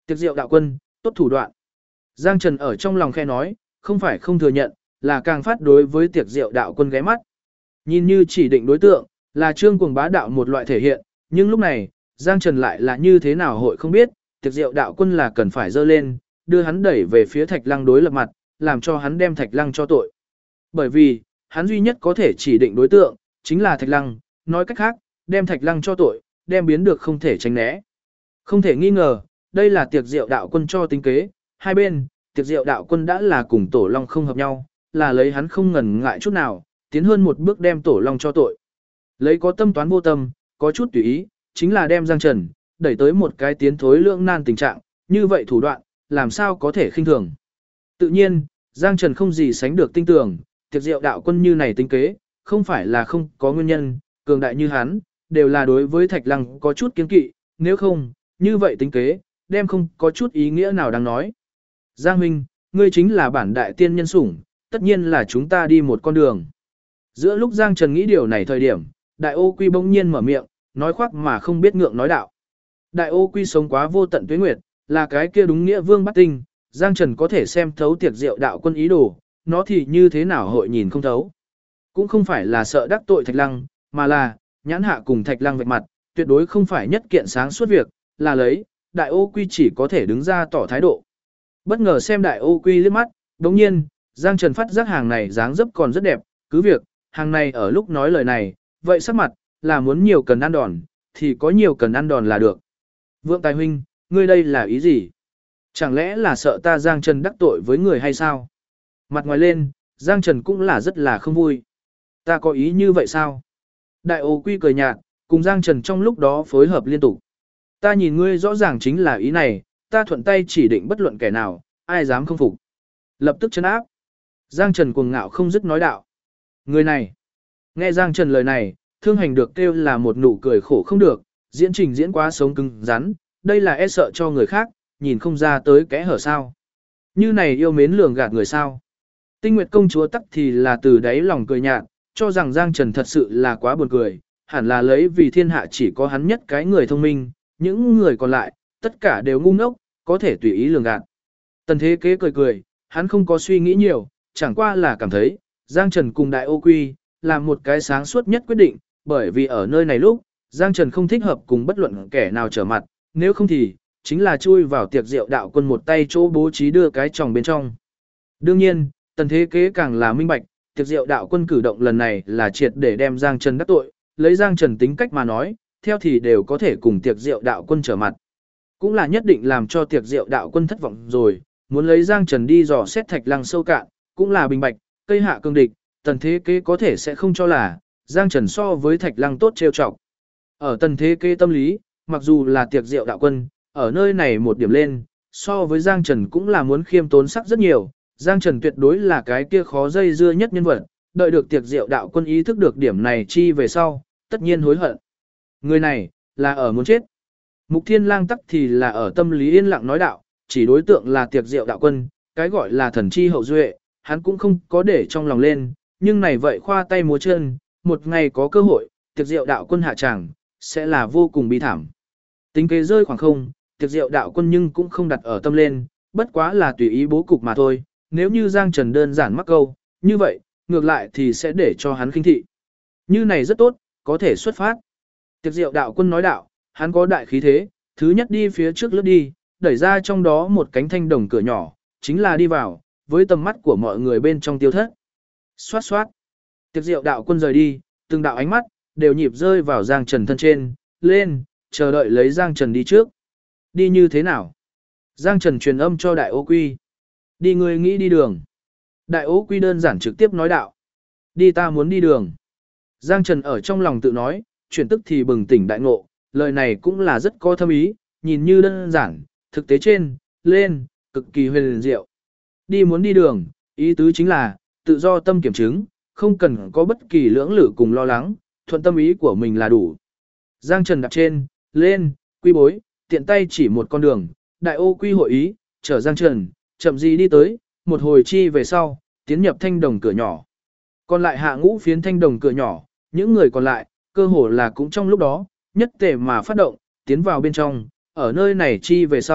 Tiệc rượu đạo quân, tốt thủ đoạn. Giang Trần ở trong lòng khe nói, không phải không thừa nhận, là càng phát đối với tiệc rượu đạo quân ghé mắt. Nhìn như chỉ định đối tượng, là trương cuồng bá đạo một loại thể hiện, nhưng lúc này, Giang Trần lại là như thế nào hội không biết, tiệc rượu đạo quân là cần phải dơ lên, đưa hắn đẩy về phía Thạch Lăng đối lập mặt, làm cho hắn đem Thạch Lăng cho tội. Bởi vì, hắn duy nhất có thể chỉ định đối tượng, chính là Thạch Lăng, nói cách khác, đem Thạch Lăng cho tội, đem biến được không thể tránh né. Không thể nghi ngờ, đây là tiệc rượu đạo quân cho tính kế, hai bên, tiệc rượu đạo quân đã là cùng Tổ Long không hợp nhau, là lấy hắn không ngần ngại chút nào, tiến hơn một bước đem Tổ Long cho tội. Lấy có tâm toán vô tâm, có chút tùy ý, chính là đem Giang Trần, đẩy tới một cái tiến thối lưỡng nan tình trạng, như vậy thủ đoạn, làm sao có thể khinh thường. Tự nhiên, Giang Trần không gì sánh được tinh tưởng, tiệc rượu đạo quân như này tính kế, không phải là không có nguyên nhân, cường đại như hắn, đều là đối với Thạch Lăng có chút kiên kỵ, nếu không, như vậy tính kế, đem không có chút ý nghĩa nào đáng nói. Giang huynh, ngươi chính là bản đại tiên nhân sủng, tất nhiên là chúng ta đi một con đường. Giữa lúc Giang Trần nghĩ điều này thời điểm, Đại Ô Quy bỗng nhiên mở miệng, nói khoác mà không biết ngượng nói đạo. Đại Ô Quy sống quá vô tận tuế nguyệt, là cái kia đúng nghĩa vương bắt tinh, Giang Trần có thể xem thấu tiệc rượu đạo quân ý đồ, nó thì như thế nào hội nhìn không thấu. Cũng không phải là sợ đắc tội Thạch Lăng, mà là, nhãn hạ cùng Thạch Lăng vạch mặt, tuyệt đối không phải nhất kiện sáng suốt việc, là lấy, Đại Ô Quy chỉ có thể đứng ra tỏ thái độ. Bất ngờ xem Đại Ô Quy liếc mắt, đồng nhiên, Giang Trần phát giác hàng này dáng dấp còn rất đẹp, cứ việc, hàng này ở lúc nói lời này, vậy sắc mặt, là muốn nhiều cần ăn đòn, thì có nhiều cần ăn đòn là được. Vượng Tài huynh, ngươi đây là ý gì? Chẳng lẽ là sợ ta Giang Trần đắc tội với người hay sao? Mặt ngoài lên, Giang Trần cũng là rất là không vui. Ta có ý như vậy sao? Đại Ô Quy cười nhạt, cùng Giang Trần trong lúc đó phối hợp liên tục. Ta nhìn ngươi rõ ràng chính là ý này, ta thuận tay chỉ định bất luận kẻ nào, ai dám không phục. Lập tức trấn áp. Giang Trần cuồng ngạo không dứt nói đạo. Người này. Nghe Giang Trần lời này, Thương Hành được kêu là một nụ cười khổ không được, diễn trình diễn quá sống cứng rắn, đây là e sợ cho người khác, nhìn không ra tới kẽ hở sao. Như này yêu mến lường gạt người sao. Tinh Nguyệt công chúa tắc thì là từ đáy lòng cười nhạt, cho rằng Giang Trần thật sự là quá buồn cười, hẳn là lấy vì thiên hạ chỉ có hắn nhất cái người thông minh, những người còn lại, tất cả đều ngu ngốc, có thể tùy ý lường gạt. Tần Thế Kế cười cười, hắn không có suy nghĩ nhiều, chẳng qua là cảm thấy, Giang Trần cùng Đại Ô Quy, làm một cái sáng suốt nhất quyết định, bởi vì ở nơi này lúc, Giang Trần không thích hợp cùng bất luận kẻ nào trở mặt, nếu không thì, chính là chui vào tiệc rượu đạo quân một tay chỗ bố trí đưa cái chồng bên trong. Đương nhiên, Tần Thế Kế càng là minh bạch, tiệc rượu đạo quân cử động lần này là triệt để đem Giang Trần đắc tội, lấy Giang Trần tính cách mà nói, theo thì đều có thể cùng tiệc rượu đạo quân trở mặt. Cũng là nhất định làm cho tiệc rượu đạo quân thất vọng rồi, muốn lấy Giang Trần đi dò xét Thạch Lăng sâu cạn, cũng là bình bạch, cây hạ cương địch, Tần Thế Kế có thể sẽ không cho là Giang Trần so với Thạch Lăng tốt trêu chọc. Ở Tần Thế Kế tâm lý, mặc dù là tiệc rượu đạo quân, ở nơi này một điểm lên, so với Giang Trần cũng là muốn khiêm tốn sắc rất nhiều, Giang Trần tuyệt đối là cái kia khó dây dưa nhất nhân vật, đợi được tiệc rượu đạo quân ý thức được điểm này chi về sau, tất nhiên hối hận. Người này, là ở muốn chết. Mục Thiên Lang tắc thì là ở tâm lý yên lặng nói đạo, chỉ đối tượng là tiệc rượu đạo quân, cái gọi là thần chi hậu duệ, hắn cũng không có để trong lòng lên, nhưng này vậy khoa tay múa chân, một ngày có cơ hội, tiệc rượu đạo quân hạ tràng, sẽ là vô cùng bi thảm. Tính kế rơi khoảng không, tiệc rượu đạo quân nhưng cũng không đặt ở tâm lên, bất quá là tùy ý bố cục mà thôi, nếu như Giang Trần đơn giản mắc câu, như vậy, ngược lại thì sẽ để cho hắn khinh thị. Như này rất tốt, có thể xuất phát. Tiệc rượu đạo quân nói đạo, hắn có đại khí thế, thứ nhất đi phía trước lướt đi, đẩy ra trong đó một cánh thanh đồng cửa nhỏ, chính là đi vào, với tầm mắt của mọi người bên trong tiêu thất. Xoát xoát. Tiệc rượu đạo quân rời đi, từng đạo ánh mắt, đều nhịp rơi vào Giang Trần thân trên, lên, chờ đợi lấy Giang Trần đi trước. Đi như thế nào? Giang Trần truyền âm cho Đại Ô Quy. Đi người nghĩ đi đường. Đại Ô Quy đơn giản trực tiếp nói đạo. Đi ta muốn đi đường. Giang Trần ở trong lòng tự nói, chuyển tức thì bừng tỉnh đại ngộ, lời này cũng là rất có thâm ý, nhìn như đơn giản, thực tế trên, lên, cực kỳ huyền diệu. Đi muốn đi đường, ý tứ chính là, tự do tâm kiểm chứng, không cần có bất kỳ lưỡng lự cùng lo lắng, thuận tâm ý của mình là đủ. Giang Trần đạp trên, lên, quy bối, tiện tay chỉ một con đường, Đại Ô Quy hội ý, chở Giang Trần, chậm gì đi tới, một hồi chi về sau, tiến nhập thanh đồng cửa nhỏ. Còn lại hạ ngũ phiến thanh đồng cửa nhỏ, những người còn lại, cơ hồ là cũng trong lúc đó, nhất tề mà phát động, tiến vào bên trong, ở nơi này chi về sau,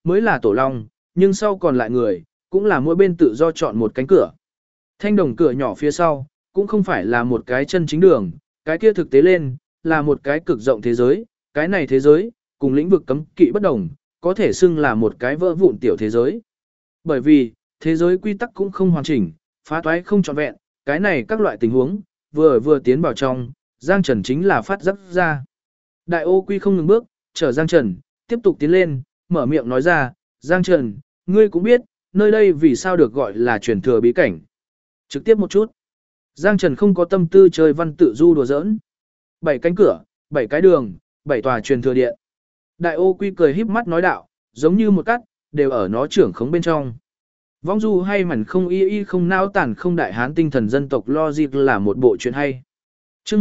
mới là tổ long, nhưng sau còn lại người, cũng là mỗi bên tự do chọn một cánh cửa. Thanh đồng cửa nhỏ phía sau, cũng không phải là một cái chân chính đường, cái kia thực tế lên, là một cái cực rộng thế giới, cái này thế giới, cùng lĩnh vực cấm kỵ bất đồng, có thể xưng là một cái vỡ vụn tiểu thế giới. Bởi vì, thế giới quy tắc cũng không hoàn chỉnh, phá toái không trọn vẹn, cái này các loại tình huống, vừa tiến vào trong, Giang Trần chính là phát giác ra. Đại ô quy không ngừng bước, chở Giang Trần, tiếp tục tiến lên, mở miệng nói ra, Giang Trần, ngươi cũng biết, nơi đây vì sao được gọi là truyền thừa bí cảnh. Trực tiếp một chút. Giang Trần không có tâm tư chơi văn tự du đùa giỡn. 7 cánh cửa, 7 cái đường, 7 tòa truyền thừa điện. Đại ô quy cười híp mắt nói đạo, giống như một cắt, đều ở nó trưởng khống bên trong. Vong du hay mẩn không y không nao tản không đại hán tinh thần dân tộc logic là một bộ chuyện hay. Chương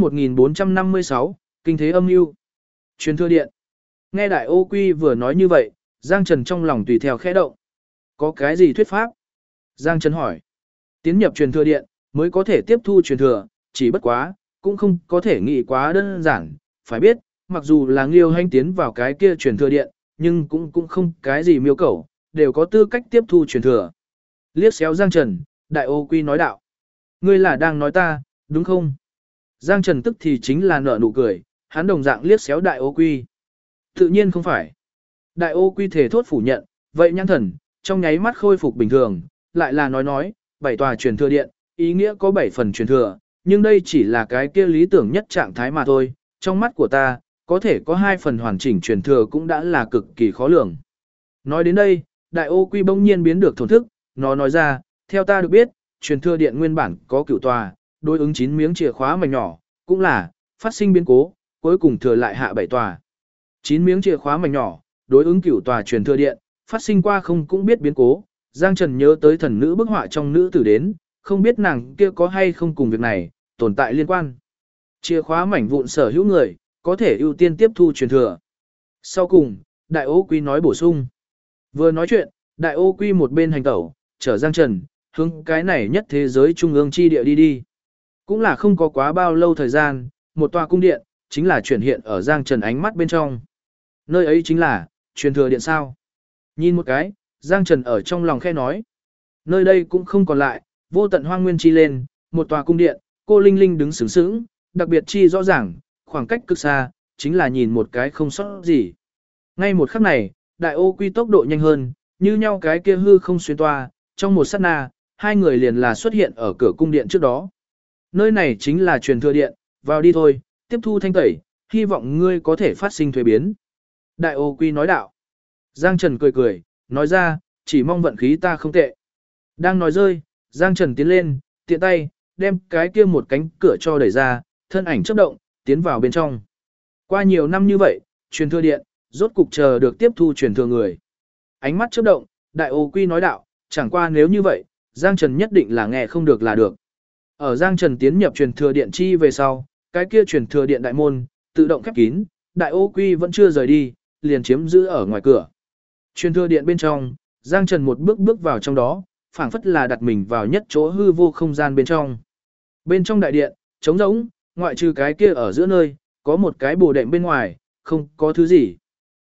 1456, kinh thế âm mưu. Truyền thừa điện. Nghe đại ô quy vừa nói như vậy, Giang Trần trong lòng tùy theo khẽ động. Có cái gì thuyết pháp? Giang Trần hỏi. Tiến nhập truyền thừa điện, mới có thể tiếp thu truyền thừa, chỉ bất quá, cũng không có thể nghĩ quá đơn giản. Phải biết, mặc dù là Nghiêu Hanh tiến vào cái kia truyền thừa điện, nhưng cũng không cái gì miêu cầu, đều có tư cách tiếp thu truyền thừa. Liếc xéo Giang Trần, đại ô quy nói đạo. Ngươi là đang nói ta, đúng không? Giang Trần tức thì chính là nở nụ cười, hắn đồng dạng liếc xéo đại ô quy. Tự nhiên không phải. Đại ô quy thể thốt phủ nhận, vậy nhãn thần, trong nháy mắt khôi phục bình thường, lại là nói, 7 tòa truyền thừa điện, ý nghĩa có 7 phần truyền thừa, nhưng đây chỉ là cái kia lý tưởng nhất trạng thái mà thôi, trong mắt của ta, có thể có 2 phần hoàn chỉnh truyền thừa cũng đã là cực kỳ khó lường. Nói đến đây, đại ô quy bỗng nhiên biến được thổn thức, nó nói ra, theo ta được biết, truyền thừa điện nguyên bản có cửu tòa, đối ứng 9 miếng chìa khóa mảnh nhỏ, cũng là phát sinh biến cố, cuối cùng thừa lại hạ 7 tòa. 9 miếng chìa khóa mảnh nhỏ, đối ứng cửu tòa truyền thừa điện, phát sinh qua không cũng biết biến cố. Giang Trần nhớ tới thần nữ bức họa trong nữ tử đến, không biết nàng kia có hay không cùng việc này, tồn tại liên quan. Chìa khóa mảnh vụn sở hữu người, có thể ưu tiên tiếp thu truyền thừa. Sau cùng, đại ô quy nói bổ sung. Vừa nói chuyện, đại ô quy một bên hành tẩu, chở Giang Trần, hướng cái này nhất thế giới trung ương chi địa đi. Cũng là không có quá bao lâu thời gian, một tòa cung điện, chính là chuyển hiện ở Giang Trần ánh mắt bên trong. Nơi ấy chính là, truyền thừa điện sao. Nhìn một cái, Giang Trần ở trong lòng khe nói. Nơi đây cũng không còn lại, vô tận hoang nguyên chi lên, một tòa cung điện, cô Linh Linh đứng sướng sướng, đặc biệt chi rõ ràng, khoảng cách cực xa, chính là nhìn một cái không sót gì. Ngay một khắc này, đại ô quy tốc độ nhanh hơn, như nhau cái kia hư không xuyên toa, trong một sát na, hai người liền là xuất hiện ở cửa cung điện trước đó. Nơi này chính là truyền thừa điện, vào đi thôi, tiếp thu thanh tẩy, hy vọng ngươi có thể phát sinh thuế biến. Đại ô quy nói đạo. Giang Trần cười, nói ra, chỉ mong vận khí ta không tệ. Đang nói rơi, Giang Trần tiến lên, tiện tay, đem cái kia một cánh cửa cho đẩy ra, thân ảnh chớp động, tiến vào bên trong. Qua nhiều năm như vậy, truyền thừa điện, rốt cục chờ được tiếp thu truyền thừa người. Ánh mắt chớp động, đại ô quy nói đạo, chẳng qua nếu như vậy, Giang Trần nhất định là nghe không được là được. Ở Giang Trần tiến nhập truyền thừa điện chi về sau, cái kia truyền thừa điện đại môn, tự động khép kín, đại ô quy vẫn chưa rời đi, liền chiếm giữ ở ngoài cửa. Truyền thừa điện bên trong, Giang Trần một bước vào trong đó, phảng phất là đặt mình vào nhất chỗ hư vô không gian bên trong. Bên trong đại điện, trống rỗng, ngoại trừ cái kia ở giữa nơi, có một cái bồ đệm bên ngoài, không có thứ gì.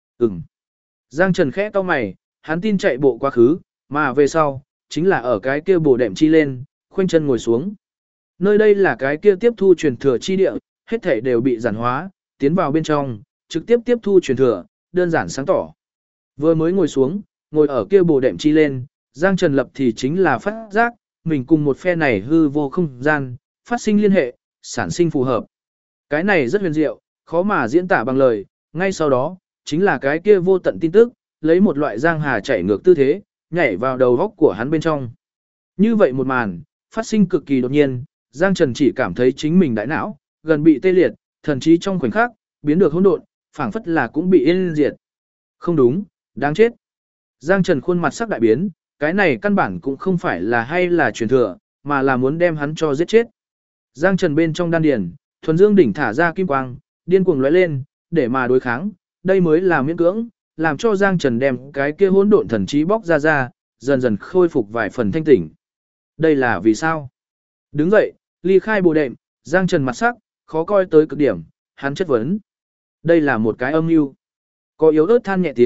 Giang Trần khẽ cau mày, hắn tin chạy bộ quá khứ, mà về sau, chính là ở cái kia bồ đệm chi lên, khoanh chân ngồi xuống. Nơi đây là cái kia tiếp thu truyền thừa chi địa, hết thảy đều bị giản hóa, tiến vào bên trong, trực tiếp tiếp thu truyền thừa, đơn giản sáng tỏ. Vừa mới ngồi xuống, ngồi ở kia bồ đệm chi lên, Giang Trần lập thì chính là phát giác, mình cùng một phe này hư vô không gian, phát sinh liên hệ, sản sinh phù hợp. Cái này rất huyền diệu, khó mà diễn tả bằng lời, ngay sau đó, chính là cái kia vô tận tin tức, lấy một loại giang hà chảy ngược tư thế, nhảy vào đầu góc của hắn bên trong. Như vậy một màn, phát sinh cực kỳ đột nhiên, Giang Trần chỉ cảm thấy chính mình đại não, gần bị tê liệt, thần trí trong khoảnh khắc, biến được hỗn độn, phảng phất là cũng bị yên diệt. Không đúng, đáng chết. Giang Trần khuôn mặt sắc đại biến, cái này căn bản cũng không phải là hay là truyền thừa, mà là muốn đem hắn cho giết chết. Giang Trần bên trong đan điền, thuần dương đỉnh thả ra kim quang, điên cuồng lóe lên, để mà đối kháng, đây mới là miễn cưỡng, làm cho Giang Trần đem cái kia hỗn độn thần trí bóc ra, dần dần khôi phục vài phần thanh tỉnh. Đây là vì sao? Đứng dậy, ly khai bồ đệm, Giang Trần mặt sắc, khó coi tới cực điểm, hắn chất vấn. Đây là một cái âm mưu. Có yếu ớt than nhẹ tiếng,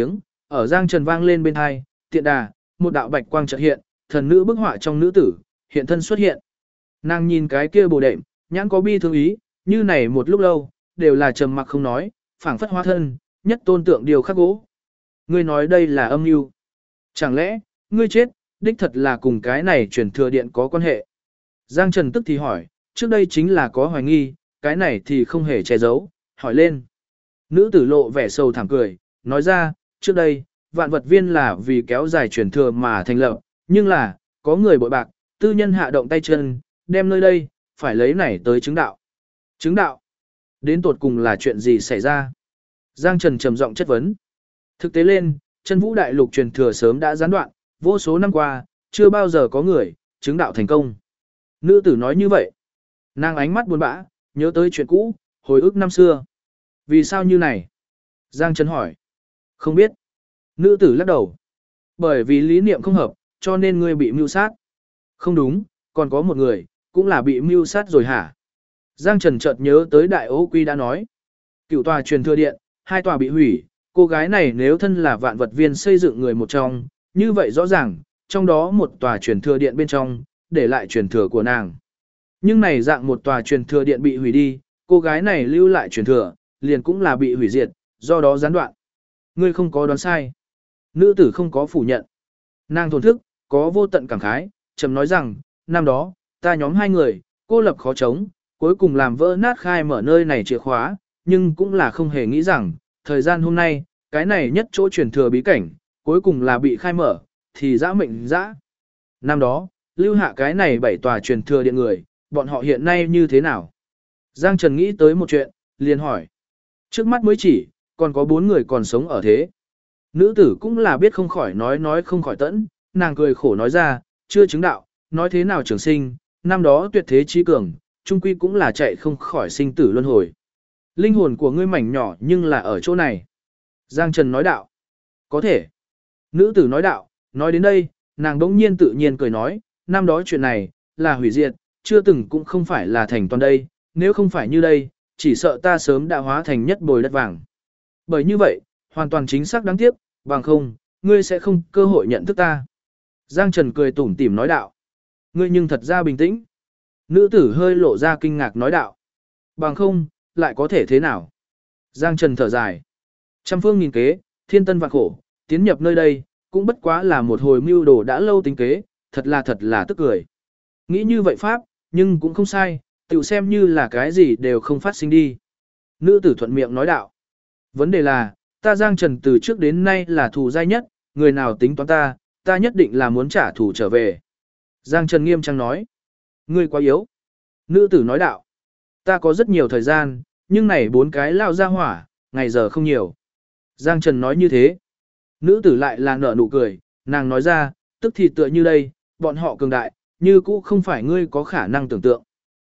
ở Giang Trần vang lên bên hai, tiện đà, một đạo bạch quang chợt hiện, thần nữ bức họa trong nữ tử, hiện thân xuất hiện. Nàng nhìn cái kia bồ đệm, nhãn có bi thương ý, như này một lúc lâu, đều là trầm mặc không nói, phảng phất hóa thân, nhất tôn tượng điều khắc gỗ. Ngươi nói đây là âm mưu? Chẳng lẽ, ngươi chết, đích thật là cùng cái này truyền thừa điện có quan hệ? Giang Trần tức thì hỏi, trước đây chính là có hoài nghi, cái này thì không hề che giấu, hỏi lên. Nữ tử lộ vẻ sầu thảm cười, nói ra, trước đây, vạn vật viên là vì kéo dài truyền thừa mà thành lập, nhưng là, có người bội bạc, tư nhân hạ động tay chân, đem nơi đây, phải lấy này tới chứng đạo. Chứng đạo? Đến tột cùng là chuyện gì xảy ra? Giang Trần trầm giọng chất vấn. Thực tế lên, chân vũ đại lục truyền thừa sớm đã gián đoạn, vô số năm qua, chưa bao giờ có người, chứng đạo thành công. Nữ tử nói như vậy. Nàng ánh mắt buồn bã, nhớ tới chuyện cũ, hồi ức năm xưa. Vì sao như này? Giang Trần hỏi. Không biết. Nữ tử lắc đầu. Bởi vì lý niệm không hợp, cho nên ngươi bị mưu sát. Không đúng, còn có một người, cũng là bị mưu sát rồi hả? Giang Trần chợt nhớ tới Đại Ô Quy đã nói. Cựu tòa truyền thừa điện, 2 tòa bị hủy, cô gái này nếu thân là vạn vật viên xây dựng người một trong, như vậy rõ ràng, trong đó một tòa truyền thừa điện bên trong, để lại truyền thừa của nàng. Nhưng này dạng một tòa truyền thừa điện bị hủy đi, cô gái này lưu lại truyền thừa, liền cũng là bị hủy diệt, do đó gián đoạn. Ngươi không có đoán sai. Nữ tử không có phủ nhận. Nàng thổn thức, có vô tận cảm khái, trầm nói rằng, năm đó, ta nhóm 2 người, cô lập khó chống, cuối cùng làm vỡ nát khai mở nơi này chìa khóa, nhưng cũng là không hề nghĩ rằng, thời gian hôm nay, cái này nhất chỗ truyền thừa bí cảnh, cuối cùng là bị khai mở, thì dã mệnh dã. Năm đó, lưu hạ cái này 7 tòa truyền thừa điện người, bọn họ hiện nay như thế nào? Giang Trần nghĩ tới một chuyện, liền hỏi. Trước mắt mới chỉ, còn có 4 người còn sống ở thế. Nữ tử cũng là biết không khỏi nói không khỏi tẫn, nàng cười khổ nói ra, chưa chứng đạo, nói thế nào trường sinh, năm đó tuyệt thế trí cường, trung quy cũng là chạy không khỏi sinh tử luân hồi. Linh hồn của ngươi mảnh nhỏ nhưng là ở chỗ này. Giang Trần nói đạo. Có thể. Nữ tử nói đạo, nói đến đây, nàng đống nhiên tự nhiên cười nói, năm đó chuyện này, là hủy diệt, chưa từng cũng không phải là thành toàn đây, nếu không phải như đây, chỉ sợ ta sớm đã hóa thành nhất bồi đất vàng. Bởi như vậy, hoàn toàn chính xác đáng tiếc, bằng không, ngươi sẽ không cơ hội nhận thức ta. Giang Trần cười tủm tỉm nói đạo. Ngươi nhưng thật ra bình tĩnh. Nữ tử hơi lộ ra kinh ngạc nói đạo. Bằng không, lại có thể thế nào? Giang Trần thở dài. Trăm phương nghìn kế, thiên tân vạn khổ, tiến nhập nơi đây, cũng bất quá là một hồi mưu đồ đã lâu tính kế, thật là tức cười. Nghĩ như vậy pháp, nhưng cũng không sai, tự xem như là cái gì đều không phát sinh đi. Nữ tử thuận miệng nói đạo. Vấn đề là, ta Giang Trần từ trước đến nay là thù dai nhất, người nào tính toán ta nhất định là muốn trả thù trở về. Giang Trần nghiêm trang nói. Ngươi quá yếu. Nữ tử nói đạo. Ta có rất nhiều thời gian, nhưng này 4 cái lao ra hỏa, ngày giờ không nhiều. Giang Trần nói như thế. Nữ tử lại là nở nụ cười, nàng nói ra, tức thì tựa như đây, bọn họ cường đại, như cũ không phải ngươi có khả năng tưởng tượng.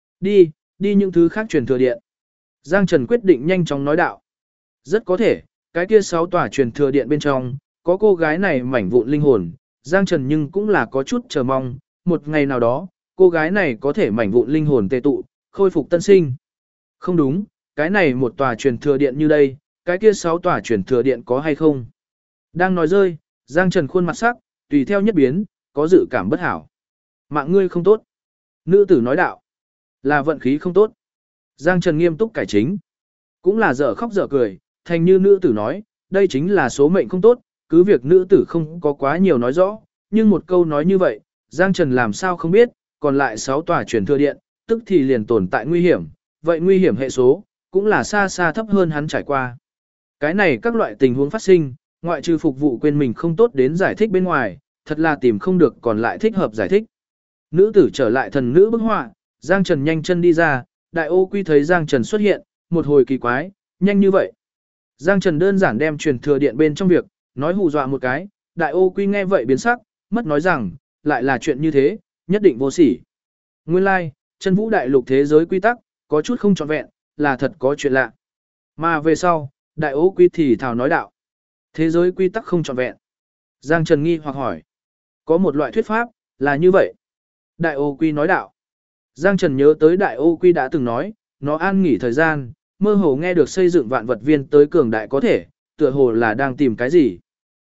Đi những thứ khác truyền thừa điện. Giang Trần quyết định nhanh chóng nói đạo. Rất có thể, cái kia 6 tòa truyền thừa điện bên trong, có cô gái này mảnh vụn linh hồn, Giang Trần nhưng cũng là có chút chờ mong, một ngày nào đó, cô gái này có thể mảnh vụn linh hồn tề tụ, khôi phục tân sinh. Không đúng, cái này một tòa truyền thừa điện như đây, cái kia 6 tòa truyền thừa điện có hay không? Đang nói rơi, Giang Trần khuôn mặt sắc, tùy theo nhất biến, có dự cảm bất hảo. Mạng ngươi không tốt. Nữ tử nói đạo. Là vận khí không tốt. Giang Trần nghiêm túc cải chính. Cũng là dở khóc dở cười, thành như nữ tử nói, đây chính là số mệnh không tốt, cứ việc nữ tử không có quá nhiều nói rõ, nhưng một câu nói như vậy, Giang Trần làm sao không biết, còn lại 6 tòa truyền thừa điện, tức thì liền tồn tại nguy hiểm, vậy nguy hiểm hệ số, cũng là xa xa thấp hơn hắn trải qua. Cái này các loại tình huống phát sinh, ngoại trừ phục vụ quên mình không tốt đến giải thích bên ngoài, thật là tìm không được còn lại thích hợp giải thích. Nữ tử trở lại thần nữ bức họa, Giang Trần nhanh chân đi ra, Đại Ô Quy thấy Giang Trần xuất hiện, một hồi kỳ quái, nhanh như vậy. Giang Trần đơn giản đem truyền thừa điện bên trong việc, nói hù dọa một cái, Đại Ô Quy nghe vậy biến sắc, mất nói rằng, lại là chuyện như thế, nhất định vô sỉ. Nguyên lai, chân vũ đại lục thế giới quy tắc, có chút không trọn vẹn, là thật có chuyện lạ. Mà về sau, Đại Ô Quy thì thào nói đạo. Thế giới quy tắc không trọn vẹn. Giang Trần nghi hoặc hỏi. Có một loại thuyết pháp, là như vậy. Đại Ô Quy nói đạo. Giang Trần nhớ tới Đại Ô Quy đã từng nói, nó an nghỉ thời gian, mơ hồ nghe được xây dựng vạn vật viên tới cường đại có thể, tựa hồ là đang tìm cái gì.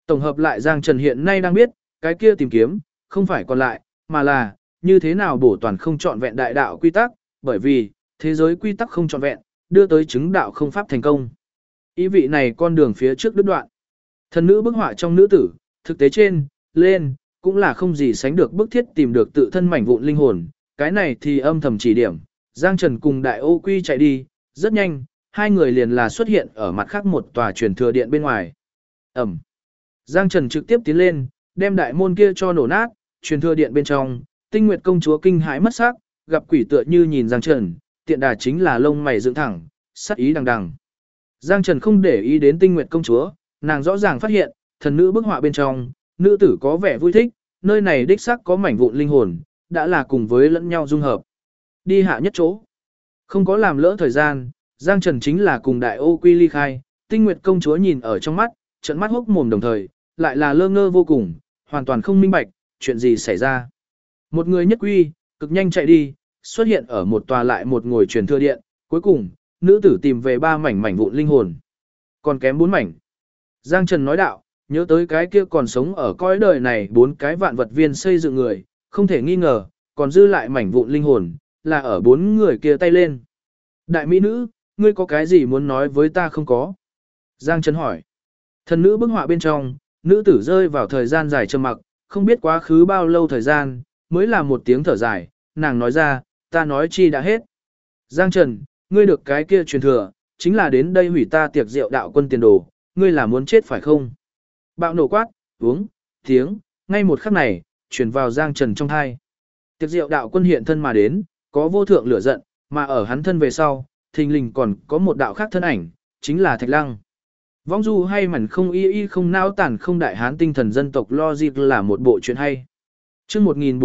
Tổng hợp lại Giang Trần hiện nay đang biết, cái kia tìm kiếm, không phải còn lại, mà là, như thế nào bổ toàn không trọn vẹn đại đạo quy tắc, bởi vì, thế giới quy tắc không trọn vẹn, đưa tới chứng đạo không pháp thành công. Ý vị này con đường phía trước đứt đoạn. Thần nữ bức họa trong nữ tử, thực tế trên, lên, cũng là không gì sánh được bức thiết tìm được tự thân mảnh vụn linh hồn, cái này thì âm thầm chỉ điểm, Giang Trần cùng Đại Ô Quy chạy đi, rất nhanh, hai người liền là xuất hiện ở mặt khác một tòa truyền thừa điện bên ngoài. Ẩm. Giang Trần trực tiếp tiến lên, đem đại môn kia cho nổ nát, truyền thừa điện bên trong, Tinh Nguyệt công chúa kinh hãi mất sắc, gặp quỷ tựa như nhìn Giang Trần, tiện đà chính là lông mày dựng thẳng, sắc ý đằng đằng. Giang Trần không để ý đến Tinh Nguyệt công chúa, nàng rõ ràng phát hiện, thần nữ bức họa bên trong, nữ tử có vẻ vui thích, nơi này đích xác có mảnh vụn linh hồn, đã là cùng với lẫn nhau dung hợp. Đi hạ nhất chỗ. Không có làm lỡ thời gian, Giang Trần chính là cùng Đại Ô Quy ly khai, Tinh Nguyệt công chúa nhìn ở trong mắt, trợn mắt hốc mồm đồng thời, lại là lơ ngơ vô cùng, hoàn toàn không minh bạch, chuyện gì xảy ra. Một người nhất quy, cực nhanh chạy đi, xuất hiện ở một tòa lại một ngồi truyền thừa điện, cuối cùng, nữ tử tìm về 3 mảnh vụn linh hồn. Còn kém 4 mảnh. Giang Trần nói đạo, nhớ tới cái kia còn sống ở cõi đời này 4 cái vạn vật viên xây dựng người, không thể nghi ngờ, còn dư lại mảnh vụn linh hồn, là ở 4 người kia tay lên. Đại mỹ nữ, ngươi có cái gì muốn nói với ta không có? Giang Trần hỏi. Thần nữ bức họa bên trong, nữ tử rơi vào thời gian dài trầm mặc, không biết quá khứ bao lâu thời gian, mới là một tiếng thở dài, nàng nói ra, ta nói chi đã hết. Giang Trần, ngươi được cái kia truyền thừa, chính là đến đây hủy ta tiệc rượu đạo quân tiền đồ, ngươi là muốn chết phải không? Bạo nổ quát, uống, tiếng, ngay một khắc này, truyền vào Giang Trần trong thai. Tiệc rượu đạo quân hiện thân mà đến, có vô thượng lửa giận, mà ở hắn thân về sau, thình lình còn có một đạo khác thân ảnh, chính là Thạch Lăng. Vong du hay mẩn không y không nao tản không đại hán tinh thần dân tộc logic là một bộ chuyện hay. Chương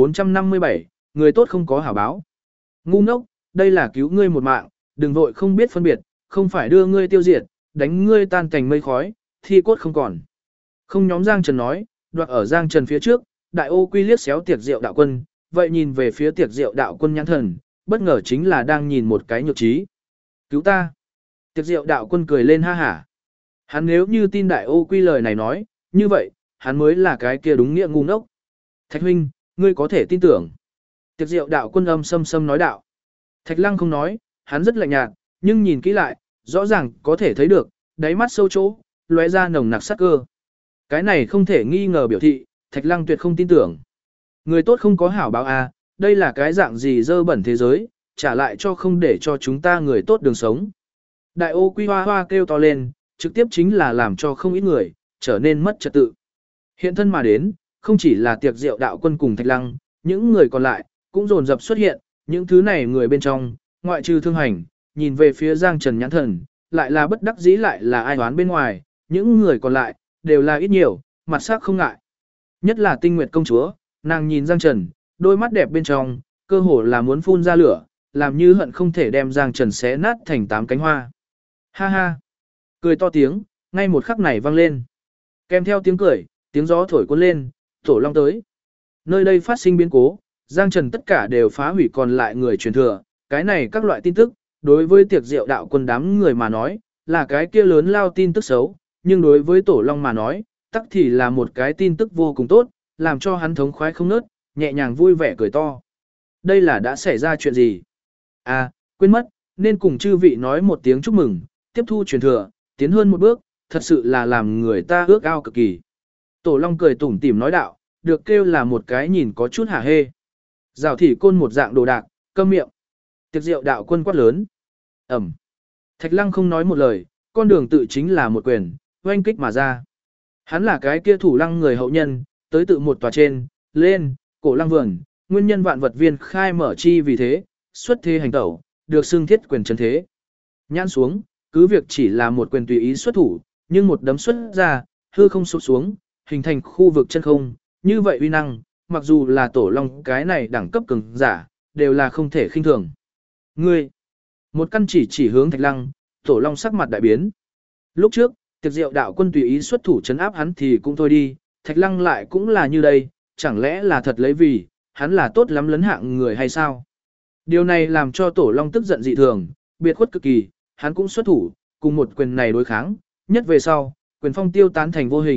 1457, người tốt không có hảo báo. Ngu ngốc, đây là cứu ngươi một mạng, đừng vội không biết phân biệt, không phải đưa ngươi tiêu diệt, đánh ngươi tan thành mây khói, thi cốt không còn. Không nhóm Giang Trần nói, đoạt ở Giang Trần phía trước, Đại Ô Quy liếc xéo tiệc rượu đạo quân, vậy nhìn về phía tiệc rượu đạo quân nhãn thần, bất ngờ chính là đang nhìn một cái nhược trí. Cứu ta. Tiệc rượu đạo quân cười lên ha hả. Hắn nếu như tin Đại Ô Quy lời này nói, như vậy, hắn mới là cái kia đúng nghĩa ngu ngốc. Thạch huynh, ngươi có thể tin tưởng. Tiệc rượu đạo quân âm sâm sâm nói đạo. Thạch Lăng không nói, hắn rất lạnh nhạt, nhưng nhìn kỹ lại, rõ ràng có thể thấy được, đáy mắt sâu chỗ, lóe ra nồng nặc sát cơ. Cái này không thể nghi ngờ biểu thị, Thạch Lăng tuyệt không tin tưởng. Người tốt không có hảo báo à, đây là cái dạng gì dơ bẩn thế giới, trả lại cho không để cho chúng ta người tốt đường sống. Đại Ô Quy hoa hoa kêu to lên, trực tiếp chính là làm cho không ít người, trở nên mất trật tự. Hiện thân mà đến, không chỉ là tiệc rượu đạo quân cùng Thạch Lăng, những người còn lại, cũng dồn dập xuất hiện, những thứ này người bên trong, ngoại trừ thương hành, nhìn về phía Giang Trần nhãn thần, lại là bất đắc dĩ lại là ai đoán bên ngoài, những người còn lại, đều là ít nhiều, mặt sắc không ngại. Nhất là Tinh Nguyệt công chúa, nàng nhìn Giang Trần, đôi mắt đẹp bên trong, cơ hồ là muốn phun ra lửa, làm như hận không thể đem Giang Trần xé nát thành 8 cánh hoa. Ha ha! Cười to tiếng, ngay một khắc này vang lên. Kèm theo tiếng cười, tiếng gió thổi cuốn lên, Tổ Long tới. Nơi đây phát sinh biến cố, Giang Trần tất cả đều phá hủy còn lại người truyền thừa, cái này các loại tin tức, đối với tiệc rượu đạo quân đám người mà nói, là cái kia lớn lao tin tức xấu, nhưng đối với Tổ Long mà nói, tắc thì là một cái tin tức vô cùng tốt, làm cho hắn thống khoái không nớt, nhẹ nhàng vui vẻ cười to. Đây là đã xảy ra chuyện gì? À, quên mất, nên cùng chư vị nói một tiếng chúc mừng, tiếp thu truyền thừa, tiến hơn một bước, thật sự là làm người ta ước ao cực kỳ. Tổ Long cười tủm tỉm nói đạo, được kêu là một cái nhìn có chút hả hê. Giảo thị côn một dạng đồ đạc, câm miệng. Tiệc rượu đạo quân quát lớn. Ẩm. Thạch Lăng không nói một lời, con đường tự chính là một quyền, oanh kích mà ra. Hắn là cái kia thủ lăng người hậu nhân, tới tự một tòa trên, lên, cổ lăng vườn, nguyên nhân vạn vật viên khai mở chi vì thế, xuất thế hành tẩu, được xưng thiết quyền chân thế. Nhãn xuống, cứ việc chỉ là một quyền tùy ý xuất thủ, nhưng một đấm xuất ra, hư không sụp xuống, hình thành khu vực chân không, như vậy uy năng, mặc dù là Tổ Long cái này đẳng cấp cường giả, đều là không thể khinh thường. Ngươi, một căn chỉ hướng Thạch Lăng, Tổ Long sắc mặt đại biến. Lúc trước, tiệc rượu đạo quân tùy ý xuất thủ trấn áp hắn thì cũng thôi đi, Thạch Lăng lại cũng là như đây, chẳng lẽ là thật lấy vì, hắn là tốt lắm lấn hạng người hay sao? Điều này làm cho Tổ Long tức giận dị thường, biệt khuất cực kỳ, hắn cũng xuất thủ, cùng một quyền này đối kháng, nhất về sau, quyền phong tiêu tán thành vô hình,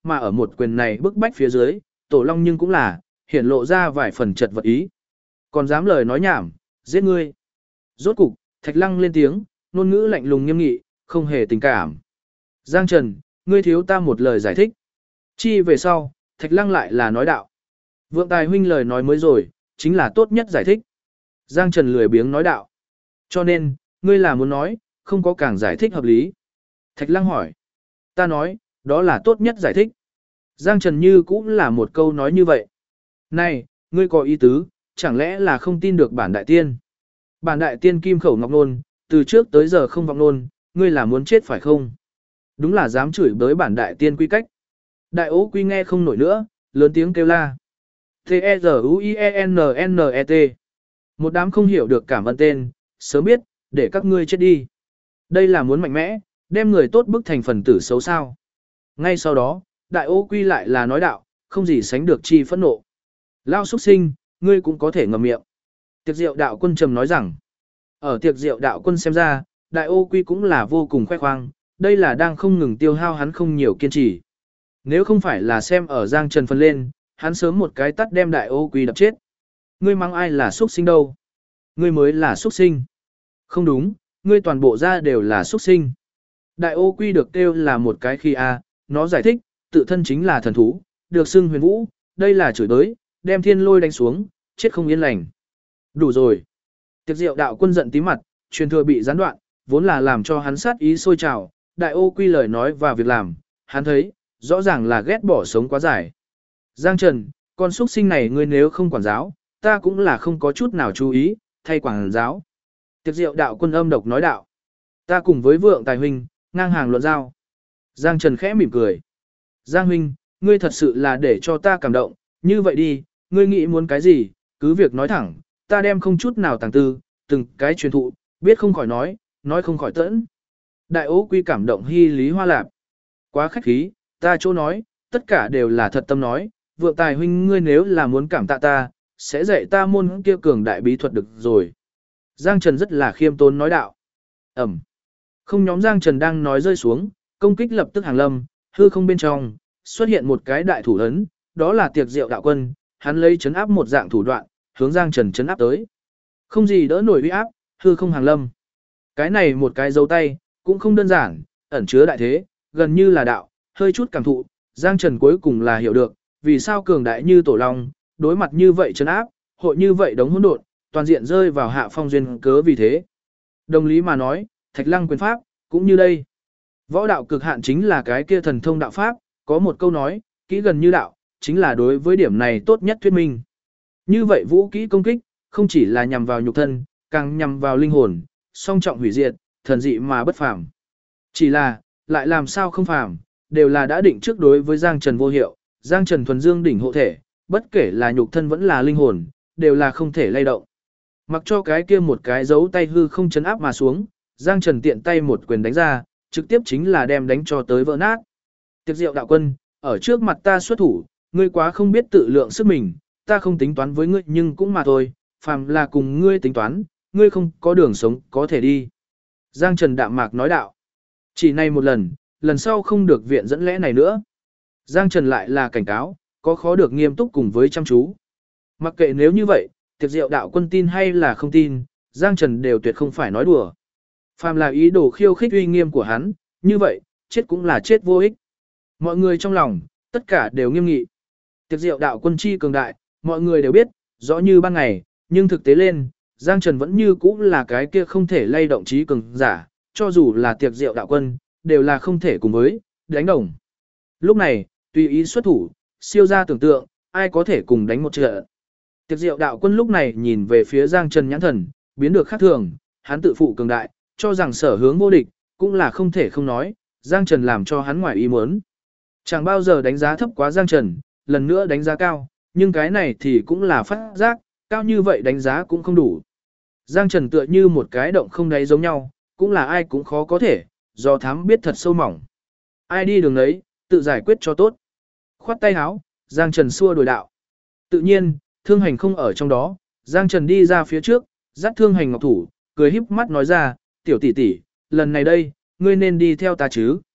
mà ở một quyền này bức bách phía dưới, Tổ Long nhưng cũng là, hiển lộ ra vài phần chật vật ý. Còn dám lời nói nhảm, giết ngươi. Rốt cục, Thạch Lăng lên tiếng, ngôn ngữ lạnh lùng nghiêm nghị, không hề tình cảm. Giang Trần, ngươi thiếu ta một lời giải thích. Chi về sau, Thạch Lăng lại là nói đạo. Vượng Tài huynh lời nói mới rồi, chính là tốt nhất giải thích. Giang Trần lười biếng nói đạo. Cho nên, ngươi là muốn nói, không có càng giải thích hợp lý. Thạch Lăng hỏi. Ta nói, đó là tốt nhất giải thích. Giang Trần như cũng là một câu nói như vậy. Này, ngươi có ý tứ, chẳng lẽ là không tin được bản đại tiên? Bản đại tiên kim khẩu ngọc nôn, từ trước tới giờ không vọng nôn, ngươi là muốn chết phải không? Đúng là dám chửi bới bản đại tiên quy cách. Đại ố quy nghe không nổi nữa, lớn tiếng kêu la. T-E-Z-U-I-E-N-N-E-T. Một đám không hiểu được cảm ơn tên, sớm biết, để các ngươi chết đi. Đây là muốn mạnh mẽ, đem người tốt bức thành phần tử xấu sao. Ngay sau đó, đại ô quy lại là nói đạo, không gì sánh được chi phẫn nộ. Lao xuất sinh, ngươi cũng có thể ngậm miệng. Tiệc rượu đạo quân trầm nói rằng, ở tiệc rượu đạo quân xem ra, đại ô quy cũng là vô cùng khoe khoang, đây là đang không ngừng tiêu hao hắn không nhiều kiên trì. Nếu không phải là xem ở Giang Trần phân lên, hắn sớm một cái tắt đem đại ô quy đập chết. Ngươi mắng ai là xuất sinh đâu? Ngươi mới là xuất sinh. Không đúng, ngươi toàn bộ ra đều là xuất sinh. Đại ô quy được kêu là một cái khi a, nó giải thích, tự thân chính là thần thú, được xưng huyền vũ, đây là chửi tới, đem thiên lôi đánh xuống, chết không yên lành. Đủ rồi. Tiệc rượu đạo quân giận tím mặt, truyền thừa bị gián đoạn, vốn là làm cho hắn sát ý sôi trào, đại ô quy lời nói và việc làm, hắn thấy, rõ ràng là ghét bỏ sống quá dài. Giang Trần, con xuất sinh này ngươi nếu không quản giáo, ta cũng là không có chút nào chú ý, thay quản giáo. Tiệc rượu đạo quân âm độc nói đạo. Ta cùng với vượng tài huynh, ngang hàng luận giao. Giang Trần khẽ mỉm cười. Giang huynh, ngươi thật sự là để cho ta cảm động, như vậy đi, ngươi nghĩ muốn cái gì, cứ việc nói thẳng, ta đem không chút nào tàng tư, từng cái truyền thụ, biết không khỏi nói không khỏi tẫn. Đại ố quy cảm động hy lý hoa lạp. Quá khách khí, ta chỗ nói, tất cả đều là thật tâm nói, vượng tài huynh ngươi nếu là muốn cảm tạ ta, sẽ dạy ta môn kia cường đại bí thuật được rồi. Giang Trần rất là khiêm tốn nói đạo. Ẩm. Không nhóm Giang Trần đang nói rơi xuống, công kích lập tức hàng lâm, hư không bên trong, xuất hiện một cái đại thủ ấn, đó là tiệc rượu đạo quân, hắn lấy chấn áp một dạng thủ đoạn, hướng Giang Trần chấn áp tới. Không gì đỡ nổi uy áp, hư không hàng lâm. Cái này một cái dấu tay, cũng không đơn giản, ẩn chứa đại thế, gần như là đạo, hơi chút cảm thụ, Giang Trần cuối cùng là hiểu được, vì sao cường đại như Tổ Long, đối mặt như vậy chấn áp, hội như vậy đống hỗn độn, toàn diện rơi vào hạ phong duyên cớ vì thế. Đồng lý mà nói, Thạch Lăng quyền pháp, cũng như đây. Võ đạo cực hạn chính là cái kia thần thông đạo pháp, có một câu nói, kỹ gần như đạo, chính là đối với điểm này tốt nhất thuyết minh. Như vậy vũ kỹ công kích, không chỉ là nhằm vào nhục thân, càng nhằm vào linh hồn, song trọng hủy diệt, thần dị mà bất phàm. Chỉ là, lại làm sao không phàm, đều là đã định trước đối với Giang Trần vô hiệu, Giang Trần thuần dương đỉnh hộ thể, bất kể là nhục thân vẫn là linh hồn, đều là không thể lay động. Mặc cho cái kia một cái dấu tay hư không chấn áp mà xuống, Giang Trần tiện tay một quyền đánh ra, trực tiếp chính là đem đánh cho tới vỡ nát. Tiệc rượu đạo quân, ở trước mặt ta xuất thủ, ngươi quá không biết tự lượng sức mình, ta không tính toán với ngươi nhưng cũng mà thôi, phàm là cùng ngươi tính toán, ngươi không có đường sống có thể đi. Giang Trần đạm mạc nói đạo. Chỉ này một lần, lần sau không được viện dẫn lẽ này nữa. Giang Trần lại là cảnh cáo, có khó được nghiêm túc cùng với chăm chú. Mặc kệ nếu như vậy, tiệc rượu đạo quân tin hay là không tin, Giang Trần đều tuyệt không phải nói đùa. Phàm là ý đồ khiêu khích uy nghiêm của hắn, như vậy, chết cũng là chết vô ích. Mọi người trong lòng, tất cả đều nghiêm nghị. Tiệc rượu đạo quân chi cường đại, mọi người đều biết, rõ như ban ngày, nhưng thực tế lên, Giang Trần vẫn như cũ là cái kia không thể lay động trí cường giả, cho dù là tiệc rượu đạo quân, đều là không thể cùng với, đánh đồng. Lúc này, tùy ý xuất thủ, siêu ra tưởng tượng, ai có thể cùng đánh một trận. Tiệc rượu đạo quân lúc này nhìn về phía Giang Trần nhãn thần, biến được khác thường, hắn tự phụ cường đại, cho rằng sở hướng vô địch, cũng là không thể không nói, Giang Trần làm cho hắn ngoài ý muốn. Chẳng bao giờ đánh giá thấp quá Giang Trần, lần nữa đánh giá cao, nhưng cái này thì cũng là phát giác, cao như vậy đánh giá cũng không đủ. Giang Trần tựa như một cái động không đáy giống nhau, cũng là ai cũng khó có thể, do thám biết thật sâu mỏng. Ai đi đường đấy, tự giải quyết cho tốt. Khoát tay áo, Giang Trần xua đuổi đạo. Tự nhiên, Thương Hành không ở trong đó, Giang Trần đi ra phía trước, dắt Thương Hành ngọc thủ, cười híp mắt nói ra, tiểu tỷ tỷ, lần này đây, ngươi nên đi theo ta chứ.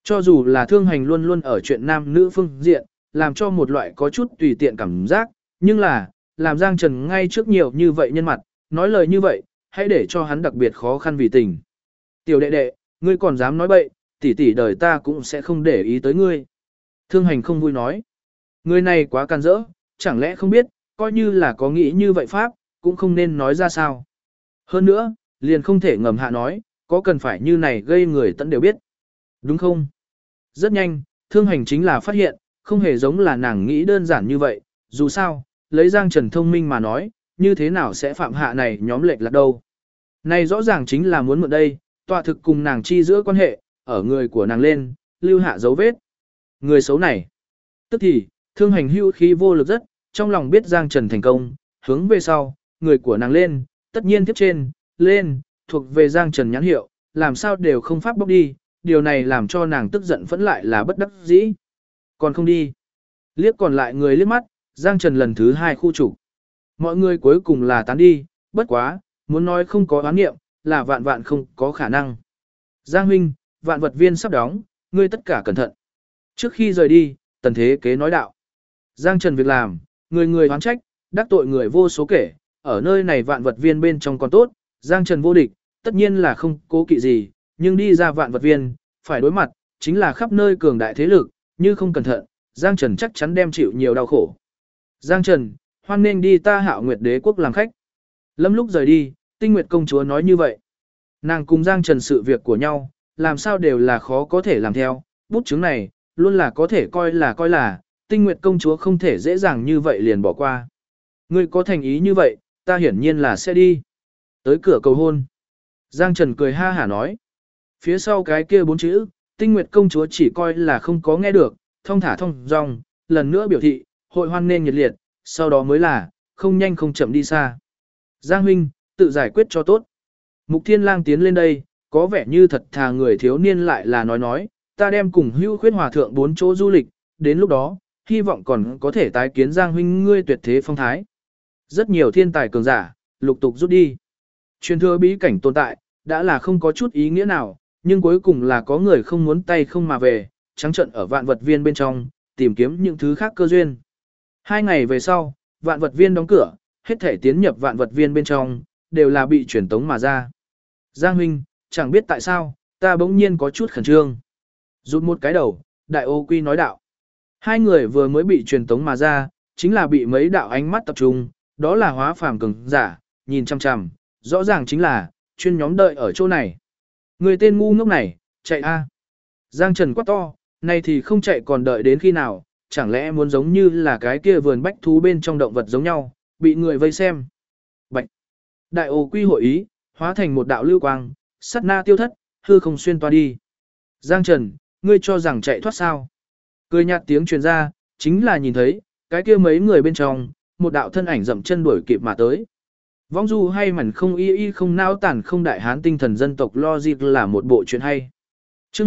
Cho dù là thương hành luôn luôn ở chuyện nam nữ phương diện, làm cho một loại có chút tùy tiện cảm giác, nhưng là, làm Giang Trần ngay trước nhiều như vậy nhân mặt, nói lời như vậy, hãy để cho hắn đặc biệt khó khăn vì tình. Tiểu đệ đệ, ngươi còn dám nói bậy, tỷ tỷ đời ta cũng sẽ không để ý tới ngươi. Thương hành không vui nói. Người này quá can dỡ, chẳng lẽ không biết, coi như là có nghĩ như vậy pháp, cũng không nên nói ra sao. Hơn nữa, liền không thể ngầm hạ nói, có cần phải như này gây người tận đều biết. Đúng không? Rất nhanh, thương hành chính là phát hiện, không hề giống là nàng nghĩ đơn giản như vậy, dù sao, lấy Giang Trần thông minh mà nói, như thế nào sẽ phạm hạ này nhóm lệch lạc đâu. Này rõ ràng chính là muốn mượn đây, tọa thực cùng nàng chi giữa quan hệ, ở người của nàng lên, lưu hạ dấu vết. Người xấu này. Tức thì, thương hành hưu khí vô lực rất, trong lòng biết Giang Trần thành công, hướng về sau, người của nàng lên, tất nhiên tiếp trên, lên, thuộc về Giang Trần nhãn hiệu, làm sao đều không pháp bốc đi, điều này làm cho nàng tức giận vẫn lại là bất đắc dĩ. Còn không đi. Liếc còn lại người liếc mắt, Giang Trần lần thứ 2 khu trục. Mọi người cuối cùng là tán đi, bất quá, muốn nói không có oán nghiệm, là vạn vạn không có khả năng. Giang huynh, vạn vật viên sắp đóng, ngươi tất cả cẩn thận. Trước khi rời đi, tần thế kế nói đạo. Giang Trần việc làm, người người oán trách, đắc tội người vô số kể, ở nơi này vạn vật viên bên trong còn tốt, Giang Trần vô địch, tất nhiên là không cố kỵ gì, nhưng đi ra vạn vật viên, phải đối mặt, chính là khắp nơi cường đại thế lực, như không cẩn thận, Giang Trần chắc chắn đem chịu nhiều đau khổ. Giang Trần, hoan nên đi ta Hạo Nguyệt Đế quốc làm khách. Lâm lúc rời đi, Tinh Nguyệt công chúa nói như vậy. Nàng cùng Giang Trần sự việc của nhau, làm sao đều là khó có thể làm theo, bút chứng này, luôn là có thể coi là, Tinh Nguyệt công chúa không thể dễ dàng như vậy liền bỏ qua. Ngươi có thành ý như vậy, ta hiển nhiên là sẽ đi. Tới cửa cầu hôn. Giang Trần cười ha hả nói. Phía sau cái kia 4 chữ, Tinh Nguyệt công chúa chỉ coi là không có nghe được, thong thả thong dong, lần nữa biểu thị, hội hoan nên nhiệt liệt, sau đó mới là, không nhanh không chậm đi xa. Giang huynh, tự giải quyết cho tốt. Mục Thiên Lang tiến lên đây, có vẻ như thật thà người thiếu niên lại là nói, ta đem cùng Hưu Khuyết hòa thượng 4 chỗ du lịch, đến lúc đó, hy vọng còn có thể tái kiến Giang huynh ngươi tuyệt thế phong thái. Rất nhiều thiên tài cường giả, lục tục rút đi. Truyền thừa bí cảnh tồn tại, đã là không có chút ý nghĩa nào, nhưng cuối cùng là có người không muốn tay không mà về, trắng trận ở vạn vật viên bên trong, tìm kiếm những thứ khác cơ duyên. 2 ngày về sau, vạn vật viên đóng cửa, hết thể tiến nhập vạn vật viên bên trong, đều là bị truyền tống mà ra. Giang huynh, chẳng biết tại sao, ta bỗng nhiên có chút khẩn trương. Rút một cái đầu, Đại Ô Quy nói đạo. 2 người vừa mới bị truyền tống mà ra, chính là bị mấy đạo ánh mắt tập trung, đó là hóa phàm cường giả, nhìn chăm chăm, rõ ràng chính là, chuyên nhóm đợi ở chỗ này. Người tên ngu ngốc này, chạy a! Giang Trần quát to, này thì không chạy còn đợi đến khi nào, chẳng lẽ muốn giống như là cái kia vườn bách thú bên trong động vật giống nhau, bị người vây xem. Bạch! Đại Ô Quy hội ý, hóa thành một đạo lưu quang, sát na tiêu thất, hư không xuyên toa đi. Giang Trần, ngươi cho rằng chạy thoát sao? Cười nhạt tiếng truyền ra, chính là nhìn thấy, cái kia mấy người bên trong, một đạo thân ảnh dậm chân đuổi kịp mà tới. Vong du hay mẩn không y không nao tản không đại hán tinh thần dân tộc logic là một bộ chuyện hay. Chương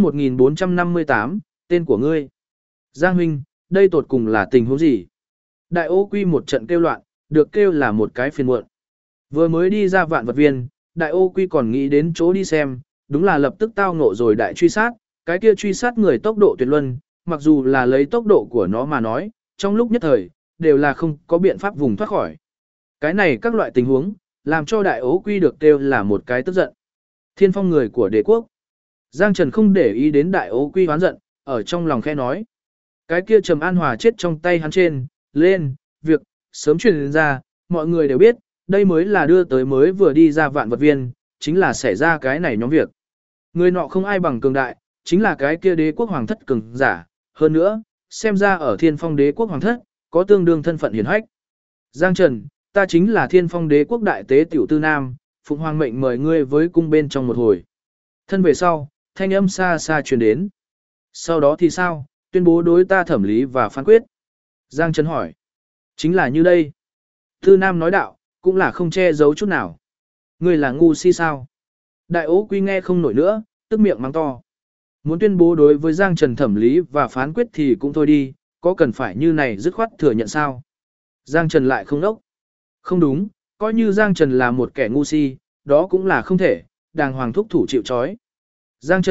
1458, tên của ngươi. Giang huynh, đây tột cùng là tình huống gì? Đại Ô Quy một trận kêu loạn, được kêu là một cái phiền muộn. Vừa mới đi ra vạn vật viên, Đại Ô Quy còn nghĩ đến chỗ đi xem, đúng là lập tức tao ngộ rồi đại truy sát, cái kia truy sát người tốc độ tuyệt luân, mặc dù là lấy tốc độ của nó mà nói, trong lúc nhất thời, đều là không có biện pháp vùng thoát khỏi. Cái này các loại tình huống, làm cho Đại Ô Quy được kêu là một cái tức giận. Thiên phong người của đế quốc. Giang Trần không để ý đến Đại Ô Quy hoán giận, ở trong lòng khẽ nói. Cái kia Trầm An Hòa chết trong tay hắn trên, lên, việc, sớm truyền ra, mọi người đều biết, đây mới là đưa tới mới vừa đi ra vạn vật viên, chính là xảy ra cái này nhóm việc. Người nọ không ai bằng cường đại, chính là cái kia đế quốc hoàng thất cường giả, hơn nữa, xem ra ở thiên phong đế quốc hoàng thất, có tương đương thân phận hiển hách. Giang Trần, ta chính là thiên phong đế quốc đại tế tiểu tư nam, Phụng Hoàng mệnh mời ngươi với cung bên trong một hồi. Thân về sau, thanh âm xa xa truyền đến. Sau đó thì sao, tuyên bố đối ta thẩm lý và phán quyết. Giang Trần hỏi. Chính là như đây. Tư nam nói đạo, cũng là không che giấu chút nào. Ngươi là ngu si sao? Đại Ô Quy nghe không nổi nữa, tức miệng mắng to. Muốn tuyên bố đối với Giang Trần thẩm lý và phán quyết thì cũng thôi đi, có cần phải như này dứt khoát thừa nhận sao? Giang Trần lại không đốc. Không đúng, coi như Giang Trần là một kẻ ngu si, đó cũng là không thể, đàng hoàng thúc thủ chịu trói. Giang Trần,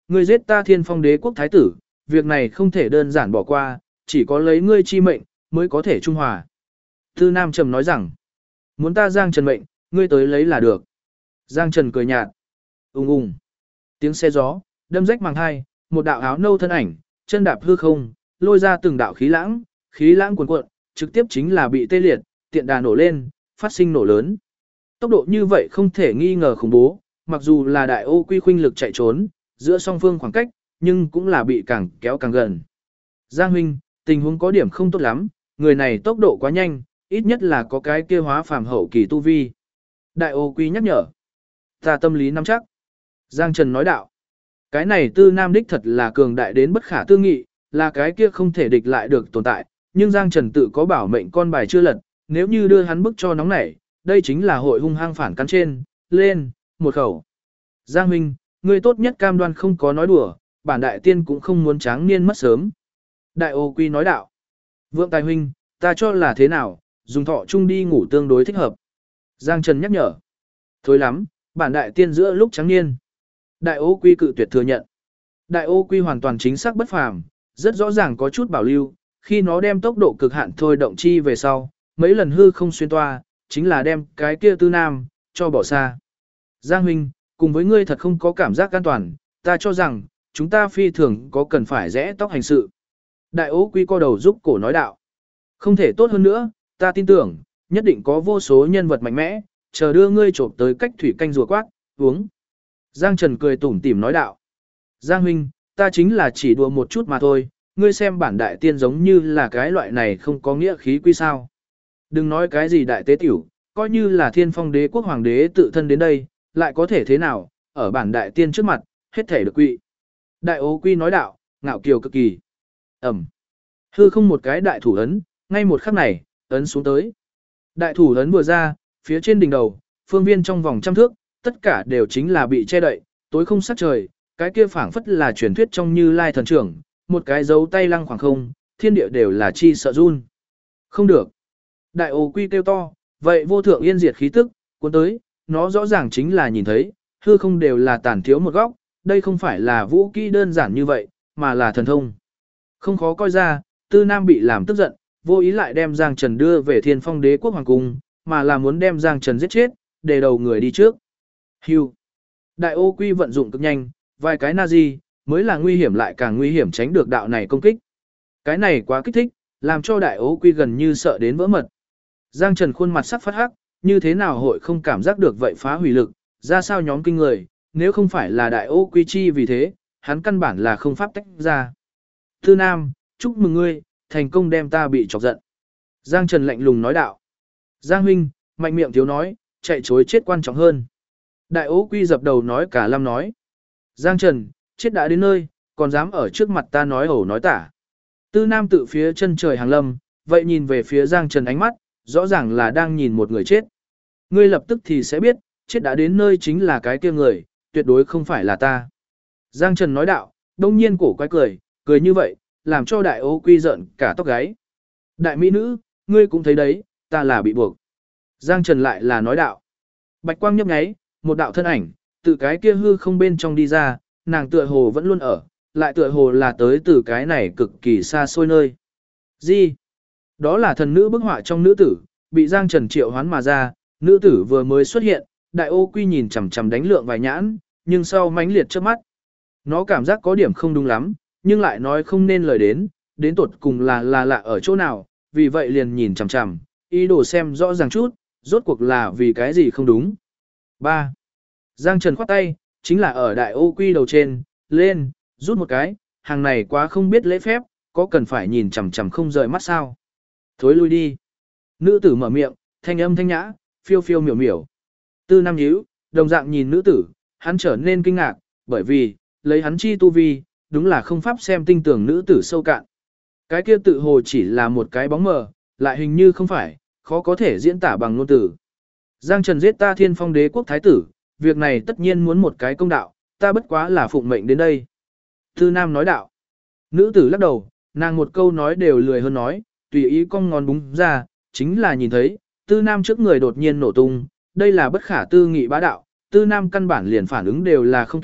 ngươi giết ta Thiên Phong Đế quốc thái tử, việc này không thể đơn giản bỏ qua, chỉ có lấy ngươi chi mệnh mới có thể trung hòa. Tư Nam trầm nói rằng, muốn ta Giang Trần mệnh, ngươi tới lấy là được. Giang Trần cười nhạt. Ùng ùng. Tiếng xe gió, đâm rách màng hai, một đạo áo nâu thân ảnh, chân đạp hư không, lôi ra từng đạo khí lãng cuồn cuộn, trực tiếp chính là bị tê liệt, tiện đà nổ lên, phát sinh nổ lớn. Tốc độ như vậy không thể nghi ngờ khủng bố, mặc dù là đại ô quy khuynh lực chạy trốn, giữa song phương khoảng cách, nhưng cũng là bị càng kéo càng gần. Giang huynh, tình huống có điểm không tốt lắm, người này tốc độ quá nhanh, ít nhất là có cái kia hóa phàm hậu kỳ tu vi. Đại ô quy nhắc nhở. Ta tâm lý nắm chắc. Giang Trần nói đạo. Cái này Tư Nam đích thật là cường đại đến bất khả tư nghị, là cái kia không thể địch lại được tồn tại, nhưng Giang Trần tự có bảo mệnh con bài chưa lật, nếu như đưa hắn bức cho nóng nảy, đây chính là hội hung hăng phản cắn trên, lên, một khẩu. Giang huynh, ngươi tốt nhất cam đoan không có nói đùa, bản đại tiên cũng không muốn tráng niên mất sớm. Đại ô quy nói đạo. Vượng tài huynh, ta cho là thế nào, dùng thọ chung đi ngủ tương đối thích hợp. Giang Trần nhắc nhở. Thôi lắm, bản đại tiên giữa lúc tráng niên. Đại ô quy cự tuyệt thừa nhận. Đại ô quy hoàn toàn chính xác bất phàm, rất rõ ràng có chút bảo lưu, khi nó đem tốc độ cực hạn thôi động chi về sau, mấy lần hư không xuyên toa, chính là đem cái kia Tư Nam cho bỏ xa. Giang huynh, cùng với ngươi thật không có cảm giác an toàn, ta cho rằng chúng ta phi thường có cần phải rẽ tóc hành sự. Đại ô quy co đầu giúp cổ nói đạo. Không thể tốt hơn nữa, ta tin tưởng, nhất định có vô số nhân vật mạnh mẽ, chờ đưa ngươi trộm tới cách thủy canh rùa quát, uống. Giang Trần cười tủm tỉm nói đạo. Giang huynh, ta chính là chỉ đùa một chút mà thôi, ngươi xem bản đại tiên giống như là cái loại này không có nghĩa khí quy sao. Đừng nói cái gì đại tế tiểu, coi như là Thiên Phong Đế quốc hoàng đế tự thân đến đây, lại có thể thế nào, ở bản đại tiên trước mặt, hết thể được quỵ. Đại ô quy nói đạo, ngạo kiều cực kỳ. Ẩm. Hư không một cái đại thủ ấn, ngay một khắc này, ấn xuống tới. Đại thủ ấn vừa ra, phía trên đỉnh đầu, phương viên trong vòng trăm thước, tất cả đều chính là bị che đậy, tối không sát trời, cái kia phảng phất là truyền thuyết trong Như Lai thần trưởng, một cái dấu tay lăng khoảng không, thiên địa đều là chi sợ run. Không được. Đại ô quy kêu to, vậy vô thượng yên diệt khí tức, cuốn tới, nó rõ ràng chính là nhìn thấy, hư không đều là tàn thiếu một góc, đây không phải là vũ kỹ đơn giản như vậy, mà là thần thông. Không khó coi ra, Tư Nam bị làm tức giận, vô ý lại đem Giang Trần đưa về Thiên Phong Đế quốc hoàng cung, mà là muốn đem Giang Trần giết chết, để đầu người đi trước. Hưu. Đại ô quy vận dụng cực nhanh, vài cái Nazi mới là nguy hiểm lại càng nguy hiểm tránh được đạo này công kích. Cái này quá kích thích, làm cho đại ô quy gần như sợ đến vỡ mật. Giang Trần khuôn mặt sắc phát hắc, như thế nào hội không cảm giác được vậy phá hủy lực, ra sao nhóm kinh người, nếu không phải là đại ô quy chi vì thế, hắn căn bản là không pháp tách ra. Tư Nam, chúc mừng ngươi, thành công đem ta bị chọc giận. Giang Trần lạnh lùng nói đạo. Giang huynh, mạnh miệng thiếu nói, chạy chối chết quan trọng hơn. Đại ô quy dập đầu nói cả lâm nói. Giang Trần, chết đã đến nơi, còn dám ở trước mặt ta nói ẩu nói tả. Tư Nam tự phía chân trời hàng lâm, vậy nhìn về phía Giang Trần ánh mắt, rõ ràng là đang nhìn một người chết. Ngươi lập tức thì sẽ biết, chết đã đến nơi chính là cái kia người, tuyệt đối không phải là ta. Giang Trần nói đạo, đông nhiên cổ quái cười, cười như vậy, làm cho đại ô quy giận cả tóc gáy. Đại mỹ nữ, ngươi cũng thấy đấy, ta là bị buộc. Giang Trần lại là nói đạo. Bạch quang nhấp nháy, một đạo thân ảnh, từ cái kia hư không bên trong đi ra, nàng tựa hồ vẫn luôn ở, lại tựa hồ là tới từ cái này cực kỳ xa xôi nơi. Gì? Đó là thần nữ bức họa trong nữ tử, bị Giang Trần triệu hoán mà ra, nữ tử vừa mới xuất hiện, đại ô quy nhìn chằm chằm đánh lượng vài nhãn, nhưng sau mãnh liệt trước mắt. Nó cảm giác có điểm không đúng lắm, nhưng lại nói không nên lời đến tột cùng là lạ ở chỗ nào, vì vậy liền nhìn chằm chằm, ý đồ xem rõ ràng chút, rốt cuộc là vì cái gì không đúng. 3. Giang Trần khoát tay, chính là ở đại ô quy đầu trên, lên, rút một cái, hàng này quá không biết lễ phép, có cần phải nhìn chằm chằm không rời mắt sao. Thối lui đi. Nữ tử mở miệng, thanh âm thanh nhã, phiêu phiêu miểu miểu. Tư Nam nhíu, đồng dạng nhìn nữ tử, hắn trở nên kinh ngạc, bởi vì, lấy hắn chi tu vi, đúng là không pháp xem tinh tưởng nữ tử sâu cạn. Cái kia tự hồ chỉ là một cái bóng mờ, lại hình như không phải, khó có thể diễn tả bằng ngôn từ. Giang Trần giết ta Thiên Phong Đế quốc thái tử, việc này tất nhiên muốn một cái công đạo, ta bất quá là phụng mệnh đến đây. Tư Nam nói đạo. Nữ tử lắc đầu, nàng một câu nói đều lười hơn nói, tùy ý cong ngón búng ra, chính là nhìn thấy, Tư Nam trước người đột nhiên nổ tung, đây là bất khả tư nghị bá đạo, Tư Nam căn bản liền phản ứng đều là không kịp,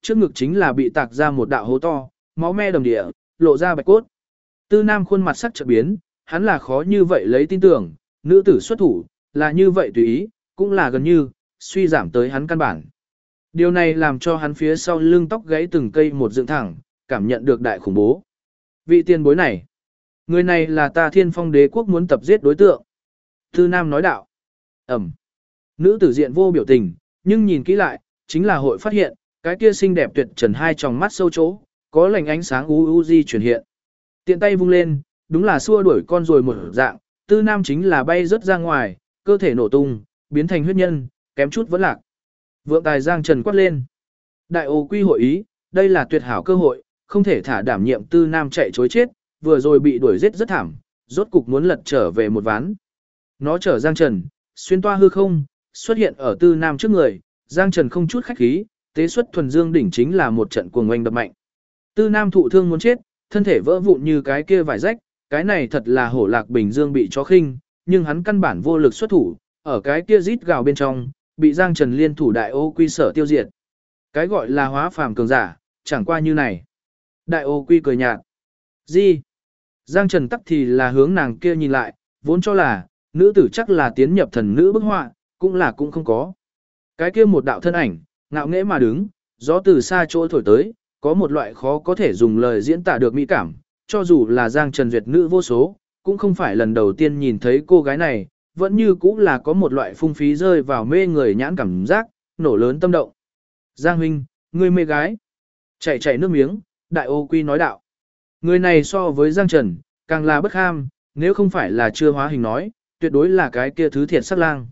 trước ngực chính là bị tạc ra một đạo hố to, máu me đầm địa, lộ ra bạch cốt. Tư Nam khuôn mặt sắc chợt biến, hắn là khó như vậy lấy tin tưởng, nữ tử xuất thủ, là như vậy tùy ý, cũng là gần như, suy giảm tới hắn căn bản. Điều này làm cho hắn phía sau lưng tóc gãy từng cây một dựng thẳng, cảm nhận được đại khủng bố. Vị tiền bối này, người này là ta Thiên Phong Đế quốc muốn tập giết đối tượng. Tư Nam nói đạo. Ẩm. Nữ tử diện vô biểu tình, nhưng nhìn kỹ lại, chính là hội phát hiện, cái kia xinh đẹp tuyệt trần hai tròng mắt sâu chỗ, có lành ánh sáng u u di chuyển hiện. Tiện tay vung lên, đúng là xua đuổi con rồi một dạng, Tư Nam chính là bay rớt ra ngoài, cơ thể nổ tung, biến thành huyết nhân, kém chút vẫn lạc. Vượng tài Giang Trần quát lên. Đại ô quy hội ý, đây là tuyệt hảo cơ hội, không thể thả đảm nhiệm Tư Nam chạy chối chết, vừa rồi bị đuổi giết rất thảm, rốt cục muốn lật trở về một ván. Nó chở Giang Trần, xuyên toa hư không, xuất hiện ở Tư Nam trước người, Giang Trần không chút khách khí, tế xuất thuần dương đỉnh chính là một trận cuồng oanh đập mạnh. Tư Nam thụ thương muốn chết, thân thể vỡ vụn như cái kia vải rách, cái này thật là hổ lạc bình dương bị chó khinh, nhưng hắn căn bản vô lực xuất thủ, ở cái kia rít gào bên trong, bị Giang Trần liên thủ đại ô quy sở tiêu diệt. Cái gọi là hóa phàm cường giả, chẳng qua như này. Đại ô quy cười nhạt. Gì? Giang Trần tắc thì là hướng nàng kia nhìn lại, vốn cho là, nữ tử chắc là tiến nhập thần nữ bức họa, cũng không có. Cái kia một đạo thân ảnh, ngạo nghễ mà đứng, gió từ xa chỗ thổi tới, có một loại khó có thể dùng lời diễn tả được mỹ cảm, cho dù là Giang Trần duyệt nữ vô số, cũng không phải lần đầu tiên nhìn thấy cô gái này, vẫn như cũng là có một loại phung phí rơi vào mê người nhãn cảm giác, nổ lớn tâm động. Giang huynh, ngươi mê gái. Chảy nước miếng, đại ô quy nói đạo. Người này so với Giang Trần, càng là bất ham, nếu không phải là chưa hóa hình nói, tuyệt đối là cái kia thứ thiệt sắc lang.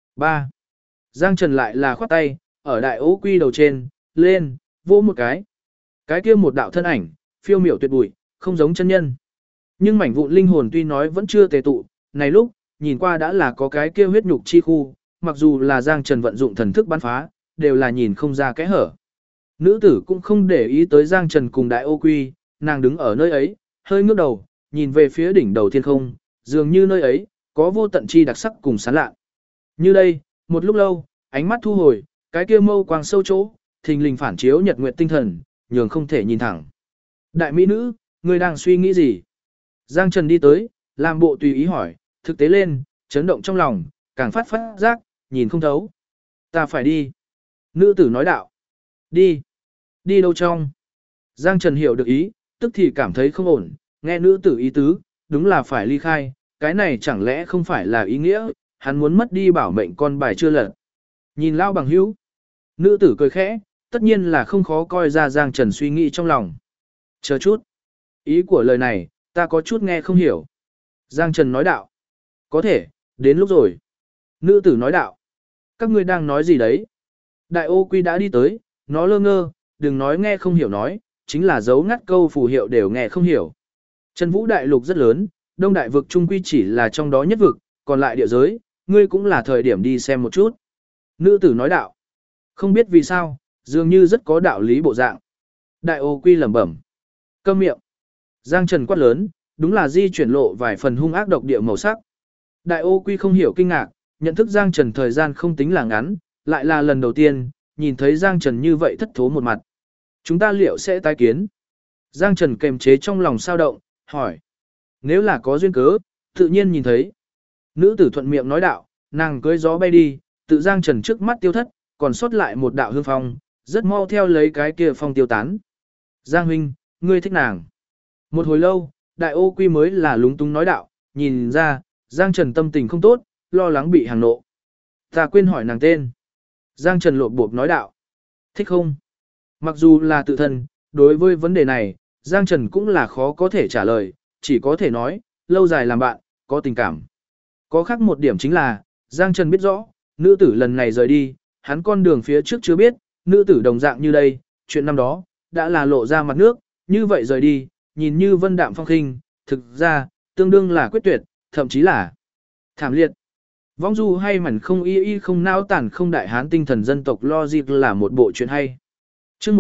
3. Giang Trần lại là khoát tay, ở đại ô quy đầu trên, lên, vỗ một cái. Cái kia một đạo thân ảnh, phiêu miểu tuyệt bụi, không giống chân nhân. Nhưng mảnh vụn linh hồn tuy nói vẫn chưa tề tụ, này lúc, nhìn qua đã là có cái kia huyết nhục chi khu, mặc dù là Giang Trần vận dụng thần thức bắn phá, đều là nhìn không ra kẽ hở. Nữ tử cũng không để ý tới Giang Trần cùng đại ô quy, nàng đứng ở nơi ấy, hơi ngước đầu, nhìn về phía đỉnh đầu thiên không, dường như nơi ấy, có vô tận chi đặc sắc cùng sáng lạ. Như đây, một lúc lâu, ánh mắt thu hồi, cái kia mâu quang sâu chỗ, thình lình phản chiếu nhật nguyệt tinh thần, nhường không thể nhìn thẳng. Đại mỹ nữ, ngươi đang suy nghĩ gì? Giang Trần đi tới, làm bộ tùy ý hỏi, thực tế lên, chấn động trong lòng, càng phát giác, nhìn không thấu. Ta phải đi. Nữ tử nói đạo. Đi. Đi đâu trong? Giang Trần hiểu được ý, tức thì cảm thấy không ổn, nghe nữ tử ý tứ, đúng là phải ly khai, cái này chẳng lẽ không phải là ý nghĩa, hắn muốn mất đi bảo mệnh con bài chưa lật. Nhìn lao bằng hữu. Nữ tử cười khẽ, tất nhiên là không khó coi ra Giang Trần suy nghĩ trong lòng. Chờ chút. Ý của lời này, ta có chút nghe không hiểu. Giang Trần nói đạo. Có thể, đến lúc rồi. Nữ tử nói đạo. Các ngươi đang nói gì đấy? Đại ô quy đã đi tới, nó lơ ngơ, đừng nói nghe không hiểu nói, chính là dấu ngắt câu phù hiệu đều nghe không hiểu. Trần Vũ đại lục rất lớn, Đông đại vực trung quy chỉ là trong đó nhất vực, còn lại địa giới, ngươi cũng là thời điểm đi xem một chút. Nữ tử nói đạo. Không biết vì sao, dường như rất có đạo lý bộ dạng. Đại ô quy lẩm bẩm. Câm miệng. Giang Trần quát lớn, đúng là di chuyển lộ vài phần hung ác độc địa màu sắc. Đại ô quy không hiểu kinh ngạc, nhận thức Giang Trần thời gian không tính là ngắn, lại là lần đầu tiên, nhìn thấy Giang Trần như vậy thất thố một mặt. Chúng ta liệu sẽ tái kiến? Giang Trần kềm chế trong lòng sao động, hỏi. Nếu là có duyên cớ, tự nhiên nhìn thấy. Nữ tử thuận miệng nói đạo, nàng cưới gió bay đi, tự Giang Trần trước mắt tiêu thất, còn sót lại một đạo hương phong, rất mau theo lấy cái kia phong tiêu tán. Giang huynh, ngươi thích nàng. Một hồi lâu, đại ô quy mới là lúng túng nói đạo, nhìn ra, Giang Trần tâm tình không tốt, lo lắng bị hàng nộ. Ta quên hỏi nàng tên. Giang Trần lộp bộp nói đạo. Thích không? Mặc dù là tự thân, đối với vấn đề này, Giang Trần cũng là khó có thể trả lời, chỉ có thể nói, lâu dài làm bạn, có tình cảm. Có khác một điểm chính là, Giang Trần biết rõ, nữ tử lần này rời đi, hắn con đường phía trước chưa biết, nữ tử đồng dạng như đây, chuyện năm đó, đã là lộ ra mặt nước, như vậy rời đi, nhìn như vân đạm phong khinh, thực ra, tương đương là quyết tuyệt, thậm chí là thảm liệt. Vong du hay mảnh không y không nao tản không đại hán tinh thần dân tộc logic là một bộ chuyện hay. Chương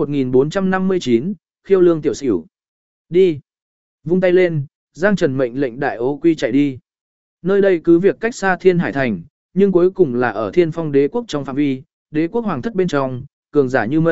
1459, khiêu lương tiểu xỉu. Đi. Vung tay lên, Giang Trần mệnh lệnh đại ô quy chạy đi. Nơi đây cứ việc cách xa Thiên Hải Thành, nhưng cuối cùng là ở Thiên Phong Đế quốc trong phạm vi, Đế quốc hoàng thất bên trong, cường giả như mây,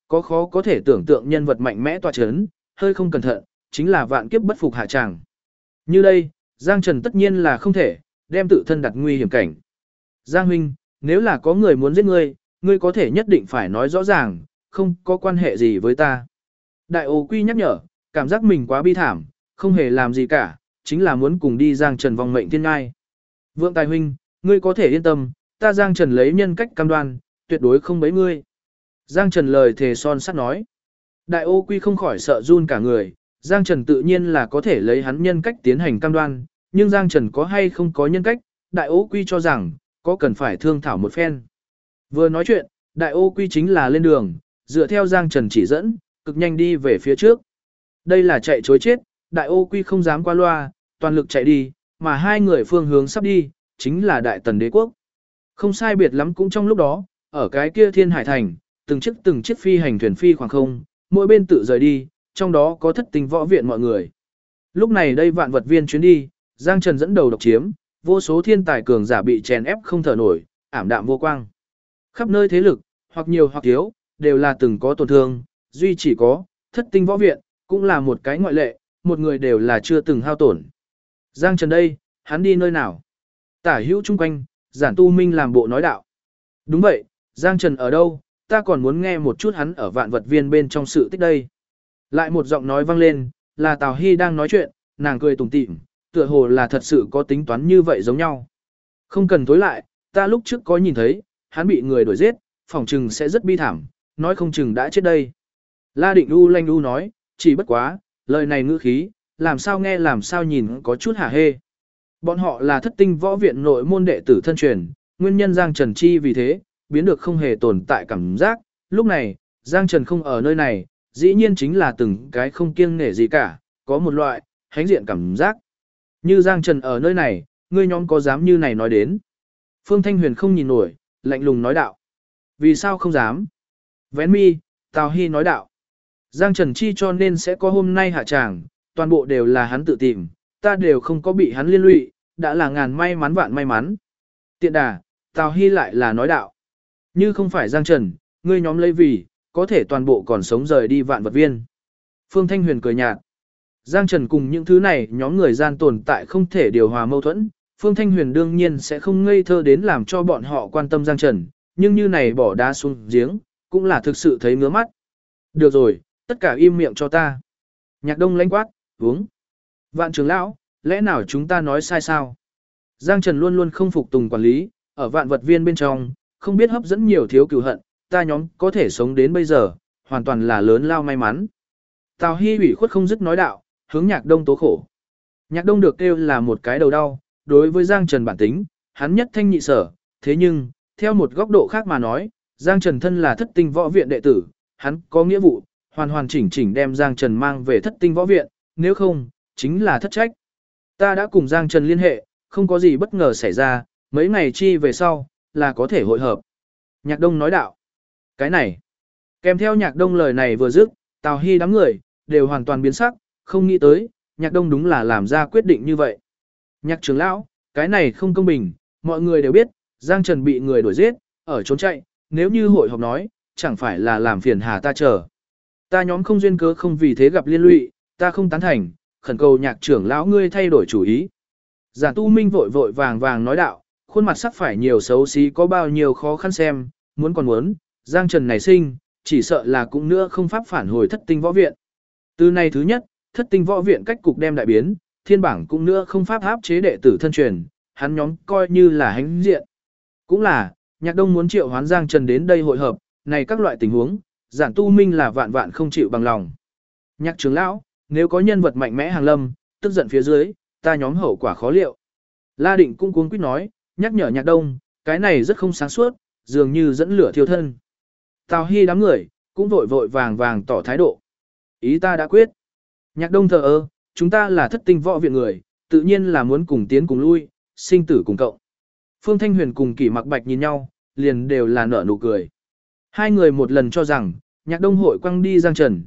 Có khó có thể tưởng tượng nhân vật mạnh mẽ tọa chấn, hơi không cẩn thận, chính là vạn kiếp bất phục hạ tràng. Như đây, Giang Trần tất nhiên là không thể, đem tự thân đặt nguy hiểm cảnh. Giang huynh, nếu là có người muốn giết ngươi, ngươi có thể nhất định phải nói rõ ràng, không có quan hệ gì với ta. Đại ô quy nhắc nhở, cảm giác mình quá bi thảm, không hề làm gì cả, chính là muốn cùng đi Giang Trần vòng mệnh thiên ngai. Vượng Tài huynh, ngươi có thể yên tâm, ta Giang Trần lấy nhân cách cam đoan, tuyệt đối không bấy ngươi. Giang Trần lời thề son sắt nói. Đại ô quy không khỏi sợ run cả người, Giang Trần tự nhiên là có thể lấy hắn nhân cách tiến hành cam đoan, nhưng Giang Trần có hay không có nhân cách, đại ô quy cho rằng, có cần phải thương thảo một phen. Vừa nói chuyện, đại ô quy chính là lên đường, dựa theo Giang Trần chỉ dẫn, cực nhanh đi về phía trước. Đây là chạy chối chết, đại ô quy không dám qua loa, toàn lực chạy đi, mà hai người phương hướng sắp đi, chính là đại tần đế quốc. Không sai biệt lắm cũng trong lúc đó, ở cái kia Thiên Hải Thành, từng chiếc phi hành thuyền phi khoảng không, mỗi bên tự rời đi, trong đó có thất tinh võ viện mọi người. Lúc này đây vạn vật viên chuyến đi, Giang Trần dẫn đầu độc chiếm, vô số thiên tài cường giả bị chèn ép không thở nổi, ảm đạm vô quang. Khắp nơi thế lực, hoặc nhiều hoặc thiếu, đều là từng có tổn thương, duy chỉ có, thất tinh võ viện, cũng là một cái ngoại lệ, một người đều là chưa từng hao tổn. Giang Trần đây, hắn đi nơi nào? Tả hữu chung quanh, Giản Tu Minh làm bộ nói đạo. Đúng vậy, Giang Trần ở đâu, ta còn muốn nghe một chút hắn ở vạn vật viên bên trong sự tích đây. Lại một giọng nói vang lên, là Tào Hy đang nói chuyện, nàng cười tủm tỉm, tựa hồ là thật sự có tính toán như vậy giống nhau. Không cần tối lại, ta lúc trước có nhìn thấy, hắn bị người đuổi giết, phỏng chừng sẽ rất bi thảm, nói không chừng đã chết đây. La Định U lanh u nói, chỉ bất quá, lời này ngữ khí, làm sao nghe làm sao nhìn có chút hả hê. Bọn họ là thất tinh võ viện nội môn đệ tử thân truyền, nguyên nhân Giang Trần chi vì thế, biến được không hề tồn tại cảm giác. Lúc này, Giang Trần không ở nơi này, dĩ nhiên chính là từng cái không kiêng nể gì cả, có một loại, hãnh diện cảm giác. Như Giang Trần ở nơi này, ngươi nhóm có dám như này nói đến. Phương Thanh Huyền không nhìn nổi, lạnh lùng nói đạo. Vì sao không dám? Vén mi, Tào Hy nói đạo. Giang Trần chi cho nên sẽ có hôm nay hạ tràng, toàn bộ đều là hắn tự tìm, ta đều không có bị hắn liên lụy, đã là ngàn may mắn vạn may mắn. Tiện đà, Tào Hy lại là nói đạo. Như không phải Giang Trần, ngươi nhóm lấy vì, có thể toàn bộ còn sống rời đi vạn vật viên. Phương Thanh Huyền cười nhạt. Giang Trần cùng những thứ này nhóm người gian tồn tại không thể điều hòa mâu thuẫn. Phương Thanh Huyền đương nhiên sẽ không ngây thơ đến làm cho bọn họ quan tâm Giang Trần, nhưng như này bỏ đá xuống giếng, cũng là thực sự thấy ngứa mắt. Được rồi, tất cả im miệng cho ta. Nhạc Đông lãnh quát, uống. Vạn trưởng lão, lẽ nào chúng ta nói sai sao? Giang Trần luôn luôn không phục tùng quản lý, ở vạn vật viên bên trong, không biết hấp dẫn nhiều thiếu cừu hận, ta nhóm có thể sống đến bây giờ, hoàn toàn là lớn lao may mắn. Tào Hy ủy khuất không dứt nói đạo, hướng Nhạc Đông tố khổ. Nhạc Đông được kêu là một cái đầu đau, đối với Giang Trần bản tính, hắn nhất thanh nhị sở, thế nhưng, theo một góc độ khác mà nói, Giang Trần thân là thất tinh võ viện đệ tử, hắn có nghĩa vụ, hoàn hoàn chỉnh chỉnh đem Giang Trần mang về thất tinh võ viện, nếu không, chính là thất trách. Ta đã cùng Giang Trần liên hệ, không có gì bất ngờ xảy ra, mấy ngày chi về sau, là có thể hội hợp. Nhạc Đông nói đạo. Cái này, kèm theo Nhạc Đông lời này vừa dứt, Tào Hy đám người, đều hoàn toàn biến sắc, không nghĩ tới, Nhạc Đông đúng là làm ra quyết định như vậy. Nhạc trưởng lão, cái này không công bình, mọi người đều biết, Giang Trần bị người đuổi giết, ở trốn chạy, nếu như hội họp nói, chẳng phải là làm phiền hà ta chờ. Ta nhóm không duyên cớ không vì thế gặp liên lụy, ta không tán thành, khẩn cầu Nhạc trưởng lão ngươi thay đổi chủ ý. Giản Tu Minh vội vội vàng vàng nói đạo, khuôn mặt sắc phải nhiều xấu xí có bao nhiêu khó khăn xem, muốn còn muốn, Giang Trần này sinh, chỉ sợ là cũng nữa không pháp phản hồi thất tinh võ viện. Từ này thứ nhất, thất tinh võ viện cách cục đem đại biến, thiên bảng cũng nữa không pháp áp chế đệ tử thân truyền, hắn nhóm coi như là hãnh diện. Cũng là, Nhạc Đông muốn triệu hoán Giang Trần đến đây hội hợp, này các loại tình huống, Giản Tu Minh là vạn vạn không chịu bằng lòng. Nhạc trưởng lão, nếu có nhân vật mạnh mẽ hàng lâm, tức giận phía dưới, ta nhóm hậu quả khó liệu. La Định cũng cuống quýt nói, nhắc nhở Nhạc Đông, cái này rất không sáng suốt, dường như dẫn lửa thiêu thân. Tào Hy đám người, cũng vội vội vàng vàng tỏ thái độ. Ý ta đã quyết. Nhạc Đông thờ ơ, chúng ta là thất tinh võ viện người, tự nhiên là muốn cùng tiến cùng lui, sinh tử cùng cộng. Phương Thanh Huyền cùng Kỷ Mặc Bạch nhìn nhau, liền đều là nở nụ cười. Hai người một lần cho rằng, Nhạc Đông hội quăng đi Giang Trần,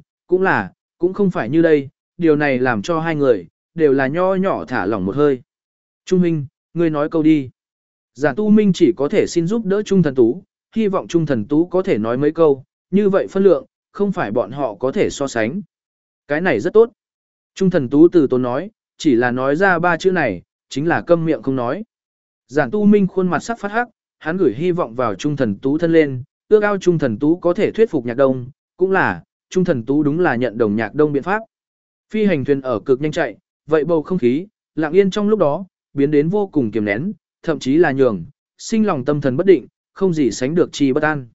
cũng không phải như đây, điều này làm cho hai người, đều là nho nhỏ thả lỏng một hơi. Trung Minh, ngươi nói câu đi. Giả Tu Minh chỉ có thể xin giúp đỡ Trung Thần Tú, hy vọng Trung Thần Tú có thể nói mấy câu, như vậy phân lượng, không phải bọn họ có thể so sánh. Cái này rất tốt. Trung thần tú từ tốn nói, chỉ là nói ra ba chữ này, chính là câm miệng không nói. Giản Tu Minh khuôn mặt sắc phát hắc, hắn gửi hy vọng vào Trung thần tú thân lên, ước ao Trung thần tú có thể thuyết phục Nhạc Đông, cũng là, Trung thần tú đúng là nhận đồng Nhạc Đông biện pháp. Phi hành thuyền ở cực nhanh chạy, vậy bầu không khí, lặng yên trong lúc đó, biến đến vô cùng kiềm nén, thậm chí là nhường, sinh lòng tâm thần bất định, không gì sánh được chi bất an.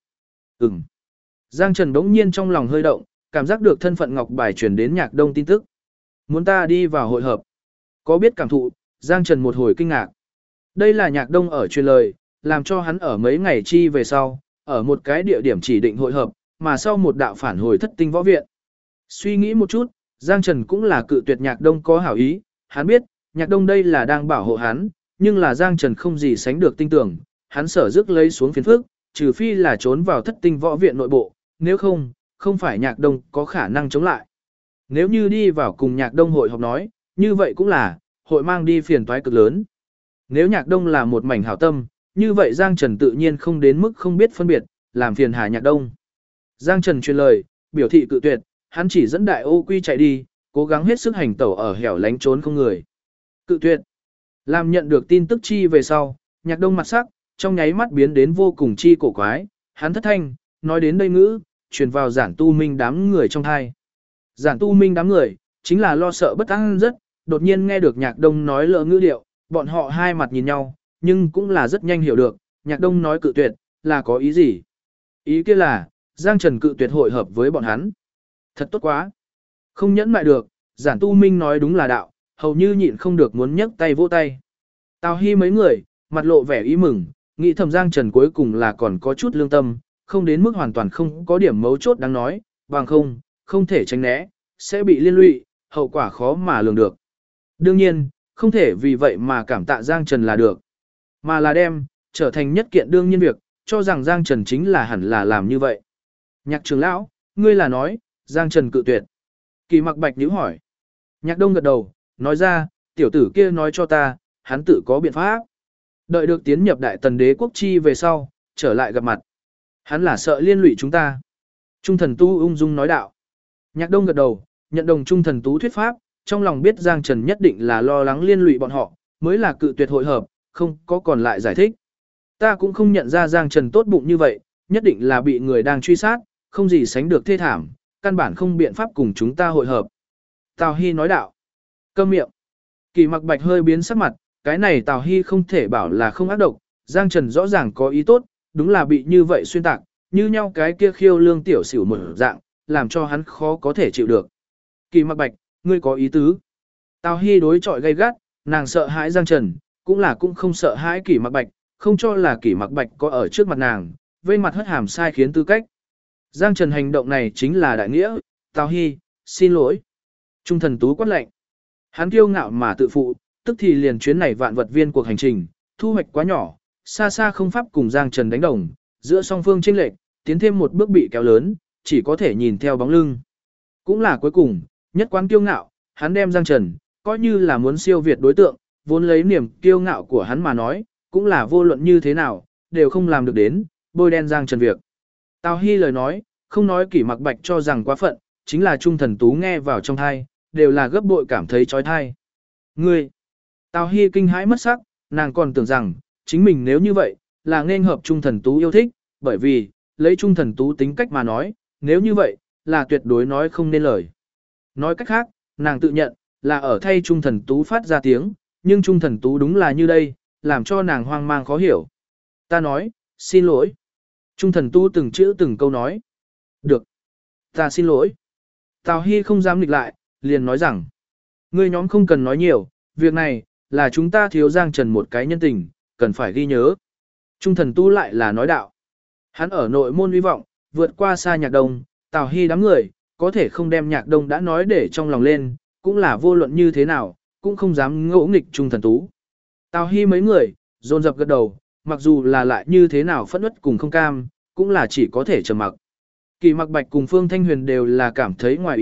Giang Trần đống nhiên trong lòng hơi động, cảm giác được thân phận ngọc bài truyền đến Nhạc Đông tin tức. Muốn ta đi vào hội hợp. Có biết cảm thụ, Giang Trần một hồi kinh ngạc. Đây là Nhạc Đông ở truyền lời, làm cho hắn ở mấy ngày chi về sau, ở một cái địa điểm chỉ định hội hợp, mà sau một đạo phản hồi thất tinh võ viện. Suy nghĩ một chút, Giang Trần cũng là cự tuyệt Nhạc Đông có hảo ý, hắn biết, Nhạc Đông đây là đang bảo hộ hắn, nhưng là Giang Trần không gì sánh được tin tưởng, hắn sở dứt lấy xuống phiền phức, trừ phi là trốn vào thất tinh võ viện nội bộ, nếu không, không phải Nhạc Đông có khả năng chống lại. Nếu như đi vào cùng Nhạc Đông hội họp nói, như vậy cũng là, hội mang đi phiền toái cực lớn. Nếu Nhạc Đông là một mảnh hảo tâm, như vậy Giang Trần tự nhiên không đến mức không biết phân biệt, làm phiền hà Nhạc Đông. Giang Trần truyền lời, biểu thị cự tuyệt, hắn chỉ dẫn đại ô quy chạy đi, cố gắng hết sức hành tẩu ở hẻo lánh trốn không người. Cự tuyệt. Làm nhận được tin tức chi về sau, Nhạc Đông mặt sắc, trong nháy mắt biến đến vô cùng chi cổ quái, hắn thất thanh, nói đến đây ngữ, truyền vào Giản Tu Minh đám người trong thai. Giản Tu Minh đám người, chính là lo sợ bất an rất, đột nhiên nghe được Nhạc Đông nói lỡ ngữ điệu, bọn họ hai mặt nhìn nhau, nhưng cũng là rất nhanh hiểu được, Nhạc Đông nói cự tuyệt, là có ý gì. Ý kia là, Giang Trần cự tuyệt hội hợp với bọn hắn. Thật tốt quá. Không nhẫn mại được, Giản Tu Minh nói đúng là đạo, hầu như nhịn không được muốn nhấc tay vỗ tay. Tào Hy mấy người, mặt lộ vẻ ý mừng, nghĩ thầm Giang Trần cuối cùng là còn có chút lương tâm, không đến mức hoàn toàn không có điểm mấu chốt đáng nói, bằng không thể tránh né, sẽ bị liên lụy, hậu quả khó mà lường được. Đương nhiên, không thể vì vậy mà cảm tạ Giang Trần là được, mà là đem, trở thành nhất kiện đương nhiên việc, cho rằng Giang Trần chính là hẳn là làm như vậy. Nhạc trưởng lão, ngươi là nói, Giang Trần cự tuyệt. Kỳ Mặc Bạch nhíu hỏi. Nhạc Đông gật đầu, nói ra, tiểu tử kia nói cho ta, hắn tự có biện pháp. Đợi được tiến nhập Đại Tần Đế quốc chi về sau, trở lại gặp mặt. Hắn là sợ liên lụy chúng ta. Trung thần tu ung dung nói đạo. Nhạc Đông gật đầu, nhận đồng Trung thần tú thuyết pháp, trong lòng biết Giang Trần nhất định là lo lắng liên lụy bọn họ, mới là cự tuyệt hội hợp, không có còn lại giải thích. Ta cũng không nhận ra Giang Trần tốt bụng như vậy, nhất định là bị người đang truy sát, không gì sánh được thê thảm, căn bản không biện pháp cùng chúng ta hội hợp. Tào Hy nói đạo. Câm miệng. Kỳ Mặc Bạch hơi biến sắc mặt, cái này Tào Hy không thể bảo là không ác độc, Giang Trần rõ ràng có ý tốt, đúng là bị như vậy xuyên tạc, như nhau cái kia khiêu lương tiểu xỉu một dạng, làm cho hắn khó có thể chịu được. Kỳ Mặc Bạch, ngươi có ý tứ. Tào Hy đối chọi gay gắt, nàng sợ hãi Giang Trần, cũng không sợ hãi Kỳ Mặc Bạch, không cho là Kỳ Mặc Bạch có ở trước mặt nàng, vây mặt hất hàm sai khiến tư cách. Giang Trần hành động này chính là đại nghĩa, Tào Hy, xin lỗi. Trung thần tú quát lệnh. Hắn kiêu ngạo mà tự phụ, tức thì liền chuyến này vạn vật viên cuộc hành trình, thu hoạch quá nhỏ, xa xa không pháp cùng Giang Trần đánh đồng, giữa song phương chênh lệch, tiến thêm một bước bị kéo lớn, chỉ có thể nhìn theo bóng lưng. Cũng là cuối cùng, nhất quán kiêu ngạo, hắn đem Giang Trần, coi như là muốn siêu việt đối tượng, vốn lấy niềm kiêu ngạo của hắn mà nói, cũng là vô luận như thế nào, đều không làm được đến, bôi đen Giang Trần việc. Tào Hy lời nói, không nói Kỷ Mặc Bạch cho rằng quá phận, chính là Trung thần tú nghe vào trong thai, đều là gấp bội cảm thấy trói thai. Ngươi! Tào Hy kinh hãi mất sắc, nàng còn tưởng rằng, chính mình nếu như vậy, là nên hợp Trung thần tú yêu thích, bởi vì, lấy Trung thần tú tính cách mà nói, nếu như vậy, là tuyệt đối nói không nên lời. Nói cách khác, nàng tự nhận, là ở thay Trung thần tú phát ra tiếng, nhưng Trung thần tú đúng là như đây, làm cho nàng hoang mang khó hiểu. Ta nói, xin lỗi. Trung thần tu từng chữ từng câu nói. Được. Ta xin lỗi. Tào Hy không dám nghịch lại, liền nói rằng. Ngươi nhóm không cần nói nhiều, việc này, là chúng ta thiếu Giang Trần một cái nhân tình, cần phải ghi nhớ. Trung thần tu lại là nói đạo. Hắn ở nội môn hy vọng, vượt qua xa Nhạc Đông, Tào Hy đám người, có thể không đem Nhạc Đông đã nói để trong lòng lên, cũng là vô luận như thế nào, cũng không dám ngỗ nghịch Trung thần tú. Tào Hy mấy người, dồn dập gật đầu, mặc dù là lại như thế nào phẫn uất cùng không cam, cũng là chỉ có thể trầm mặc. Kỳ Mặc Bạch cùng Phương Thanh Huyền đều là cảm thấy ngoài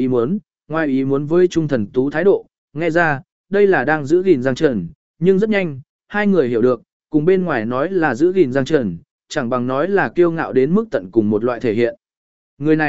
ý muốn với Trung thần tú thái độ, nghe ra, đây là đang giữ gìn Giang Trần, nhưng rất nhanh, hai người hiểu được, cùng bên ngoài nói là giữ gìn Giang Trần, chẳng bằng nói là kiêu ngạo đến mức tận cùng một loại thể hiện. Người này,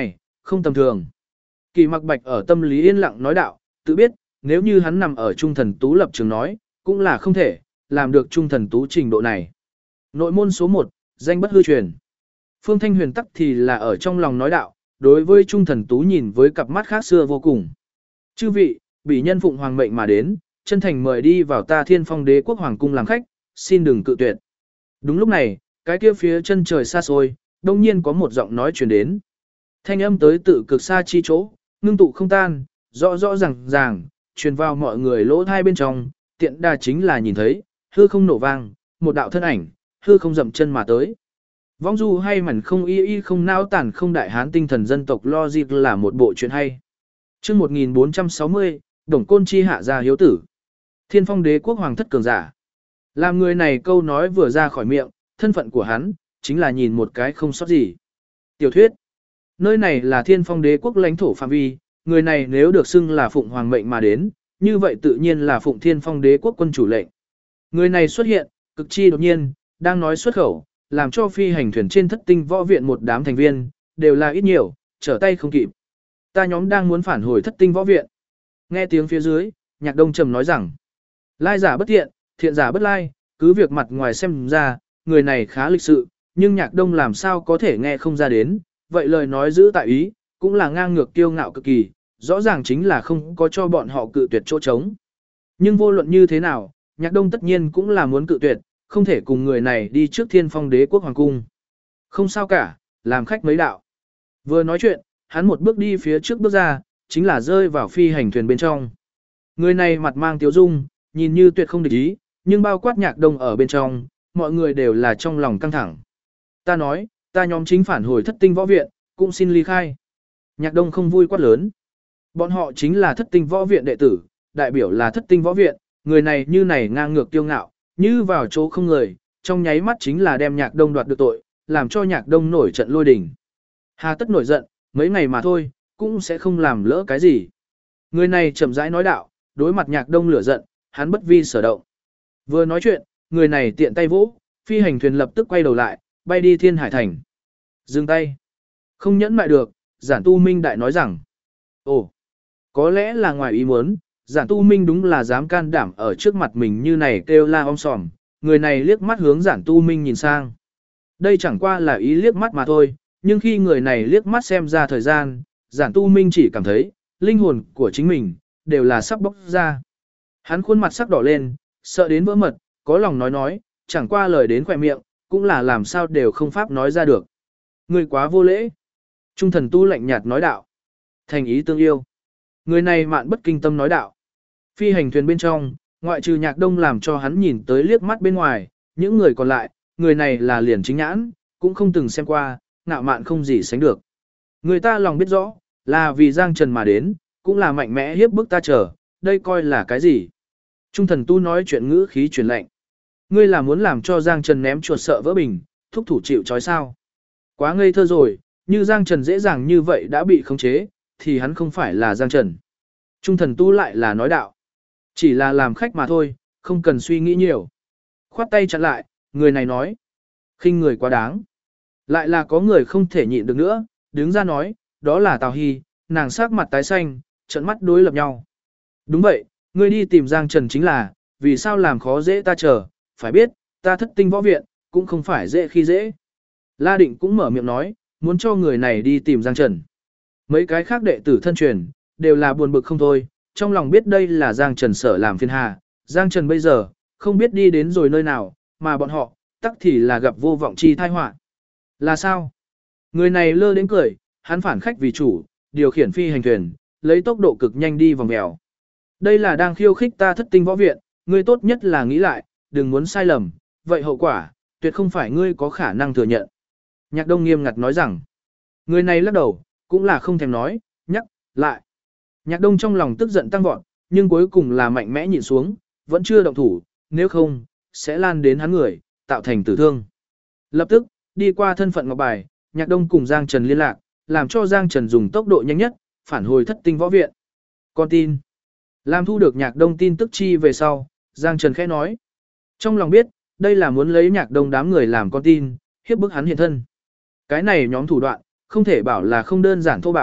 không tầm thường. Kỳ Mặc Bạch ở tâm lý yên lặng nói đạo, tự biết, nếu như hắn nằm ở trung thần tú lập trường nói, cũng là không thể, làm được trung thần tú trình độ này. Nội môn số 1, danh bất hư truyền. Phương Thanh Huyền tắc thì là ở trong lòng nói đạo, đối với trung thần tú nhìn với cặp mắt khác xưa vô cùng. Chư vị, bị nhân phụng hoàng mệnh mà đến, chân thành mời đi vào ta Thiên Phong Đế quốc hoàng cung làm khách, xin đừng cự tuyệt. Đúng lúc này, cái kia phía chân trời xa xôi, đông nhiên có một giọng nói truyền đến. Thanh âm tới tự cực xa chi chỗ, ngưng tụ không tan, rõ rõ ràng, truyền vào mọi người lỗ thai bên trong, tiện đà chính là nhìn thấy, hư không nổ vang, một đạo thân ảnh, hư không dậm chân mà tới. Vong du hay mẩn không y không não tản không đại hán tinh thần dân tộc logic là một bộ chuyện hay. Chương 1460, Đồng Côn chi hạ gia hiếu tử. Thiên Phong Đế quốc hoàng thất cường giả. Làm người này câu nói vừa ra khỏi miệng, thân phận của hắn chính là nhìn một cái không sót gì. Tiểu thuyết. Nơi này là Thiên Phong Đế quốc lãnh thổ phạm vi, người này nếu được xưng là phụng hoàng mệnh mà đến, như vậy tự nhiên là phụng Thiên Phong Đế quốc quân chủ lệnh. Người này xuất hiện, cực chi đột nhiên, đang nói xuất khẩu, làm cho phi hành thuyền trên thất tinh võ viện một đám thành viên, đều là ít nhiều, trở tay không kịp. Ta nhóm đang muốn phản hồi thất tinh võ viện. Nghe tiếng phía dưới, Nhạc Đông trầm nói rằng, lai giả bất thiện, thiện giả bất lai, cứ việc mặt ngoài xem ra, người này khá lịch sự, nhưng Nhạc Đông làm sao có thể nghe không ra đến, vậy lời nói giữ tại ý, cũng là ngang ngược kiêu ngạo cực kỳ, rõ ràng chính là không có cho bọn họ cự tuyệt chỗ trống. Nhưng vô luận như thế nào, Nhạc Đông tất nhiên cũng là muốn cự tuyệt, không thể cùng người này đi trước Thiên Phong Đế quốc hoàng cung. Không sao cả, làm khách mấy đạo. Vừa nói chuyện, hắn một bước đi phía trước bước ra, chính là rơi vào phi hành thuyền bên trong. Người này mặt mang tiếu dung, nhìn như tuyệt không địch ý, nhưng bao quát Nhạc Đông ở bên trong, mọi người đều là trong lòng căng thẳng. Ta nói, ta nhóm chính phản hồi thất tinh võ viện, cũng xin ly khai. Nhạc Đông không vui quát lớn. Bọn họ chính là thất tinh võ viện đệ tử, đại biểu là thất tinh võ viện, người này như này ngang ngược kiêu ngạo, như vào chỗ không người, trong nháy mắt chính là đem Nhạc Đông đoạt được tội, làm cho Nhạc Đông nổi trận lôi đình. Hà tất nổi giận, mấy ngày mà thôi, cũng sẽ không làm lỡ cái gì. Người này chậm rãi nói đạo, đối mặt Nhạc Đông lửa giận, hắn bất vi sở động. Vừa nói chuyện, người này tiện tay vỗ, phi hành thuyền lập tức quay đầu lại, bay đi Thiên Hải Thành. Dừng tay. Không nhẫn mại được, Giản Tu Minh đại nói rằng. Ồ, có lẽ là ngoài ý muốn, Giản Tu Minh đúng là dám can đảm ở trước mặt mình như này kêu la om sòm. Người này liếc mắt hướng Giản Tu Minh nhìn sang. Đây chẳng qua là ý liếc mắt mà thôi, nhưng khi người này liếc mắt xem ra thời gian, Giản Tu Minh chỉ cảm thấy, linh hồn của chính mình, đều là sắp bốc ra. Hắn khuôn mặt sắc đỏ lên, sợ đến vỡ mật, có lòng nói, chẳng qua lời đến khỏe miệng, cũng là làm sao đều không pháp nói ra được. Người quá vô lễ. Trung thần tu lạnh nhạt nói đạo. Thành ý tương yêu. Người này mạn bất kinh tâm nói đạo. Phi hành thuyền bên trong, ngoại trừ Nhạc Đông làm cho hắn nhìn tới liếc mắt bên ngoài, những người còn lại, người này là liền chính nhãn, cũng không từng xem qua, ngạo mạn không gì sánh được. Người ta lòng biết rõ, là vì Giang Trần mà đến, cũng là mạnh mẽ hiếp bức ta chờ, đây coi là cái gì? Trung thần tu nói chuyện ngữ khí truyền lệnh. Ngươi là muốn làm cho Giang Trần ném chuột sợ vỡ bình, thúc thủ chịu trói sao? Quá ngây thơ rồi, như Giang Trần dễ dàng như vậy đã bị khống chế, thì hắn không phải là Giang Trần. Trung thần tu lại là nói đạo. Chỉ là làm khách mà thôi, không cần suy nghĩ nhiều. Khoát tay chặn lại, người này nói. Khinh người quá đáng. Lại là có người không thể nhịn được nữa, đứng ra nói, đó là Tào Hy, nàng sắc mặt tái xanh, trợn mắt đối lập nhau. Đúng vậy, ngươi đi tìm Giang Trần chính là, vì sao làm khó dễ ta chờ, phải biết, ta thất tinh võ viện, cũng không phải dễ khi dễ. La Định cũng mở miệng nói, muốn cho người này đi tìm Giang Trần. Mấy cái khác đệ tử thân truyền, đều là buồn bực không thôi, trong lòng biết đây là Giang Trần sở làm phiền hà. Giang Trần bây giờ, không biết đi đến rồi nơi nào, mà bọn họ, tắc thì là gặp vô vọng chi tai họa. Là sao? Người này lơ đến cười, hắn phản khách vì chủ, điều khiển phi hành thuyền, lấy tốc độ cực nhanh đi vòng mèo. Đây là đang khiêu khích ta thất tinh võ viện, ngươi tốt nhất là nghĩ lại, đừng muốn sai lầm, vậy hậu quả, tuyệt không phải ngươi có khả năng thừa nhận. Nhạc Đông nghiêm ngặt nói rằng, người này lắc đầu, cũng là không thèm nói, nhắc, lại. Nhạc Đông trong lòng tức giận tăng vọt, nhưng cuối cùng là mạnh mẽ nhịn xuống, vẫn chưa động thủ, nếu không, sẽ lan đến hắn người, tạo thành tử thương. Lập tức, đi qua thân phận ngọc bài, Nhạc Đông cùng Giang Trần liên lạc, làm cho Giang Trần dùng tốc độ nhanh nhất, phản hồi thất tinh võ viện. Con tin. Làm thu được Nhạc Đông tin tức chi về sau, Giang Trần khẽ nói. Trong lòng biết, đây là muốn lấy Nhạc Đông đám người làm con tin, hiếp bức hắn hiện thân. Cái này nhóm thủ đoạn, không thể bảo là không đơn giản thô bạo,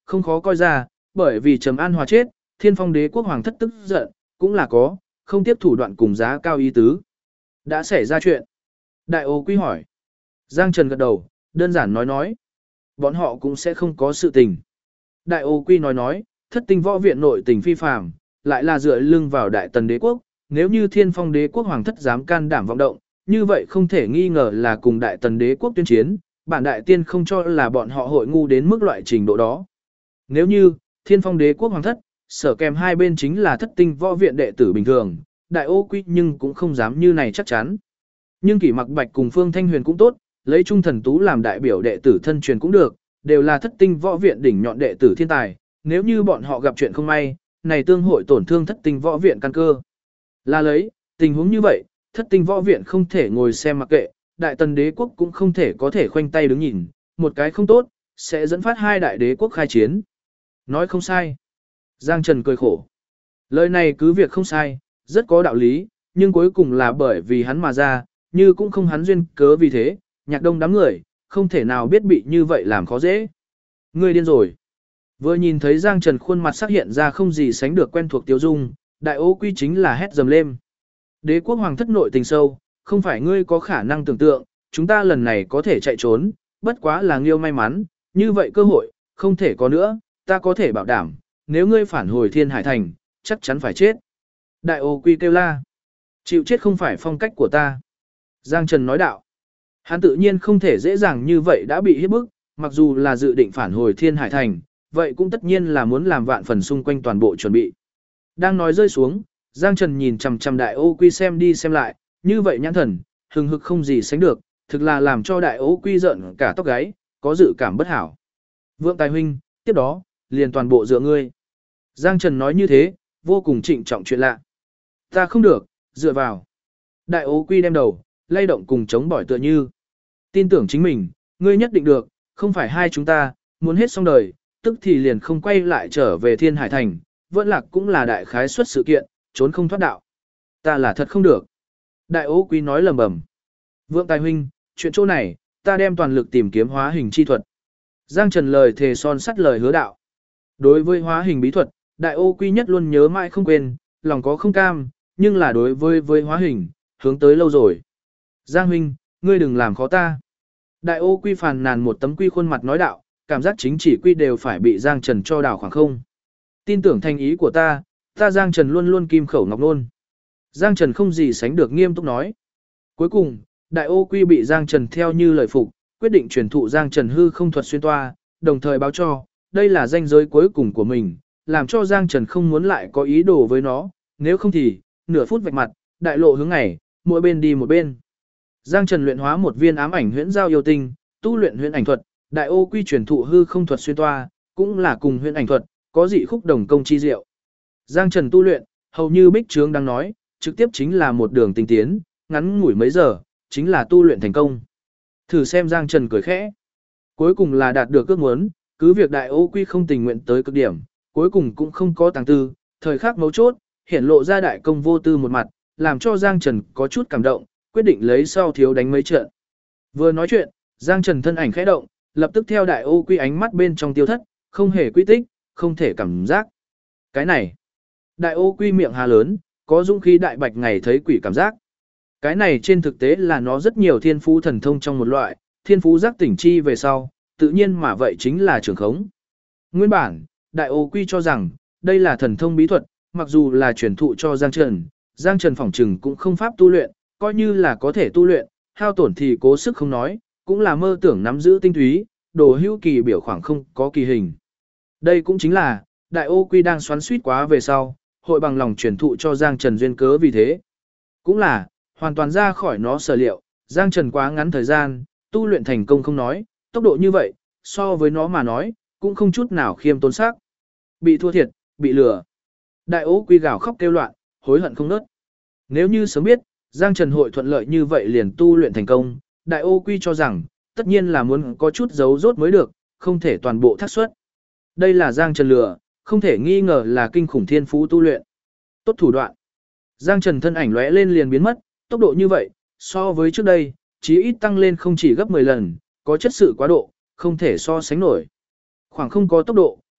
không khó coi ra, bởi vì Trầm An Hòa chết, Thiên Phong Đế quốc hoàng thất tức giận, cũng là có, không tiếp thủ đoạn cùng giá cao ý tứ. Đã xảy ra chuyện. Đại ô quy hỏi. Giang Trần gật đầu, đơn giản nói. Bọn họ cũng sẽ không có sự tình. Đại ô quy nói, thất tinh võ viện nội tình phi phàm, lại là dựa lưng vào Đại Tần Đế quốc, nếu như Thiên Phong Đế quốc hoàng thất dám can đảm vọng động, như vậy không thể nghi ngờ là cùng Đại Tần Đế quốc tuyên chiến, bản đại tiên không cho là bọn họ hội ngu đến mức loại trình độ đó. Nếu như Thiên Phong Đế quốc hoàng thất, sở kèm hai bên chính là thất tinh võ viện đệ tử bình thường, đại ô quy nhưng cũng không dám như này chắc chắn. Nhưng Kỷ Mặc Bạch cùng Phương Thanh Huyền cũng tốt, lấy Trung Thần Tú làm đại biểu đệ tử thân truyền cũng được, đều là thất tinh võ viện đỉnh nhọn đệ tử thiên tài, nếu như bọn họ gặp chuyện không may, này tương hội tổn thương thất tinh võ viện căn cơ. Là lấy, tình huống như vậy, thất tinh võ viện không thể ngồi xem mặc kệ, Đại Tần Đế quốc cũng không thể có thể khoanh tay đứng nhìn, một cái không tốt, sẽ dẫn phát hai đại đế quốc khai chiến. Nói không sai. Giang Trần cười khổ. Lời này cứ việc không sai, rất có đạo lý, nhưng cuối cùng là bởi vì hắn mà ra, như cũng không hắn duyên cớ vì thế, Nhạc Đông đám người, không thể nào biết bị như vậy làm khó dễ. Ngươi điên rồi. Vừa nhìn thấy Giang Trần khuôn mặt sắc hiện ra không gì sánh được quen thuộc tiêu dung, đại ô quy chính là hét dầm lên. Đế quốc hoàng thất nội tình sâu, không phải ngươi có khả năng tưởng tượng, chúng ta lần này có thể chạy trốn, bất quá là Nghiêu may mắn, như vậy cơ hội, không thể có nữa, ta có thể bảo đảm, nếu ngươi phản hồi Thiên Hải Thành, chắc chắn phải chết. Đại ô quy kêu la. Chịu chết không phải phong cách của ta. Giang Trần nói đạo. Hắn tự nhiên không thể dễ dàng như vậy đã bị hiếp bức, mặc dù là dự định phản hồi Thiên Hải Thành, vậy cũng tất nhiên là muốn làm vạn phần xung quanh toàn bộ chuẩn bị. Đang nói rơi xuống, Giang Trần nhìn chằm chằm đại ô quy xem đi xem lại, như vậy nhãn thần, hừng hực không gì sánh được, thực là làm cho đại ô quy giận cả tóc gáy, có dự cảm bất hảo. Vượng Tài huynh, tiếp đó, liền toàn bộ dựa ngươi. Giang Trần nói như thế, vô cùng trịnh trọng chuyện lạ. Ta không được, dựa vào. Đại ô quy đem đầu, lay động cùng chống bỏi tựa như. Tin tưởng chính mình, ngươi nhất định được, không phải hai chúng ta, muốn hết xong đời, tức thì liền không quay lại trở về Thiên Hải Thành, vẫn lạc cũng là đại khái suất sự kiện, trốn không thoát đạo. Ta là thật không được. Đại ô quy nói lầm bầm. Vượng Tài huynh, chuyện chỗ này, ta đem toàn lực tìm kiếm hóa hình chi thuật. Giang Trần lời thề son sắt lời hứa đạo. Đối với hóa hình bí thuật, đại ô quy nhất luôn nhớ mãi không quên, lòng có không cam, nhưng là đối với hóa hình, hướng tới lâu rồi. Giang huynh, ngươi đừng làm khó ta. Đại ô quy phàn nàn một tấm quy khuôn mặt nói đạo, cảm giác chính chỉ quy đều phải bị Giang Trần cho đảo khoảng không. Tin tưởng thành ý của ta Giang Trần luôn luôn kim khẩu ngọc nôn. Giang Trần không gì sánh được nghiêm túc nói. Cuối cùng, đại ô quy bị Giang Trần theo như lời phục, quyết định truyền thụ Giang Trần hư không thuật xuyên toa, đồng thời báo cho, đây là danh giới cuối cùng của mình, làm cho Giang Trần không muốn lại có ý đồ với nó, nếu không thì, nửa phút vạch mặt, đại lộ hướng ngày, mỗi bên đi một bên. Giang Trần luyện hóa một viên ám ảnh huyễn giao yêu tinh, tu luyện huyễn ảnh thuật, đại ô quy truyền thụ hư không thuật xuyên toa, cũng là cùng huyễn ảnh thuật, có dị khúc đồng công chi diệu. Giang Trần tu luyện, hầu như Bích Trướng đang nói, trực tiếp chính là một đường tinh tiến, ngắn ngủi mấy giờ, chính là tu luyện thành công. Thử xem Giang Trần cười khẽ. Cuối cùng là đạt được ước muốn, cứ việc đại ô quy không tình nguyện tới cực điểm, cuối cùng cũng không có tàng tư, thời khắc mấu chốt, hiển lộ ra đại công vô tư một mặt, làm cho Giang Trần có chút cảm động, quyết định lấy sau thiếu đánh mấy trận. Vừa nói chuyện, Giang Trần thân ảnh khẽ động, lập tức theo đại ô quy ánh mắt bên trong tiêu thất, không hề quy tích, không thể cảm giác. Cái này, đại ô quy miệng hà lớn, có dũng khí đại bạch ngày thấy quỷ cảm giác. Cái này trên thực tế là nó rất nhiều thiên phú thần thông trong một loại, thiên phú giác tỉnh chi về sau, tự nhiên mà vậy chính là trường khống. Nguyên bản, đại ô quy cho rằng, đây là thần thông bí thuật, mặc dù là truyền thụ cho Giang Trần phỏng trừng cũng không pháp tu luyện, coi như là có thể tu luyện, hao tổn thì cố sức không nói, cũng là mơ tưởng nắm giữ tinh túy, đồ hữu kỳ biểu khoảng không có kỳ hình. Đây cũng chính là, đại ô quy đang xoắn suýt quá về sau, hội bằng lòng truyền thụ cho Giang Trần duyên cớ vì thế. Cũng là, hoàn toàn ra khỏi nó sở liệu, Giang Trần quá ngắn thời gian, tu luyện thành công không nói, tốc độ như vậy, so với nó mà nói, cũng không chút nào khiêm tốn sắc. Bị thua thiệt, bị lừa. Đại ô quy gào khóc kêu loạn, hối hận không nớt. Nếu như sớm biết, Giang Trần hội thuận lợi như vậy liền tu luyện thành công, đại ô quy cho rằng, tất nhiên là muốn có chút giấu rốt mới được, không thể toàn bộ thác suất. Đây là Giang Trần lừa, không thể nghi ngờ là kinh khủng thiên phú tu luyện. Tốt thủ đoạn. Giang Trần thân ảnh lóe lên liền biến mất, tốc độ như vậy, so với trước đây, chí ít tăng lên không chỉ gấp 10 lần, có chất sự quá độ, không thể so sánh nổi. Khoảng không có tốc độ,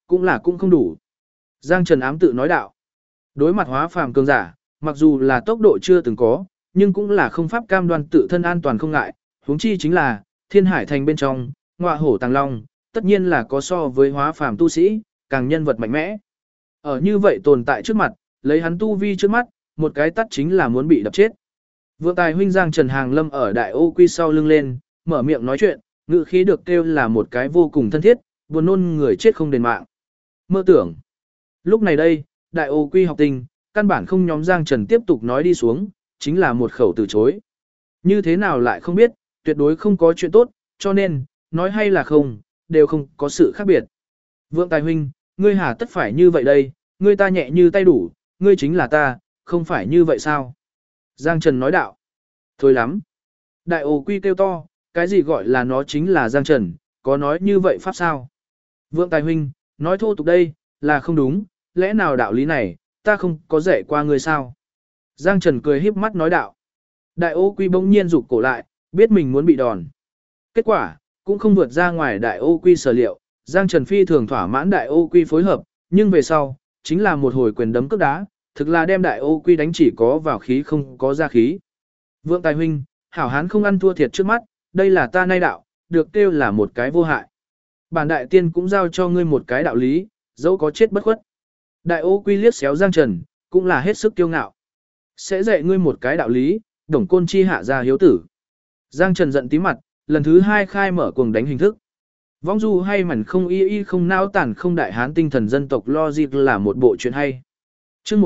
cũng không đủ. Giang Trần ám tự nói đạo. Đối mặt hóa phàm cường giả, mặc dù là tốc độ chưa từng có, nhưng cũng là không pháp cam đoan tự thân an toàn không ngại, huống chi chính là Thiên Hải thành bên trong, ngọa hổ tàng long, tất nhiên là có so với hóa phàm tu sĩ, càng nhân vật mạnh mẽ. Ở như vậy tồn tại trước mặt, lấy hắn tu vi trước mắt, một cái tắt chính là muốn bị đập chết. Vượng Tài huynh Giang Trần Hàng Lâm ở Đại Ô Quy sau lưng lên, mở miệng nói chuyện, ngữ khí được kêu là một cái vô cùng thân thiết, buồn nôn người chết không đền mạng. Mơ tưởng. Lúc này đây, Đại Ô Quy học tình, căn bản không nhóm Giang Trần tiếp tục nói đi xuống, chính là một khẩu từ chối. Như thế nào lại không biết, tuyệt đối không có chuyện tốt, cho nên, nói hay là không, đều không có sự khác biệt. Vượng Tài huynh, ngươi hà tất phải như vậy đây, ngươi ta nhẹ như tay đủ, ngươi chính là ta, không phải như vậy sao? Giang Trần nói đạo. Thôi lắm. Đại Ô Quy kêu to, cái gì gọi là nó chính là Giang Trần, có nói như vậy pháp sao? Vượng Tài huynh, nói thô tục đây, là không đúng, lẽ nào đạo lý này, ta không có dạy qua ngươi sao? Giang Trần cười híp mắt nói đạo. Đại Ô Quy bỗng nhiên rụt cổ lại, biết mình muốn bị đòn. Kết quả, cũng không vượt ra ngoài Đại Ô Quy sở liệu, Giang Trần phi thường thỏa mãn Đại Ô Quy phối hợp, nhưng về sau, chính là một hồi quyền đấm cước đá, thực là đem Đại Ô Quy đánh chỉ có vào khí không có ra khí. Vượng Tài huynh, hảo hán không ăn thua thiệt trước mắt, đây là ta nay đạo, được kêu là một cái vô hại. Bản đại tiên cũng giao cho ngươi một cái đạo lý, dẫu có chết bất khuất. Đại Ô Quy liếc xéo Giang Trần, cũng là hết sức kiêu ngạo. Sẽ dạy ngươi một cái đạo lý, đồng côn chi hạ ra hiếu tử. Giang Trần giận tí mặt, lần thứ hai khai mở cuồng đánh hình thức. Vong du hay mảnh không y không nao tản không đại hán tinh thần dân tộc logic là một bộ chuyện hay. Chương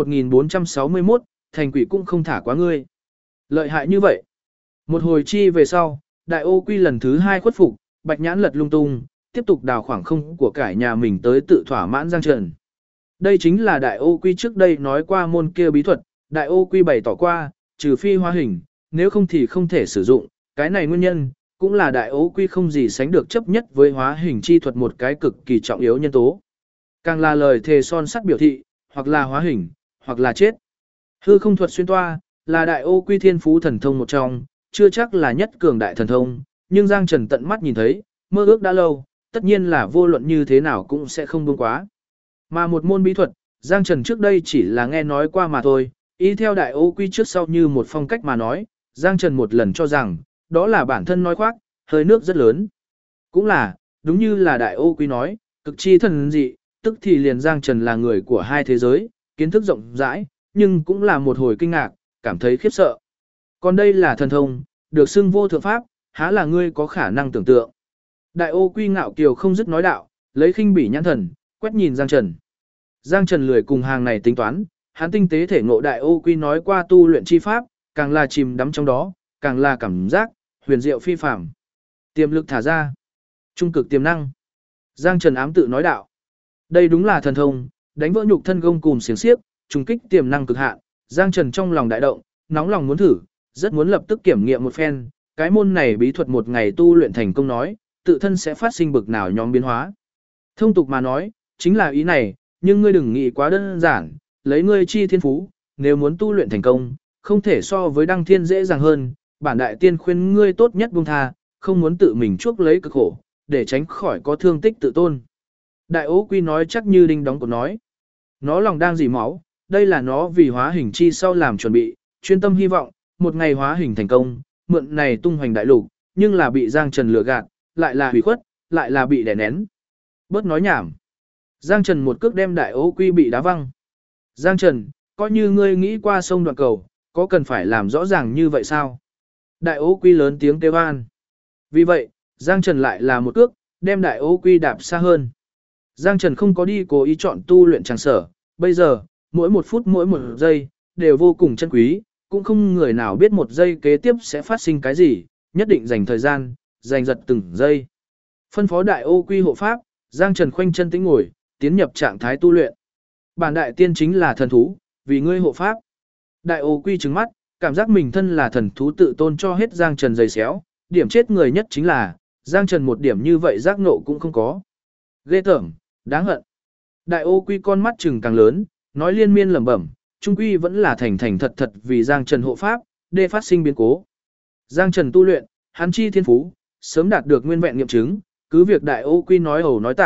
1461, thành quỷ cũng không thả quá ngươi. Lợi hại như vậy. Một hồi chi về sau, Đại Ô Quy lần thứ hai khuất phục, bạch nhãn lật lung tung, tiếp tục đào khoảng không của cải nhà mình tới tự thỏa mãn Giang Trần. Đây chính là Đại Ô Quy trước đây nói qua môn kia bí thuật, Đại Ô Quy bày tỏ qua, trừ phi hóa hình, nếu không thì không thể sử dụng, cái này nguyên nhân, cũng là Đại Ô Quy không gì sánh được chấp nhất với hóa hình chi thuật một cái cực kỳ trọng yếu nhân tố. Càng là lời thề son sắt biểu thị, hoặc là hóa hình, hoặc là chết. Hư không thuật xuyên toa, là Đại Ô Quy thiên phú thần thông một trong, chưa chắc là nhất cường đại thần thông, nhưng Giang Trần tận mắt nhìn thấy, mơ ước đã lâu, tất nhiên là vô luận như thế nào cũng sẽ không buông quá. Mà một môn bí thuật, Giang Trần trước đây chỉ là nghe nói qua mà thôi, ý theo Đại Ô Quy trước sau như một phong cách mà nói, Giang Trần một lần cho rằng, đó là bản thân nói khoác, hơi nước rất lớn. Cũng là, đúng như là Đại Ô Quy nói, cực chi thần dị, tức thì liền Giang Trần là người của hai thế giới, kiến thức rộng rãi, nhưng cũng là một hồi kinh ngạc, cảm thấy khiếp sợ. Còn đây là thần thông, được xưng vô thượng pháp, há là ngươi có khả năng tưởng tượng. Đại Ô Quy ngạo kiều không dứt nói đạo, lấy khinh bỉ nhãn thần, quét nhìn Giang Trần. Giang Trần lười cùng hàng này tính toán, hắn tinh tế thể ngộ Đại Ô Quy nói qua tu luyện chi pháp, càng là chìm đắm trong đó, càng là cảm giác huyền diệu phi phàm. Tiềm lực thả ra, trung cực tiềm năng. Giang Trần ám tự nói đạo. Đây đúng là thần thông, đánh vỡ nhục thân gông cùm xiềng xiếc, trùng kích tiềm năng cực hạn. Giang Trần trong lòng đại động, nóng lòng muốn thử, rất muốn lập tức kiểm nghiệm một phen, cái môn này bí thuật một ngày tu luyện thành công nói, tự thân sẽ phát sinh bực nào nhóm biến hóa. Thông tục mà nói, chính là ý này, nhưng ngươi đừng nghĩ quá đơn giản, lấy ngươi chi thiên phú, nếu muốn tu luyện thành công, không thể so với đăng thiên dễ dàng hơn, bản đại tiên khuyên ngươi tốt nhất buông tha, không muốn tự mình chuốc lấy cực khổ, để tránh khỏi có thương tích tự tôn. Đại Ô Quy nói chắc như đinh đóng cột nói. Nó lòng đang dỉ máu, đây là nó vì hóa hình chi sau làm chuẩn bị, chuyên tâm hy vọng, một ngày hóa hình thành công, mượn này tung hoành đại lục, nhưng là bị Giang Trần lừa gạt, lại là hủy khuất, lại là bị đè nén. Bớt nói nhảm. Giang Trần một cước đem Đại Ô Quy bị đá văng. Giang Trần, coi như ngươi nghĩ qua sông đoạn cầu, có cần phải làm rõ ràng như vậy sao? Đại Ô Quy lớn tiếng kêu an. Vì vậy, Giang Trần lại là một cước, đem Đại Ô Quy đạp xa hơn. Giang Trần không có đi cố ý chọn tu luyện tràng sở, bây giờ, mỗi một phút mỗi một giây, đều vô cùng chân quý, cũng không người nào biết một giây kế tiếp sẽ phát sinh cái gì, nhất định dành thời gian, dành giật từng giây. Phân phó Đại Ô Quy hộ pháp, Giang Trần khoanh chân tĩnh ngồi, tiến nhập trạng thái tu luyện. Bản đại tiên chính là thần thú, vì ngươi hộ pháp. Đại Ô Quy trừng mắt, cảm giác mình thân là thần thú tự tôn cho hết Giang Trần giày xéo, điểm chết người nhất chính là, Giang Trần một điểm như vậy giác nộ cũng không có. Ghê tởm, đáng hận. Đại Ô Quy con mắt trừng càng lớn, nói liên miên lẩm bẩm, trung quy vẫn là thành thành thật thật vì Giang Trần hộ pháp, để phát sinh biến cố. Giang Trần tu luyện, hắn chi thiên phú, sớm đạt được nguyên vẹn nghiệm chứng, cứ việc Đại Ô Quy nói ẩu nói tả,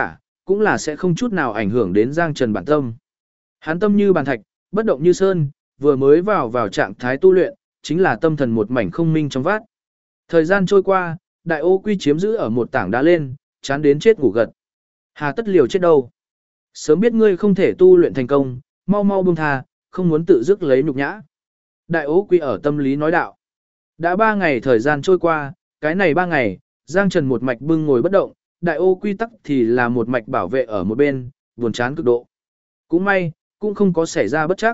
cũng là sẽ không chút nào ảnh hưởng đến Giang Trần bản tâm. Hắn tâm như bàn thạch, bất động như sơn, vừa mới vào trạng thái tu luyện, chính là tâm thần một mảnh không minh trong vát. Thời gian trôi qua, Đại Ô Quy chiếm giữ ở một tảng đá lên, chán đến chết ngủ gật. Hà tất liều chết đâu? Sớm biết ngươi không thể tu luyện thành công, mau mau buông tha, không muốn tự dứt lấy nhục nhã. Đại Ô Quy ở tâm lý nói đạo. Đã 3 ngày thời gian trôi qua, cái này 3 ngày, Giang Trần một mạch bưng ngồi bất động, Đại Ô Quy tắc thì là một mạch bảo vệ ở một bên, buồn chán cực độ. Cũng may, cũng không có xảy ra bất chắc.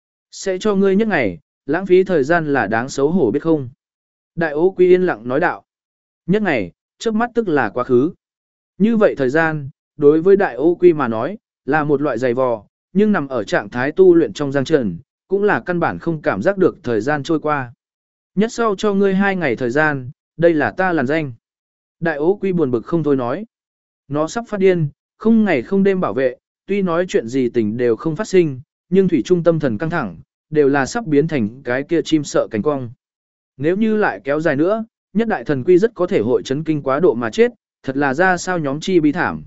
Sẽ cho ngươi nhất ngày, lãng phí thời gian là đáng xấu hổ biết không? Đại Ô Quy yên lặng nói đạo. Nhất ngày, trước mắt tức là quá khứ. Như vậy thời gian, đối với Đại Ô Quy mà nói, là một loại dày vò, nhưng nằm ở trạng thái tu luyện trong Giang Trần, cũng là căn bản không cảm giác được thời gian trôi qua. Nhất sau cho ngươi 2 ngày thời gian, đây là ta làn danh. Đại Ô Quy buồn bực không thôi nói. Nó sắp phát điên, không ngày không đêm bảo vệ, tuy nói chuyện gì tình đều không phát sinh, nhưng thủy trung tâm thần căng thẳng, đều là sắp biến thành cái kia chim sợ cánh cong. Nếu như lại kéo dài nữa, nhất đại thần quy rất có thể hội chấn kinh quá độ mà chết, thật là ra sao nhóm chi bi thảm.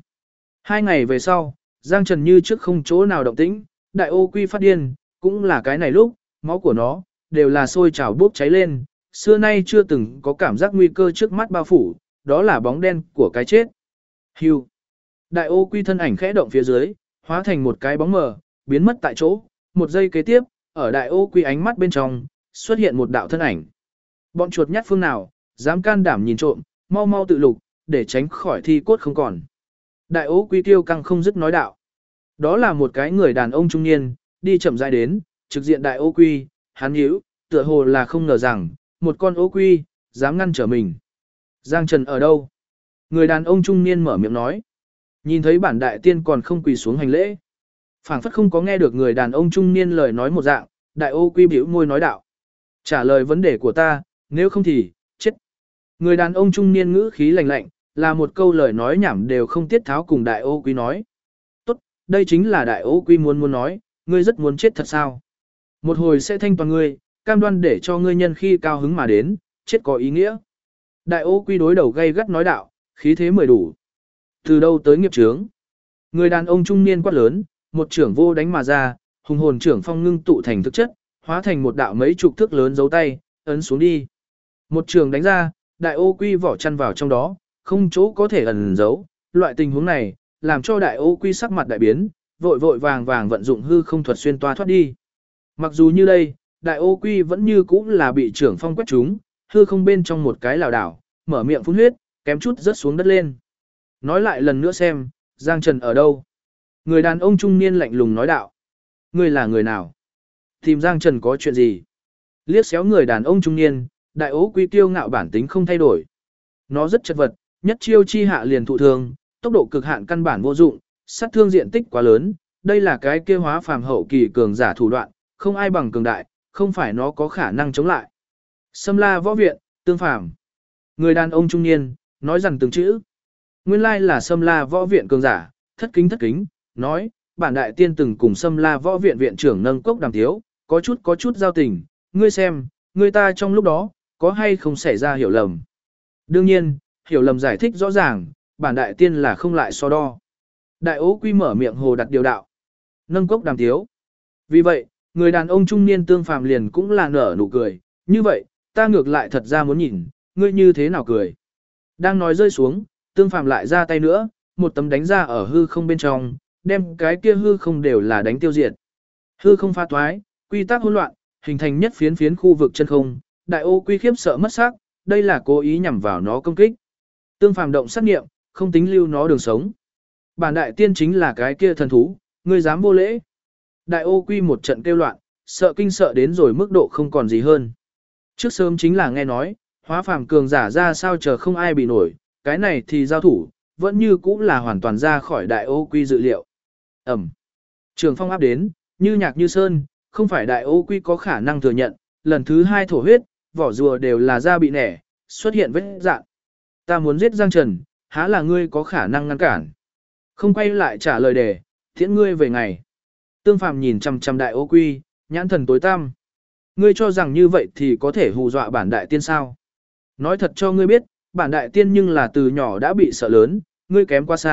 2 ngày về sau, Giang Trần như trước không chỗ nào động tĩnh, Đại Ô Quy phát điên, cũng là cái này lúc, máu của nó, đều là sôi trào bốc cháy lên, xưa nay chưa từng có cảm giác nguy cơ trước mắt bao phủ, đó là bóng đen của cái chết. Hưu. Đại Ô Quy thân ảnh khẽ động phía dưới, hóa thành một cái bóng mờ, biến mất tại chỗ, một giây kế tiếp, ở Đại Ô Quy ánh mắt bên trong, xuất hiện một đạo thân ảnh. Bọn chuột nhắt phương nào, dám can đảm nhìn trộm, mau mau tự lục, để tránh khỏi thi cốt không còn. Đại Ô Quy tiêu căng không dứt nói đạo. Đó là một cái người đàn ông trung niên, đi chậm rãi đến, trực diện Đại Ô Quy, hắn nhíu, tựa hồ là không ngờ rằng, một con Ô Quy, dám ngăn trở mình. Giang Trần ở đâu? Người đàn ông trung niên mở miệng nói. Nhìn thấy bản đại tiên còn không quỳ xuống hành lễ. Phảng phất không có nghe được người đàn ông trung niên lời nói một dạng, Đại Ô Quy bĩu môi nói đạo. Trả lời vấn đề của ta, nếu không thì, chết. Người đàn ông trung niên ngữ khí lạnh lạnh, là một câu lời nói nhảm đều không tiết tháo cùng Đại Ô Quy nói. Tốt, đây chính là Đại Ô Quy muốn nói, ngươi rất muốn chết thật sao? Một hồi sẽ thanh toàn ngươi, cam đoan để cho ngươi nhân khi cao hứng mà đến, chết có ý nghĩa. Đại Ô Quy đối đầu gay gắt nói đạo, khí thế mười đủ. Từ đâu tới nghiệp chướng? Người đàn ông trung niên quát lớn, một trưởng vô đánh mà ra, hùng hồn trưởng phong ngưng tụ thành thực chất, hóa thành một đạo mấy chục thước lớn dấu tay, ấn xuống đi. Một trường đánh ra, Đại Ô Quy vỏ chăn vào trong đó, không chỗ có thể ẩn giấu. Loại tình huống này, làm cho Đại Ô Quy sắc mặt đại biến, vội vội vàng vàng vận dụng hư không thuật xuyên toa thoát đi. Mặc dù như đây, Đại Ô Quy vẫn như cũ là bị trưởng phong quét trúng, hư không bên trong một cái lảo đảo, mở miệng phun huyết, kém chút rớt xuống đất lên. Nói lại lần nữa xem, Giang Trần ở đâu? Người đàn ông trung niên lạnh lùng nói đạo. Ngươi là người nào? Tìm Giang Trần có chuyện gì? Liếc xéo người đàn ông trung niên, Đại Ô Quy tiêu ngạo bản tính không thay đổi. Nó rất chật vật, nhất chiêu chi hạ liền thụ thương, tốc độ cực hạn căn bản vô dụng, sát thương diện tích quá lớn, đây là cái kia hóa phàm hậu kỳ cường giả thủ đoạn, không ai bằng cường đại, không phải nó có khả năng chống lại. Sâm La võ viện, tương phàm. Người đàn ông trung niên, nói rằng từng chữ. Nguyên lai là Sâm La võ viện cường giả, thất kính, nói, bản đại tiên từng cùng Sâm La võ viện viện trưởng Nâng Cốc Đàm Thiếu, có chút giao tình, ngươi xem, người ta trong lúc đó, có hay không xảy ra hiểu lầm. Đương nhiên, hiểu lầm giải thích rõ ràng, bản đại tiên là không lại so đo. Đại Ô Quy mở miệng hồ đặt điều đạo. Nâng Cốc Đàm Thiếu. Vì vậy, người đàn ông trung niên tương phàm liền cũng là nở nụ cười, như vậy, ta ngược lại thật ra muốn nhìn, ngươi như thế nào cười. Đang nói rơi xuống, tương phàm lại ra tay nữa, một tấm đánh ra ở hư không bên trong, đem cái kia hư không đều là đánh tiêu diệt. Hư không pha toái, quy tắc hỗn loạn, hình thành nhất phiến phiến khu vực chân không, Đại Ô Quy khiếp sợ mất xác, đây là cố ý nhằm vào nó công kích. Tương phàm động sát nghiệm, không tính lưu nó đường sống. Bản đại tiên chính là cái kia thần thú, ngươi dám vô lễ. Đại Ô Quy một trận kêu loạn, sợ kinh sợ đến rồi mức độ không còn gì hơn. Trước sớm chính là nghe nói, hóa phàm cường giả ra sao chờ không ai bị nổi, cái này thì giao thủ, vẫn như cũng là hoàn toàn ra khỏi Đại Ô Quy dự liệu. Ẩm. Trường phong áp đến, như nhạc như sơn, không phải Đại Ô Quy có khả năng thừa nhận, lần thứ 2 thổ huyết, vỏ rùa đều là da bị nẻ, xuất hiện vết dạn. Ta muốn giết Giang Trần, há là ngươi có khả năng ngăn cản. Không quay lại trả lời đề, thiện ngươi về ngày. Tương phàm nhìn chằm chằm Đại Ô Quy, nhãn thần tối tăm. Ngươi cho rằng như vậy thì có thể hù dọa bản đại tiên sao? Nói thật cho ngươi biết, bản đại tiên nhưng là từ nhỏ đã bị sợ lớn, ngươi kém quá xa,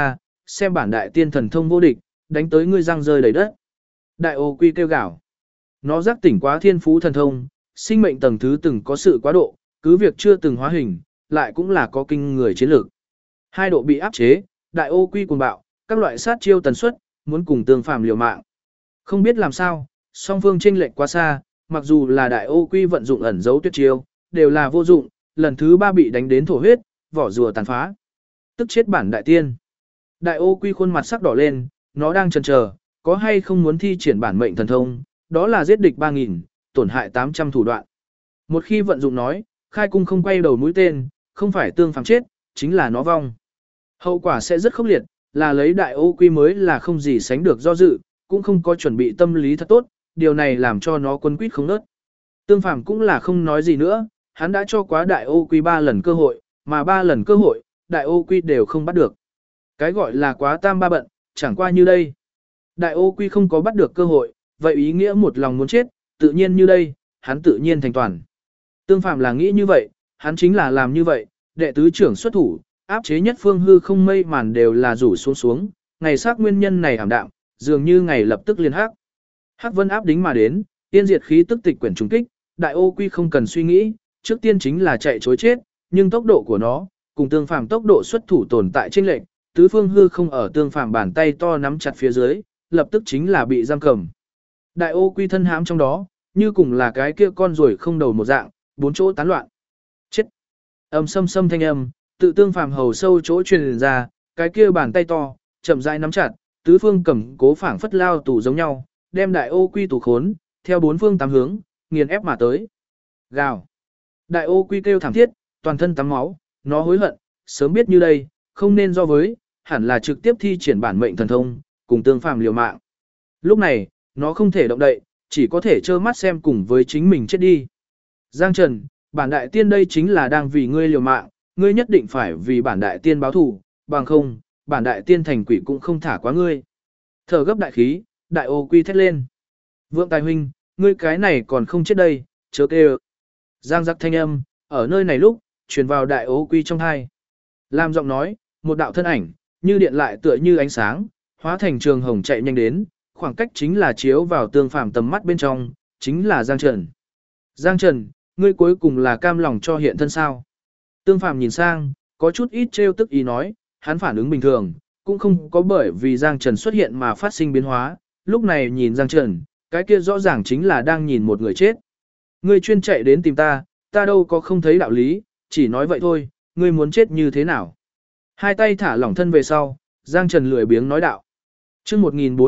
xem bản đại tiên thần thông vô địch, đánh tới ngươi răng rơi đầy đất. Đại ô quy kêu gào. Nó giác tỉnh quá thiên phú thần thông, sinh mệnh tầng thứ từng có sự quá độ, cứ việc chưa từng hóa hình, lại cũng là có kinh người chiến lược. Hai độ bị áp chế, đại ô quy cuồng bạo, các loại sát chiêu tần suất, muốn cùng Tương Phàm liều mạng. Không biết làm sao, song phương chênh lệch quá xa, mặc dù là đại ô quy vận dụng ẩn dấu tuyệt chiêu, đều là vô dụng, lần thứ 3 bị đánh đến thổ huyết, vỏ rùa tàn phá. Tức chết bản đại tiên. Đại ô quy khuôn mặt sắc đỏ lên, nó đang chần chờ, có hay không muốn thi triển bản mệnh thần thông, đó là giết địch 3000, tổn hại 800 thủ đoạn. Một khi vận dụng nói, khai cung không quay đầu mũi tên, không phải Tương Phàm chết, chính là nó vong. Hậu quả sẽ rất khốc liệt, là lấy đại ô quy mới là không gì sánh được do dự, cũng không có chuẩn bị tâm lý thật tốt, điều này làm cho nó quấn quýt không nớt. Tương Phàm cũng là không nói gì nữa, hắn đã cho quá đại ô quy 3 lần cơ hội, mà 3 lần cơ hội, đại ô quy đều không bắt được. Cái gọi là quá tam ba bận, chẳng qua như đây. Đại ô quy không có bắt được cơ hội, vậy ý nghĩa một lòng muốn chết, tự nhiên như đây, hắn tự nhiên thành toàn. Tương Phàm là nghĩ như vậy, hắn chính là làm như vậy, đệ tứ trưởng xuất thủ, áp chế nhất phương hư không mây màn đều là rủ xuống xuống, ngày sắc nguyên nhân này ảm đạm, dường như ngày lập tức liên hắc. Hắc vân áp đính mà đến, tiên diệt khí tức tịch quyển trùng kích, đại ô quy không cần suy nghĩ, trước tiên chính là chạy chối chết, nhưng tốc độ của nó, cùng Tương Phàm tốc độ xuất thủ tồn tại chênh lệch, tứ phương hư không ở Tương Phàm bàn tay to nắm chặt phía dưới, lập tức chính là bị giam cầm. Đại ô quy thân hãm trong đó, như cùng là cái kia con ruồi không đầu một dạng, bốn chỗ tán loạn. Chết! Âm sâm sâm thanh âm, tự Tương Phàm hầu sâu chỗ truyền ra, cái kia bàn tay to, chậm rãi nắm chặt, tứ phương cầm cố phảng phất lao tù giống nhau, đem đại ô quy tù khốn, theo bốn phương tám hướng, nghiền ép mà tới. Gào! Đại ô quy kêu thảm thiết, toàn thân tắm máu, nó hối hận, sớm biết như đây, không nên do với, hẳn là trực tiếp thi triển bản mệnh thần thông, cùng Tương Phàm liều mạng. Lúc này, nó không thể động đậy, chỉ có thể trơ mắt xem cùng với chính mình chết đi. Giang Trần, bản đại tiên đây chính là đang vì ngươi liều mạng, ngươi nhất định phải vì bản đại tiên báo thù, bằng không, bản đại tiên thành quỷ cũng không thả quá ngươi. Thở gấp đại khí, đại ô quy thét lên. Vượng Tài huynh, ngươi cái này còn không chết đây, chớ kêu. Giang giặc thanh âm, ở nơi này lúc, truyền vào đại ô quy trong hai. Làm giọng nói, một đạo thân ảnh, như điện lại tựa như ánh sáng, hóa thành trường hồng chạy nhanh đến, khoảng cách chính là chiếu vào Tương Phàm tầm mắt bên trong, chính là Giang Trần. Giang Trần, ngươi cuối cùng là cam lòng cho hiện thân sao? Tương Phàm nhìn sang, có chút ít trêu tức ý nói, hắn phản ứng bình thường, cũng không có bởi vì Giang Trần xuất hiện mà phát sinh biến hóa, lúc này nhìn Giang Trần, cái kia rõ ràng chính là đang nhìn một người chết. Ngươi chuyên chạy đến tìm ta, ta đâu có không thấy đạo lý, chỉ nói vậy thôi, ngươi muốn chết như thế nào? Hai tay thả lỏng thân về sau, Giang Trần lười biếng nói đạo. Chương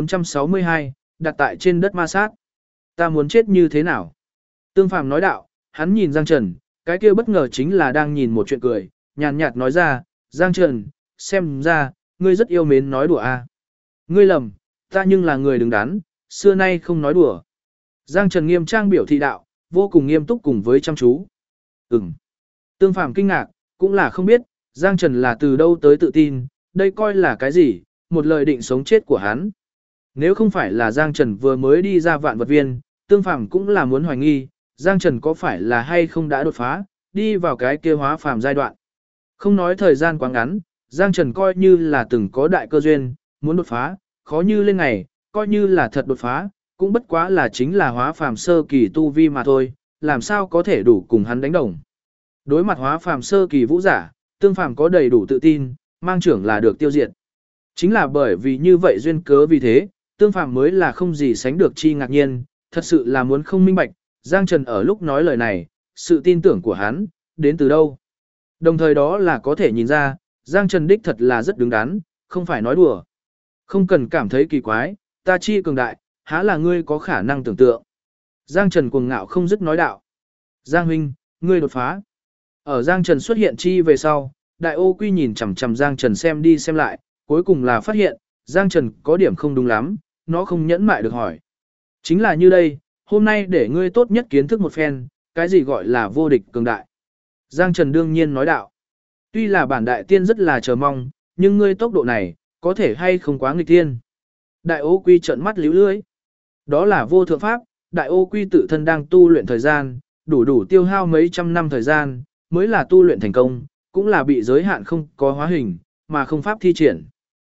1462, đặt tại trên đất ma sát. Ta muốn chết như thế nào? Tương Phàm nói đạo, hắn nhìn Giang Trần, cái kia bất ngờ chính là đang nhìn một chuyện cười, nhàn nhạt nói ra, Giang Trần, xem ra, ngươi rất yêu mến nói đùa à. Ngươi lầm, ta nhưng là người đứng đắn, xưa nay không nói đùa. Giang Trần nghiêm trang biểu thị đạo, vô cùng nghiêm túc cùng với chăm chú. Tương Phàm kinh ngạc, cũng là không biết, Giang Trần là từ đâu tới tự tin, đây coi là cái gì, một lời định sống chết của hắn. Nếu không phải là Giang Trần vừa mới đi ra vạn vật viên, Tương Phàm cũng là muốn hoài nghi, Giang Trần có phải là hay không đã đột phá, đi vào cái kia hóa phàm giai đoạn. Không nói thời gian quá ngắn, Giang Trần coi như là từng có đại cơ duyên, muốn đột phá, khó như lên ngày, coi như là thật đột phá, cũng bất quá là chính là hóa phàm sơ kỳ tu vi mà thôi, làm sao có thể đủ cùng hắn đánh đồng. Đối mặt hóa phàm sơ kỳ vũ giả, Tương Phàm có đầy đủ tự tin, mang trưởng là được tiêu diệt. Chính là bởi vì như vậy duyên cớ vì thế, Tương Phàm mới là không gì sánh được chi ngạc nhiên, thật sự là muốn không minh bạch, Giang Trần ở lúc nói lời này, sự tin tưởng của hắn, đến từ đâu. Đồng thời đó là có thể nhìn ra, Giang Trần đích thật là rất đứng đắn, không phải nói đùa. Không cần cảm thấy kỳ quái, ta chi cường đại, há là ngươi có khả năng tưởng tượng. Giang Trần cuồng ngạo không dứt nói đạo. Giang huynh, ngươi đột phá. Ở Giang Trần xuất hiện chi về sau, đại ô quy nhìn chằm chằm Giang Trần xem đi xem lại, cuối cùng là phát hiện, Giang Trần có điểm không đúng lắm, nó không nhẫn mại được hỏi. Chính là như đây, hôm nay để ngươi tốt nhất kiến thức một phen, cái gì gọi là vô địch cường đại. Giang Trần đương nhiên nói đạo. Tuy là bản đại tiên rất là chờ mong, nhưng ngươi tốc độ này, có thể hay không quá nghịch tiên. Đại ô quy trợn mắt líu lưỡi. Đó là vô thượng pháp, đại ô quy tự thân đang tu luyện thời gian, đủ tiêu hao mấy trăm năm thời gian, mới là tu luyện thành công, cũng là bị giới hạn không có hóa hình, mà không pháp thi triển.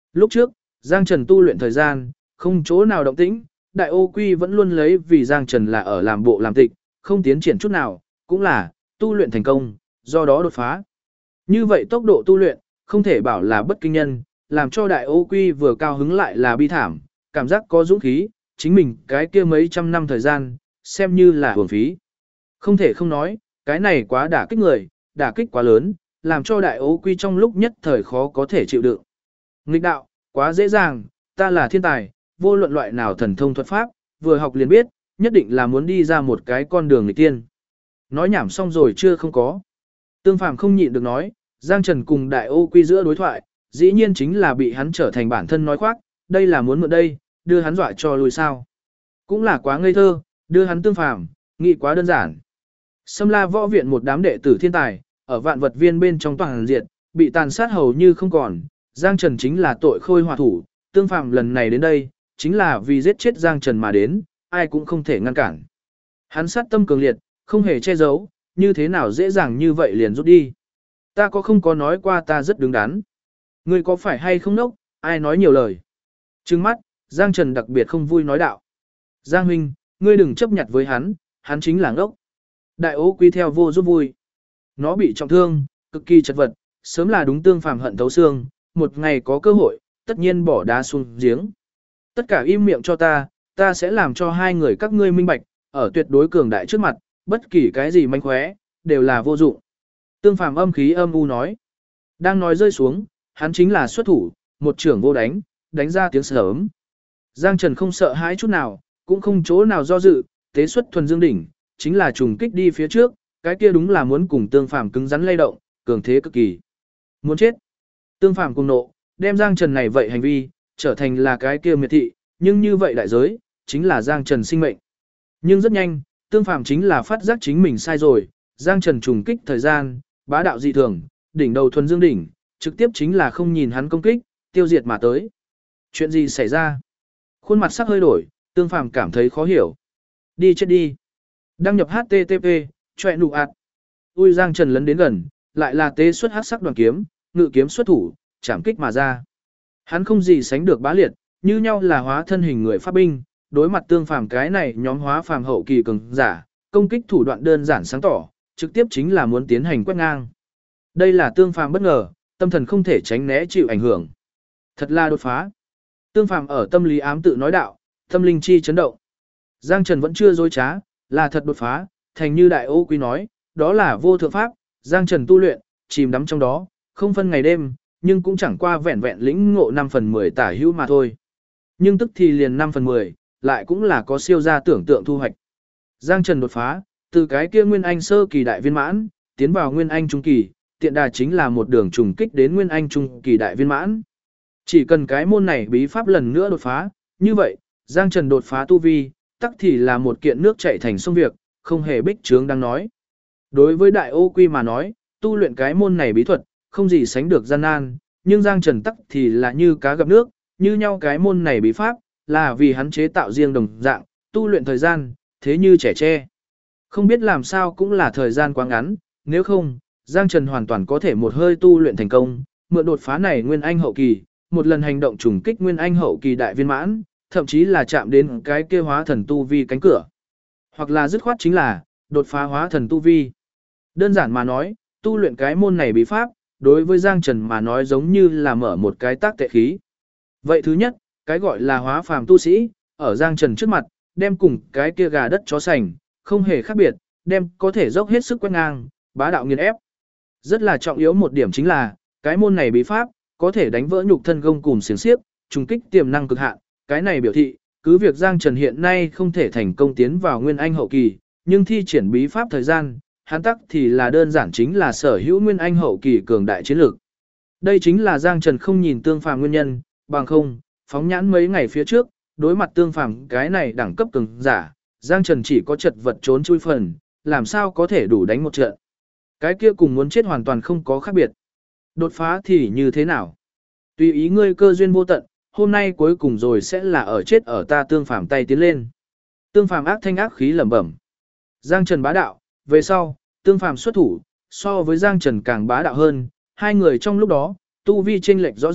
Lúc trước, Giang Trần tu luyện thời gian, không chỗ nào động tĩnh, Đại Ô Quy vẫn luôn lấy vì Giang Trần là ở làm bộ làm tịch, không tiến triển chút nào, cũng là tu luyện thành công, do đó đột phá. Như vậy tốc độ tu luyện, không thể bảo là bất kinh nhân, làm cho Đại Ô Quy vừa cao hứng lại là bi thảm, cảm giác có dũng khí, chính mình cái kia mấy trăm năm thời gian, xem như là hưởng phí. Không thể không nói, cái này quá đả kích người, đả kích quá lớn, làm cho Đại Ô Quy trong lúc nhất thời khó có thể chịu đựng. Nghịch đạo, quá dễ dàng, ta là thiên tài, vô luận loại nào thần thông thuật pháp, vừa học liền biết, nhất định là muốn đi ra một cái con đường nghịch tiên. Nói nhảm xong rồi chưa không có. Tương Phàm không nhịn được nói, Giang Trần cùng Đại Ô Quy giữa đối thoại, dĩ nhiên chính là bị hắn trở thành bản thân nói khoác, đây là muốn mượn đây, đưa hắn dọa cho lùi sao. Cũng là quá ngây thơ, đưa hắn Tương Phàm, nghĩ quá đơn giản. Sâm La Võ Viện một đám đệ tử thiên tài, ở vạn vật viên bên trong toàn diện, bị tàn sát hầu như không còn, Giang Trần chính là tội khôi hòa thủ, Tương Phàm lần này đến đây, chính là vì giết chết Giang Trần mà đến, ai cũng không thể ngăn cản. Hắn sát tâm cường liệt, không hề che giấu, như thế nào dễ dàng như vậy liền rút đi. Ta có không có nói qua ta rất đứng đắn. Ngươi có phải hay không nốc, ai nói nhiều lời. Trừng mắt, Giang Trần đặc biệt không vui nói đạo. Giang huynh, ngươi đừng chấp nhặt với hắn chính là ngốc. Đại Ô Quy theo vô giúp vui. Nó bị trọng thương, cực kỳ chật vật, sớm là đúng Tương Phàm hận thấu xương, một ngày có cơ hội, tất nhiên bỏ đá xuống giếng. Tất cả im miệng cho ta sẽ làm cho hai người các ngươi minh bạch, ở tuyệt đối cường đại trước mặt, bất kỳ cái gì manh khóe, đều là vô dụng. Tương Phàm âm khí âm u nói. Đang nói rơi xuống, hắn chính là xuất thủ, một trưởng vô đánh, đánh ra tiếng sớm. Giang Trần không sợ hãi chút nào, cũng không chỗ nào do dự, tế xuất thuần dương đỉnh, chính là trùng kích đi phía trước, cái kia đúng là muốn cùng Tương Phàm cứng rắn lay động, cường thế cực kỳ. Muốn chết. Tương Phàm cùng nộ, đem Giang Trần này vậy hành vi, trở thành là cái kia miệt thị, nhưng như vậy đại giới, chính là Giang Trần sinh mệnh. Nhưng rất nhanh, Tương Phàm chính là phát giác chính mình sai rồi, Giang Trần trùng kích thời gian, bá đạo dị thường, đỉnh đầu thuần dương đỉnh, trực tiếp chính là không nhìn hắn công kích, tiêu diệt mà tới. Chuyện gì xảy ra? Khuôn mặt sắc hơi đổi, Tương Phàm cảm thấy khó hiểu. Đi chết đi. Đăng nhập HTTP, choẹ nụ ạt. Ui Giang Trần lấn đến gần, lại là tế xuất hắc sắc đoàn kiếm, ngự kiếm xuất thủ, chạm kích mà ra. Hắn không gì sánh được bá liệt, như nhau là hóa thân hình người pháp binh, đối mặt Tương Phàm cái này nhóm hóa phàm hậu kỳ cường giả, công kích thủ đoạn đơn giản sáng tỏ, trực tiếp chính là muốn tiến hành quét ngang. Đây là Tương Phàm bất ngờ, tâm thần không thể tránh né chịu ảnh hưởng. Thật là đột phá. Tương Phàm ở tâm lý ám tự nói đạo, tâm linh chi chấn động. Giang Trần vẫn chưa dối trá, là thật đột phá, thành như Đại Ô Quy nói, đó là vô thượng pháp, Giang Trần tu luyện, chìm đắm trong đó, không phân ngày đêm, nhưng cũng chẳng qua vẹn vẹn lĩnh ngộ 5/10 tả hữu mà thôi. Nhưng tức thì liền 5/10, lại cũng là có siêu gia tưởng tượng thu hoạch. Giang Trần đột phá, từ cái kia Nguyên Anh sơ kỳ đại viên mãn, tiến vào Nguyên Anh trung kỳ, tiện đà chính là một đường trùng kích đến Nguyên Anh trung kỳ đại viên mãn. Chỉ cần cái môn này bí pháp lần nữa đột phá, như vậy, Giang Trần đột phá tu vi, tắc thì là một kiện nước chảy thành sông việc, không hề bích trướng đang nói. Đối với Đại Ô Quy mà nói, tu luyện cái môn này bí thuật, không gì sánh được gian nan, nhưng Giang Trần tắc thì là như cá gặp nước, như nhau cái môn này bí pháp, là vì hắn chế tạo riêng đồng dạng, tu luyện thời gian, thế như trẻ tre. Không biết làm sao cũng là thời gian quá ngắn, nếu không, Giang Trần hoàn toàn có thể một hơi tu luyện thành công, mượn đột phá này Nguyên Anh hậu kỳ, một lần hành động trùng kích Nguyên Anh hậu kỳ đại viên mãn, thậm chí là chạm đến cái kia hóa thần tu vi cánh cửa. Hoặc là dứt khoát chính là đột phá hóa thần tu vi. Đơn giản mà nói, tu luyện cái môn này bí pháp, đối với Giang Trần mà nói giống như là mở một cái tác tệ khí. Vậy thứ nhất, cái gọi là hóa phàm tu sĩ, ở Giang Trần trước mặt, đem cùng cái kia gà đất chó sành, không hề khác biệt, đem có thể dốc hết sức quét ngang, bá đạo nghiền ép. Rất là trọng yếu một điểm chính là, cái môn này bí pháp, có thể đánh vỡ nhục thân gông cùm xiềng xiếc, trùng kích tiềm năng cực hạn, cái này biểu thị, cứ việc Giang Trần hiện nay không thể thành công tiến vào Nguyên Anh hậu kỳ, nhưng thi triển bí pháp thời gian, hắn tắc thì là đơn giản chính là sở hữu Nguyên Anh hậu kỳ cường đại chiến lược. Đây chính là Giang Trần không nhìn Tương Phàm nguyên nhân, bằng không, phóng nhãn mấy ngày phía trước, đối mặt Tương Phàm cái này đẳng cấp cường giả, Giang Trần chỉ có chật vật trốn chui phần, làm sao có thể đủ đánh một trận. Cái kia cùng muốn chết hoàn toàn không có khác biệt. Đột phá thì như thế nào? Tùy ý ngươi cơ duyên vô tận, hôm nay cuối cùng rồi sẽ là ở chết ở ta Tương Phàm tay tiến lên. Tương Phàm ác thanh ác khí lẩm bẩm. Giang Trần bá đạo, về sau, Tương Phàm xuất thủ, so với Giang Trần càng bá đạo hơn, hai người trong lúc đó, tu vi chênh lệch rõ rệt,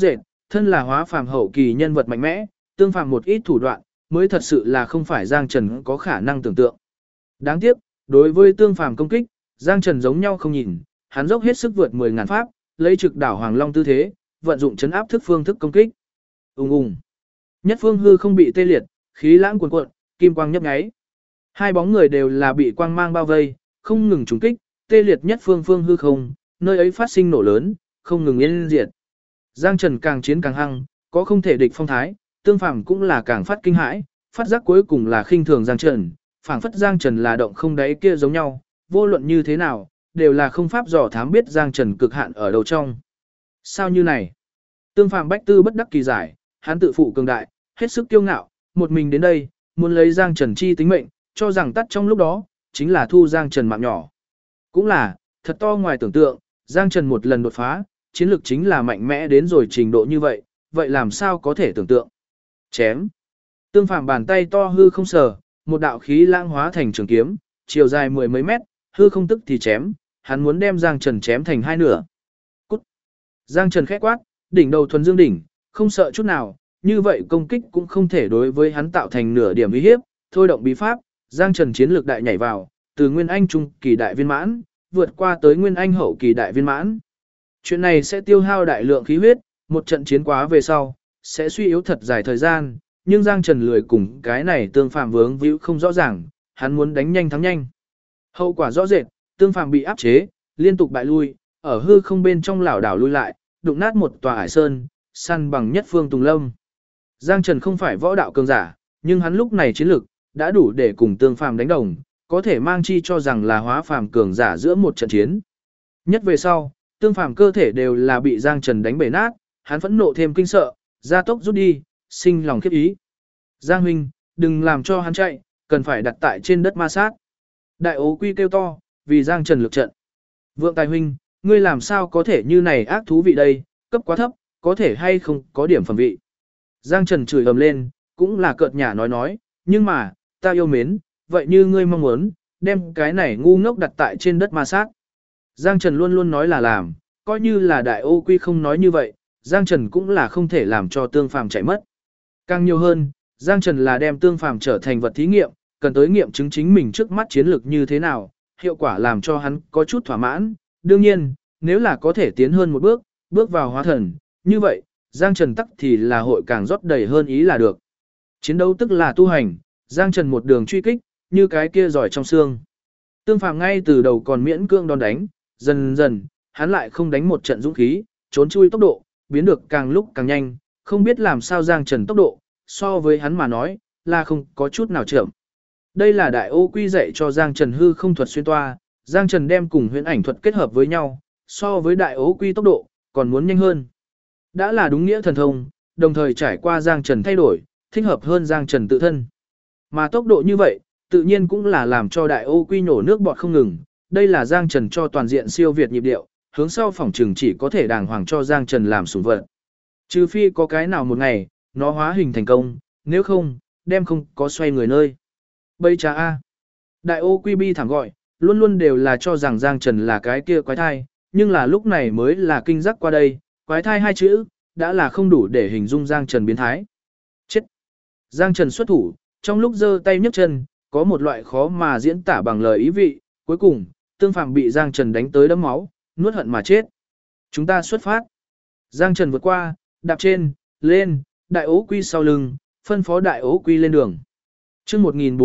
thân là hóa phàm hậu kỳ nhân vật mạnh mẽ, tương phàm một ít thủ đoạn, mới thật sự là không phải Giang Trần có khả năng tưởng tượng. Đáng tiếc, đối với tương phàm công kích, Giang Trần giống nhau không nhìn, hắn dốc hết sức vượt 10.000 pháp, lấy trực đảo Hoàng Long tư thế, vận dụng chấn áp thức phương thức công kích. Ùng ùng. Nhất phương hư không bị tê liệt, khí lãng cuồn cuộn, kim quang nhấp nháy. Hai bóng người đều là bị quang mang bao vây, không ngừng trùng kích, tê liệt nhất phương hư không, nơi ấy phát sinh nổ lớn, không ngừng yên diệt. Giang Trần càng chiến càng hăng, có không thể địch phong thái, tương phàm cũng là càng phát kinh hãi, phát giác cuối cùng là khinh thường Giang Trần, phảng phất Giang Trần là động không đáy kia giống nhau, vô luận như thế nào, đều là không pháp dò thám biết Giang Trần cực hạn ở đâu trong. Sao như này? Tương phàm bách tư bất đắc kỳ giải, hắn tự phụ cường đại, hết sức kiêu ngạo, một mình đến đây, muốn lấy Giang Trần chi tính mệnh, cho rằng tắt trong lúc đó, chính là thu Giang Trần mạng nhỏ. Cũng là, thật to ngoài tưởng tượng, Giang Trần một lần đột phá, chiến lược chính là mạnh mẽ đến rồi trình độ như vậy, vậy làm sao có thể tưởng tượng? Chém. Tương phàm bàn tay to hư không sờ, một đạo khí lãng hóa thành trường kiếm, chiều dài 10 mấy mét, hư không tức thì chém, hắn muốn đem Giang Trần chém thành hai nửa. Cút. Giang Trần khẽ quát, đỉnh đầu thuần dương đỉnh, không sợ chút nào, như vậy công kích cũng không thể đối với hắn tạo thành nửa điểm uy hiếp, thôi động bí pháp, Giang Trần chiến lược đại nhảy vào, từ Nguyên Anh trung kỳ đại viên mãn, vượt qua tới Nguyên Anh hậu kỳ đại viên mãn. Chuyện này sẽ tiêu hao đại lượng khí huyết, một trận chiến quá về sau, sẽ suy yếu thật dài thời gian, nhưng Giang Trần lười cùng cái này tương phàm vướng víu không rõ ràng, hắn muốn đánh nhanh thắng nhanh. Hậu quả rõ rệt, tương phàm bị áp chế, liên tục bại lui, ở hư không bên trong lảo đảo lui lại, đụng nát một tòa hải sơn, săn bằng nhất phương tùng lâm. Giang Trần không phải võ đạo cường giả, nhưng hắn lúc này chiến lực đã đủ để cùng tương phàm đánh đồng, có thể mang chi cho rằng là hóa phàm cường giả giữa một trận chiến. Nhất về sau, tương phàm cơ thể đều là bị Giang Trần đánh bể nát, hắn phẫn nộ thêm kinh sợ, gia tốc rút đi, sinh lòng khiếp ý. Giang huynh, đừng làm cho hắn chạy, cần phải đặt tại trên đất ma sát. Đại ố quy kêu to, vì Giang Trần lực trận. Vượng Tài huynh, ngươi làm sao có thể như này ác thú vị đây, cấp quá thấp, có thể hay không có điểm phẩm vị. Giang Trần chửi ầm lên, cũng là cợt nhả nói, nhưng mà, ta yêu mến, vậy như ngươi mong muốn, đem cái này ngu ngốc đặt tại trên đất ma sát. Giang Trần luôn luôn nói là làm, coi như là đại ô quy không nói như vậy, Giang Trần cũng là không thể làm cho tương phàm chạy mất. Càng nhiều hơn, Giang Trần là đem tương phàm trở thành vật thí nghiệm, cần tới nghiệm chứng chính mình trước mắt chiến lược như thế nào, hiệu quả làm cho hắn có chút thỏa mãn. Đương nhiên, nếu là có thể tiến hơn một bước, bước vào hóa thần, như vậy, Giang Trần tắc thì là hội càng rót đầy hơn ý là được. Chiến đấu tức là tu hành, Giang Trần một đường truy kích, như cái kia giỏi trong xương. Tương phàm ngay từ đầu còn miễn cương đòn đánh, dần dần, hắn lại không đánh một trận dũng khí, trốn chui tốc độ, biến được càng lúc càng nhanh, không biết làm sao Giang Trần tốc độ, so với hắn mà nói, là không có chút nào chậm. Đây là đại ô quy dạy cho Giang Trần hư không thuật xuyên toa, Giang Trần đem cùng huyễn ảnh thuật kết hợp với nhau, so với đại ô quy tốc độ, còn muốn nhanh hơn. Đã là đúng nghĩa thần thông, đồng thời trải qua Giang Trần thay đổi, thích hợp hơn Giang Trần tự thân. Mà tốc độ như vậy, tự nhiên cũng là làm cho đại ô quy nổ nước bọt không ngừng, đây là Giang Trần cho toàn diện siêu việt nhịp điệu, hướng sau phòng trừng chỉ có thể đàng hoàng cho Giang Trần làm sủng vật. Trừ phi có cái nào một ngày, nó hóa hình thành công, nếu không, đem không có xoay người nơi. Bây cha A. Đại ô quy bi thẳng gọi, luôn luôn đều là cho rằng Giang Trần là cái kia quái thai, nhưng là lúc này mới là kinh giác qua đây, quái thai hai chữ, đã là không đủ để hình dung Giang Trần biến thái. Chết! Giang Trần xuất thủ, trong lúc giơ tay nhấc chân, có một loại khó mà diễn tả bằng lời ý vị, cuối cùng, tương phàm bị Giang Trần đánh tới đẫm máu, nuốt hận mà chết. Chúng ta xuất phát. Giang Trần vượt qua, đạp trên, lên, đại ố quy sau lưng, phân phó đại ố quy lên đường. Trước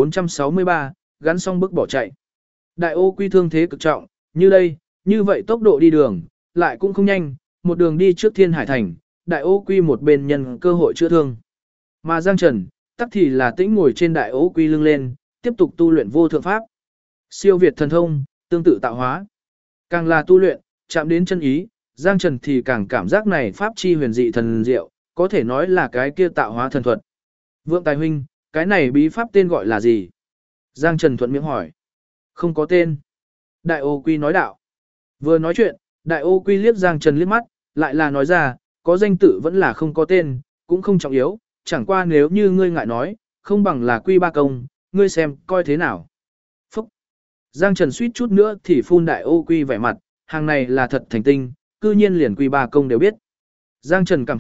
1463, gắn xong bước bỏ chạy. Đại ô quy thương thế cực trọng, như đây, như vậy tốc độ đi đường, lại cũng không nhanh, một đường đi trước Thiên Hải Thành, đại ô quy một bên nhân cơ hội chữa thương. Mà Giang Trần, tắc thì là tĩnh ngồi trên đại ô quy lưng lên, tiếp tục tu luyện vô thượng pháp. Siêu việt thần thông, tương tự tạo hóa. Càng là tu luyện, chạm đến chân ý, Giang Trần thì càng cảm giác này pháp chi huyền dị thần diệu, có thể nói là cái kia tạo hóa thần thuật. Vượng Tài huynh, cái này bí pháp tên gọi là gì? Giang Trần thuận miệng hỏi. Không có tên. Đại ô quy nói đạo. Vừa nói chuyện, đại ô quy liếc Giang Trần liếc mắt, lại là nói ra, có danh tự vẫn là không có tên, cũng không trọng yếu, chẳng qua nếu như ngươi ngại nói, không bằng là quy ba công, ngươi xem, coi thế nào. Phúc. Giang Trần suýt chút nữa thì phun đại ô quy vẻ mặt, hàng này là thật thành tinh, cư nhiên liền quy ba công đều biết. Giang Trần cảm thấy,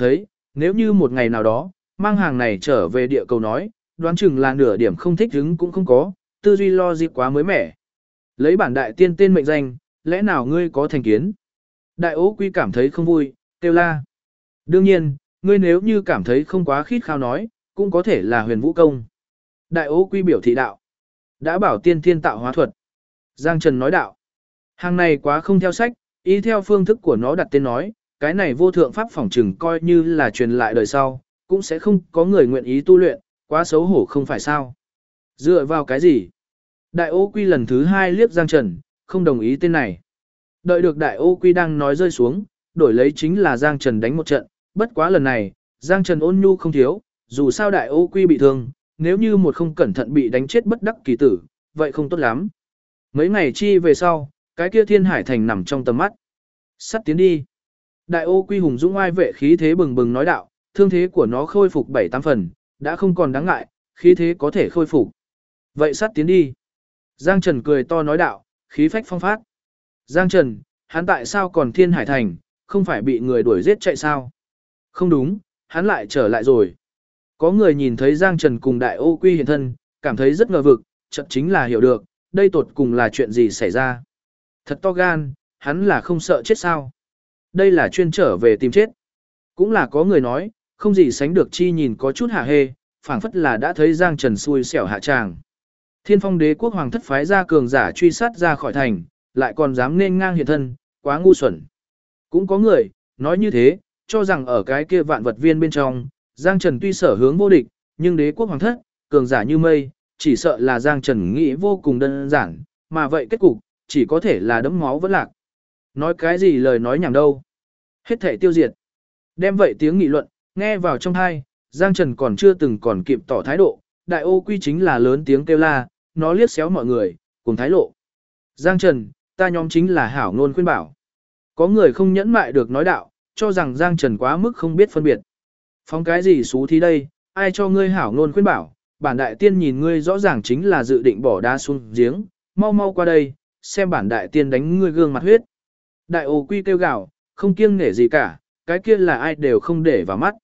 nếu như một ngày nào đó, mang hàng này trở về địa cầu nói, đoán chừng là nửa điểm không thích hứng cũng không có, tư duy logic quá mới mẻ. Lấy bản đại tiên tên mệnh danh, lẽ nào ngươi có thành kiến? Đại Ô Quy cảm thấy không vui, kêu la. Đương nhiên, ngươi nếu như cảm thấy không quá khít khao nói, cũng có thể là huyền vũ công. Đại Ô Quy biểu thị đạo. Đã bảo tiên thiên tạo hóa thuật. Giang Trần nói đạo. Hàng này quá không theo sách, ý theo phương thức của nó đặt tên nói, cái này vô thượng pháp phỏng trừng coi như là truyền lại đời sau, cũng sẽ không có người nguyện ý tu luyện, quá xấu hổ không phải sao. Dựa vào cái gì? Đại Ô Quy lần thứ 2 liếc Giang Trần, không đồng ý tên này. Đợi được Đại Ô Quy đang nói rơi xuống, đổi lấy chính là Giang Trần đánh một trận, bất quá lần này, Giang Trần ôn nhu không thiếu, dù sao Đại Ô Quy bị thương, nếu như một không cẩn thận bị đánh chết bất đắc kỳ tử, vậy không tốt lắm. Mấy ngày chi về sau, cái kia Thiên Hải Thành nằm trong tầm mắt. Sắt tiến đi. Đại Ô Quy hùng dũng oai vệ khí thế bừng bừng nói đạo, thương thế của nó khôi phục 7-8 phần, đã không còn đáng ngại, khí thế có thể khôi phục. Vậy sắt tiến đi. Giang Trần cười to nói đạo, khí phách phong phát. Giang Trần, hắn tại sao còn Thiên Hải Thành, không phải bị người đuổi giết chạy sao? Không đúng, hắn lại trở lại rồi. Có người nhìn thấy Giang Trần cùng Đại Ô Quy hiện thân, cảm thấy rất ngờ vực, chợt chính là hiểu được, đây tột cùng là chuyện gì xảy ra. Thật to gan, hắn là không sợ chết sao? Đây là chuyên trở về tìm chết. Cũng là có người nói, không gì sánh được chi nhìn có chút hả hê, phảng phất là đã thấy Giang Trần xui xẻo hạ tràng. Thiên Phong Đế quốc hoàng thất phái ra cường giả truy sát ra khỏi thành, lại còn dám nên ngang hiện thân, quá ngu xuẩn. Cũng có người nói như thế, cho rằng ở cái kia vạn vật viên bên trong, Giang Trần tuy sở hướng vô địch, nhưng đế quốc hoàng thất, cường giả như mây, chỉ sợ là Giang Trần nghĩ vô cùng đơn giản, mà vậy kết cục, chỉ có thể là đẫm máu vẫn lạc. Nói cái gì lời nói nhảm đâu. Hết thể tiêu diệt. Đem vậy tiếng nghị luận, nghe vào trong tai, Giang Trần còn chưa từng còn kịp tỏ thái độ, Đại Ô Quy chính là lớn tiếng kêu la, nó liếc xéo mọi người, cùng thái lộ. Giang Trần, ta nhóm chính là hảo ngôn khuyên bảo. Có người không nhẫn mại được nói đạo, cho rằng Giang Trần quá mức không biết phân biệt. Phóng cái gì xú thí đây, ai cho ngươi hảo ngôn khuyên bảo, bản đại tiên nhìn ngươi rõ ràng chính là dự định bỏ đá xuống giếng, mau mau qua đây, xem bản đại tiên đánh ngươi gương mặt huyết. Đại Ô Quy kêu gào, không kiêng nể gì cả, cái kia là ai đều không để vào mắt.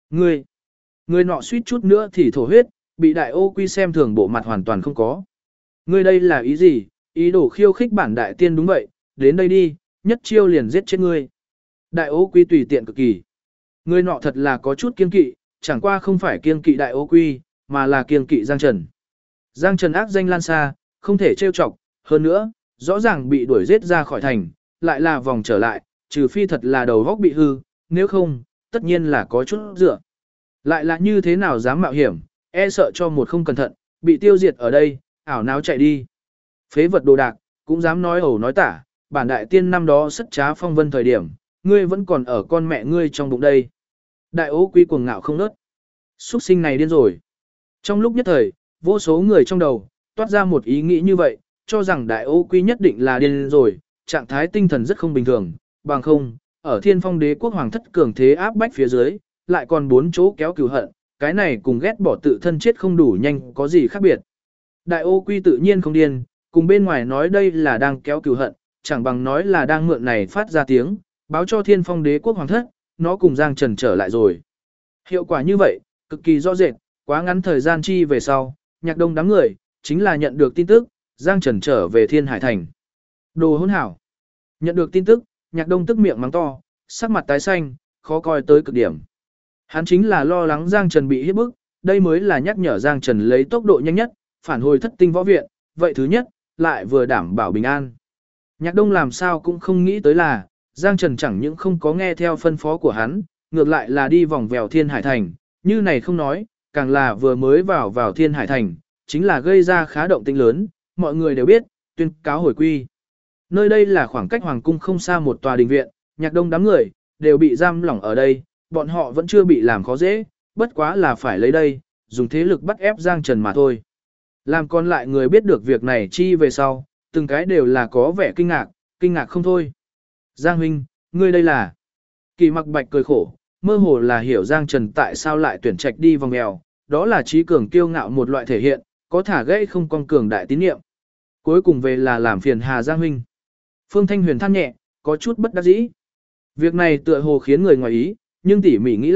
Ngươi nọ suýt chút nữa thì thổ huyết, bị Đại Ô Quy xem thường bộ mặt hoàn toàn không có. Ngươi đây là ý gì, ý đồ khiêu khích bản đại tiên đúng vậy, đến đây đi, nhất chiêu liền giết chết ngươi. Đại Ô Quy tùy tiện cực kỳ. Ngươi nọ thật là có chút kiêng kỵ, chẳng qua không phải kiêng kỵ Đại Ô Quy, mà là kiêng kỵ Giang Trần. Giang Trần ác danh lan xa, không thể trêu chọc, hơn nữa, rõ ràng bị đuổi giết ra khỏi thành, lại là vòng trở lại, trừ phi thật là đầu góc bị hư, nếu không, tất nhiên là có chút dựa. Lại là như thế nào dám mạo hiểm, e sợ cho một không cẩn thận, bị tiêu diệt ở đây, ảo não chạy đi. Phế vật đồ đạc, cũng dám nói ẩu nói tả, bản đại tiên năm đó sất trá phong vân thời điểm, ngươi vẫn còn ở con mẹ ngươi trong bụng đây. Đại Ô Quy cuồng ngạo không nớt. Xuất sinh này điên rồi. Trong lúc nhất thời, vô số người trong đầu, toát ra một ý nghĩ như vậy, cho rằng Đại Ô Quy nhất định là điên rồi, trạng thái tinh thần rất không bình thường, bằng không, ở Thiên Phong Đế quốc hoàng thất cường thế áp bách phía dưới, lại còn 4 chỗ kéo cừu hận, cái này cùng ghét bỏ tự thân chết không đủ nhanh có gì khác biệt. Đại Ô Quy tự nhiên không điên, cùng bên ngoài nói đây là đang kéo cừu hận, chẳng bằng nói là đang mượn này phát ra tiếng, báo cho Thiên Phong Đế quốc hoàng thất, nó cùng Giang Trần trở lại rồi. Hiệu quả như vậy, cực kỳ rõ rệt, quá ngắn thời gian chi về sau, Nhạc Đông đám người, chính là nhận được tin tức, Giang Trần trở về Thiên Hải Thành. Đồ hỗn hảo. Nhận được tin tức, Nhạc Đông tức miệng mắng to, sắc mặt tái xanh, khó coi tới cực điểm. Hắn chính là lo lắng Giang Trần bị hiếp bức, đây mới là nhắc nhở Giang Trần lấy tốc độ nhanh nhất, phản hồi thất tinh võ viện, vậy thứ nhất, lại vừa đảm bảo bình an. Nhạc Đông làm sao cũng không nghĩ tới là, Giang Trần chẳng những không có nghe theo phân phó của hắn, ngược lại là đi vòng vèo Thiên Hải Thành, như này không nói, càng là vừa mới vào Thiên Hải Thành, chính là gây ra khá động tĩnh lớn, mọi người đều biết, tuyên cáo hồi quy. Nơi đây là khoảng cách hoàng cung không xa một tòa đình viện, Nhạc Đông đám người đều bị giam lỏng ở đây, bọn họ vẫn chưa bị làm khó dễ, bất quá là phải lấy đây, dùng thế lực bắt ép Giang Trần mà thôi. Làm còn lại người biết được việc này chi về sau, từng cái đều là có vẻ kinh ngạc không thôi. Giang huynh, ngươi đây là... Kỳ Mặc Bạch cười khổ, mơ hồ là hiểu Giang Trần tại sao lại tuyển trạch đi vòng mèo, đó là trí cường kiêu ngạo một loại thể hiện, có thả gây không con cường đại tín nhiệm. Cuối cùng về là làm phiền Hà Giang huynh. Phương Thanh Huyền than nhẹ, có chút bất đắc dĩ. Việc này tựa hồ khiến người ngoài ý, nhưng tỉ mỉ nghĩ lại,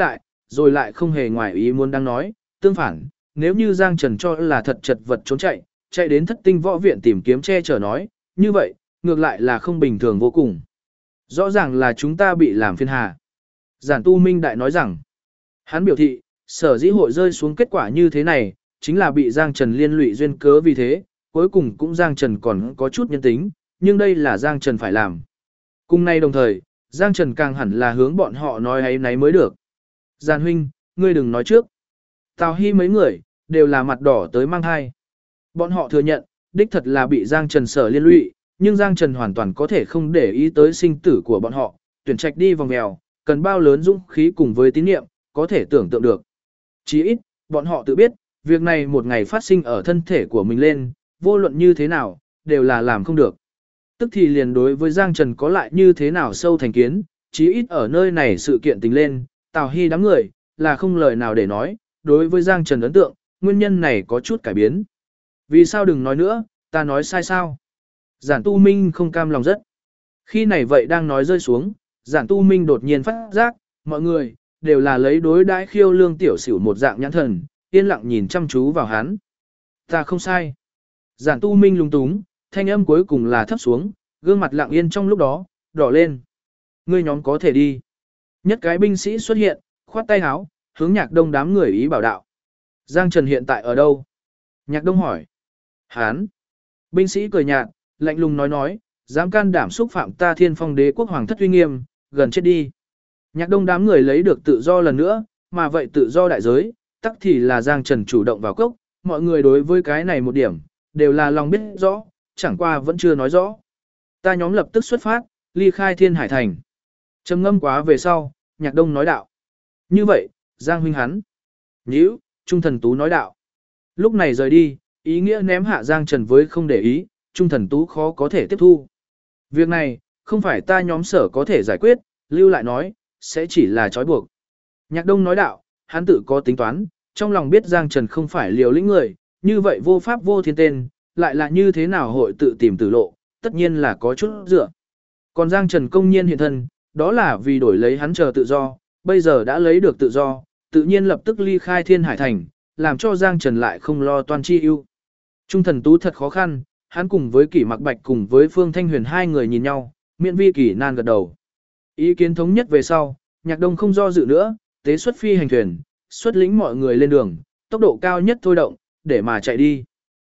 rồi lại không hề ngoài ý muốn đang nói, tương phản, nếu như Giang Trần cho là thật chật vật trốn chạy đến Thất Tinh Võ Viện tìm kiếm che chở nói, như vậy, ngược lại là không bình thường vô cùng. Rõ ràng là chúng ta bị làm phiền hà. Giản Tu Minh Đại nói rằng, hắn biểu thị, sở dĩ hội rơi xuống kết quả như thế này, chính là bị Giang Trần liên lụy duyên cớ vì thế, cuối cùng cũng Giang Trần còn có chút nhân tính, nhưng đây là Giang Trần phải làm. Cùng nay đồng thời, Giang Trần càng hẳn là hướng bọn họ nói ấy nấy mới được. Giàn huynh, ngươi đừng nói trước. Tào Hy mấy người, đều là mặt đỏ tới mang hai. Bọn họ thừa nhận, đích thật là bị Giang Trần sở liên lụy, nhưng Giang Trần hoàn toàn có thể không để ý tới sinh tử của bọn họ, tuyển trạch đi vòng mèo, cần bao lớn dũng khí cùng với tín nhiệm, có thể tưởng tượng được. Chỉ ít, bọn họ tự biết, việc này một ngày phát sinh ở thân thể của mình lên, vô luận như thế nào, đều là làm không được. Tức thì liền đối với Giang Trần có lại như thế nào sâu thành kiến, chí ít ở nơi này sự kiện tình lên, Tào Hy đám người, là không lời nào để nói, đối với Giang Trần ấn tượng, nguyên nhân này có chút cải biến. Vì sao đừng nói nữa, ta nói sai sao? Giản Tu Minh không cam lòng rất. Khi này vậy đang nói rơi xuống, Giản Tu Minh đột nhiên phát giác, mọi người, đều là lấy đối đãi Khiêu Lương tiểu xỉu một dạng nhãn thần, yên lặng nhìn chăm chú vào hắn. Ta không sai. Giản Tu Minh lung túng, thanh âm cuối cùng là thấp xuống, gương mặt lặng yên trong lúc đó, đỏ lên. Ngươi nhóm có thể đi. Nhất cái binh sĩ xuất hiện, khoát tay áo, hướng Nhạc Đông đám người ý bảo đạo. Giang Trần hiện tại ở đâu? Nhạc Đông hỏi. Hán. Binh sĩ cười nhạt, lạnh lùng nói, dám can đảm xúc phạm ta Thiên Phong Đế quốc hoàng thất uy nghiêm, gần chết đi. Nhạc Đông đám người lấy được tự do lần nữa, mà vậy tự do đại giới, tắc thì là Giang Trần chủ động vào cốc, mọi người đối với cái này một điểm, đều là lòng biết rõ, chẳng qua vẫn chưa nói rõ. Ta nhóm lập tức xuất phát, ly khai Thiên Hải Thành. Trầm ngâm quá về sau, Nhạc Đông nói đạo. Như vậy, Giang huynh hắn. Nhíu, Trung Thần Tú nói đạo. Lúc này rời đi, ý nghĩa ném hạ Giang Trần với không để ý, Trung Thần Tú khó có thể tiếp thu. Việc này, không phải ta nhóm sở có thể giải quyết, lưu lại nói, sẽ chỉ là trói buộc. Nhạc Đông nói đạo, hắn tự có tính toán, trong lòng biết Giang Trần không phải liều lĩnh người, như vậy vô pháp vô thiên tên, lại là như thế nào hội tự tìm tử lộ, tất nhiên là có chút dựa. Còn Giang Trần công nhiên hiện thân, đó là vì đổi lấy hắn chờ tự do, bây giờ đã lấy được tự do, tự nhiên lập tức ly khai Thiên Hải Thành, làm cho Giang Trần lại không lo toan chi ưu. Trung Thần Tú thật khó khăn, hắn cùng với Kỷ Mặc Bạch cùng với Phương Thanh Huyền hai người nhìn nhau, miễn vi Kỷ nan gật đầu. Ý kiến thống nhất về sau, Nhạc Đông không do dự nữa, tế xuất phi hành thuyền, xuất lĩnh mọi người lên đường, tốc độ cao nhất thôi động, để mà chạy đi.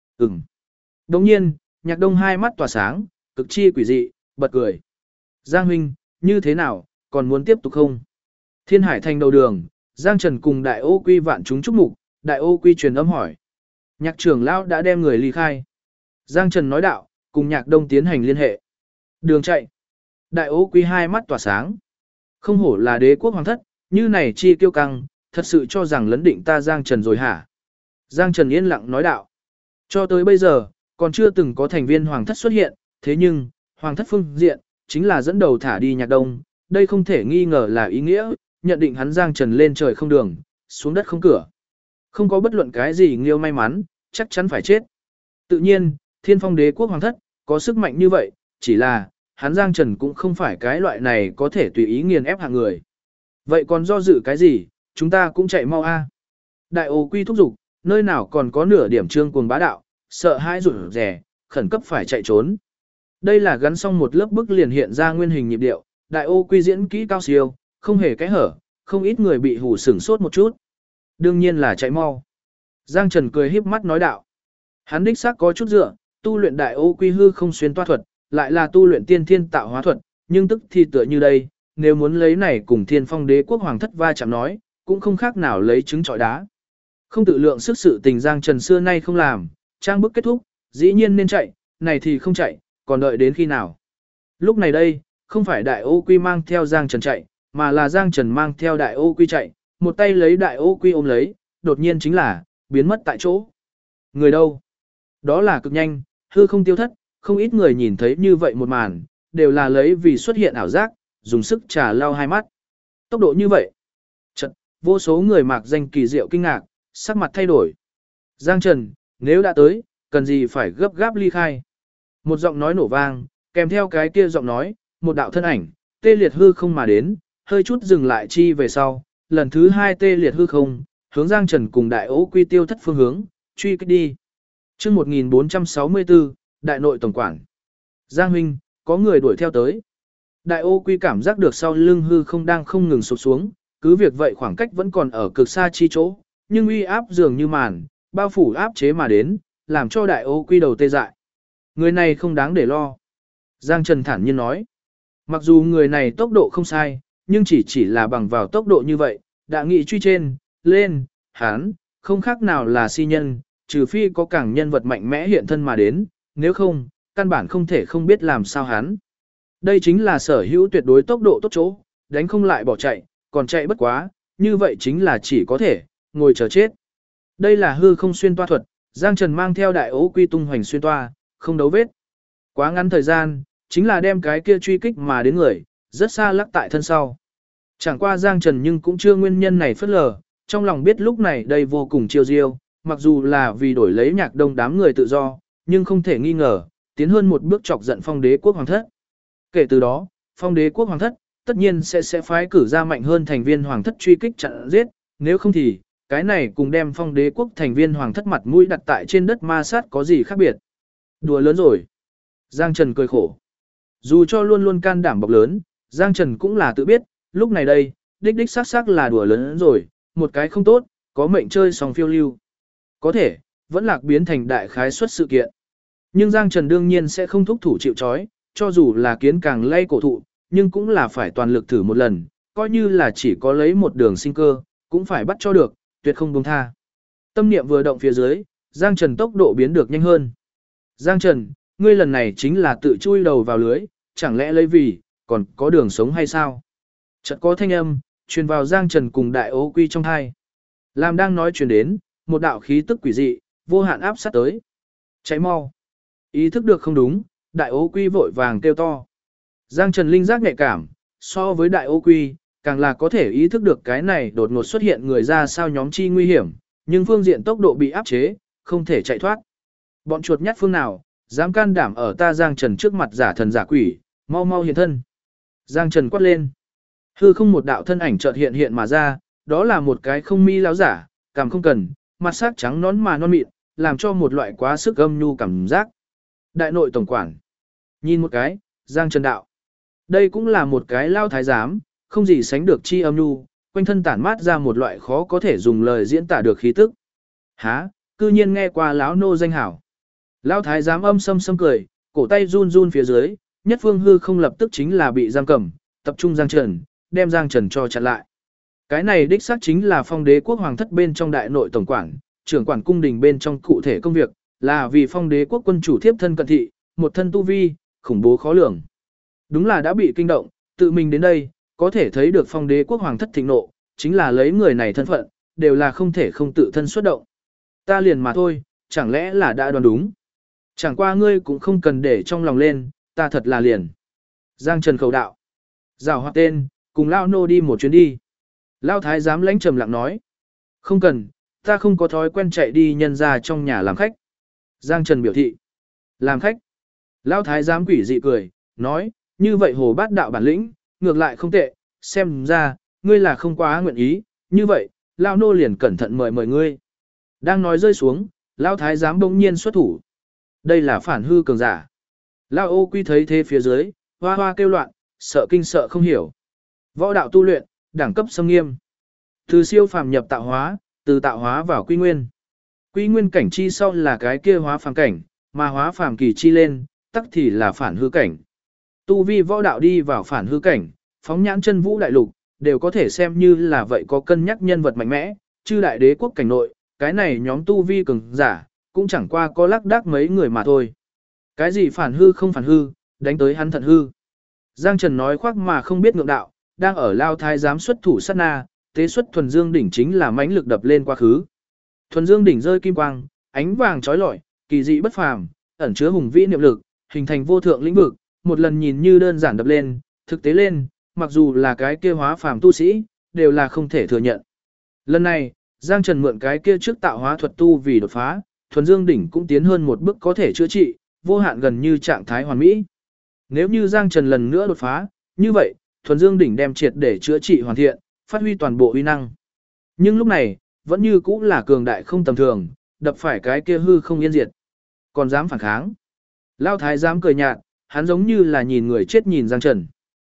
Đồng nhiên, Nhạc Đông hai mắt tỏa sáng, cực chi quỷ dị, bật cười. Giang huynh, như thế nào, còn muốn tiếp tục không? Thiên Hải Thành đầu đường, Giang Trần cùng Đại Ô Quy vạn chúng chúc mục, Đại Ô Quy truyền âm hỏi. Nhạc trưởng lão đã đem người ly khai. Giang Trần nói đạo, cùng Nhạc Đông tiến hành liên hệ. Đường chạy. Đại Ô Quy hai mắt tỏa sáng. Không hổ là đế quốc hoàng thất, như này chi kiêu căng, thật sự cho rằng lấn định ta Giang Trần rồi hả? Giang Trần yên lặng nói đạo. Cho tới bây giờ, còn chưa từng có thành viên hoàng thất xuất hiện, thế nhưng, hoàng thất phương diện, chính là dẫn đầu thả đi Nhạc Đông, đây không thể nghi ngờ là ý nghĩa, nhận định hắn Giang Trần lên trời không đường, xuống đất không cửa. Không có bất luận cái gì nghiêu may mắn, chắc chắn phải chết. Tự nhiên, Thiên Phong Đế quốc hoàng thất, có sức mạnh như vậy, chỉ là, hắn Giang Trần cũng không phải cái loại này có thể tùy ý nghiền ép hạng người. Vậy còn do dự cái gì, chúng ta cũng chạy mau a. Đại Ô Quy thúc giục, nơi nào còn có nửa điểm trương cuồng bá đạo, sợ hãi rụt rè, khẩn cấp phải chạy trốn. Đây là gắn xong một lớp bức liền hiện ra nguyên hình nhịp điệu, Đại Ô Quy diễn kỹ cao siêu, không hề cái hở, không ít người bị hù sửng sốt một chút. Đương nhiên là chạy mau. Giang Trần cười híp mắt nói đạo. Hắn đích xác có chút dựa, tu luyện Đại Ô Quy hư không xuyên toa thuật, lại là tu luyện tiên thiên tạo hóa thuật, nhưng tức thì tựa như đây, nếu muốn lấy này cùng Thiên Phong Đế quốc hoàng thất va chạm nói, cũng không khác nào lấy trứng trọi đá. Không tự lượng sức sự tình Giang Trần xưa nay không làm, trang bức kết thúc, dĩ nhiên nên chạy, này thì không chạy, còn đợi đến khi nào. Lúc này đây, không phải Đại Ô Quy mang theo Giang Trần chạy, mà là Giang Trần mang theo Đại Ô Quy chạy, một tay lấy Đại Ô Quy ôm lấy, đột nhiên chính là, biến mất tại chỗ. Người đâu? Đó là cực nhanh, hư không tiêu thất, không ít người nhìn thấy như vậy một màn, đều là lấy vì xuất hiện ảo giác, dùng sức trà lau hai mắt. Tốc độ như vậy. Chật, vô số người mạc danh kỳ diệu kinh ngạc, sắc mặt thay đổi. Giang Trần, nếu đã tới, cần gì phải gấp gáp ly khai. Một giọng nói nổ vang, kèm theo cái kia giọng nói, một đạo thân ảnh, tê liệt hư không mà đến, hơi chút dừng lại chi về sau, lần thứ 2 tê liệt hư không, hướng Giang Trần cùng Đại Ô Quy tiêu thất phương hướng, truy kích đi. Chương 1464, Đại nội tổng quản. Giang huynh, có người đuổi theo tới. Đại Ô Quy cảm giác được sau lưng hư không đang không ngừng sụp xuống, cứ việc vậy khoảng cách vẫn còn ở cực xa chi chỗ, nhưng uy áp dường như màn, bao phủ áp chế mà đến, làm cho Đại Ô Quy đầu tê dại. Người này không đáng để lo. Giang Trần thản nhiên nói. Mặc dù người này tốc độ không sai, nhưng chỉ là bằng vào tốc độ như vậy, đã nghị truy trên, lên, hắn, không khác nào là si nhân, trừ phi có càng nhân vật mạnh mẽ hiện thân mà đến, nếu không, căn bản không thể không biết làm sao hắn. Đây chính là sở hữu tuyệt đối tốc độ tốt chỗ, đánh không lại bỏ chạy, còn chạy bất quá, như vậy chính là chỉ có thể, ngồi chờ chết. Đây là hư không xuyên toa thuật, Giang Trần mang theo Đại Ô Quy tung hoành xuyên toa, không đấu vết. Quá ngắn thời gian, chính là đem cái kia truy kích mà đến người, rất xa lắc tại thân sau. Chẳng qua Giang Trần nhưng cũng chưa nguyên nhân này phất lờ, trong lòng biết lúc này đây vô cùng chiêu diêu, mặc dù là vì đổi lấy Nhạc Đông đám người tự do, nhưng không thể nghi ngờ, tiến hơn một bước chọc giận Phong Đế quốc hoàng thất. Kể từ đó, Phong Đế quốc hoàng thất tất nhiên sẽ phái cử ra mạnh hơn thành viên hoàng thất truy kích chặn giết, nếu không thì cái này cùng đem Phong Đế quốc thành viên hoàng thất mặt mũi đặt tại trên đất ma sát có gì khác biệt. Đùa lớn rồi. Giang Trần cười khổ. Dù cho luôn luôn can đảm bọc lớn, Giang Trần cũng là tự biết, lúc này đây, đích xác là đùa lớn rồi, một cái không tốt, có mệnh chơi sòng phiêu lưu. Có thể, vẫn lạc biến thành đại khái suất sự kiện. Nhưng Giang Trần đương nhiên sẽ không thúc thủ chịu trói, cho dù là kiến càng lay cổ thụ, nhưng cũng là phải toàn lực thử một lần, coi như là chỉ có lấy một đường sinh cơ, cũng phải bắt cho được, tuyệt không buông tha. Tâm niệm vừa động phía dưới, Giang Trần tốc độ biến được nhanh hơn. Giang Trần, ngươi lần này chính là tự chui đầu vào lưới, chẳng lẽ lấy vì, còn có đường sống hay sao? Chợt có thanh âm, truyền vào Giang Trần cùng Đại Ô Quy trong tai. Làm đang nói truyền đến, một đạo khí tức quỷ dị, vô hạn áp sát tới. Cháy mau. Ý thức được không đúng, Đại Ô Quy vội vàng kêu to. Giang Trần linh giác nhạy cảm, so với Đại Ô Quy, càng là có thể ý thức được cái này đột ngột xuất hiện người ra sao nhóm chi nguy hiểm, nhưng phương diện tốc độ bị áp chế, không thể chạy thoát. Bọn chuột nhắt phương nào, dám can đảm ở ta Giang Trần trước mặt giả thần giả quỷ, mau mau hiện thân. Giang Trần quát lên. Hư không một đạo thân ảnh chợt hiện mà ra, đó là một cái không mi láo giả, cảm không cần, mặt sắc trắng nón mà non mịn, làm cho một loại quá sức âm nhu cảm giác. Đại nội tổng quản. Nhìn một cái, Giang Trần đạo. Đây cũng là một cái lao thái giám, không gì sánh được chi âm nhu, quanh thân tản mát ra một loại khó có thể dùng lời diễn tả được khí tức. Hả, cư nhiên nghe qua lão nô danh hảo. Lão thái giám âm sâm cười, cổ tay run run phía dưới, nhất phương hư không lập tức chính là bị giam cầm, tập trung Giang Trần, đem Giang Trần cho chặn lại. Cái này đích xác chính là Phong Đế quốc hoàng thất bên trong đại nội tổng quản, trưởng quản cung đình bên trong cụ thể công việc, là vì Phong Đế quốc quân chủ thiếp thân cận thị, một thân tu vi, khủng bố khó lường. Đúng là đã bị kinh động, tự mình đến đây, có thể thấy được Phong Đế quốc hoàng thất thịnh nộ, chính là lấy người này thân phận, đều là không thể không tự thân xuất động. Ta liền mà thôi, chẳng lẽ là đã đoán đúng. Chẳng qua ngươi cũng không cần để trong lòng lên, ta thật là liền. Giang Trần khẩu đạo. Giảo hoạt tên, cùng Lao nô đi một chuyến đi. Lao thái giám lãnh trầm lặng nói. Không cần, ta không có thói quen chạy đi nhân ra trong nhà làm khách. Giang Trần biểu thị. Làm khách. Lao thái giám quỷ dị cười, nói, như vậy hồ bát đạo bản lĩnh, ngược lại không tệ, xem ra, ngươi là không quá nguyện ý, như vậy, Lao nô liền cẩn thận mời ngươi. Đang nói rơi xuống, Lao thái giám bỗng nhiên xuất thủ. Đây là phản hư cường giả. Lao Ô Quy thấy thế phía dưới, hoa hoa kêu loạn, sợ kinh sợ không hiểu. Võ đạo tu luyện, đẳng cấp xâm nghiêm. Từ siêu phàm nhập tạo hóa, từ tạo hóa vào quy nguyên. Quy nguyên cảnh chi sau là cái kia hóa phàm cảnh, mà hóa phàm kỳ chi lên, tắc thì là phản hư cảnh. Tu vi võ đạo đi vào phản hư cảnh, phóng nhãn chân vũ đại lục, đều có thể xem như là vậy có cân nhắc nhân vật mạnh mẽ, chư đại đế quốc cảnh nội, cái này nhóm tu vi cường giả, cũng chẳng qua có lác đác mấy người mà thôi. Cái gì phản hư không phản hư, đánh tới hắn thận hư. Giang Trần nói khoác mà không biết ngượng đạo, đang ở Lao thái giám xuất thủ sát na, tế xuất thuần dương đỉnh chính là mãnh lực đập lên quá khứ. Thuần dương đỉnh rơi kim quang, ánh vàng chói lọi, kỳ dị bất phàm, ẩn chứa hùng vĩ niệm lực, hình thành vô thượng lĩnh vực, một lần nhìn như đơn giản đập lên, thực tế lên, mặc dù là cái kia hóa phàm tu sĩ, đều là không thể thừa nhận. Lần này, Giang Trần mượn cái kia trước tạo hóa thuật tu vì đột phá, thuần dương đỉnh cũng tiến hơn một bước có thể chữa trị, vô hạn gần như trạng thái hoàn mỹ. Nếu như Giang Trần lần nữa đột phá, như vậy, thuần dương đỉnh đem triệt để chữa trị hoàn thiện, phát huy toàn bộ uy năng. Nhưng lúc này, vẫn như cũ là cường đại không tầm thường, đập phải cái kia hư không yên diệt. Còn dám phản kháng. Lão thái giám cười nhạt, hắn giống như là nhìn người chết nhìn Giang Trần.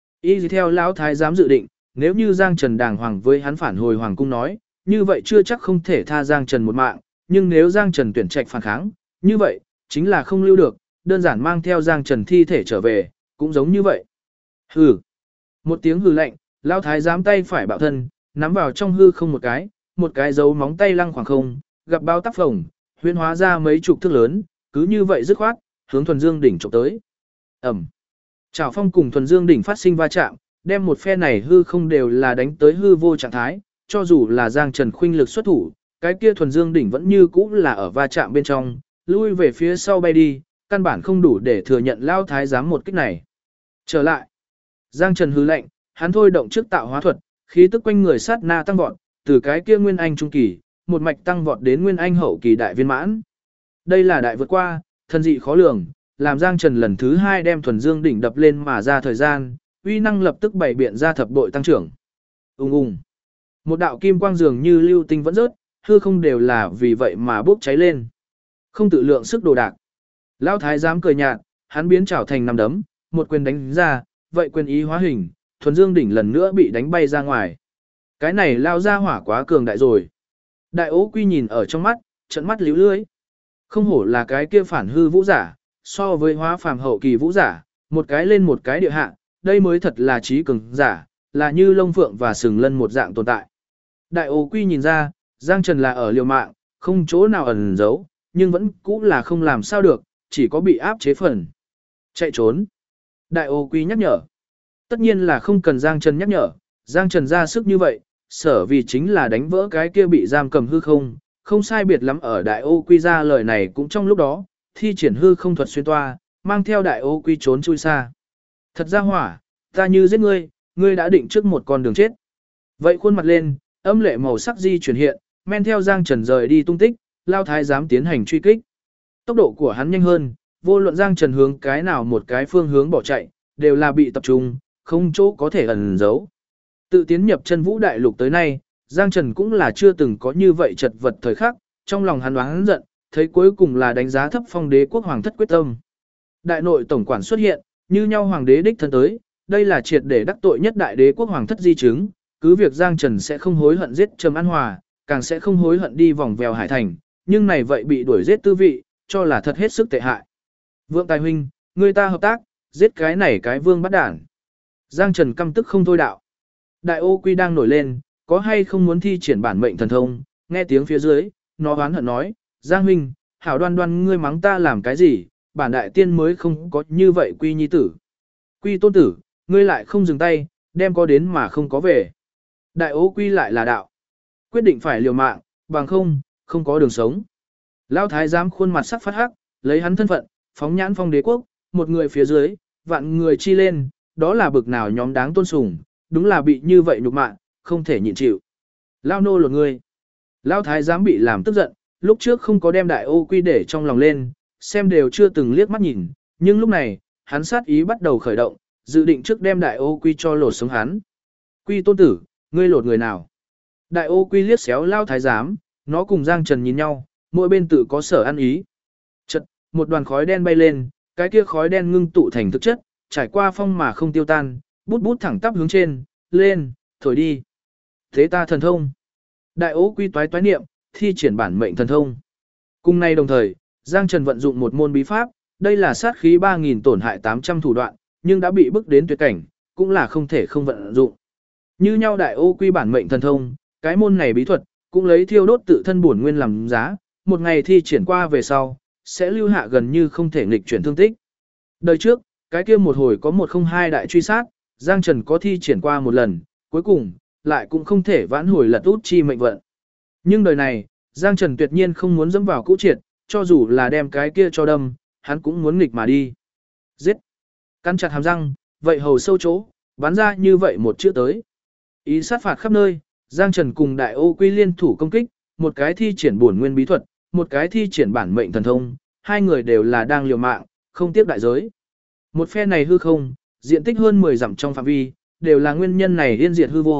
Y theo lão thái giám dự định, nếu như Giang Trần đàng hoàng với hắn phản hồi hoàng cung nói, như vậy chưa chắc không thể tha Giang Trần một mạng, nhưng nếu Giang Trần tuyển trạch phản kháng, như vậy, chính là không lưu được, đơn giản mang theo Giang Trần thi thể trở về, cũng giống như vậy. Hừ. Một tiếng hừ lạnh, lão thái giám tay phải bạo thân, nắm vào trong hư không một cái dấu móng tay lăng khoảng không, gặp bao tác phồng, huyễn hóa ra mấy chục thước lớn, cứ như vậy dứt khoát, hướng Thuần Dương đỉnh chụp tới. Ầm. Trảo phong cùng Thuần Dương đỉnh phát sinh va chạm, đem một phe này hư không đều là đánh tới hư vô trạng thái, cho dù là Giang Trần khuynh lực xuất thủ, cái kia Thuần Dương đỉnh vẫn như cũ là ở va chạm bên trong, lui về phía sau bay đi, căn bản không đủ để thừa nhận lao thái giám một kích này. Trở lại. Giang Trần hừ lạnh, hắn thôi động trước tạo hóa thuật, khí tức quanh người sát na tăng vọt, từ cái kia nguyên anh trung kỳ, một mạch tăng vọt đến nguyên anh hậu kỳ đại viên mãn. Đây là đại vượt qua, thần dị khó lường, làm Giang Trần lần thứ 2 đem Thuần Dương đỉnh đập lên mà ra thời gian, uy năng lập tức bày biện ra thập bội tăng trưởng. Ùng ùng. Một đạo kim quang dường như lưu tinh vẫn rớt, hư không đều là vì vậy mà bốc cháy lên. Không tự lượng sức đồ đạc. Lão thái giám cười nhạt, hắn biến chảo thành năm đấm, một quyền đánh ra, vậy quyền ý hóa hình, Thuần Dương đỉnh lần nữa bị đánh bay ra ngoài. Cái này lao ra hỏa quá cường đại rồi. Đại Ố Quy nhìn ở trong mắt, trợn mắt líu lưỡi. Không hổ là cái kia phản hư vũ giả, so với hóa phàm hậu kỳ vũ giả, một cái lên một cái địa hạ, đây mới thật là trí cường giả, là như lông phượng và sừng lân một dạng tồn tại. Đại Ố Quy nhìn ra, Giang Trần là ở liều mạng, không chỗ nào ẩn giấu, nhưng vẫn cũ là không làm sao được, chỉ có bị áp chế phần. Chạy trốn. Đại Ố Quy nhắc nhở. Tất nhiên là không cần Giang Trần nhắc nhở, Giang Trần ra sức như vậy, sở vì chính là đánh vỡ cái kia bị giam cầm hư không, không sai biệt lắm ở Đại Ô Quy ra lời này cũng trong lúc đó, thi triển hư không thuật xuyên toa, mang theo Đại Ô Quy trốn chui xa. Thật ra hỏa, ta như giết ngươi, ngươi đã định trước một con đường chết. Vậy khuôn mặt lên, âm lệ màu sắc di chuyển hiện, men theo Giang Trần rời đi tung tích, lao thái giám tiến hành truy kích. Tốc độ của hắn nhanh hơn, vô luận Giang Trần hướng cái nào một cái phương hướng bỏ chạy, đều là bị tập trung, không chỗ có thể ẩn giấu. Tự tiến nhập chân vũ đại lục tới nay, Giang Trần cũng là chưa từng có như vậy chật vật thời khắc, trong lòng hắn oán giận, thấy cuối cùng là đánh giá thấp Phong Đế quốc hoàng thất quyết tâm. Đại nội tổng quản xuất hiện, như nhau hoàng đế đích thân tới, đây là triệt để đắc tội nhất đại đế quốc hoàng thất di chứng, cứ việc Giang Trần sẽ không hối hận giết Trầm An Hòa, càng sẽ không hối hận đi vòng vèo hải thành, nhưng này vậy bị đuổi giết tư vị, cho là thật hết sức tệ hại. Vượng Tài huynh, người ta hợp tác, giết cái này cái vương bắt đản. Giang Trần căm tức không thôi đạo. Đại Ô Quy đang nổi lên, có hay không muốn thi triển bản mệnh thần thông, nghe tiếng phía dưới, nó oán hận nói, Giang huynh, hảo đoan đoan ngươi mắng ta làm cái gì, bản đại tiên mới không có như vậy Quy nhi tử. Quy tôn tử, ngươi lại không dừng tay, đem có đến mà không có về. Đại Ô Quy lại là đạo. Quyết định phải liều mạng, bằng không có đường sống. Lão thái giám khuôn mặt sắc phát hắc, lấy hắn thân phận, phóng nhãn Phong Đế quốc, một người phía dưới, vạn người chi lên, đó là bực nào nhóm đáng tôn sùng, đúng là bị như vậy nhục mạ, không thể nhịn chịu. Lao nô lột người. Lão thái giám bị làm tức giận, lúc trước không có đem Đại Ô Quy để trong lòng lên, xem đều chưa từng liếc mắt nhìn, nhưng lúc này, hắn sát ý bắt đầu khởi động, dự định trước đem Đại Ô Quy cho lột sống hắn. Quy tôn tử, ngươi lột người nào? Đại Ô Quy liếc xéo Lao thái giám, nó cùng Giang Trần nhìn nhau, mỗi bên tự có sở ăn ý. Chợt, một đoàn khói đen bay lên, cái kia khói đen ngưng tụ thành thực chất, trải qua phong mà không tiêu tan, bút bút thẳng tắp hướng trên, lên, thổi đi. Thế ta thần thông. Đại Ô Quy toái niệm, thi triển bản mệnh thần thông. Cùng nay đồng thời, Giang Trần vận dụng một môn bí pháp, đây là sát khí 3000 tổn hại 800 thủ đoạn, nhưng đã bị bức đến tuyệt cảnh, cũng là không thể không vận dụng. Như nhau Đại Ô Quy bản mệnh thần thông, cái môn này bí thuật, cũng lấy thiêu đốt tự thân bổn nguyên làm giá, một ngày thi triển qua về sau, sẽ lưu hạ gần như không thể nghịch chuyển thương tích. Đời trước, cái kia một hồi có 102 đại truy sát, Giang Trần có thi triển qua một lần, cuối cùng, lại cũng không thể vãn hồi lật út chi mệnh vận. Nhưng đời này, Giang Trần tuyệt nhiên không muốn dẫm vào cũ triệt, cho dù là đem cái kia cho đâm, hắn cũng muốn nghịch mà đi. Giết! Căn chặt hàm răng, vậy hầu sâu chỗ, bắn ra như vậy một chữ tới. Ý sát phạt khắp nơi, Giang Trần cùng Đại Ô Quy liên thủ công kích, một cái thi triển bổn nguyên bí thuật, một cái thi triển bản mệnh thần thông, hai người đều là đang liều mạng, không tiếc đại giới. Một phe này hư không, diện tích hơn 10 dặm trong phạm vi, đều là nguyên nhân này yên diệt hư vô,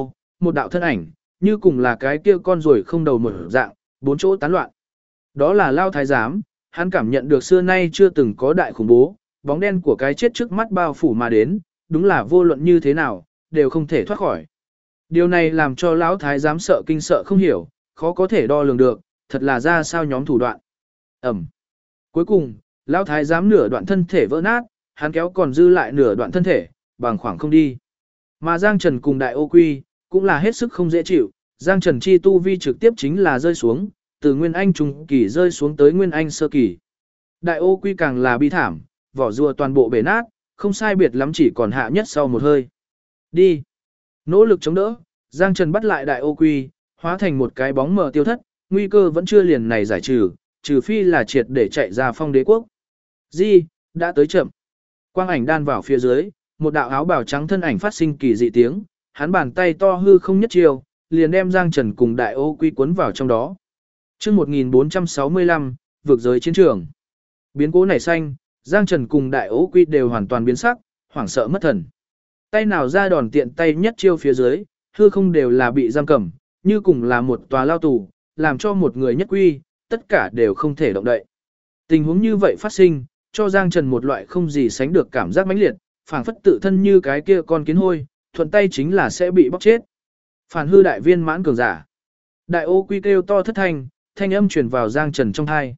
một đạo thân ảnh, như cùng là cái kia con ruồi không đầu mở dạng, bốn chỗ tán loạn. Đó là Lao Thái Giám, hắn cảm nhận được xưa nay chưa từng có đại khủng bố, bóng đen của cái chết trước mắt bao phủ mà đến, đúng là vô luận như thế nào, đều không thể thoát khỏi. Điều này làm cho Lão Thái Giám sợ kinh sợ không hiểu, khó có thể đo lường được, thật là ra sao nhóm thủ đoạn. Ẩm. Cuối cùng, Lão Thái Giám nửa đoạn thân thể vỡ nát, hắn kéo còn dư lại nửa đoạn thân thể, bằng khoảng không đi. Mà Giang Trần cùng Đại Ô Quy, cũng là hết sức không dễ chịu, Giang Trần chi tu vi trực tiếp chính là rơi xuống, từ Nguyên Anh trung kỳ rơi xuống tới Nguyên Anh sơ kỳ. Đại Ô Quy càng là bi thảm, vỏ rùa toàn bộ bể nát, không sai biệt lắm chỉ còn hạ nhất sau một hơi. Đi. Nỗ lực chống đỡ, Giang Trần bắt lại Đại Ô Quy, hóa thành một cái bóng mờ tiêu thất, nguy cơ vẫn chưa liền này giải trừ, trừ phi là triệt để chạy ra Phong Đế quốc. Di, đã tới chậm. Quang ảnh đan vào phía dưới, một đạo áo bào trắng thân ảnh phát sinh kỳ dị tiếng, hắn bàn tay to hư không nhất chiều, liền đem Giang Trần cùng Đại Ô Quy cuốn vào trong đó. Chương 1465, vượt giới chiến trường. Biến cố nảy xanh, Giang Trần cùng Đại Ô Quy đều hoàn toàn biến sắc, hoảng sợ mất thần. Tay nào ra đòn tiện tay nhất chiêu phía dưới, hư không đều là bị giam cầm, như cùng là một tòa lao tù, làm cho một người nhất quy, tất cả đều không thể động đậy. Tình huống như vậy phát sinh, cho Giang Trần một loại không gì sánh được cảm giác mãnh liệt, phảng phất tự thân như cái kia con kiến hôi, thuận tay chính là sẽ bị bóc chết. Phản hư đại viên mãn cường giả. Đại Ô Quy kêu to thất thanh âm truyền vào Giang Trần trong tai.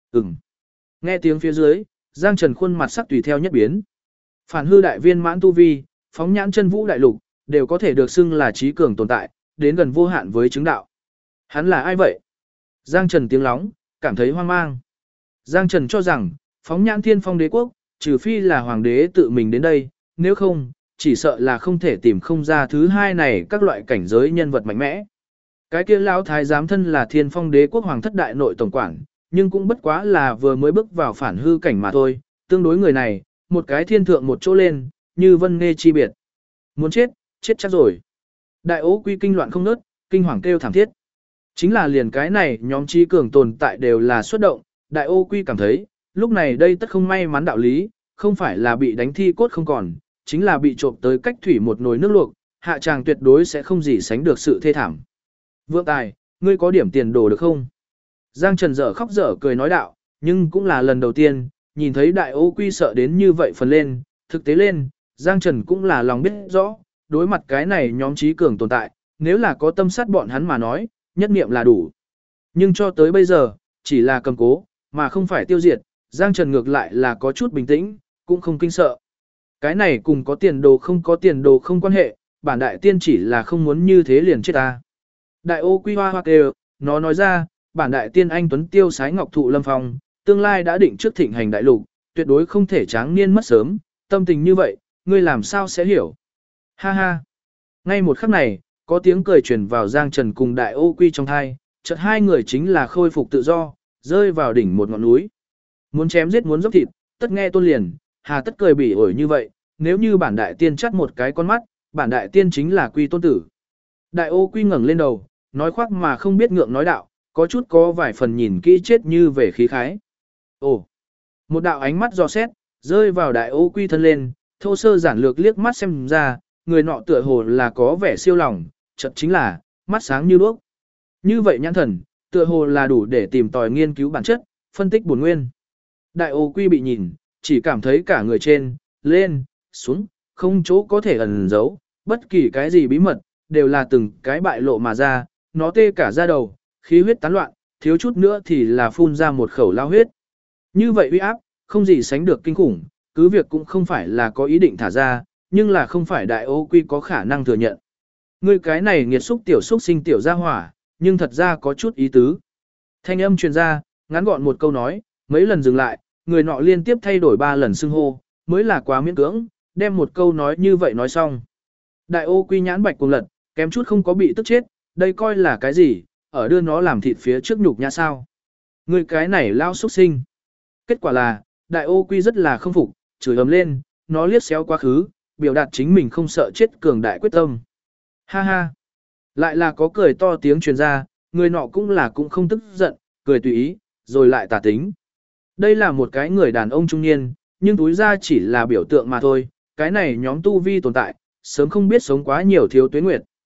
Nghe tiếng phía dưới, Giang Trần khuôn mặt sắc tùy theo nhất biến. Phản hư đại viên mãn tu vi, phóng nhãn chân vũ đại lục, đều có thể được xưng là trí cường tồn tại, đến gần vô hạn với chứng đạo. Hắn là ai vậy? Giang Trần tiếng lóng, cảm thấy hoang mang. Giang Trần cho rằng, phóng nhãn Thiên Phong Đế quốc, trừ phi là hoàng đế tự mình đến đây, nếu không, chỉ sợ là không thể tìm không ra thứ hai này các loại cảnh giới nhân vật mạnh mẽ. Cái kia lão thái giám thân là Thiên Phong Đế quốc hoàng thất đại nội tổng quản, nhưng cũng bất quá là vừa mới bước vào phản hư cảnh mà thôi, tương đối người này, một cái thiên thượng một chỗ lên, như vân nghe chi biệt. Muốn chết, chết chắc rồi. Đại Ô Quy kinh loạn không nớt, kinh hoàng kêu thảm thiết. Chính là liền cái này nhóm trí cường tồn tại đều là xuất động, Đại Ô Quy cảm thấy, lúc này đây tất không may mắn đạo lý, không phải là bị đánh thi cốt không còn, chính là bị trộm tới cách thủy một nồi nước luộc, hạ tràng tuyệt đối sẽ không gì sánh được sự thê thảm. Vượng Tài, ngươi có điểm tiền đồ được không? Giang Trần dở khóc dở cười nói đạo, nhưng cũng là lần đầu tiên, nhìn thấy Đại Ô Quy sợ đến như vậy phần lên, thực tế lên, Giang Trần cũng là lòng biết rõ, đối mặt cái này nhóm trí cường tồn tại, nếu là có tâm sát bọn hắn mà nói, nhất niệm là đủ. Nhưng cho tới bây giờ, chỉ là cầm cố, mà không phải tiêu diệt, Giang Trần ngược lại là có chút bình tĩnh, cũng không kinh sợ. Cái này cùng có tiền đồ không quan hệ, bản đại tiên chỉ là không muốn như thế liền chết ta. Đại Ô Quy hoa hoa kêu, nó nói ra, bản đại tiên anh tuấn tiêu sái ngọc thụ lâm phong, tương lai đã định trước thịnh hành đại lục, tuyệt đối không thể tráng niên mất sớm, tâm tình như vậy, ngươi làm sao sẽ hiểu. Ha ha. Ngay một khắc này, có tiếng cười truyền vào Giang Trần cùng Đại Ô Quy trong thai, chợt hai người chính là khôi phục tự do, rơi vào đỉnh một ngọn núi. Muốn chém giết muốn dốc thịt, tất nghe tôn liền, hà tất cười bỉ ổi như vậy, nếu như bản đại tiên chắt một cái con mắt, bản đại tiên chính là Quy tôn tử. Đại Ô Quy ngẩng lên đầu, nói khoác mà không biết ngượng nói đạo, có chút có vài phần nhìn kỹ chết như về khí khái. Ồ, một đạo ánh mắt dò xét, rơi vào Đại Ô Quy thân lên, thô sơ giản lược liếc mắt xem ra, người nọ tựa hồ là có vẻ siêu lòng, chật chính là, mắt sáng như đuốc. Như vậy nhãn thần, tựa hồ là đủ để tìm tòi nghiên cứu bản chất, phân tích bổn nguyên. Đại Ô Quy bị nhìn, chỉ cảm thấy cả người trên, lên, xuống, không chỗ có thể ẩn giấu, bất kỳ cái gì bí mật, đều là từng cái bại lộ mà ra, nó tê cả da đầu, khí huyết tán loạn, thiếu chút nữa thì là phun ra một khẩu lao huyết. Như vậy uy áp, không gì sánh được kinh khủng, cứ việc cũng không phải là có ý định thả ra, nhưng là không phải Đại Ô Quy có khả năng thừa nhận. Ngươi cái này nghiệt xúc sinh tiểu gia hỏa, nhưng thật ra có chút ý tứ. Thanh âm truyền ra, ngắn gọn một câu nói, mấy lần dừng lại, người nọ liên tiếp thay đổi 3 lần xưng hô, mới là quá miễn cưỡng, đem một câu nói như vậy nói xong. Đại Ô Quy nhãn bạch cùng lật, kém chút không có bị tức chết, đây coi là cái gì, ở đưa nó làm thịt phía trước nhục nhã sao. Người cái này lao xuất sinh. Kết quả là, Đại Ô Quy rất là không phục, chửi ầm lên, nó liếc xéo quá khứ, biểu đạt chính mình không sợ chết cường đại quyết tâm. Ha ha. Lại là có cười to tiếng truyền ra, người nọ cũng không tức giận, cười tùy ý, rồi lại tà tính. Đây là một cái người đàn ông trung niên, nhưng túi ra chỉ là biểu tượng mà thôi, cái này nhóm tu vi tồn tại, sớm không biết sống quá nhiều thiếu tuế nguyệt.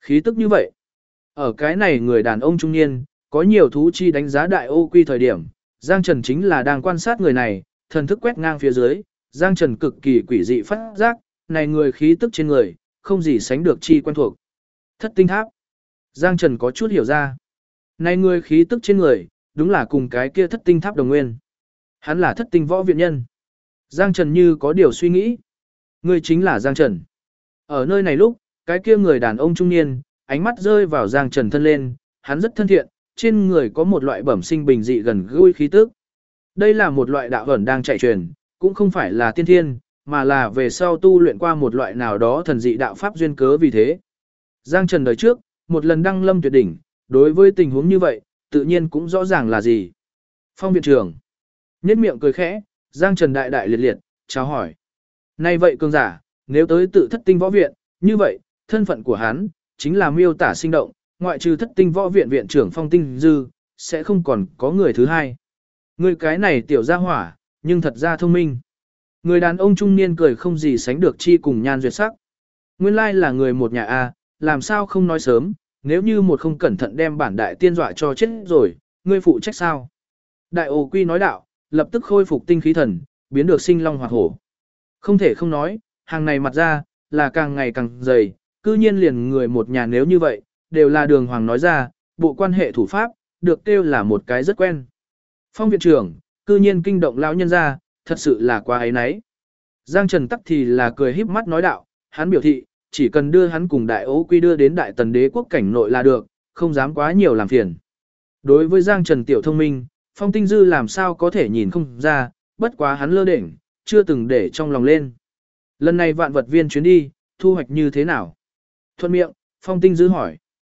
Khí tức như vậy. Ở cái này người đàn ông trung niên, có nhiều thú chi đánh giá đại ô quy thời điểm, Giang Trần chính là đang quan sát người này, thần thức quét ngang phía dưới, Giang Trần cực kỳ quỷ dị phát giác, này người khí tức trên người, không gì sánh được chi quen thuộc. Thất tinh tháp. Giang Trần có chút hiểu ra. Này người khí tức trên người, đúng là cùng cái kia thất tinh tháp đồng nguyên. Hắn là thất tinh võ viện nhân. Giang Trần như có điều suy nghĩ. Người chính là Giang Trần. Ở nơi này lúc, cái kia người đàn ông trung niên, ánh mắt rơi vào Giang Trần thân lên, hắn rất thân thiện, trên người có một loại bẩm sinh bình dị gần gũi khí tức. Đây là một loại đạo ẩn đang chạy truyền, cũng không phải là tiên thiên, mà là về sau tu luyện qua một loại nào đó thần dị đạo pháp duyên cớ vì thế. Giang Trần đời trước, một lần đăng lâm tuyệt đỉnh, đối với tình huống như vậy, tự nhiên cũng rõ ràng là gì. Phong viện trưởng, nhếch miệng cười khẽ, Giang Trần đại đại liệt liệt, chào hỏi. Này vậy cường giả, nếu tới tự thất tinh võ viện, như vậy, thân phận của hắn, chính là miêu tả sinh động, ngoại trừ thất tinh võ viện viện trưởng Phong Tinh Dư, sẽ không còn có người thứ hai. Người cái này tiểu gia hỏa, nhưng thật ra thông minh. Người đàn ông trung niên cười không gì sánh được chi cùng nhan duyệt sắc. Nguyên lai là người một nhà A, làm sao không nói sớm, nếu như một không cẩn thận đem bản đại tiên dọa cho chết rồi, ngươi phụ trách sao? Đại ô quy nói đạo, lập tức khôi phục tinh khí thần, biến được sinh long hoạt hổ. Không thể không nói, hàng này mặt ra, là càng ngày càng dày, cư nhiên liền người một nhà nếu như vậy, đều là đường hoàng nói ra, bộ quan hệ thủ pháp, được kêu là một cái rất quen. Phong viện trưởng, cư nhiên kinh động lão nhân ra, thật sự là quá ấy nấy. Giang Trần tắc thì là cười híp mắt nói đạo, hắn biểu thị, chỉ cần đưa hắn cùng đại ố quy đưa đến đại tần đế quốc cảnh nội là được, không dám quá nhiều làm phiền. Đối với Giang Trần tiểu thông minh, Phong Tinh Dư làm sao có thể nhìn không ra, bất quá hắn lơ đỉnh, chưa từng để trong lòng lên. Lần này vạn vật viên chuyến đi, thu hoạch như thế nào? Thuận miệng, Phong Tinh Dư hỏi.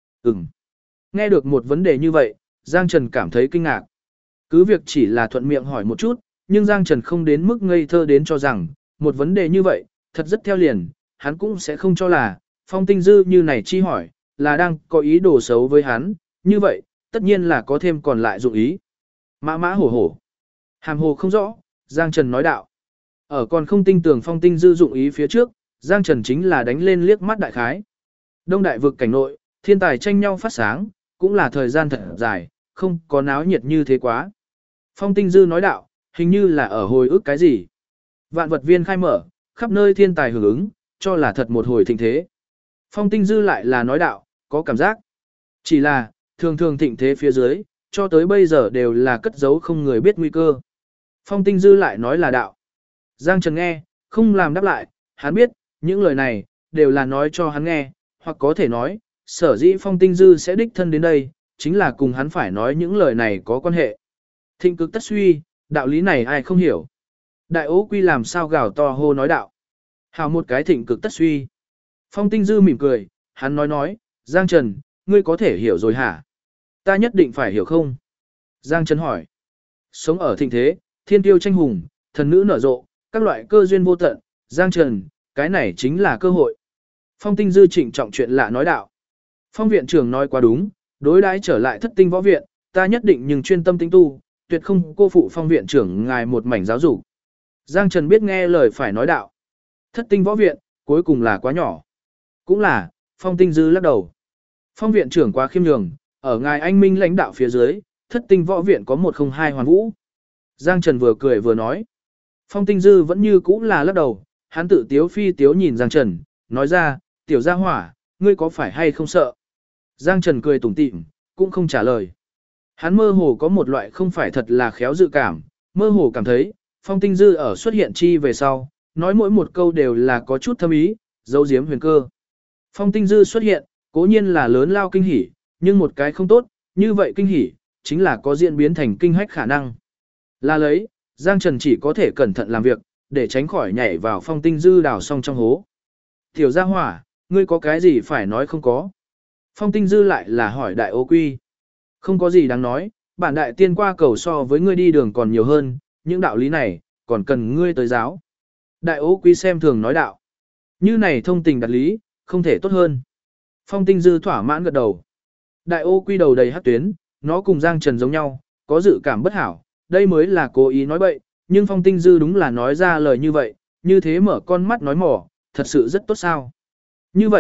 Nghe được một vấn đề như vậy, Giang Trần cảm thấy kinh ngạc. Cứ việc chỉ là thuận miệng hỏi một chút, nhưng Giang Trần không đến mức ngây thơ đến cho rằng, một vấn đề như vậy, thật rất theo liền, hắn cũng sẽ không cho là, Phong Tinh Dư như này chi hỏi, là đang có ý đồ xấu với hắn, như vậy, tất nhiên là có thêm còn lại dụng ý. Mã mã hổ hổ. Hàm hồ không rõ, Giang Trần nói đạo. Ở còn không tin tưởng Phong Tinh Dư dụng ý phía trước, Giang Trần chính là đánh lên liếc mắt đại khái. Đông đại vực cảnh nội, thiên tài tranh nhau phát sáng, cũng là thời gian thật dài, không có náo nhiệt như thế quá. Phong Tinh Dư nói đạo, hình như là ở hồi ức cái gì. Vạn vật viên khai mở, khắp nơi thiên tài hưởng ứng, cho là thật một hồi thịnh thế. Phong Tinh Dư lại là nói đạo, có cảm giác. Chỉ là, thường thường thịnh thế phía dưới, cho tới bây giờ đều là cất giấu không người biết nguy cơ. Phong Tinh Dư lại nói là đạo. Giang Trần nghe, không làm đáp lại, hắn biết, những lời này, đều là nói cho hắn nghe, hoặc có thể nói, sở dĩ Phong Tinh Dư sẽ đích thân đến đây, chính là cùng hắn phải nói những lời này có quan hệ. Thịnh cực tất suy, đạo lý này ai không hiểu. Đại ố quy làm sao gào to hô nói đạo. Hào một cái thịnh cực tất suy. Phong Tinh Dư mỉm cười, hắn nói, Giang Trần, ngươi có thể hiểu rồi hả? Ta nhất định phải hiểu không? Giang Trần hỏi. Sống ở thịnh thế, thiên tiêu tranh hùng, thần nữ nở rộ, các loại cơ duyên vô tận, Giang Trần, cái này chính là cơ hội. Phong Tinh Dư trịnh trọng chuyện lạ nói đạo. Phong viện trưởng nói quá đúng, đối đãi trở lại thất tinh võ viện, ta nhất định nhưng chuyên tâm tinh tu, tuyệt không cô phụ Phong viện trưởng ngài một mảnh giáo dục. Giang Trần biết nghe lời phải nói đạo. Thất tinh võ viện, cuối cùng là quá nhỏ. Cũng là, Phong Tinh Dư lắc đầu. Phong viện trưởng quá khiêm nhường, ở ngài anh minh lãnh đạo phía dưới, thất tinh võ viện có 102 hoàn vũ. Giang Trần vừa cười vừa nói. Phong Tinh Dư vẫn như cũ là lắc đầu, hắn tự tiếu phi tiếu nhìn Giang Trần, nói ra, tiểu gia hỏa, ngươi có phải hay không sợ? Giang Trần cười tủm tỉm, cũng không trả lời. Hắn mơ hồ có một loại không phải thật là khéo dự cảm, mơ hồ cảm thấy, Phong Tinh Dư ở xuất hiện chi về sau, nói mỗi một câu đều là có chút thâm ý, dấu diếm huyền cơ. Phong Tinh Dư xuất hiện, cố nhiên là lớn lao kinh hỉ, nhưng một cái không tốt, như vậy kinh hỉ, chính là có diễn biến thành kinh hách khả năng. Là lấy, Giang Trần chỉ có thể cẩn thận làm việc, để tránh khỏi nhảy vào Phong Tinh Dư đào xong trong hố. Tiểu gia hỏa, ngươi có cái gì phải nói không có? Phong Tinh Dư lại là hỏi đại ô quy. Không có gì đáng nói, bản đại tiên qua cầu so với ngươi đi đường còn nhiều hơn, những đạo lý này, còn cần ngươi tới giáo. Đại ô quy xem thường nói đạo. Như này thông tình đặt lý, không thể tốt hơn. Phong Tinh Dư thỏa mãn gật đầu. Đại ô quy đầu đầy hắc tuyến, nó cùng Giang Trần giống nhau, có dự cảm bất hảo, đây mới là cố ý nói bậy, nhưng Phong Tinh Dư đúng là nói ra lời như vậy, như thế mở con mắt nói mỏ, thật sự rất tốt sao. Như vậy,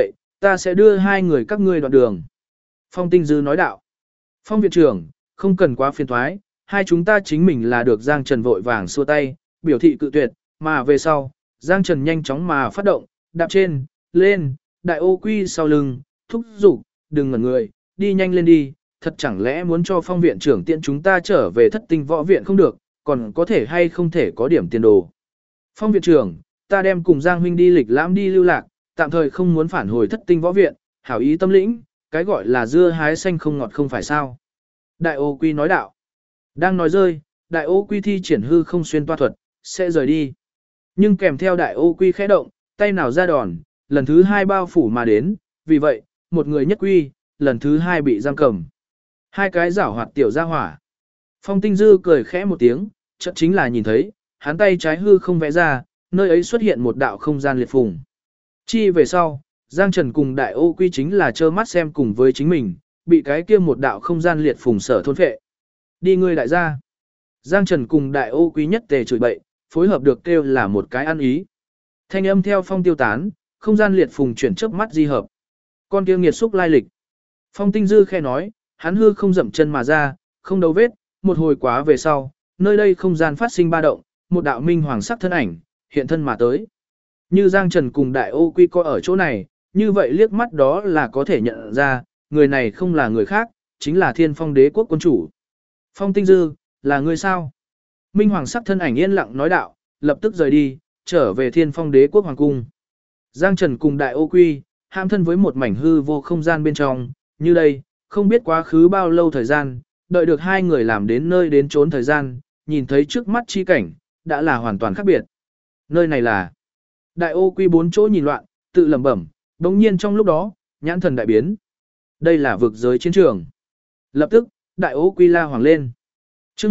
ta sẽ đưa hai người các ngươi đoạn đường. Phong Tinh Dư nói đạo. Phong viện trưởng, không cần quá phiền thoái, hai chúng ta chính mình là được Giang Trần vội vàng xua tay, biểu thị cự tuyệt, mà về sau, Giang Trần nhanh chóng mà phát động, đạp trên, lên, đại ô quy sau lưng, thúc giục, đừng ngẩn người, đi nhanh lên đi, thật chẳng lẽ muốn cho Phong viện trưởng tiện chúng ta trở về Thất Tinh võ viện không được, còn có thể hay không thể có điểm tiền đồ. Phong viện trưởng, ta đem cùng Giang huynh đi lịch lãm đi lưu lạc, tạm thời không muốn phản hồi Thất Tinh võ viện, hảo ý tâm lĩnh, cái gọi là dưa hái xanh không ngọt không phải sao. Đại ô quy nói đạo. Đang nói rơi, đại ô quy thi triển hư không xuyên toa thuật, sẽ rời đi. Nhưng kèm theo đại ô quy khẽ động, tay nào ra đòn, lần thứ hai bao phủ mà đến, vì vậy, một người nhất quy, lần thứ hai bị giam cầm. Hai cái giảo hoạt tiểu ra hỏa. Phong Tinh Dư cười khẽ một tiếng, chợt chính là nhìn thấy, hắn tay trái hư không vẽ ra, nơi ấy xuất hiện một đạo không gian liệt phùng. Chi về sau, Giang Trần cùng đại ô quy chính là trơ mắt xem cùng với chính mình, bị cái kia một đạo không gian liệt phùng sở thôn phệ. Đi ngươi đại gia. Giang Trần cùng đại ô quý nhất tề chửi bậy, phối hợp được kêu là một cái ăn ý. Thanh âm theo phong tiêu tán, không gian liệt phùng chuyển chớp mắt di hợp. Con kia nghiệt xúc lai lịch. Phong Tinh Dư khẽ nói, hắn hư không dậm chân mà ra, không đấu vết, một hồi quá về sau, nơi đây không gian phát sinh ba động, một đạo minh hoàng sắc thân ảnh, hiện thân mà tới. Như Giang Trần cùng đại ô quy có ở chỗ này, như vậy liếc mắt đó là có thể nhận ra, người này không là người khác, chính là Thiên Phong Đế quốc quân chủ. Phong Tinh Dư, là ngươi sao? Minh hoàng sắc thân ảnh yên lặng nói đạo, lập tức rời đi, trở về Thiên Phong Đế quốc hoàng cung. Giang Trần cùng đại ô quy, ham thân với một mảnh hư vô không gian bên trong, như đây, không biết quá khứ bao lâu thời gian, đợi được hai người làm đến nơi đến trốn thời gian, nhìn thấy trước mắt chi cảnh, đã là hoàn toàn khác biệt. Nơi này là đại ô quy bốn chỗ nhìn loạn, tự lẩm bẩm, đống nhiên trong lúc đó, nhãn thần đại biến. Đây là vực giới chiến trường. Lập tức, đại ô quy la hoàng lên. Chương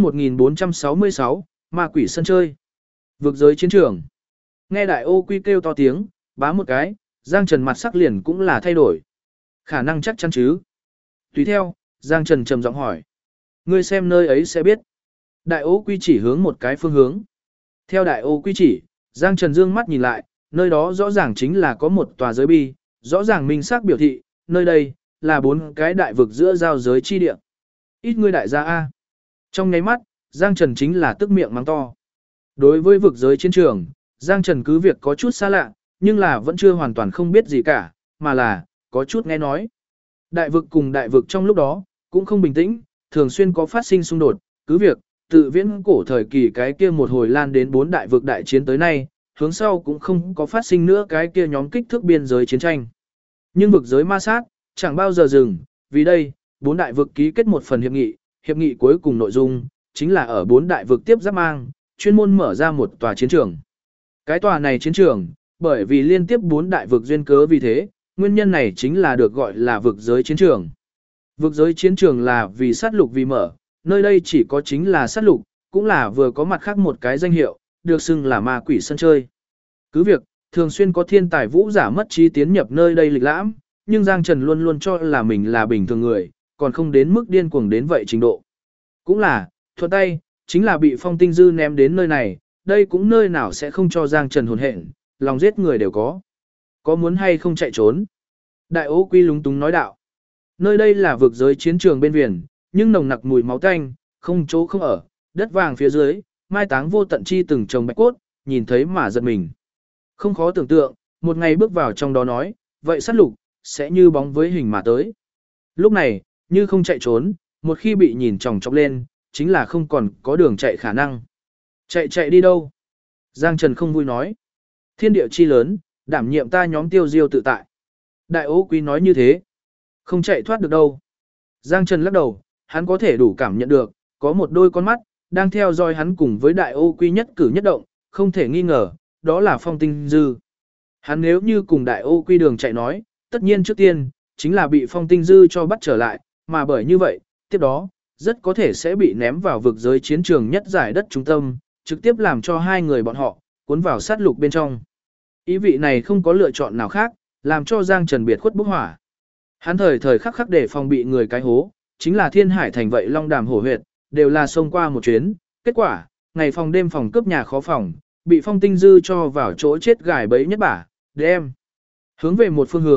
1466, ma quỷ sân chơi. Vực giới chiến trường. Nghe đại ô quy kêu to tiếng, bá một cái, Giang Trần mặt sắc liền cũng là thay đổi. Khả năng chắc chắn chứ. Tùy theo, Giang Trần trầm giọng hỏi. Ngươi xem nơi ấy sẽ biết. Đại ô quy chỉ hướng một cái phương hướng. Theo đại ô quy chỉ, Giang Trần dương mắt nhìn lại, nơi đó rõ ràng chính là có một tòa giới bi, rõ ràng minh xác biểu thị, nơi đây là bốn cái đại vực giữa giao giới chi địa. Ít ngươi đại gia A. Trong nháy mắt, Giang Trần chính là tức miệng mắng to. Đối với vực giới chiến trường, Giang Trần cứ việc có chút xa lạ, nhưng là vẫn chưa hoàn toàn không biết gì cả, mà là, có chút nghe nói. Đại vực cùng đại vực trong lúc đó, cũng không bình tĩnh, thường xuyên có phát sinh xung đột, cứ việc, tự viễn cổ thời kỳ cái kia một hồi lan đến bốn đại vực đại chiến tới nay, hướng sau cũng không có phát sinh nữa cái kia nhóm kích thước biên giới chiến tranh. Nhưng vực giới ma sát, chẳng bao giờ dừng, vì đây, bốn đại vực ký kết một phần hiệp nghị cuối cùng nội dung, chính là ở bốn đại vực tiếp giáp mang, chuyên môn mở ra một tòa chiến trường. Cái tòa này chiến trường, bởi vì liên tiếp bốn đại vực duyên cớ vì thế, nguyên nhân này chính là được gọi là vực giới chiến trường. Vực giới chiến trường là vì sát lục vì mở, nơi đây chỉ có chính là sát lục, cũng là vừa có mặt khác một cái danh hiệu, được xưng là ma quỷ sân chơi. Cứ việc, thường xuyên có thiên tài vũ giả mất trí tiến nhập nơi đây lịch lãm, nhưng Giang Trần luôn luôn cho là mình là bình thường người, còn không đến mức điên cuồng đến vậy trình độ. Cũng là, thuận tay, chính là bị Phong Tinh Dư ném đến nơi này, đây cũng nơi nào sẽ không cho Giang Trần hồn hện, lòng giết người đều có. Có muốn hay không chạy trốn? Đại ô quy lúng túng nói đạo. Nơi đây là vực giới chiến trường bên viền, nhưng nồng nặc mùi máu tanh, không chỗ không ở, đất vàng phía dưới, mai táng vô tận chi từng chồng bạch cốt, nhìn thấy mà giật mình. Không khó tưởng tượng, một ngày bước vào trong đó nói, vậy sát lục, sẽ như bóng với hình mà tới. Lúc này, như không chạy trốn, một khi bị nhìn chòng chọc lên, chính là không còn có đường chạy khả năng. Chạy đi đâu? Giang Trần không vui nói. Thiên địa chi lớn, đảm nhiệm ta nhóm tiêu diêu tự tại. Đại ô quý nói như thế. Không chạy thoát được đâu. Giang Trần lắc đầu, hắn có thể đủ cảm nhận được, có một đôi con mắt, đang theo dõi hắn cùng với đại ô quý nhất cử nhất động, không thể nghi ngờ, đó là Phong Tinh Dư. Hắn nếu như cùng đại ô quý đường chạy nói, tất nhiên trước tiên, chính là bị Phong Tinh Dư cho bắt trở lại, mà bởi như vậy, tiếp đó, rất có thể sẽ bị ném vào vực giới chiến trường nhất giải đất trung tâm, trực tiếp làm cho hai người bọn họ, cuốn vào sát lục bên trong. Ý vị này không có lựa chọn nào khác, làm cho Giang Trần biệt khuất bốc hỏa. Hắn thời khắc khắc để phòng bị người cái hố, chính là Thiên Hải thành vậy long đàm hổ huyệt, đều là xông qua một chuyến, kết quả, ngày phòng đêm phòng cướp nhà khó phòng, bị Phong Tinh Dư cho vào chỗ chết gài bẫy nhất bả, đem. Hướng về một phương hướng,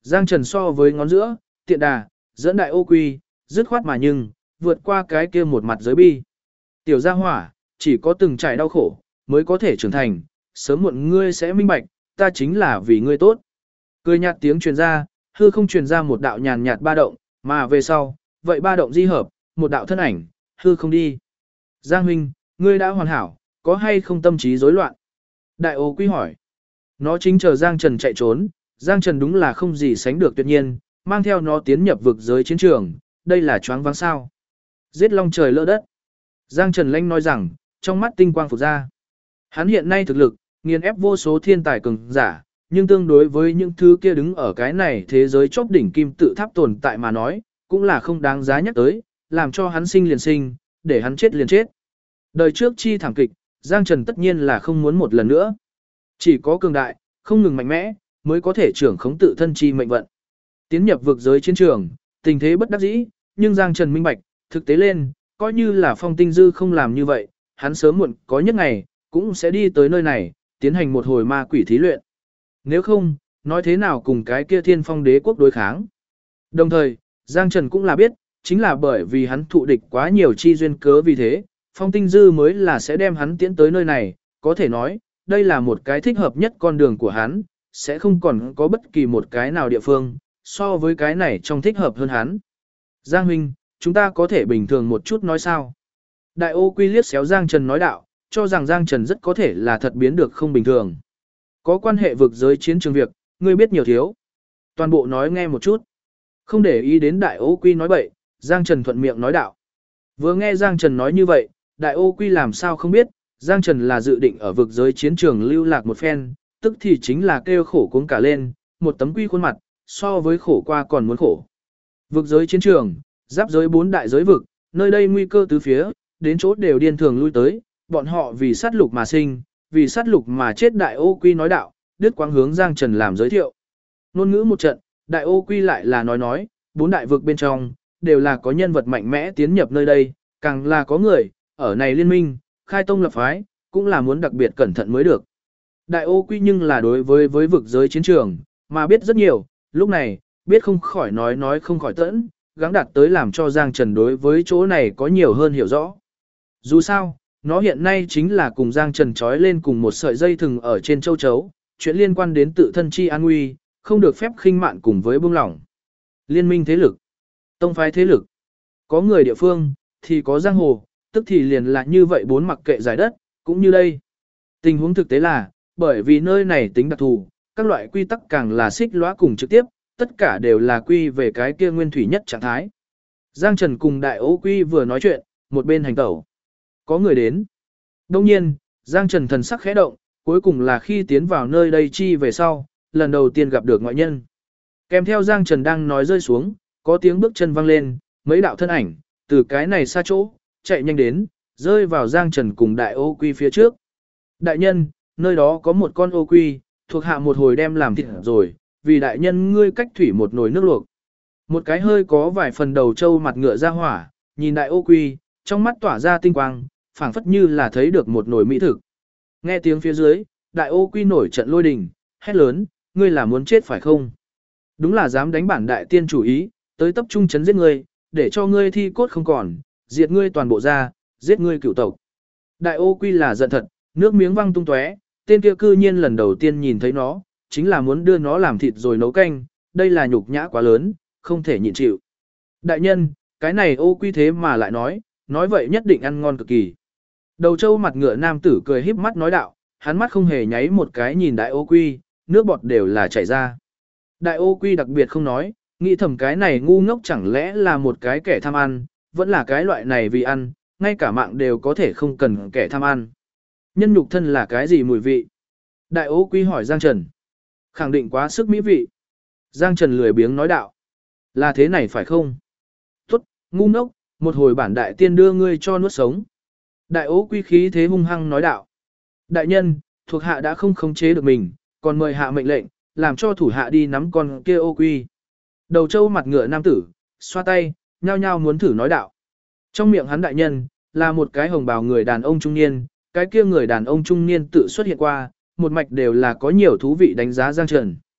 Giang Trần so với ngón giữa, tiện đà, dẫn đại ô quy, dứt khoát mà nhưng, vượt qua cái kia một mặt giới bi. Tiểu gia hỏa, chỉ có từng trải đau khổ, mới có thể trưởng thành, sớm muộn ngươi sẽ minh bạch, ta chính là vì ngươi tốt. Cười nhạt tiếng truyền ra, hư không truyền ra một đạo nhàn nhạt ba động, mà về sau, vậy ba động di hợp, một đạo thân ảnh, hư không đi. Giang huynh, ngươi đã hoàn hảo, có hay không tâm trí rối loạn? Đại ô quy hỏi. Nó chính chờ Giang Trần chạy trốn, Giang Trần đúng là không gì sánh được tuyệt nhiên, mang theo nó tiến nhập vực giới chiến trường, đây là choáng váng sao. Giết long trời lỡ đất. Giang Trần Lanh nói rằng, trong mắt tinh quang phục ra. Hắn hiện nay thực lực, nghiền ép vô số thiên tài cường giả, nhưng tương đối với những thứ kia đứng ở cái này thế giới chóp đỉnh kim tự tháp tồn tại mà nói, cũng là không đáng giá nhắc tới, làm cho hắn sinh liền sinh, để hắn chết liền chết. Đời trước chi thảm kịch, Giang Trần tất nhiên là không muốn một lần nữa. Chỉ có cường đại, không ngừng mạnh mẽ, mới có thể trưởng khống tự thân chi mệnh vận. Tiến nhập vực giới chiến trường, tình thế bất đắc dĩ, nhưng Giang Trần minh bạch, thực tế lên, coi như là Phong Tinh Dư không làm như vậy, hắn sớm muộn có nhất ngày, cũng sẽ đi tới nơi này, tiến hành một hồi ma quỷ thí luyện. Nếu không, nói thế nào cùng cái kia Thiên Phong Đế quốc đối kháng. Đồng thời, Giang Trần cũng là biết, chính là bởi vì hắn thụ địch quá nhiều chi duyên cớ vì thế, Phong Tinh Dư mới là sẽ đem hắn tiến tới nơi này, có thể nói, đây là một cái thích hợp nhất con đường của hắn, sẽ không còn có bất kỳ một cái nào địa phương, so với cái này trong thích hợp hơn hắn. Giang huynh, chúng ta có thể bình thường một chút nói sao? Đại ô quy liếc xéo Giang Trần nói đạo, cho rằng Giang Trần rất có thể là thật biến được không bình thường. Có quan hệ vực giới chiến trường việc, ngươi biết nhiều thiếu. Toàn bộ nói nghe một chút. Không để ý đến đại ô quy nói bậy, Giang Trần thuận miệng nói đạo. Vừa nghe Giang Trần nói như vậy, đại ô quy làm sao không biết, Giang Trần là dự định ở vực giới chiến trường lưu lạc một phen, tức thì chính là kêu khổ cuống cả lên, một tấm quy khuôn mặt, so với khổ qua còn muốn khổ. Vực giới chiến trường, giáp giới 4 đại giới vực, nơi đây nguy cơ tứ phía, đến chỗ đều điên thường lui tới, bọn họ vì sát lục mà sinh, vì sát lục mà chết. Đại ô quy nói đạo, đứt quãng hướng Giang Trần làm giới thiệu. Ngôn ngữ một trận, đại ô quy lại là nói, 4 đại vực bên trong, đều là có nhân vật mạnh mẽ tiến nhập nơi đây, càng là có người, ở này liên minh, khai tông lập phái, cũng là muốn đặc biệt cẩn thận mới được. Đại ô quy nhưng là đối với vực giới chiến trường, mà biết rất nhiều, lúc này, biết không khỏi nói không khỏi tẫn, gắng đạt tới làm cho Giang Trần đối với chỗ này có nhiều hơn hiểu rõ. Dù sao, nó hiện nay chính là cùng Giang Trần trói lên cùng một sợi dây thừng ở trên châu chấu, chuyện liên quan đến tự thân chi an nguy, không được phép khinh mạn cùng với buông lỏng. Liên minh thế lực, tông phái thế lực, có người địa phương, thì có giang hồ, tức thì liền là như vậy bốn mặc kệ giải đất, cũng như đây. Tình huống thực tế là, bởi vì nơi này tính đặc thù, các loại quy tắc càng là xích lóa cùng trực tiếp, tất cả đều là quy về cái kia nguyên thủy nhất trạng thái. Giang Trần cùng đại ô quy vừa nói chuyện, một bên hành tẩu. Có người đến. Đông nhiên, Giang Trần thần sắc khẽ động, cuối cùng là khi tiến vào nơi đây chi về sau, lần đầu tiên gặp được ngoại nhân. Kèm theo Giang Trần đang nói rơi xuống, có tiếng bước chân vang lên, mấy đạo thân ảnh, từ cái này xa chỗ, chạy nhanh đến, rơi vào Giang Trần cùng đại ô quy phía trước. Đại nhân, nơi đó có một con ô quy, thuộc hạ một hồi đem làm thịt rồi, vì đại nhân ngươi cách thủy một nồi nước luộc. Một cái hơi có vài phần đầu trâu mặt ngựa ra hỏa, nhìn đại ô quy, trong mắt tỏa ra tinh quang, phảng phất như là thấy được một nồi mỹ thực. Nghe tiếng phía dưới, đại ô quy nổi trận lôi đình, hét lớn, ngươi là muốn chết phải không? Đúng là dám đánh bản đại tiên chủ ý, tới tập trung chấn giết ngươi, để cho ngươi thi cốt không còn, diệt ngươi toàn bộ ra, giết ngươi cửu tộc. Đại ô quy là giận thật, nước miếng văng tung tóe, tên kia cư nhiên lần đầu tiên nhìn thấy nó, chính là muốn đưa nó làm thịt rồi nấu canh, đây là nhục nhã quá lớn, không thể nhịn chịu. Đại nhân, cái này ô quy thế mà lại nói vậy nhất định ăn ngon cực kỳ. Đầu trâu mặt ngựa nam tử cười híp mắt nói đạo, hắn mắt không hề nháy một cái nhìn đại ô quy, nước bọt đều là chảy ra. Đại ô quy đặc biệt không nói, nghĩ thầm cái này ngu ngốc chẳng lẽ là một cái kẻ tham ăn, vẫn là cái loại này vì ăn, ngay cả mạng đều có thể không cần kẻ tham ăn. Nhân nhục thân là cái gì mùi vị? Đại ô quy hỏi Giang Trần. Khẳng định quá sức mỹ vị. Giang Trần lười biếng nói đạo. Là thế này phải không? Tốt, ngu ngốc, một hồi bản đại tiên đưa ngươi cho nuốt sống. Đại ô quy khí thế hung hăng nói đạo. Đại nhân, thuộc hạ đã không khống chế được mình, còn mời hạ mệnh lệnh, làm cho thủ hạ đi nắm con kia ô quy. Đầu trâu mặt ngựa nam tử, xoa tay, nhao nhao muốn thử nói đạo. Trong miệng hắn đại nhân, là một cái hồng bào người đàn ông trung niên, cái kia người đàn ông trung niên tự xuất hiện qua, một mạch đều là có nhiều thú vị đánh giá Giang Trần.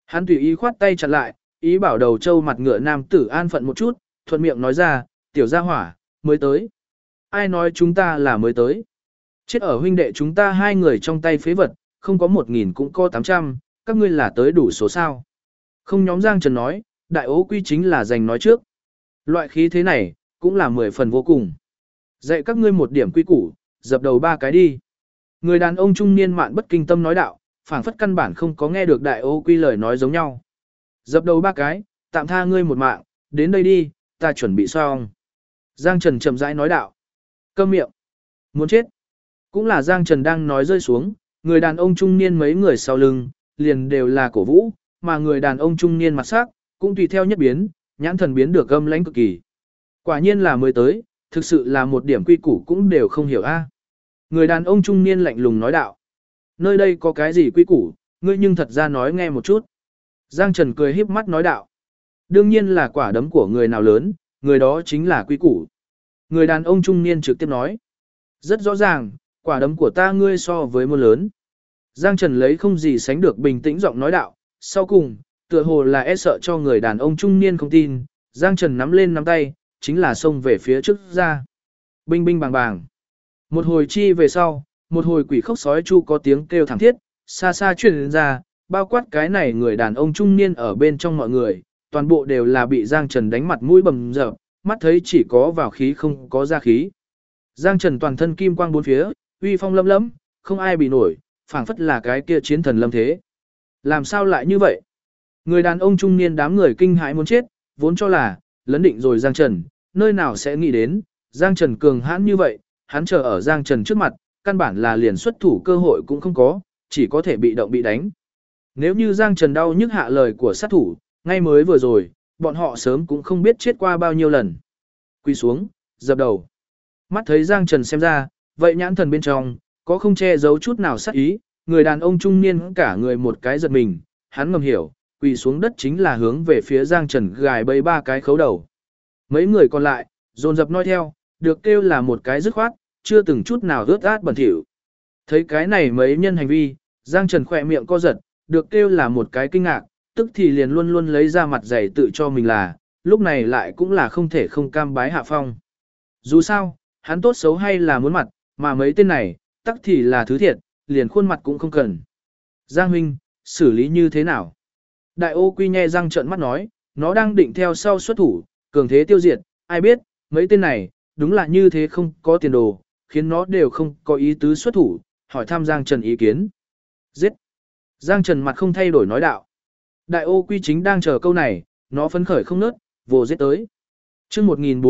Hắn tùy ý khoát tay chặn lại, ý bảo đầu trâu mặt ngựa nam tử an phận một chút, thuận miệng nói ra, tiểu gia hỏa, mới tới. Ai nói chúng ta là mới tới? Chết ở huynh đệ chúng ta hai người trong tay phế vật, không có 1.000 cũng có 800, các ngươi là tới đủ số sao. Không nhóm Giang Trần nói, đại ố quy chính là giành nói trước. Loại khí thế này, cũng là 10 phần vô cùng. Dạy các ngươi một điểm quy củ, dập đầu 3 cái đi. Người đàn ông trung niên mạn bất kinh tâm nói đạo, phảng phất căn bản không có nghe được đại ô quy lời nói giống nhau. Dập đầu 3 cái, tạm tha ngươi một mạng, đến đây đi, ta chuẩn bị xong. Giang Trần chậm rãi nói đạo. Câm miệng. Muốn chết. Cũng là Giang Trần đang nói rơi xuống, người đàn ông trung niên mấy người sau lưng, liền đều là cổ vũ, mà người đàn ông trung niên mặt sắc, cũng tùy theo nhất biến, nhãn thần biến được gâm lãnh cực kỳ. Quả nhiên là mới tới, thực sự là một điểm quy củ cũng đều không hiểu a. Người đàn ông trung niên lạnh lùng nói đạo. Nơi đây có cái gì quy củ, ngươi nhưng thật ra nói nghe một chút. Giang Trần cười híp mắt nói đạo. Đương nhiên là quả đấm của người nào lớn, người đó chính là quy củ. Người đàn ông trung niên trực tiếp nói. Rất rõ ràng, quả đấm của ta ngươi so với môn lớn. Giang Trần lấy không gì sánh được bình tĩnh giọng nói đạo. Sau cùng, tựa hồ là e sợ cho người đàn ông trung niên không tin, Giang Trần nắm lên nắm tay, chính là xông về phía trước ra. Binh binh bàng bàng. Một hồi chi về sau, một hồi quỷ khóc sói chu có tiếng kêu thảm thiết, xa xa truyền ra, bao quát cái này người đàn ông trung niên ở bên trong mọi người, toàn bộ đều là bị Giang Trần đánh mặt mũi bầm dập, mắt thấy chỉ có vào khí không có ra khí. Giang Trần toàn thân kim quang bốn phía, uy phong lâm lẫm, không ai bị nổi, phảng phất là cái kia chiến thần lâm thế. Làm sao lại như vậy? Người đàn ông trung niên đám người kinh hãi muốn chết, vốn cho là lấn định rồi Giang Trần, nơi nào sẽ nghĩ đến, Giang Trần cường hãn như vậy, hắn chờ ở Giang Trần trước mặt, căn bản là liền xuất thủ cơ hội cũng không có, chỉ có thể bị động bị đánh. Nếu như Giang Trần đau nhức hạ lời của sát thủ, ngay mới vừa rồi, bọn họ sớm cũng không biết chết qua bao nhiêu lần. Quỳ xuống, dập đầu. Mắt thấy Giang Trần xem ra, vậy nhãn thần bên trong, có không che giấu chút nào sát ý, người đàn ông trung niên cả người một cái giật mình, hắn ngầm hiểu, quỳ xuống đất chính là hướng về phía Giang Trần gài bẫy 3 cái khấu đầu. Mấy người còn lại, dồn dập nói theo, được kêu là một cái dứt khoát, chưa từng chút nào ướt át bẩn thỉu. Thấy cái này mấy nhân hành vi, Giang Trần khỏe miệng co giật, được kêu là một cái kinh ngạc, tức thì liền luôn luôn lấy ra mặt dày tự cho mình là, lúc này lại cũng là không thể không cam bái hạ phong. Dù sao, hắn tốt xấu hay là muốn mặt, mà mấy tên này, tắc thì là thứ thiệt, liền khuôn mặt cũng không cần. Giang huynh, xử lý như thế nào? Đại ô quy nhe răng trợn mắt nói, nó đang định theo sau xuất thủ, cường thế tiêu diệt, ai biết, mấy tên này, đúng là như thế không có tiền đồ, khiến nó đều không có ý tứ xuất thủ, hỏi thăm Giang Trần ý kiến. Giết! Giang Trần mặt không thay đổi nói đạo. Đại ô quy chính đang chờ câu này, nó phấn khởi không nớt, vồ giết tới. Chương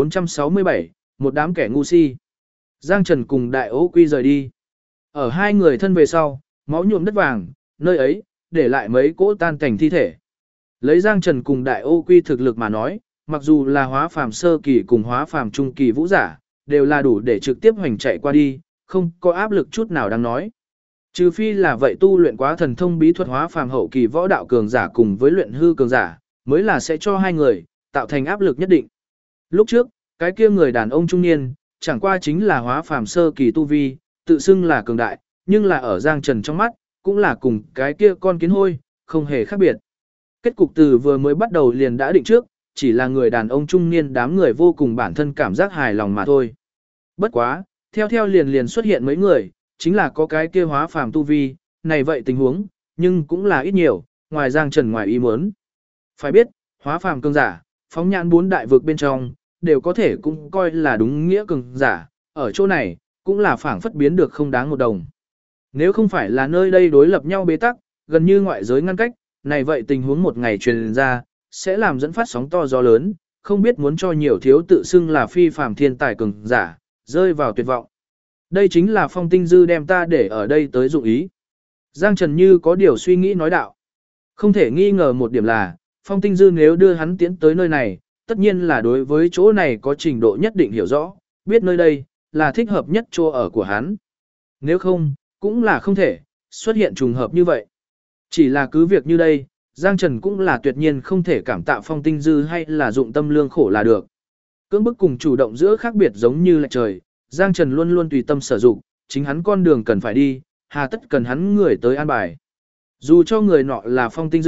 1467, một đám kẻ ngu si. Giang Trần cùng đại ô quy rời đi. Ở hai người thân về sau, máu nhuộm đất vàng, nơi ấy, để lại mấy cỗ tan cảnh thi thể. Lấy Giang Trần cùng đại ô quy thực lực mà nói, mặc dù là hóa phàm sơ kỳ cùng hóa phàm trung kỳ vũ giả, đều là đủ để trực tiếp hoành chạy qua đi, không có áp lực chút nào đáng nói. Trừ phi là vậy tu luyện quá thần thông bí thuật hóa phàm hậu kỳ võ đạo cường giả cùng với luyện hư cường giả, mới là sẽ cho hai người tạo thành áp lực nhất định. Lúc trước, cái kia người đàn ông trung niên, chẳng qua chính là hóa phàm sơ kỳ tu vi, tự xưng là cường đại, nhưng là ở Giang Trần trong mắt, cũng là cùng cái kia con kiến hôi, không hề khác biệt. Kết cục từ vừa mới bắt đầu liền đã định trước, chỉ là người đàn ông trung niên đám người vô cùng bản thân cảm giác hài lòng mà thôi. Bất quá, theo liền xuất hiện mấy người, chính là có cái kia hóa phàm tu vi, này vậy tình huống, nhưng cũng là ít nhiều, ngoài Giang Trần ngoài ý muốn. Phải biết, hóa phàm cường giả, phóng nhãn 4 đại vực bên trong, đều có thể cũng coi là đúng nghĩa cường giả, ở chỗ này, cũng là phảng phất biến được không đáng một đồng. Nếu không phải là nơi đây đối lập nhau bế tắc, gần như ngoại giới ngăn cách, này vậy tình huống một ngày truyền ra, sẽ làm dẫn phát sóng to gió lớn, không biết muốn cho nhiều thiếu tự xưng là phi phàm thiên tài cường giả, rơi vào tuyệt vọng. Đây chính là Phong Tinh Dư đem ta để ở đây tới dụng ý. Giang Trần như có điều suy nghĩ nói đạo. Không thể nghi ngờ một điểm là, Phong Tinh Dư nếu đưa hắn tiến tới nơi này, tất nhiên là đối với chỗ này có trình độ nhất định hiểu rõ, biết nơi đây là thích hợp nhất chỗ ở của hắn. Nếu không, cũng là không thể xuất hiện trùng hợp như vậy. Chỉ là cứ việc như đây, Giang Trần cũng là tuyệt nhiên không thể cảm tạ Phong Tinh Dư hay là dụng tâm lương khổ là được. Cưỡng bức cùng chủ động giữa khác biệt giống như lệch trời, Giang Trần luôn luôn tùy tâm sở dụng, chính hắn con đường cần phải đi, hà tất cần hắn người tới an bài. Dù cho người nọ là Phong Tinh Dư,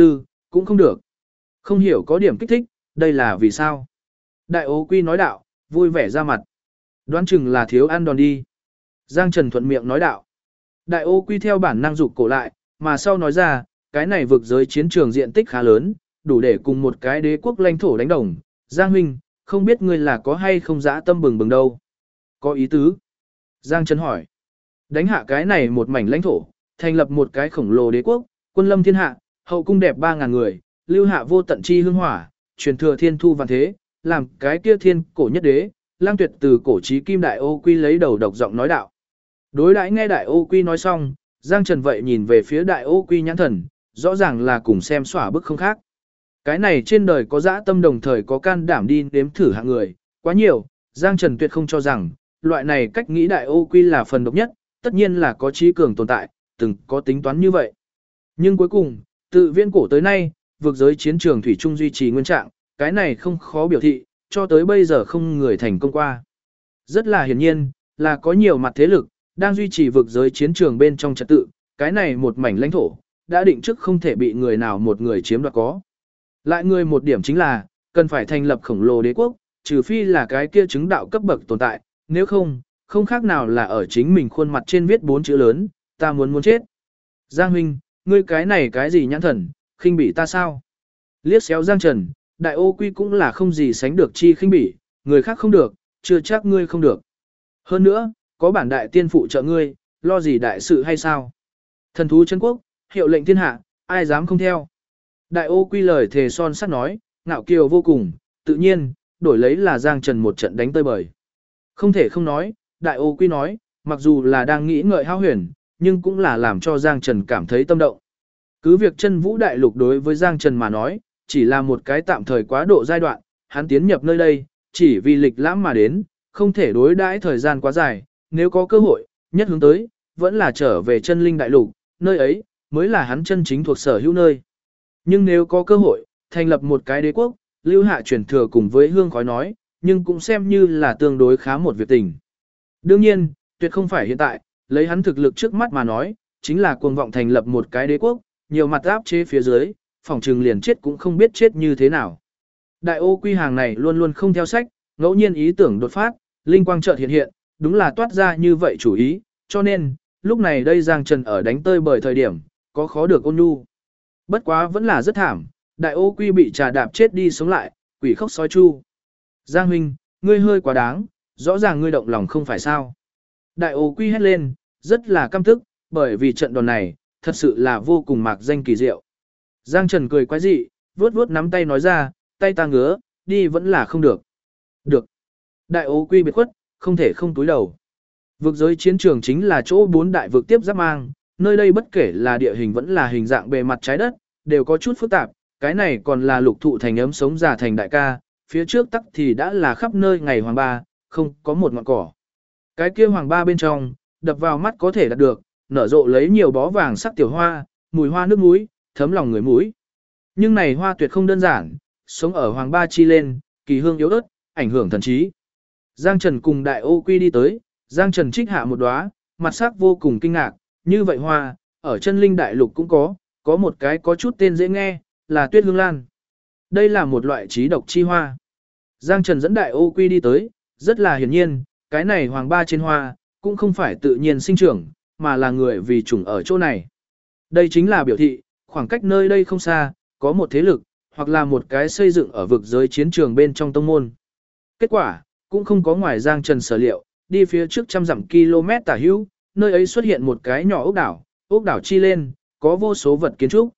Cũng không được. Không hiểu có điểm kích thích, đây là vì sao? Đại ô quy nói đạo, vui vẻ ra mặt. Đoán chừng là thiếu ăn đòn đi. Giang Trần thuận miệng nói đạo. Đại ô quy theo bản năng rụt cổ lại, mà sau nói ra, cái này vực giới chiến trường diện tích khá lớn, đủ để cùng một cái đế quốc lãnh thổ đánh đồng. Giang huynh, không biết ngươi là có hay không dã tâm bừng bừng đâu. Có ý tứ. Giang Trần hỏi. Đánh hạ cái này một mảnh lãnh thổ, thành lập một cái khổng lồ đế quốc, quân lâm thiên hạ, hậu cung đẹp 3.000 người, lưu hạ vô tận chi hương hỏa, truyền thừa thiên thu vạn thế, làm cái kia thiên cổ nhất đế, lang tuyệt từ cổ chí kim đại ô quy lấy đầu độc giọng nói đạo. Đối đãi nghe đại ô quy nói xong, Giang Trần vậy nhìn về phía đại ô quy nhãn thần, rõ ràng là cùng xem xỏa bức không khác. Cái này trên đời có dã tâm đồng thời có can đảm đi nếm thử hạng người, quá nhiều, Giang Trần tuyệt không cho rằng, loại này cách nghĩ đại ô quy là phần độc nhất, tất nhiên là có trí cường tồn tại, từng có tính toán như vậy. Nhưng cuối cùng, từ viễn cổ tới nay, vực giới chiến trường thủy chung duy trì nguyên trạng, cái này không khó biểu thị, cho tới bây giờ không người thành công qua. Rất là hiển nhiên, là có nhiều mặt thế lực, đang duy trì vực giới chiến trường bên trong trật tự, cái này một mảnh lãnh thổ, đã định trước không thể bị người nào một người chiếm đoạt có. Lại người một điểm chính là, cần phải thành lập khổng lồ đế quốc, trừ phi là cái kia chứng đạo cấp bậc tồn tại, nếu không, không khác nào là ở chính mình khuôn mặt trên viết 4 chữ lớn, ta muốn chết. Giang huynh, ngươi cái này cái gì nhãn thần, khinh bỉ ta sao? Liếc xéo Giang Trần, đại ô quy cũng là không gì sánh được chi khinh bỉ, người khác không được, chưa chắc ngươi không được. Hơn nữa, có bản đại tiên phụ trợ ngươi, lo gì đại sự hay sao? Thần thú chân quốc, hiệu lệnh thiên hạ, ai dám không theo? Đại ô quy lời thề son sắt nói, ngạo kiều vô cùng, tự nhiên, đổi lấy là Giang Trần một trận đánh tơi bời. Không thể không nói, đại ô quy nói, mặc dù là đang nghĩ ngợi hao huyền, nhưng cũng là làm cho Giang Trần cảm thấy tâm động. Cứ việc chân vũ đại lục đối với Giang Trần mà nói, chỉ là một cái tạm thời quá độ giai đoạn, hắn tiến nhập nơi đây, chỉ vì lịch lãm mà đến, không thể đối đãi thời gian quá dài, nếu có cơ hội, nhất hướng tới, vẫn là trở về chân linh đại lục, nơi ấy, mới là hắn chân chính thuộc sở hữu nơi. Nhưng nếu có cơ hội, thành lập một cái đế quốc, lưu hạ truyền thừa cùng với hương khói nói, nhưng cũng xem như là tương đối khá một việc tình. Đương nhiên, tuyệt không phải hiện tại, lấy hắn thực lực trước mắt mà nói, chính là cuồng vọng thành lập một cái đế quốc, nhiều mặt áp chế phía dưới, phòng trừng liền chết cũng không biết chết như thế nào. Đại ô quy hàng này luôn luôn không theo sách, ngẫu nhiên ý tưởng đột phát, linh quang chợt hiện hiện, đúng là toát ra như vậy chủ ý, cho nên, lúc này đây Giang Trần ở đánh tơi bởi thời điểm, có khó được ôn nhu. Bất quá vẫn là rất thảm, đại ô quy bị trà đạp chết đi sống lại, quỷ khóc sói chu. Giang huynh, ngươi hơi quá đáng, rõ ràng ngươi động lòng không phải sao. Đại ô quy hét lên, rất là căm tức, bởi vì trận đòn này, thật sự là vô cùng mạc danh kỳ diệu. Giang Trần cười quái dị, vuốt vuốt nắm tay nói ra, tay ta ngứa, đi vẫn là không được. Được. Đại ô quy biệt khuất, không thể không túi đầu. Vực giới chiến trường chính là chỗ 4 đại vực tiếp giáp mang, nơi đây bất kể là địa hình vẫn là hình dạng bề mặt trái đất, đều có chút phức tạp, cái này còn là lục thụ thành ấm sống già thành đại ca, phía trước tắc thì đã là khắp nơi ngày hoàng ba, không có một ngọn cỏ. Cái kia hoàng ba bên trong, đập vào mắt có thể đạt được, nở rộ lấy nhiều bó vàng sắc tiểu hoa, mùi hoa nước muối, thấm lòng người mũi. Nhưng này hoa tuyệt không đơn giản, sống ở hoàng ba chi lên, kỳ hương yếu ớt, ảnh hưởng thần trí. Giang Trần cùng đại ô quy đi tới, Giang Trần trích hạ một đóa, mặt sắc vô cùng kinh ngạc, như vậy hoa, ở chân linh đại lục cũng có một cái có chút tên dễ nghe, là tuyết hương lan. Đây là một loại trí độc chi hoa. Giang Trần dẫn đại ô quy đi tới, rất là hiển nhiên, cái này hoàng ba trên hoa, cũng không phải tự nhiên sinh trưởng, mà là người vì chủng ở chỗ này. Đây chính là biểu thị, khoảng cách nơi đây không xa, có một thế lực, hoặc là một cái xây dựng ở vực giới chiến trường bên trong tông môn. Kết quả, cũng không có ngoài Giang Trần sở liệu, đi phía trước trăm dặm km tả hữu, nơi ấy xuất hiện một cái nhỏ ốc đảo chi lên, có vô số vật kiến trúc.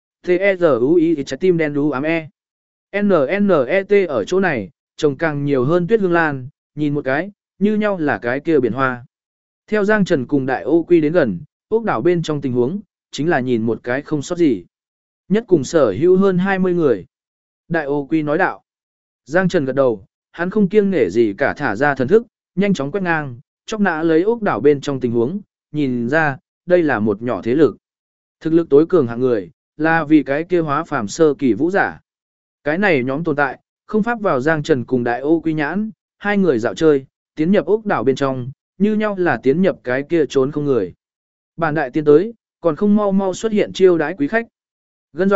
T-E-Z-U-I trái tim đen đú ám E. N-N-E-T ở chỗ này, trồng càng nhiều hơn tuyết hương lan, nhìn một cái, như nhau là cái kia biển hoa. Theo Giang Trần cùng đại ô quy đến gần, ốc đảo bên trong tình huống, chính là nhìn một cái không sót gì. Nhất cùng sở hữu hơn 20 người. Đại ô quy nói đạo. Giang Trần gật đầu, hắn không kiêng nể gì cả thả ra thần thức, nhanh chóng quét ngang, chóc nã lấy ốc đảo bên trong tình huống, nhìn ra, đây là một nhỏ thế lực. Thực lực tối cường hạng người, là vì cái kia hóa phàm sơ kỳ vũ giả. Cái này nhóm tồn tại, không pháp vào Giang Trần cùng đại ô quy nhãn, hai người dạo chơi, tiến nhập ốc đảo bên trong, như nhau là tiến nhập cái kia trốn không người. Bản đại tiến tới, còn không mau mau xuất hiện chiêu đãi quý khách. Gân giọng,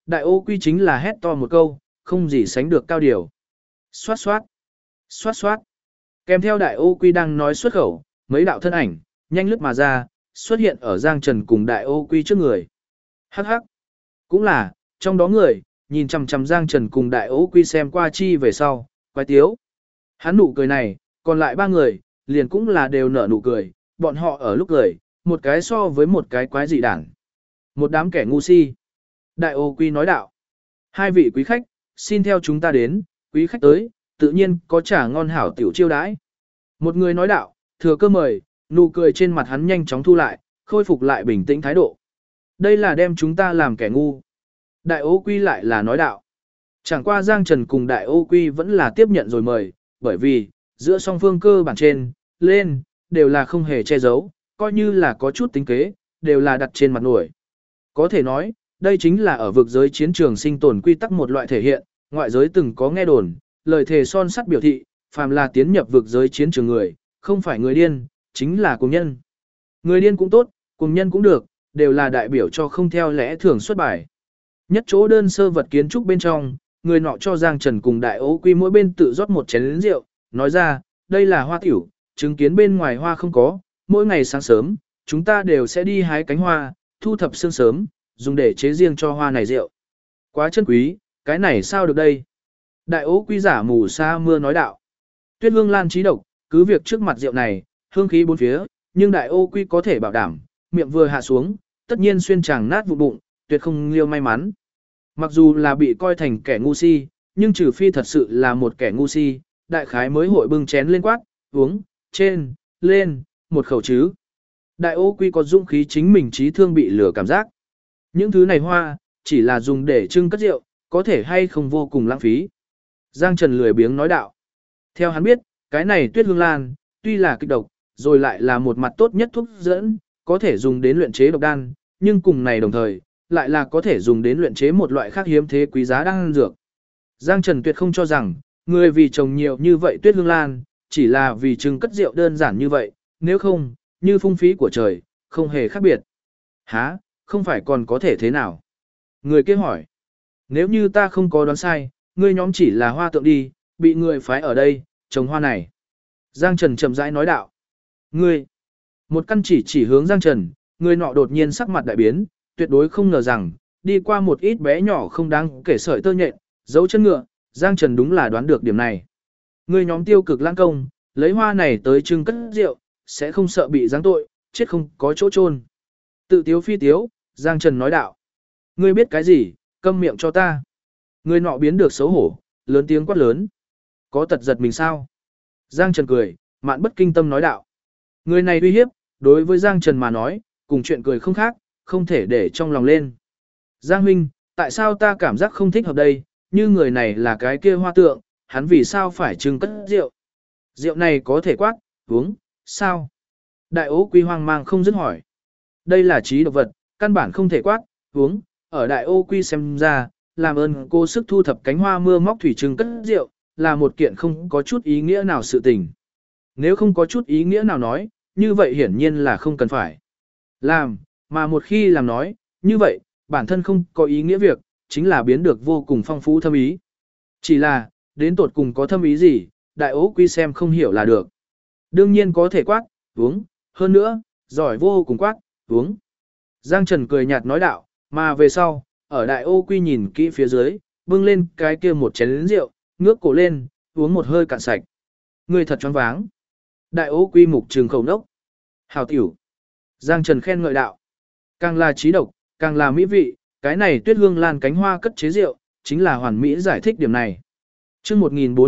Đại ô quy chính là hét to một câu, không gì sánh được cao điều. Xoát xoát, xoát xoát. Kèm theo đại ô quy đang nói xuất khẩu, mấy đạo thân ảnh, nhanh lướt mà ra, xuất hiện ở Giang Trần cùng đại ô quy trước người. Hắc hắc. Cũng là, trong đó người, nhìn chằm chằm Giang Trần cùng đại ô quy xem qua chi về sau, quái tiếu. Hắn nụ cười này, còn lại ba người, liền cũng là đều nở nụ cười, bọn họ ở lúc cười, một cái so với một cái quái dị đảng. Một đám kẻ ngu si. Đại ô quy nói đạo. Hai vị quý khách, xin theo chúng ta đến, quý khách tới, tự nhiên có trà ngon hảo tiểu chiêu đãi. Một người nói đạo, thừa cơ mời, nụ cười trên mặt hắn nhanh chóng thu lại, khôi phục lại bình tĩnh thái độ. Đây là đem chúng ta làm kẻ ngu. Đại ô quy lại là nói đạo. Chẳng qua Giang Trần cùng đại ô quy vẫn là tiếp nhận rồi mời, bởi vì, giữa song phương cơ bản trên, lên, đều là không hề che giấu, coi như là có chút tính kế, đều là đặt trên mặt nổi. Có thể nói, đây chính là ở vực giới chiến trường sinh tồn quy tắc một loại thể hiện, ngoại giới từng có nghe đồn, lời thề son sắt biểu thị, phàm là tiến nhập vực giới chiến trường người, không phải người điên, chính là cuồng nhân. Người điên cũng tốt, cuồng nhân cũng được, đều là đại biểu cho không theo lẽ thường xuất bài. Nhất chỗ đơn sơ vật kiến trúc bên trong, người nọ cho Giang Trần cùng đại ố quy mỗi bên tự rót một chén rượu, nói ra, đây là hoa tiểu, chứng kiến bên ngoài hoa không có, mỗi ngày sáng sớm, chúng ta đều sẽ đi hái cánh hoa, thu thập sương sớm, dùng để chế riêng cho hoa này rượu. Quá chân quý, cái này sao được đây? Đại ố quy giả mù sa mưa nói đạo. Tuyết hương lan trí độc, cứ việc trước mặt rượu này, hương khí bốn phía, nhưng đại ô quy có thể bảo đảm, miệng vừa hạ xuống, tất nhiên xuyên tràng nát vụ bụng, tuyệt không liêu may mắn. Mặc dù là bị coi thành kẻ ngu si, nhưng trừ phi thật sự là một kẻ ngu si, đại khái mới hội bưng chén lên quát, uống, trên, lên, một khẩu chứ. Đại ô quy có dũng khí chính mình trí thương bị lửa cảm giác. Những thứ này hoa, chỉ là dùng để trưng cất rượu, có thể hay không vô cùng lãng phí. Giang Trần lười biếng nói đạo. Theo hắn biết, cái này tuyết hương lan, tuy là kịch độc, rồi lại là một mặt tốt nhất thuốc dẫn, có thể dùng đến luyện chế độc đan, nhưng cùng này đồng thời, lại là có thể dùng đến luyện chế một loại khác hiếm thế quý giá đan dược. Giang Trần tuyệt không cho rằng, người vì trồng nhiều như vậy tuyết hương lan, chỉ là vì trưng cất rượu đơn giản như vậy, nếu không, như phung phí của trời, không hề khác biệt. Hả, không phải còn có thể thế nào? Người kia hỏi, nếu như ta không có đoán sai, ngươi nhóm chỉ là hoa tượng đi, bị người phái ở đây, trồng hoa này. Giang Trần chậm rãi nói đạo. Ngươi, một căn chỉ hướng Giang Trần, người nọ đột nhiên sắc mặt đại biến, tuyệt đối không ngờ rằng, đi qua một ít bé nhỏ không đáng kể sợi tơ nhện, dấu chân ngựa, Giang Trần đúng là đoán được điểm này. Ngươi nhóm tiêu cực lãng công, lấy hoa này tới trưng cất rượu, sẽ không sợ bị giáng tội, chết không có chỗ chôn. Tự tiếu phi tiếu, Giang Trần nói đạo. Ngươi biết cái gì, câm miệng cho ta. Người nọ biến được xấu hổ, lớn tiếng quát lớn. Có tật giật mình sao? Giang Trần cười, mạn bất kinh tâm nói đạo. Người này uy hiếp, đối với Giang Trần mà nói, cùng chuyện cười không khác, không thể để trong lòng lên. Giang huynh, tại sao ta cảm giác không thích hợp đây, như người này là cái kia hoa tượng, hắn vì sao phải trưng cất rượu? Rượu này có thể quát, uống, sao? Đại ố quy hoang mang không dứt hỏi. Đây là trí độc vật, căn bản không thể quát, uống, ở đại ô quy xem ra, làm ơn cô sức thu thập cánh hoa mưa móc thủy trưng cất rượu, là một kiện không có chút ý nghĩa nào sự tình. Nếu không có chút ý nghĩa nào nói, như vậy hiển nhiên là không cần phải làm, mà một khi làm nói, như vậy, bản thân không có ý nghĩa việc, chính là biến được vô cùng phong phú thâm ý. Chỉ là, đến tột cùng có thâm ý gì, đại ố quy xem không hiểu là được. Đương nhiên có thể quát, uống, hơn nữa, giỏi vô cùng quát, uống. Giang Trần cười nhạt nói đạo, mà về sau, ở đại ô quy nhìn kỹ phía dưới, bưng lên cái kia một chén rượu, ngước cổ lên, uống một hơi cạn sạch. Người thật choáng váng. Đại ô quy mục trừng khẩu nốc. Hào tiểu. Giang Trần khen ngợi đạo. Càng là trí độc, càng là mỹ vị, cái này tuyết hương lan cánh hoa cất chế rượu, chính là hoàn mỹ giải thích điểm này. chương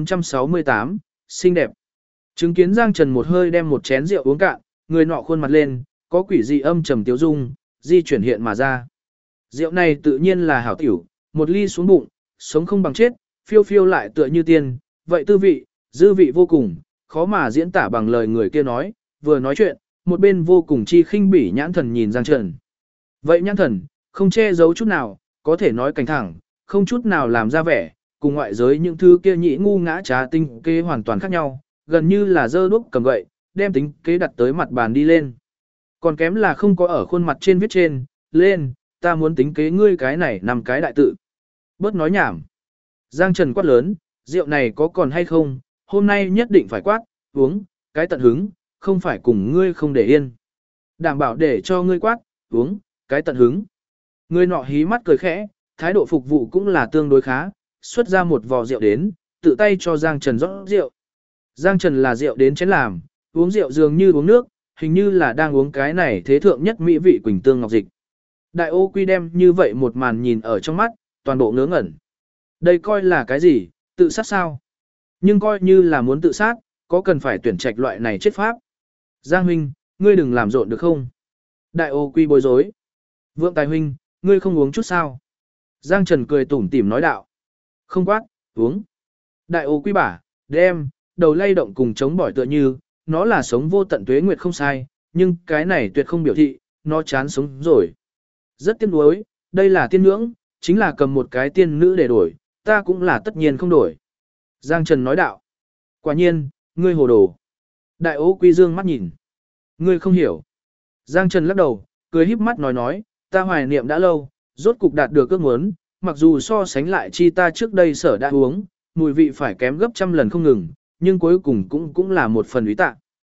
1468, xinh đẹp. Chứng kiến Giang Trần một hơi đem một chén rượu uống cạn, người nọ khuôn mặt lên, có quỷ dị âm trầm tiếu dung, di chuyển hiện mà ra. Rượu này tự nhiên là hảo tiểu, một ly xuống bụng, sống không bằng chết, phiêu phiêu lại tựa như tiên, vậy tư vị, dư vị vô cùng, khó mà diễn tả bằng lời người kia nói, vừa nói chuyện, một bên vô cùng chi khinh bỉ nhãn thần nhìn Giang Trần. Vậy nhãn thần, không che giấu chút nào, có thể nói cảnh thẳng, không chút nào làm ra vẻ, cùng ngoại giới những thứ kia nhĩ ngu ngã trá tinh kế hoàn toàn khác nhau, gần như là dơ đuốc cầm gậy, đem tính kế đặt tới mặt bàn đi lên. Còn kém là không có ở khuôn mặt trên viết trên, lên, ta muốn tính kế ngươi cái này nằm cái đại tự. Bớt nói nhảm. Giang Trần quát lớn, rượu này có còn hay không, hôm nay nhất định phải quát, uống, cái tận hứng, không phải cùng ngươi không để yên. Đảm bảo để cho ngươi quát, uống, cái tận hứng. Người nọ hí mắt cười khẽ, thái độ phục vụ cũng là tương đối khá, xuất ra một vò rượu đến, tự tay cho Giang Trần rót rượu. Giang Trần là rượu đến chén làm, uống rượu dường như uống nước, hình như là đang uống cái này thế thượng nhất mỹ vị quỳnh tương ngọc dịch. Đại ô quy đem như vậy một màn nhìn ở trong mắt, toàn bộ ngớ ngẩn. Đây coi là cái gì, tự sát sao? Nhưng coi như là muốn tự sát, có cần phải tuyển trạch loại này chết pháp. Giang huynh, ngươi đừng làm rộn được không? Đại ô quy bối rối. Vượng Tài huynh, ngươi không uống chút sao? Giang Trần cười tủm tỉm nói đạo. Không quát, uống. Đại ô quy bả, đem, đầu lay động cùng chống bỏi tựa như, nó là sống vô tận tuế nguyệt không sai, nhưng cái này tuyệt không biểu thị, nó chán sống rồi. Rất tiếc nuối, đây là tiên ngưỡng, chính là cầm một cái tiên nữ để đổi, ta cũng là tất nhiên không đổi. Giang Trần nói đạo. Quả nhiên, ngươi hồ đồ. Đại ô quy dương mắt nhìn. Ngươi không hiểu. Giang Trần lắc đầu, cười híp mắt nói, ta hoài niệm đã lâu, rốt cục đạt được ước muốn, mặc dù so sánh lại chi ta trước đây sở đã uống, mùi vị phải kém gấp trăm lần không ngừng, nhưng cuối cùng cũng là một phần úy tạ.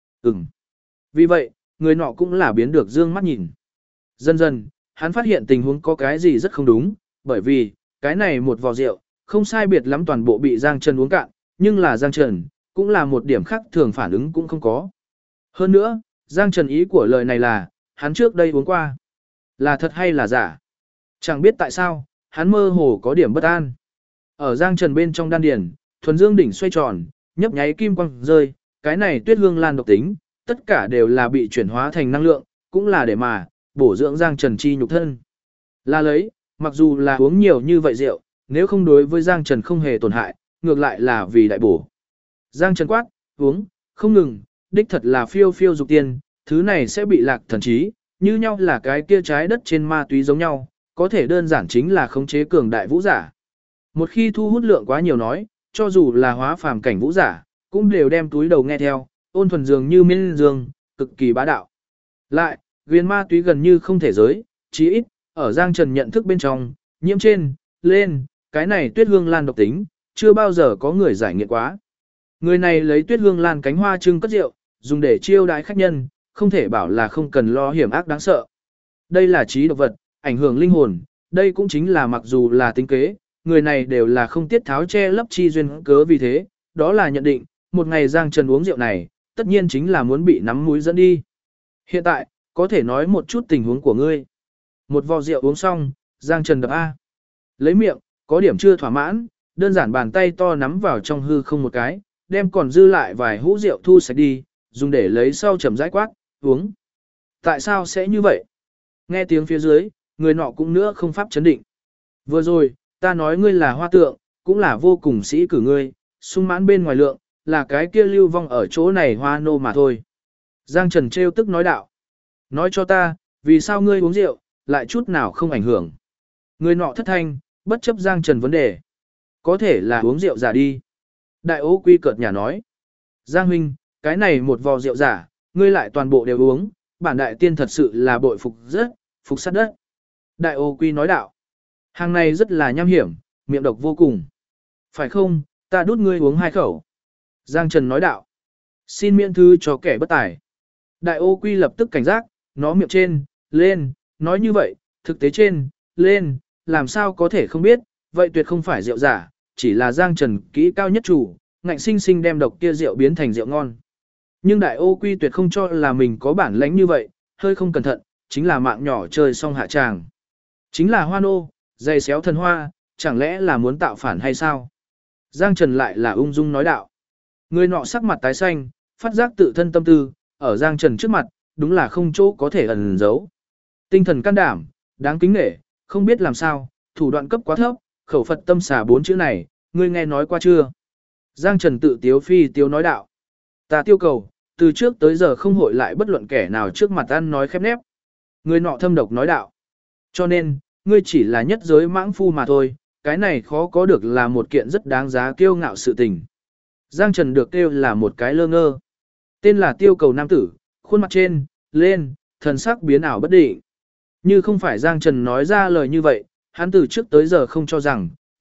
Vì vậy, người nọ cũng là biến được dương mắt nhìn. Dần dần, hắn phát hiện tình huống có cái gì rất không đúng, bởi vì, cái này một vò rượu, không sai biệt lắm toàn bộ bị Giang Trần uống cạn, nhưng là Giang Trần, cũng là một điểm khác thường phản ứng cũng không có. Hơn nữa, Giang Trần ý của lời này là, hắn trước đây uống qua. Là thật hay là giả? Chẳng biết tại sao, hắn mơ hồ có điểm bất an. Ở Giang Trần bên trong đan điền, thuần dương đỉnh xoay tròn, nhấp nháy kim quang rơi, cái này tuyết hương lan độc tính, tất cả đều là bị chuyển hóa thành năng lượng, cũng là để mà bổ dưỡng Giang Trần chi nhục thân. Là lấy, mặc dù là uống nhiều như vậy rượu, nếu không đối với Giang Trần không hề tổn hại, ngược lại là vì đại bổ. Giang Trần quát, uống, không ngừng, đích thật là phiêu phiêu dục tiên, thứ này sẽ bị lạc thần trí, như nhau là cái kia trái đất trên ma túy giống nhau, có thể đơn giản chính là khống chế cường đại vũ giả. Một khi thu hút lượng quá nhiều nói, cho dù là hóa phàm cảnh vũ giả, cũng đều đem túi đầu nghe theo, ôn thuần dường như miên dương, cực kỳ bá đạo. Lại, viên ma túy gần như không thể giới, chí ít, ở Giang Trần nhận thức bên trong, nhiễm trên, lên, cái này tuyết hương lan độc tính, chưa bao giờ có người giải nghiện quá. Người này lấy tuyết hương lan cánh hoa trưng cất rượu, dùng để chiêu đãi khách nhân, không thể bảo là không cần lo hiểm ác đáng sợ. Đây là trí độc vật, ảnh hưởng linh hồn, đây cũng chính là mặc dù là tính kế, người này đều là không tiết tháo che lấp chi duyên cớ vì thế, đó là nhận định, một ngày Giang Trần uống rượu này, tất nhiên chính là muốn bị nắm mũi dẫn đi. Hiện tại, có thể nói một chút tình huống của ngươi. Một vò rượu uống xong, Giang Trần đập A. Lấy miệng, có điểm chưa thỏa mãn, đơn giản bàn tay to nắm vào trong hư không một cái, đem còn dư lại vài hũ rượu thu sạch đi, dùng để lấy sau chậm rãi quát, uống. Tại sao sẽ như vậy? Nghe tiếng phía dưới, người nọ cũng nữa không pháp chấn định. Vừa rồi, ta nói ngươi là hoa tượng, cũng là vô cùng sĩ cử ngươi, sung mãn bên ngoài lượng, là cái kia lưu vong ở chỗ này hoa nô mà thôi. Giang Trần trêu tức nói đạo. Nói cho ta, vì sao ngươi uống rượu, lại chút nào không ảnh hưởng. Người nọ thất thanh, bất chấp Giang Trần vấn đề. Có thể là uống rượu giả đi. Đại ô quy cợt nhà nói. Giang huynh, cái này một vò rượu giả, ngươi lại toàn bộ đều uống, bản đại tiên thật sự là bội phục rất, phục sát đất. Đại ô quy nói đạo. Hàng này rất là nham hiểm, miệng độc vô cùng. Phải không, ta đút ngươi uống 2 khẩu. Giang Trần nói đạo. Xin miễn thư cho kẻ bất tài. Đại ô quy lập tức cảnh giác, nó miệng trên, lên, nói như vậy, thực tế trên, lên, làm sao có thể không biết, vậy tuyệt không phải rượu giả, chỉ là Giang Trần kỹ cao nhất chủ, ngạnh sinh sinh đem độc kia rượu biến thành rượu ngon. Nhưng đại ô quy tuyệt không cho là mình có bản lãnh như vậy, hơi không cẩn thận, chính là mạng nhỏ chơi xong hạ tràng. Chính là hoa nô, dày xéo thần hoa, chẳng lẽ là muốn tạo phản hay sao? Giang Trần lại là ung dung nói đạo. Người nọ sắc mặt tái xanh, phát giác tự thân tâm tư, ở Giang Trần trước mặt, đúng là không chỗ có thể ẩn giấu. Tinh thần can đảm, đáng kính nể, không biết làm sao, thủ đoạn cấp quá thấp, khẩu Phật tâm xà 4 chữ này, ngươi nghe nói qua chưa? Giang Trần tự tiếu phi tiếu nói đạo. Ta tiêu cầu, từ trước tới giờ không hội lại bất luận kẻ nào trước mặt ăn nói khép nép. Người nọ thâm độc nói đạo. Cho nên, ngươi chỉ là nhất giới mãng phu mà thôi, cái này khó có được là một kiện rất đáng giá kiêu ngạo sự tình. Giang Trần được kêu là một cái lơ ngơ. Tên là tiêu cầu nam tử, khuôn mặt trên, lên, thần sắc biến ảo bất định. Như không phải Giang Trần nói ra lời như vậy, hắn từ trước tới giờ không cho rằng,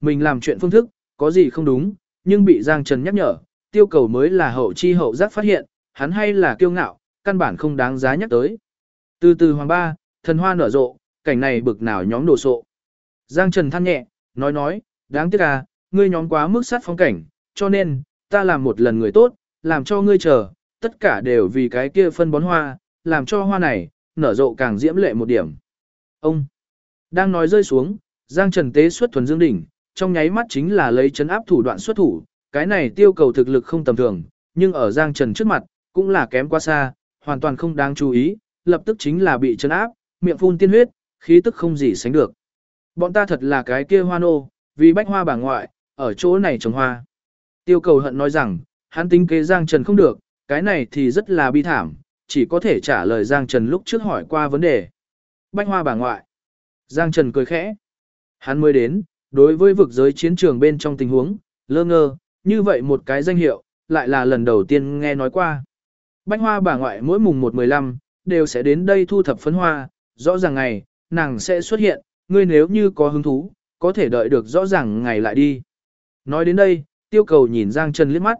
mình làm chuyện phương thức, có gì không đúng, nhưng bị Giang Trần nhắc nhở, Tiêu Cầu mới là hậu chi hậu giác phát hiện, hắn hay là kiêu ngạo, căn bản không đáng giá nhắc tới. Từ từ hoàng ba, thần hoa nở rộ, cảnh này bực nào nhóm đồ sộ. Giang Trần than nhẹ, nói, đáng tiếc à, ngươi nhóm quá mức sát phong cảnh, cho nên, ta làm một lần người tốt, làm cho ngươi chờ, tất cả đều vì cái kia phân bón hoa, làm cho hoa này, nở rộ càng diễm lệ một điểm. Ông, đang nói rơi xuống, Giang Trần tế xuất thuần dương đỉnh, trong nháy mắt chính là lấy chấn áp thủ đoạn xuất thủ, cái này Tiêu Cầu thực lực không tầm thường, nhưng ở Giang Trần trước mặt, cũng là kém quá xa, hoàn toàn không đáng chú ý, lập tức chính là bị chấn áp, miệng phun tiên huyết, khí tức không gì sánh được. Bọn ta thật là cái kia hoa nô, vì bách hoa bà ngoại, ở chỗ này trồng hoa. Tiêu Cầu hận nói rằng, hắn tính kế Giang Trần không được, cái này thì rất là bi thảm, chỉ có thể trả lời Giang Trần lúc trước hỏi qua vấn đề. Bách hoa bà ngoại. Giang Trần cười khẽ. Hắn mới đến, đối với vực giới chiến trường bên trong tình huống, lơ ngơ, như vậy một cái danh hiệu, lại là lần đầu tiên nghe nói qua. Bách hoa bà ngoại mỗi mùng 1/15, đều sẽ đến đây thu thập phấn hoa, rõ ràng ngày, nàng sẽ xuất hiện, ngươi nếu như có hứng thú, có thể đợi được rõ ràng ngày lại đi. Nói đến đây, Tiêu Cầu nhìn Giang Trần liếc mắt.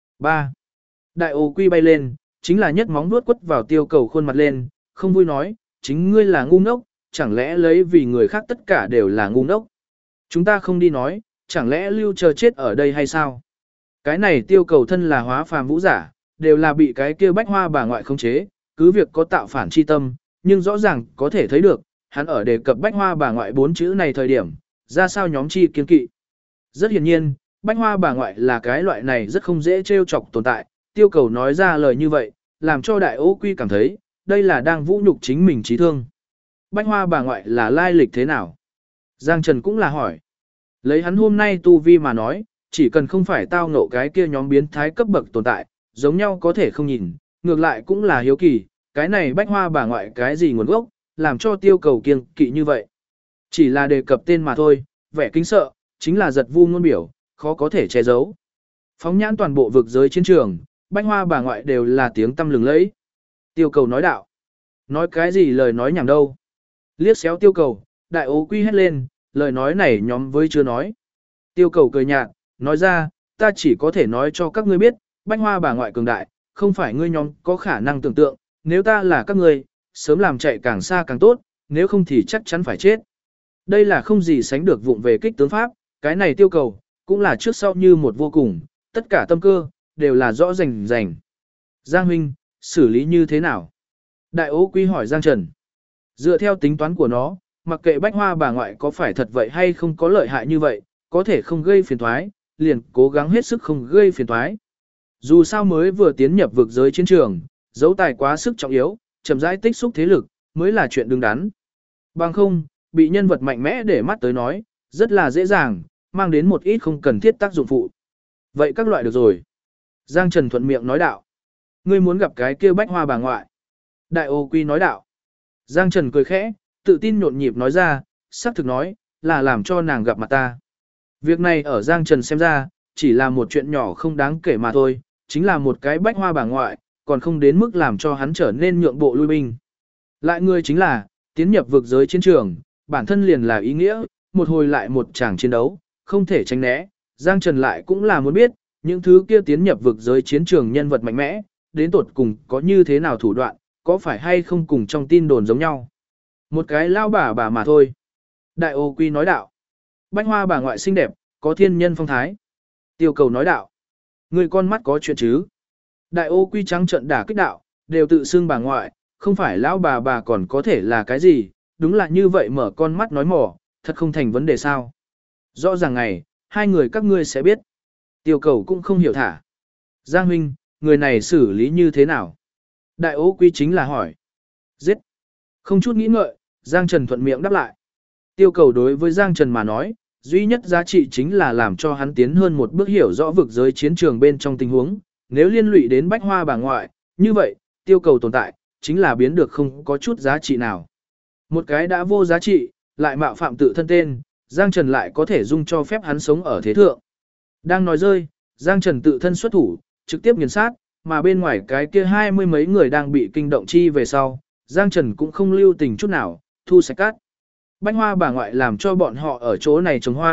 3. Đại ô quy bay lên, chính là nhất móng vuốt quất vào Tiêu Cầu khuôn mặt lên, không vui nói, chính ngươi là ngu ngốc, chẳng lẽ lấy vì người khác tất cả đều là ngu ngốc. Chúng ta không đi nói, chẳng lẽ lưu chờ chết ở đây hay sao? Cái này Tiêu Cầu thân là hóa phàm vũ giả, đều là bị cái kia bách hoa bà ngoại khống chế, cứ việc có tạo phản chi tâm, nhưng rõ ràng có thể thấy được, hắn ở đề cập bách hoa bà ngoại 4 chữ này thời điểm, ra sao nhóm chi kiên kỵ. Rất hiển nhiên, bách hoa bà ngoại là cái loại này rất không dễ trêu chọc tồn tại, Tiêu Cầu nói ra lời như vậy, làm cho đại ô quy cảm thấy, đây là đang vũ nhục chính mình trí thương. Bách hoa bà ngoại là lai lịch thế nào? Giang Trần cũng là hỏi. Lấy hắn hôm nay tu vi mà nói, chỉ cần không phải tao ngộ cái kia nhóm biến thái cấp bậc tồn tại, giống nhau có thể không nhìn, ngược lại cũng là hiếu kỳ, cái này bách hoa bà ngoại cái gì nguồn gốc, làm cho Tiêu Cầu kiêng kỵ như vậy. Chỉ là đề cập tên mà thôi, vẻ kính sợ, chính là giật vu ngôn biểu, khó có thể che giấu. Phóng nhãn toàn bộ vực giới chiến trường, bách hoa bà ngoại đều là tiếng tăm lừng lẫy. Tiêu Cầu nói đạo. Nói cái gì lời nói nhảm đâu. Liếc xéo Tiêu Cầu, đại ố quy hét lên, lời nói này nhóm với chưa nói. Tiêu Cầu cười nhạt, nói ra, ta chỉ có thể nói cho các ngươi biết, bách hoa bà ngoại cường đại, không phải ngươi nhóm có khả năng tưởng tượng, nếu ta là các ngươi, sớm làm chạy càng xa càng tốt, nếu không thì chắc chắn phải chết. Đây là không gì sánh được vụng về kích tướng pháp, cái này Tiêu Cầu, cũng là trước sau như một vô cùng, tất cả tâm cơ, đều là rõ rành rành. Giang huynh, xử lý như thế nào? Đại ố quy hỏi Giang Trần. Dựa theo tính toán của nó, mặc kệ bách hoa bà ngoại có phải thật vậy hay không có lợi hại như vậy, có thể không gây phiền thoái, liền cố gắng hết sức không gây phiền thoái. Dù sao mới vừa tiến nhập vực giới chiến trường, dấu tài quá sức trọng yếu, chậm rãi tích xúc thế lực, mới là chuyện đứng đắn. Bằng không, bị nhân vật mạnh mẽ để mắt tới nói, rất là dễ dàng, mang đến một ít không cần thiết tác dụng phụ. Vậy các loại được rồi. Giang Trần thuận miệng nói đạo. Ngươi muốn gặp cái kia bách hoa bà ngoại. Đại ô quy nói đạo. Giang Trần cười khẽ, tự tin nhộn nhịp nói ra, xác thực nói, là làm cho nàng gặp mặt ta. Việc này ở Giang Trần xem ra, chỉ là một chuyện nhỏ không đáng kể mà thôi, chính là một cái bách hoa bà ngoại, còn không đến mức làm cho hắn trở nên nhượng bộ lui binh. Lại người chính là, tiến nhập vực giới chiến trường, bản thân liền là ý nghĩa, một hồi lại một tràng chiến đấu, không thể tránh né. Giang Trần lại cũng là muốn biết, những thứ kia tiến nhập vực giới chiến trường nhân vật mạnh mẽ, đến tột cùng có như thế nào thủ đoạn, có phải hay không cùng trong tin đồn giống nhau. Một cái lao bà mà thôi. Đại ô quy nói đạo. Bách hoa bà ngoại xinh đẹp, có thiên nhân phong thái. Tiêu Cầu nói đạo. Người con mắt có chuyện chứ. Đại ô quy trắng trận đả kích đạo, đều tự xưng bà ngoại, không phải lão bà còn có thể là cái gì, đúng là như vậy mở con mắt nói mỏ, thật không thành vấn đề sao. Rõ ràng ngày, hai người các ngươi sẽ biết. Tiêu Cầu cũng không hiểu thả. Giang huynh, người này xử lý như thế nào? Đại ô quy chính là hỏi. Giết. Không chút nghĩ ngợi, Giang Trần thuận miệng đáp lại. Tiêu Cầu đối với Giang Trần mà nói, duy nhất giá trị chính là làm cho hắn tiến hơn một bước hiểu rõ vực giới chiến trường bên trong tình huống. Nếu liên lụy đến bách hoa bà ngoại, như vậy, Tiêu Cầu tồn tại, chính là biến được không có chút giá trị nào. Một cái đã vô giá trị, lại mạo phạm tự thân tên, Giang Trần lại có thể dung cho phép hắn sống ở thế thượng. Đang nói rơi, Giang Trần tự thân xuất thủ, trực tiếp nghiền sát, mà bên ngoài cái kia 20 mấy người đang bị kinh động chi về sau, Giang Trần cũng không lưu tình chút nào, thu sạch cát. Bách hoa bà ngoại làm cho bọn họ ở chỗ này trồng hoa,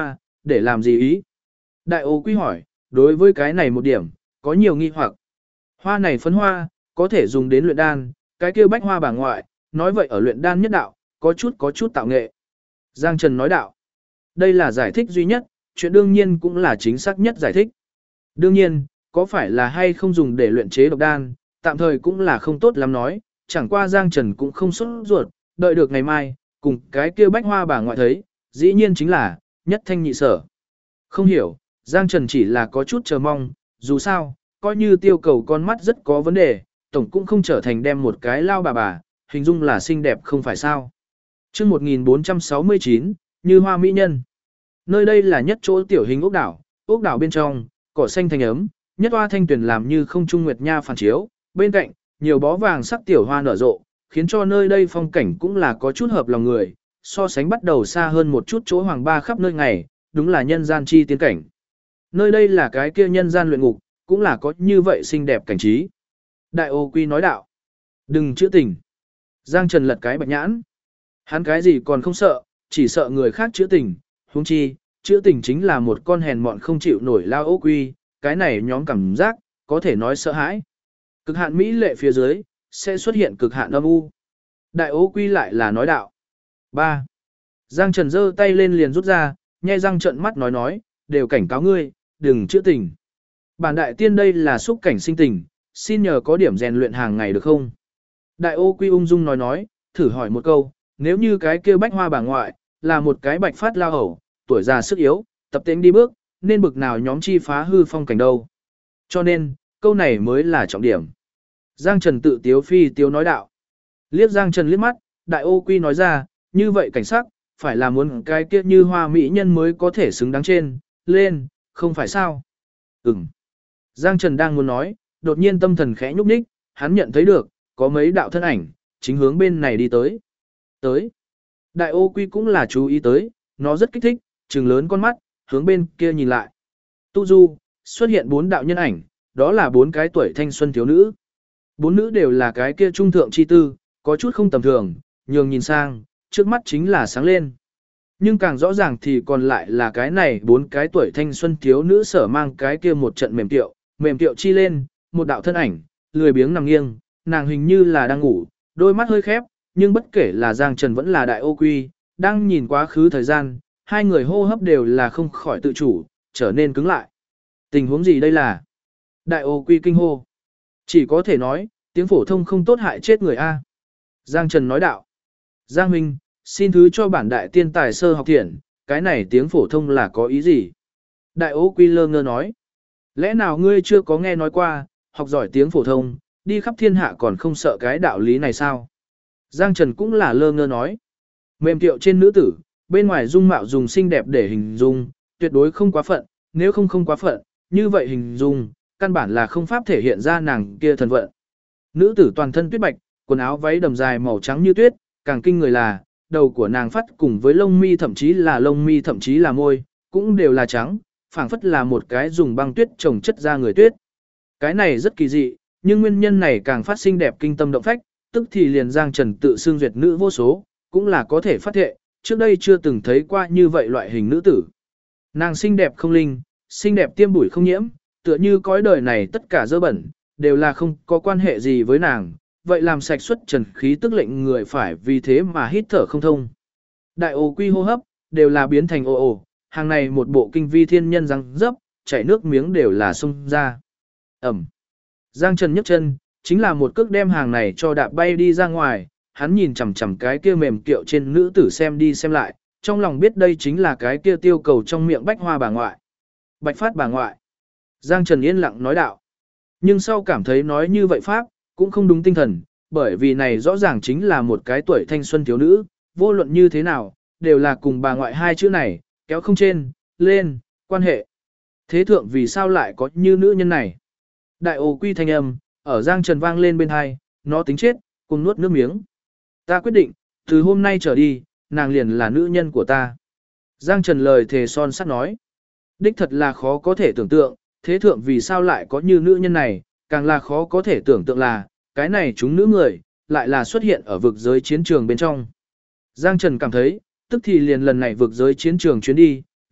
để làm gì ý? Đại ô quy hỏi, đối với cái này một điểm, có nhiều nghi hoặc. Hoa này phấn hoa, có thể dùng đến luyện đan, cái kia bách hoa bà ngoại, nói vậy ở luyện đan nhất đạo, có chút tạo nghệ. Giang Trần nói đạo, đây là giải thích duy nhất, chuyện đương nhiên cũng là chính xác nhất giải thích. Đương nhiên, có phải là hay không dùng để luyện chế độc đan, tạm thời cũng là không tốt lắm nói, chẳng qua Giang Trần cũng không sốt ruột, đợi được ngày mai, cùng cái kia bách hoa bà ngoại thấy, dĩ nhiên chính là, nhất thanh nhị sở. Không hiểu, Giang Trần chỉ là có chút chờ mong, dù sao, coi như tiêu cầu con mắt rất có vấn đề, tổng cũng không trở thành đem một cái lao bà, hình dung là xinh đẹp không phải sao. Trước 1469, như hoa mỹ nhân. Nơi đây là nhất chỗ tiểu hình ốc đảo bên trong, cỏ xanh thành ấm, nhất hoa thanh tuyển làm như không trung nguyệt nha phản chiếu, bên cạnh, nhiều bó vàng sắc tiểu hoa nở rộ, khiến cho nơi đây phong cảnh cũng là có chút hợp lòng người, so sánh bắt đầu xa hơn một chút chỗ hoàng ba khắp nơi ngày, đúng là nhân gian chi tiên cảnh. Nơi đây là cái kia nhân gian luyện ngục, cũng là có như vậy xinh đẹp cảnh trí. Đại ô quy nói đạo, đừng chữa tình. Giang Trần lật cái bạch nhãn. Hắn cái gì còn không sợ, chỉ sợ người khác chữa tình, huống chi, chữa tình chính là một con hèn mọn không chịu nổi lao ô quy, cái này nhóm cảm giác, có thể nói sợ hãi. Cực hạn mỹ lệ phía dưới, sẽ xuất hiện cực hạn âm u. Đại ô quy lại là nói đạo. 3. Giang Trần giơ tay lên liền rút ra, nhe răng trợn mắt nói, đều cảnh cáo ngươi, đừng chữa tình. Bản đại tiên đây là xúc cảnh sinh tình, xin nhờ có điểm rèn luyện hàng ngày được không? Đại ô quy ung dung nói, thử hỏi một câu, nếu như cái kia bách hoa bà ngoại, là một cái bạch phát lao hầu, tuổi già sức yếu, tập tễnh đi bước, nên bực nào nhóm chi phá hư phong cảnh đâu. Cho nên, câu này mới là trọng điểm. Giang Trần tự tiếu phi tiếu nói đạo. Liếc Giang Trần liếc mắt, đại ô quy nói ra, như vậy cảnh sắc, phải là muốn cái kia như hoa mỹ nhân mới có thể xứng đáng trên, lên, không phải sao? Ừm. Giang Trần đang muốn nói, đột nhiên tâm thần khẽ nhúc nhích, hắn nhận thấy được, có mấy đạo thân ảnh, chính hướng bên này đi tới. Đại ô quy cũng là chú ý tới, nó rất kích thích, trừng lớn con mắt, hướng bên kia nhìn lại. Tu du, xuất hiện 4 đạo nhân ảnh, đó là 4 cái tuổi thanh xuân thiếu nữ. 4 nữ đều là cái kia trung thượng chi tư, có chút không tầm thường, nhường nhìn sang, trước mắt chính là sáng lên. Nhưng càng rõ ràng thì còn lại là cái này 4 cái tuổi thanh xuân thiếu nữ sở mang cái kia một trận mềm tiệu chi lên, một đạo thân ảnh, lười biếng nằm nghiêng, nàng hình như là đang ngủ, đôi mắt hơi khép, nhưng bất kể là Giang Trần vẫn là đại ô quy, đang nhìn quá khứ thời gian, hai người hô hấp đều là không khỏi tự chủ, trở nên cứng lại. Tình huống gì đây là? Đại ô quy kinh hô. Chỉ có thể nói, tiếng phổ thông không tốt hại chết người A. Giang Trần nói đạo. Giang Huynh, xin thứ cho bản đại tiên tài sơ học thiện, cái này tiếng phổ thông là có ý gì? Đại ô quy lơ ngơ nói. Lẽ nào ngươi chưa có nghe nói qua, học giỏi tiếng phổ thông, đi khắp thiên hạ còn không sợ cái đạo lý này sao? Giang Trần cũng là lơ ngơ nói. Mềm tiệu trên nữ tử, bên ngoài dung mạo dùng xinh đẹp để hình dung, tuyệt đối không quá phận, nếu không quá phận, như vậy hình dung, căn bản là không pháp thể hiện ra nàng kia thần vận. Nữ tử toàn thân tuyết bạch, quần áo váy đầm dài màu trắng như tuyết, càng kinh người là, đầu của nàng phát cùng với lông mi thậm chí là môi, cũng đều là trắng, phảng phất là một cái dùng băng tuyết trồng chất ra người tuyết. Cái này rất kỳ dị, nhưng nguyên nhân này càng phát sinh đẹp kinh tâm động phách, tức thì liền Giang Trần tự xưng duyệt nữ vô số, cũng là có thể phát thệ, trước đây chưa từng thấy qua như vậy loại hình nữ tử. Nàng xinh đẹp không linh, xinh đẹp tiêm bụi không nhiễm, tựa như cõi đời này tất cả dơ bẩn, đều là không có quan hệ gì với nàng, vậy làm sạch xuất trần khí tức lệnh người phải vì thế mà hít thở không thông. Đại ô quy hô hấp, đều là biến thành ồ, hàng này một bộ kinh vi thiên nhân răng dấp, chảy nước miếng đều là xông ra. Ẩm. Giang Trần nhấc chân, chính là một cước đem hàng này cho đạp bay đi ra ngoài, hắn nhìn chằm chằm cái kia mềm kiệu trên nữ tử xem đi xem lại, trong lòng biết đây chính là cái kia tiêu cầu trong miệng bách hoa bà ngoại. Bạch phát bà ngoại. Giang Trần yên lặng nói đạo. Nhưng sau cảm thấy nói như vậy pháp, cũng không đúng tinh thần, bởi vì này rõ ràng chính là một cái tuổi thanh xuân thiếu nữ, vô luận như thế nào, đều là cùng bà ngoại hai chữ này, kéo không trên, lên, quan hệ. Thế thượng vì sao lại có như nữ nhân này? Đại ô quy thanh âm, ở Giang Trần vang lên bên hai, nó tính chết, cùng nuốt nước miếng. Ta quyết định, từ hôm nay trở đi, nàng liền là nữ nhân của ta. Giang Trần lời thề son sắt nói. Đích thật là khó có thể tưởng tượng, thế thượng vì sao lại có như nữ nhân này, càng là khó có thể tưởng tượng là, cái này chúng nữ người, lại là xuất hiện ở vực giới chiến trường bên trong. Giang Trần cảm thấy, tức thì liền lần này vực giới chiến trường chuyến đi,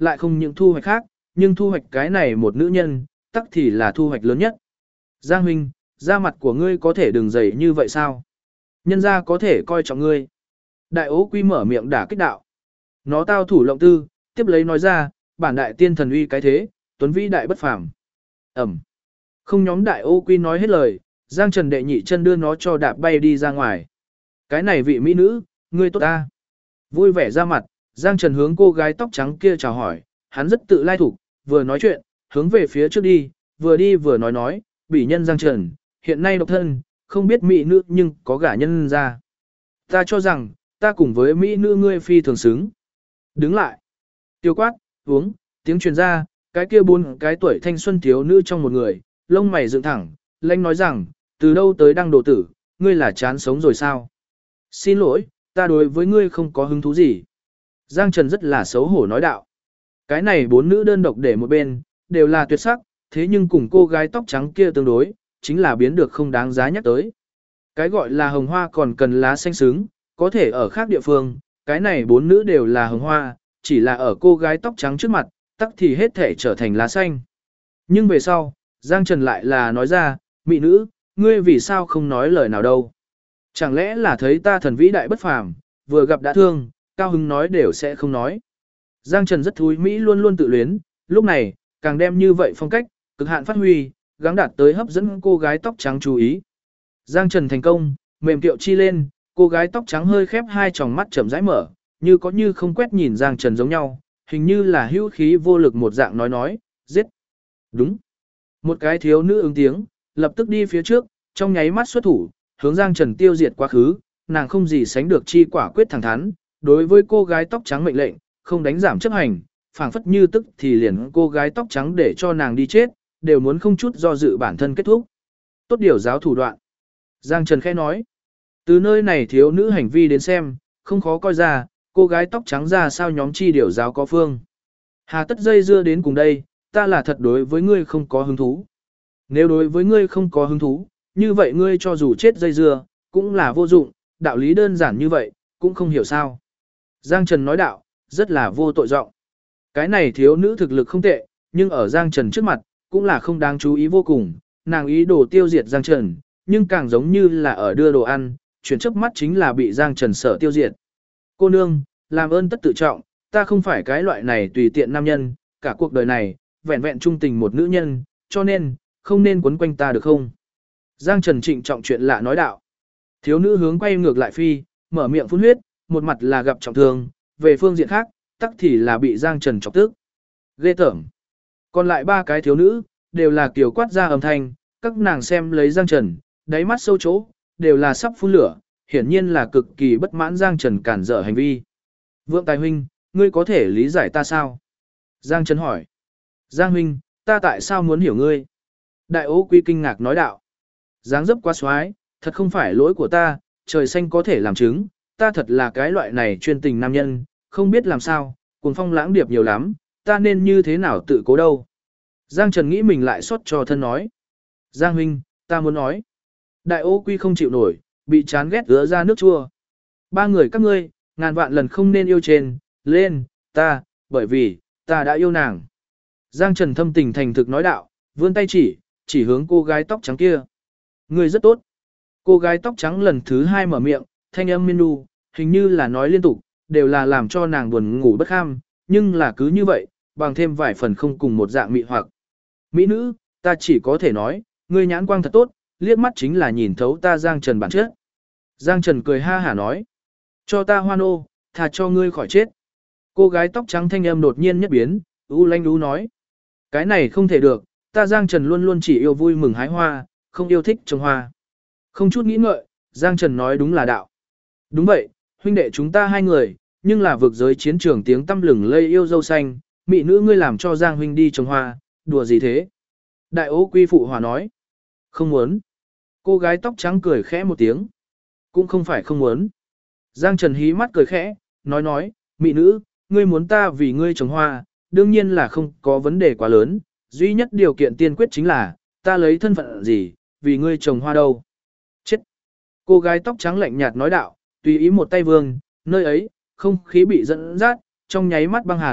lại không những thu hoạch khác, nhưng thu hoạch cái này một nữ nhân, tắc thì là thu hoạch lớn nhất. Giang huynh, da mặt của ngươi có thể đừng dày như vậy sao? Nhân gia có thể coi trọng ngươi. Đại ố quy mở miệng đả kích đạo. Nó tao thủ lộng tư, tiếp lấy nói ra, bản đại tiên thần uy cái thế, tuấn vĩ đại bất phàm. Ẩm. Không nhóm đại ô quy nói hết lời, Giang Trần đệ nhị chân đưa nó cho đạp bay đi ra ngoài. Cái này vị mỹ nữ, ngươi tốt ta. Vui vẻ ra mặt, Giang Trần hướng cô gái tóc trắng kia chào hỏi, hắn rất tự lai thủ, vừa nói chuyện, hướng về phía trước đi vừa nói, bỉ nhân Giang Trần, hiện nay độc thân, không biết mỹ nữ nhưng có gả nhân ra. Ta cho rằng, ta cùng với mỹ nữ ngươi phi thường xứng. Đứng lại. Tiêu quát, uống, tiếng truyền ra, cái kia 4 cái tuổi thanh xuân thiếu nữ trong một người, lông mày dựng thẳng, lanh nói rằng, từ đâu tới đăng đồ tử, ngươi là chán sống rồi sao? Xin lỗi, ta đối với ngươi không có hứng thú gì. Giang Trần rất là xấu hổ nói đạo. Cái này 4 nữ đơn độc để một bên, đều là tuyệt sắc, thế nhưng cùng cô gái tóc trắng kia tương đối, chính là biến được không đáng giá nhắc tới. Cái gọi là hồng hoa còn cần lá xanh xứng, có thể ở khác địa phương, cái này 4 nữ đều là hồng hoa, chỉ là ở cô gái tóc trắng trước mặt, tắc thì hết thể trở thành lá xanh. Nhưng về sau, Giang Trần lại là nói ra, mỹ nữ, ngươi vì sao không nói lời nào đâu? Chẳng lẽ là thấy ta thần vĩ đại bất phàm, vừa gặp đã thương, cao hứng nói đều sẽ không nói. Giang Trần rất thúi Mỹ luôn luôn tự luyến, lúc này, càng đem như vậy phong cách, cực hạn phát huy, gắng đạt tới hấp dẫn cô gái tóc trắng chú ý. Giang Trần thành công, mềm tiệu chi lên, cô gái tóc trắng hơi khép hai tròng mắt chậm rãi mở, như có như không quét nhìn Giang Trần giống nhau, hình như là hữu khí vô lực một dạng nói, giết. Đúng. Một cái thiếu nữ ứng tiếng, lập tức đi phía trước, trong nháy mắt xuất thủ, hướng Giang Trần tiêu diệt quá khứ, nàng không gì sánh được chi quả quyết thẳng thắn, đối với cô gái tóc trắng mệnh lệnh, không đánh giảm chấp hành, phảng phất như tức thì liền cô gái tóc trắng để cho nàng đi chết, đều muốn không chút do dự bản thân kết thúc. Tốt điều giáo thủ đoạn. Giang Trần khẽ nói, từ nơi này thiếu nữ hành vi đến xem, không khó coi ra, cô gái tóc trắng ra sao nhóm chi điều giáo có phương. Hà tất dây dưa đến cùng đây, ta là thật đối với ngươi không có hứng thú. Nếu đối với ngươi không có hứng thú, như vậy ngươi cho dù chết dây dưa, cũng là vô dụng, đạo lý đơn giản như vậy, cũng không hiểu sao. Giang Trần nói đạo, rất là vô tội trọng. Cái này thiếu nữ thực lực không tệ, nhưng ở Giang Trần trước mặt, cũng là không đáng chú ý vô cùng, nàng ý đồ tiêu diệt Giang Trần, nhưng càng giống như là ở đưa đồ ăn, chuyển chớp mắt chính là bị Giang Trần sợ tiêu diệt. Cô nương, làm ơn tất tự trọng, ta không phải cái loại này tùy tiện nam nhân, cả cuộc đời này, vẹn vẹn trung tình một nữ nhân, cho nên, không nên quấn quanh ta được không? Giang Trần trịnh trọng chuyện lạ nói đạo. Thiếu nữ hướng quay ngược lại phi, mở miệng phun huyết, một mặt là gặp trọng thương, về phương diện khác, tắc thì là bị Giang Trần chọc tức. Ghê tởm. Còn lại 3 cái thiếu nữ, đều là kiểu quát ra âm thanh, các nàng xem lấy Giang Trần, đáy mắt sâu chỗ, đều là sắp phun lửa, hiển nhiên là cực kỳ bất mãn Giang Trần cản trở hành vi. Vượng Tài huynh, ngươi có thể lý giải ta sao? Giang Trần hỏi. Giang huynh, ta tại sao muốn hiểu ngươi? Đại ố quy kinh ngạc nói đạo. Dáng dấp quá xoái, thật không phải lỗi của ta, trời xanh có thể làm chứng, ta thật là cái loại này chuyên tình nam nhân, không biết làm sao, cuồng phong lãng điệp nhiều lắm, ta nên như thế nào tự cố đâu. Giang Trần nghĩ mình lại xót cho thân nói. Giang huynh, ta muốn nói. Đại ô quy không chịu nổi, bị chán ghét ứa ra nước chua. 3 người các ngươi, ngàn vạn lần không nên yêu trên, lên, ta, bởi vì, ta đã yêu nàng. Giang Trần thâm tình thành thực nói đạo, vươn tay chỉ hướng cô gái tóc trắng kia. Ngươi rất tốt. Cô gái tóc trắng lần thứ 2 mở miệng, thanh âm miên nu, hình như là nói liên tục, đều là làm cho nàng buồn ngủ bất kham, nhưng là cứ như vậy, bằng thêm vài phần không cùng một dạng mị hoặc. Mỹ nữ, ta chỉ có thể nói, ngươi nhãn quang thật tốt, liếc mắt chính là nhìn thấu ta Giang Trần bản chất. Giang Trần cười ha hả nói, cho ta hoan ô, thà cho ngươi khỏi chết. Cô gái tóc trắng thanh âm đột nhiên nhất biến, u lanh u nói, cái này không thể được, ta Giang Trần luôn luôn chỉ yêu vui mừng hái hoa, không yêu thích trồng hoa. Không chút nghĩ ngợi, Giang Trần nói đúng là đạo. Đúng vậy, huynh đệ chúng ta 2 người, nhưng là vực giới chiến trường tiếng tăm lừng lây yêu dâu xanh, mỹ nữ ngươi làm cho Giang huynh đi trồng hoa, đùa gì thế? Đại ố quy phụ hòa nói. Không muốn. Cô gái tóc trắng cười khẽ một tiếng. Cũng không phải không muốn. Giang Trần hí mắt cười khẽ, nói, mỹ nữ, ngươi muốn ta vì ngươi trồng hoa, đương nhiên là không có vấn đề quá lớn, duy nhất điều kiện tiên quyết chính là, ta lấy thân phận gì, vì ngươi trồng hoa đâu. Chết. Cô gái tóc trắng lạnh nhạt nói đạo, tùy ý một tay vương, nơi ấy, không khí bị dẫn dắt, trong nháy mắt băng hàn,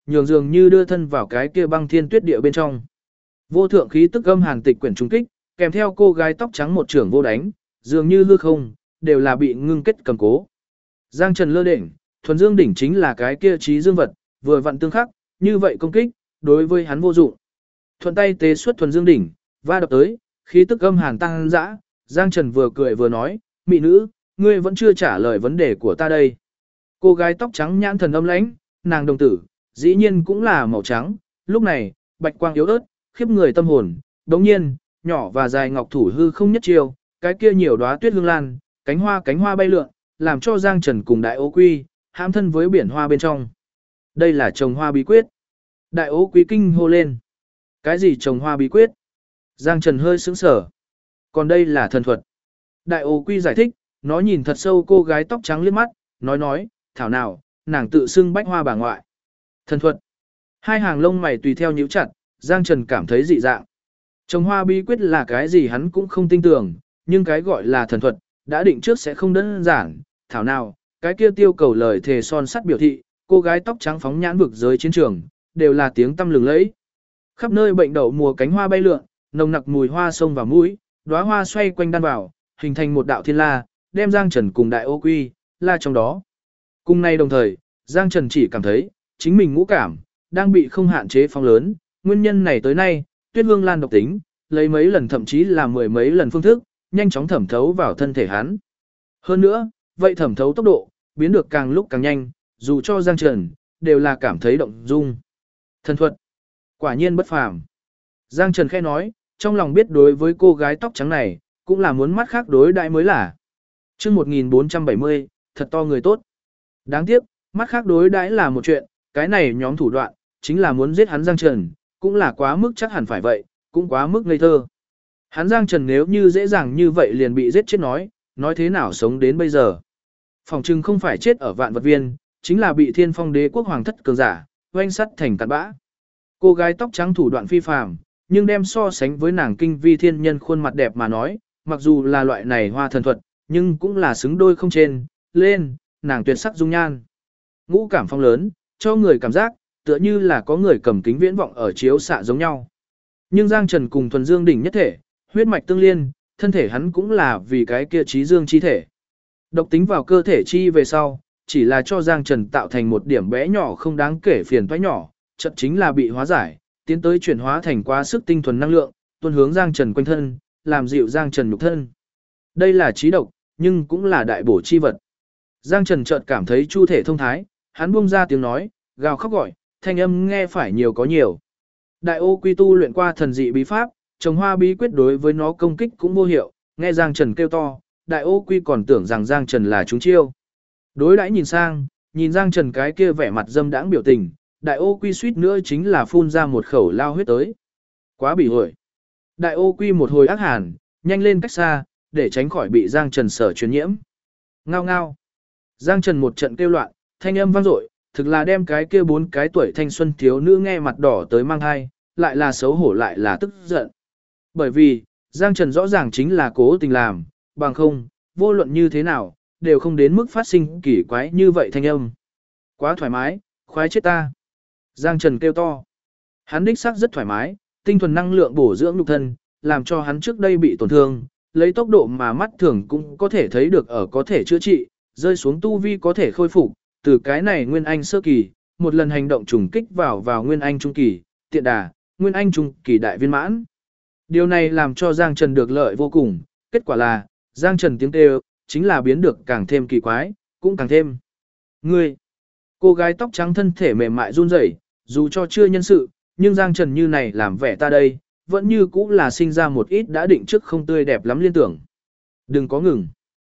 nhường dường như đưa thân vào cái kia băng thiên tuyết địa bên trong. Vô thượng khí tức âm hàn tịch quyển trung kích, kèm theo cô gái tóc trắng một trưởng vô đánh, dường như hư không, đều là bị ngưng kết cầm cố. Giang Trần lơ đỉnh, thuần dương đỉnh chính là cái kia trí dương vật, vừa vặn tương khắc, như vậy công kích, đối với hắn vô dụng. Thuận tay tế xuất thuần dương đỉnh, va đập tới, khí tức âm hàn tăng dã, Giang Trần vừa cười vừa nói, mị nữ, ngươi vẫn chưa trả lời vấn đề của ta đây. Cô gái tóc trắng nhãn thần âm lãnh, nàng đồng tử, dĩ nhiên cũng là màu trắng, lúc này, bạch quang yếu ớt, khiếp người tâm hồn, đồng nhiên, nhỏ và dài ngọc thủ hư không nhất chiêu, cái kia nhiều đóa tuyết hương lan, cánh hoa bay lượn, làm cho Giang Trần cùng Đại Ô Quy, hãm thân với biển hoa bên trong. Đây là trồng hoa bí quyết. Đại Ô Quy kinh hô lên. Cái gì trồng hoa bí quyết? Giang Trần hơi sững sờ. Còn đây là thần thuật. Đại Ô Quy giải thích, nó nhìn thật sâu cô gái tóc trắng liếc mắt, nói, thảo nào, nàng tự xưng bách hoa bà ngoại. Thần thuật. Hai hàng lông mày tùy theo nhíu chặt, Giang Trần cảm thấy dị dạng. Trồng hoa bí quyết là cái gì hắn cũng không tin tưởng, nhưng cái gọi là thần thuật, đã định trước sẽ không đơn giản. Thảo nào, cái kia tiêu cầu lời thề son sắt biểu thị, cô gái tóc trắng phóng nhãn vực giới chiến trường, đều là tiếng tăm lừng lẫy. Khắp nơi bệnh đậu mùa cánh hoa bay lượn, nồng nặc mùi hoa xông vào mũi, đóa hoa xoay quanh đan vào, hình thành một đạo thiên la, đem Giang Trần cùng Đại Ô Quy, la trong đó. Cùng nay đồng thời, Giang Trần chỉ cảm thấy, chính mình ngũ cảm, đang bị không hạn chế phóng lớn, nguyên nhân này tới nay, tuyết hương lan độc tính, lấy mấy lần thậm chí là mười mấy lần phương thức, nhanh chóng thẩm thấu vào thân thể hắn. Hơn nữa, vậy thẩm thấu tốc độ, biến được càng lúc càng nhanh, dù cho Giang Trần, đều là cảm thấy động dung. Thần thuật, quả nhiên bất phàm. Giang Trần khẽ nói, trong lòng biết đối với cô gái tóc trắng này, cũng là muốn mắt khác đối đại mới là. Chương 1470, thật to người tốt. Đáng tiếc, mắt khác đối đãi là một chuyện, cái này nhóm thủ đoạn, chính là muốn giết hắn Giang Trần, cũng là quá mức chắc hẳn phải vậy, cũng quá mức ngây thơ. Hắn Giang Trần nếu như dễ dàng như vậy liền bị giết chết nói thế nào sống đến bây giờ. Phòng trừng không phải chết ở vạn vật viên, chính là bị thiên phong đế quốc hoàng thất cường giả, oanh sắt thành cặn bã. Cô gái tóc trắng thủ đoạn phi phàm, nhưng đem so sánh với nàng kinh vi thiên nhân khuôn mặt đẹp mà nói, mặc dù là loại này hoa thần thuật, nhưng cũng là xứng đôi không trên, lên, nàng tuyệt sắc dung nhan. Ngũ cảm phong lớn, cho người cảm giác, tựa như là có người cầm kính viễn vọng ở chiếu xạ giống nhau. Nhưng Giang Trần cùng thuần dương đỉnh nhất thể, huyết mạch tương liên, thân thể hắn cũng là vì cái kia trí dương chi thể. Độc tính vào cơ thể chi về sau, chỉ là cho Giang Trần tạo thành một điểm bé nhỏ không đáng kể phiền toái nhỏ, chợt chính là bị hóa giải, tiến tới chuyển hóa thành quá sức tinh thuần năng lượng, tuôn hướng Giang Trần quanh thân, làm dịu Giang Trần nhục thân. Đây là trí độc, nhưng cũng là đại bổ chi vật. Giang Trần chợt cảm thấy chu thể thông thái, hắn buông ra tiếng nói, gào khóc gọi, thanh âm nghe phải nhiều có nhiều. Đại Ô Quy tu luyện qua thần dị bí pháp, trồng hoa bí quyết đối với nó công kích cũng vô hiệu, nghe Giang Trần kêu to, Đại Ô Quy còn tưởng rằng Giang Trần là trúng chiêu. Đối đãi nhìn sang, nhìn Giang Trần cái kia vẻ mặt dâm đãng biểu tình, Đại Ô Quy suýt nữa chính là phun ra một khẩu lao huyết tới. Quá bị hội. Đại Ô Quy một hồi ác hàn, nhanh lên cách xa, để tránh khỏi bị Giang Trần sở truyền nhiễm. Ngao ngao. Giang Trần một trận kêu loạn, thanh âm vang dội, thực là đem cái kia 4 cái tuổi thanh xuân thiếu nữ nghe mặt đỏ tới mang hai, lại là xấu hổ lại là tức giận. Bởi vì, Giang Trần rõ ràng chính là cố tình làm, bằng không, vô luận như thế nào, đều không đến mức phát sinh kỳ quái như vậy thanh âm. Quá thoải mái, khoái chết ta. Giang Trần kêu to. Hắn đích xác rất thoải mái, tinh thuần năng lượng bổ dưỡng nhục thân, làm cho hắn trước đây bị tổn thương, lấy tốc độ mà mắt thường cũng có thể thấy được ở có thể chữa trị, rơi xuống tu vi có thể khôi phục, từ cái này Nguyên Anh sơ kỳ, một lần hành động trùng kích vào Nguyên Anh trung kỳ, tiện đà, Nguyên Anh trung kỳ đại viên mãn. Điều này làm cho Giang Trần được lợi vô cùng, kết quả là, Giang Trần tiếng kêu, chính là biến được càng thêm kỳ quái, cũng càng thêm. Ngươi, cô gái tóc trắng thân thể mềm mại run rẩy, dù cho chưa nhân sự, nhưng Giang Trần như này làm vẻ ta đây, vẫn như cũng là sinh ra một ít đã định trước không tươi đẹp lắm liên tưởng. Đừng có ngừng.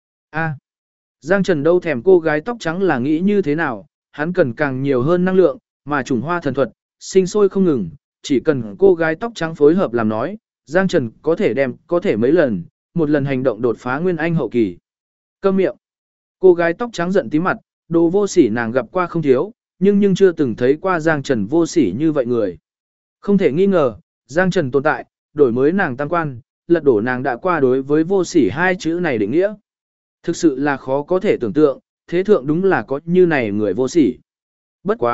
A. Giang Trần đâu thèm cô gái tóc trắng là nghĩ như thế nào, hắn cần càng nhiều hơn năng lượng, mà trùng hoa thần thuật, sinh sôi không ngừng, chỉ cần cô gái tóc trắng phối hợp làm nói, Giang Trần có thể mấy lần, một lần hành động đột phá Nguyên Anh hậu kỳ. Câm miệng. Cô gái tóc trắng giận tí mặt, đồ vô sỉ nàng gặp qua không thiếu, nhưng chưa từng thấy qua Giang Trần vô sỉ như vậy người. Không thể nghi ngờ, Giang Trần tồn tại, đổi mới nàng tam quan, lật đổ nàng đã qua đối với vô sỉ hai chữ này định nghĩa. Thực sự là khó có thể tưởng tượng, thế thượng đúng là có như này người vô sỉ. Bất quá,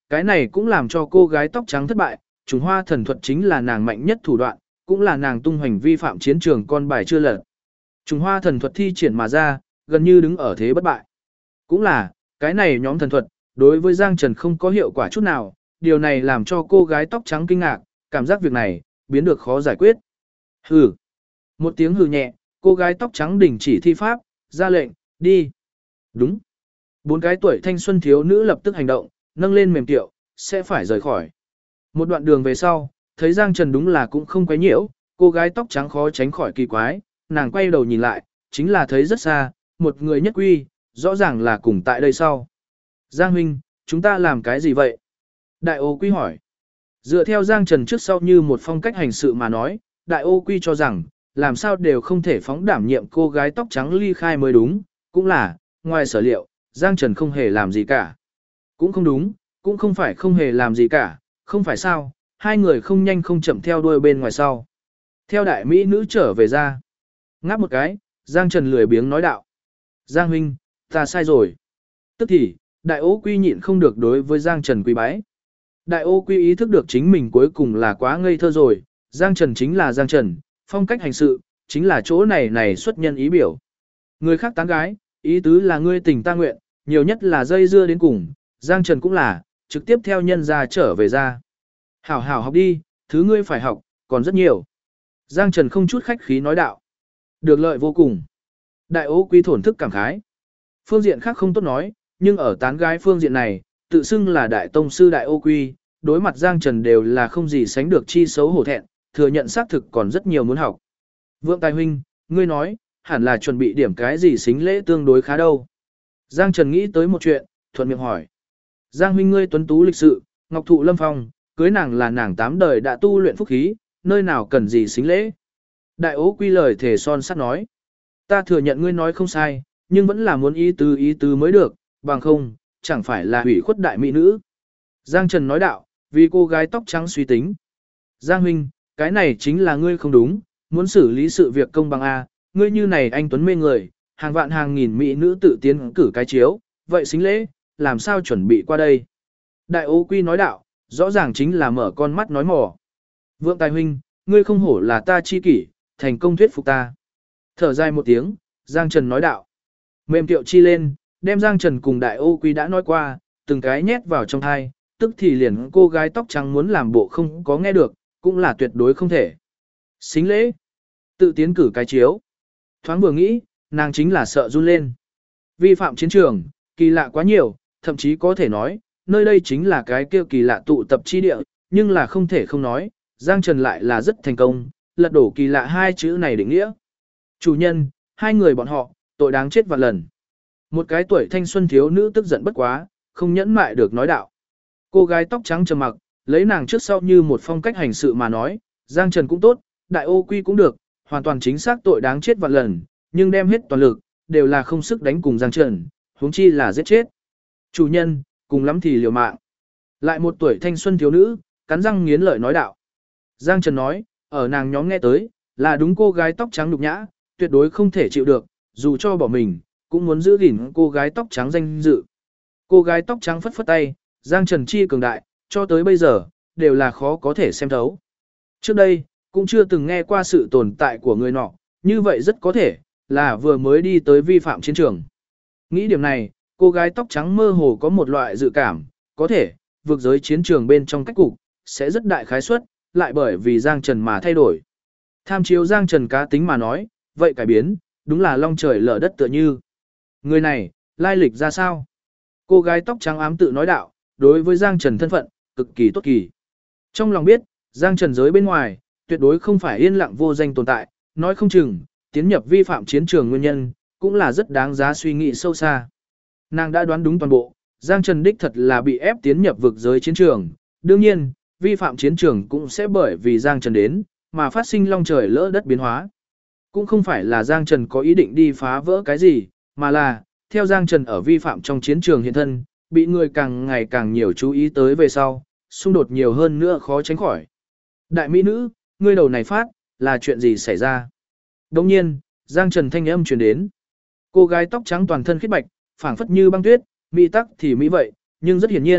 cái này cũng làm cho cô gái tóc trắng thất bại, trùng hoa thần thuật chính là nàng mạnh nhất thủ đoạn, cũng là nàng tung hoành vi phạm chiến trường con bài chưa lật. Trùng hoa thần thuật thi triển mà ra, gần như đứng ở thế bất bại. Cũng là, cái này nhóm thần thuật, đối với Giang Trần không có hiệu quả chút nào, điều này làm cho cô gái tóc trắng kinh ngạc, cảm giác việc này, biến được khó giải quyết. Hừ. Một tiếng hừ nhẹ, cô gái tóc trắng đình chỉ thi pháp, ra lệnh, đi. Đúng. 4 cái tuổi thanh xuân thiếu nữ lập tức hành động, nâng lên mềm tiệu, sẽ phải rời khỏi. Một đoạn đường về sau, thấy Giang Trần đúng là cũng không quấy nhiễu, cô gái tóc trắng khó tránh khỏi kỳ quái, nàng quay đầu nhìn lại, chính là thấy rất xa, một người nhất quy, rõ ràng là cùng tại đây sau. Giang huynh, chúng ta làm cái gì vậy? Đại ô quy hỏi. Dựa theo Giang Trần trước sau như một phong cách hành sự mà nói, đại ô quy cho rằng, làm sao đều không thể phóng đảm nhiệm cô gái tóc trắng ly khai mới đúng, cũng là, ngoài sở liệu, Giang Trần không hề làm gì cả. Cũng không đúng, cũng không phải không hề làm gì cả, không phải sao, hai người không nhanh không chậm theo đuôi bên ngoài sau. Theo đại mỹ nữ trở về ra. Ngáp một cái, Giang Trần lười biếng nói đạo. Giang huynh, ta sai rồi. Tức thì, đại ô quy nhịn không được đối với Giang Trần quy bái. Đại ô quy ý thức được chính mình cuối cùng là quá ngây thơ rồi, Giang Trần chính là Giang Trần, phong cách hành sự, chính là chỗ này xuất nhân ý biểu. Người khác tán gái, ý tứ là ngươi tình ta nguyện, nhiều nhất là dây dưa đến cùng, Giang Trần cũng là, trực tiếp theo nhân ra trở về ra. Hảo hảo học đi, thứ ngươi phải học, còn rất nhiều. Giang Trần không chút khách khí nói đạo. Được lợi vô cùng. Đại ô quy thổn thức cảm khái. Phương diện khác không tốt nói, nhưng ở tán gái phương diện này, tự xưng là đại tông sư đại ô quy, đối mặt Giang Trần đều là không gì sánh được chi xấu hổ thẹn, thừa nhận xác thực còn rất nhiều muốn học. Vượng Tài huynh, ngươi nói, hẳn là chuẩn bị điểm cái gì xính lễ tương đối khá đâu. Giang Trần nghĩ tới một chuyện, thuận miệng hỏi. Giang huynh ngươi tuấn tú lịch sự, ngọc thụ lâm phong, cưới nàng là nàng 8 đời đã tu luyện phúc khí, nơi nào cần gì xính lễ. Đại ố quy lời thể son sắt nói. Ta thừa nhận ngươi nói không sai, nhưng vẫn là muốn ý tứ mới được, bằng không, chẳng phải là hủy khuất đại mỹ nữ. Giang Trần nói đạo, vì cô gái tóc trắng suy tính. Giang huynh, cái này chính là ngươi không đúng, muốn xử lý sự việc công bằng A, ngươi như này anh tuấn mê người, hàng vạn hàng nghìn mỹ nữ tự tiến cử cái chiếu, vậy xính lễ, làm sao chuẩn bị qua đây? Đại ô quy nói đạo, rõ ràng chính là mở con mắt nói mò. Vượng Tài huynh, ngươi không hổ là ta chi kỷ, thành công thuyết phục ta. Thở dài một tiếng, Giang Trần nói đạo. Mềm tiệu chi lên, đem Giang Trần cùng đại ô quy đã nói qua, từng cái nhét vào trong thai, tức thì liền cô gái tóc trắng muốn làm bộ không có nghe được, cũng là tuyệt đối không thể. Xính lễ, tự tiến cử cái chiếu. Thoáng vừa nghĩ, nàng chính là sợ run lên. Vi phạm chiến trường, kỳ lạ quá nhiều, thậm chí có thể nói, nơi đây chính là cái kia kỳ lạ tụ tập chi địa, nhưng là không thể không nói, Giang Trần lại là rất thành công, lật đổ kỳ lạ hai chữ này định nghĩa. Chủ nhân, hai người bọn họ, tội đáng chết vạn lần. Một cái tuổi thanh xuân thiếu nữ tức giận bất quá, không nhẫn mại được nói đạo. Cô gái tóc trắng trầm mặc, lấy nàng trước sau như một phong cách hành sự mà nói, Giang Trần cũng tốt, đại ô quy cũng được, hoàn toàn chính xác tội đáng chết vạn lần, nhưng đem hết toàn lực, đều là không sức đánh cùng Giang Trần, huống chi là giết chết. Chủ nhân, cùng lắm thì liều mạng. Lại một tuổi thanh xuân thiếu nữ, cắn răng nghiến lợi nói đạo. Giang Trần nói, ở nàng nhóm nghe tới, là đúng cô gái tóc trắng nhục nhã, tuyệt đối không thể chịu được, dù cho bỏ mình, cũng muốn giữ gìn cô gái tóc trắng danh dự. Cô gái tóc trắng phất phất tay, Giang Trần chi cường đại, cho tới bây giờ, đều là khó có thể xem thấu. Trước đây, cũng chưa từng nghe qua sự tồn tại của người nọ, như vậy rất có thể, là vừa mới đi tới vi phạm chiến trường. Nghĩ điểm này, cô gái tóc trắng mơ hồ có một loại dự cảm, có thể, vượt giới chiến trường bên trong cách cục, sẽ rất đại khái suất, lại bởi vì Giang Trần mà thay đổi. Tham chiếu Giang Trần cá tính mà nói, vậy cải biến, đúng là long trời lở đất tựa như. Người này, lai lịch ra sao? Cô gái tóc trắng ám tự nói đạo, đối với Giang Trần thân phận, cực kỳ tốt kỳ. Trong lòng biết, Giang Trần giới bên ngoài, tuyệt đối không phải yên lặng vô danh tồn tại, nói không chừng, tiến nhập vi phạm chiến trường nguyên nhân, cũng là rất đáng giá suy nghĩ sâu xa. Nàng đã đoán đúng toàn bộ, Giang Trần đích thật là bị ép tiến nhập vực giới chiến trường, đương nhiên, vi phạm chiến trường cũng sẽ bởi vì Giang Trần đến, mà phát sinh long trời lỡ đất biến hóa. Cũng không phải là Giang Trần có ý định đi phá vỡ cái gì, mà là, theo Giang Trần ở vi phạm trong chiến trường hiện thân, bị người càng ngày càng nhiều chú ý tới về sau, xung đột nhiều hơn nữa khó tránh khỏi. Đại mỹ nữ, ngươi đầu này phát, là chuyện gì xảy ra? Đồng nhiên, Giang Trần thanh âm truyền đến. Cô gái tóc trắng toàn thân khiết bạch, phảng phất như băng tuyết, mỹ tắc thì mỹ vậy, nhưng rất hiển nhiên,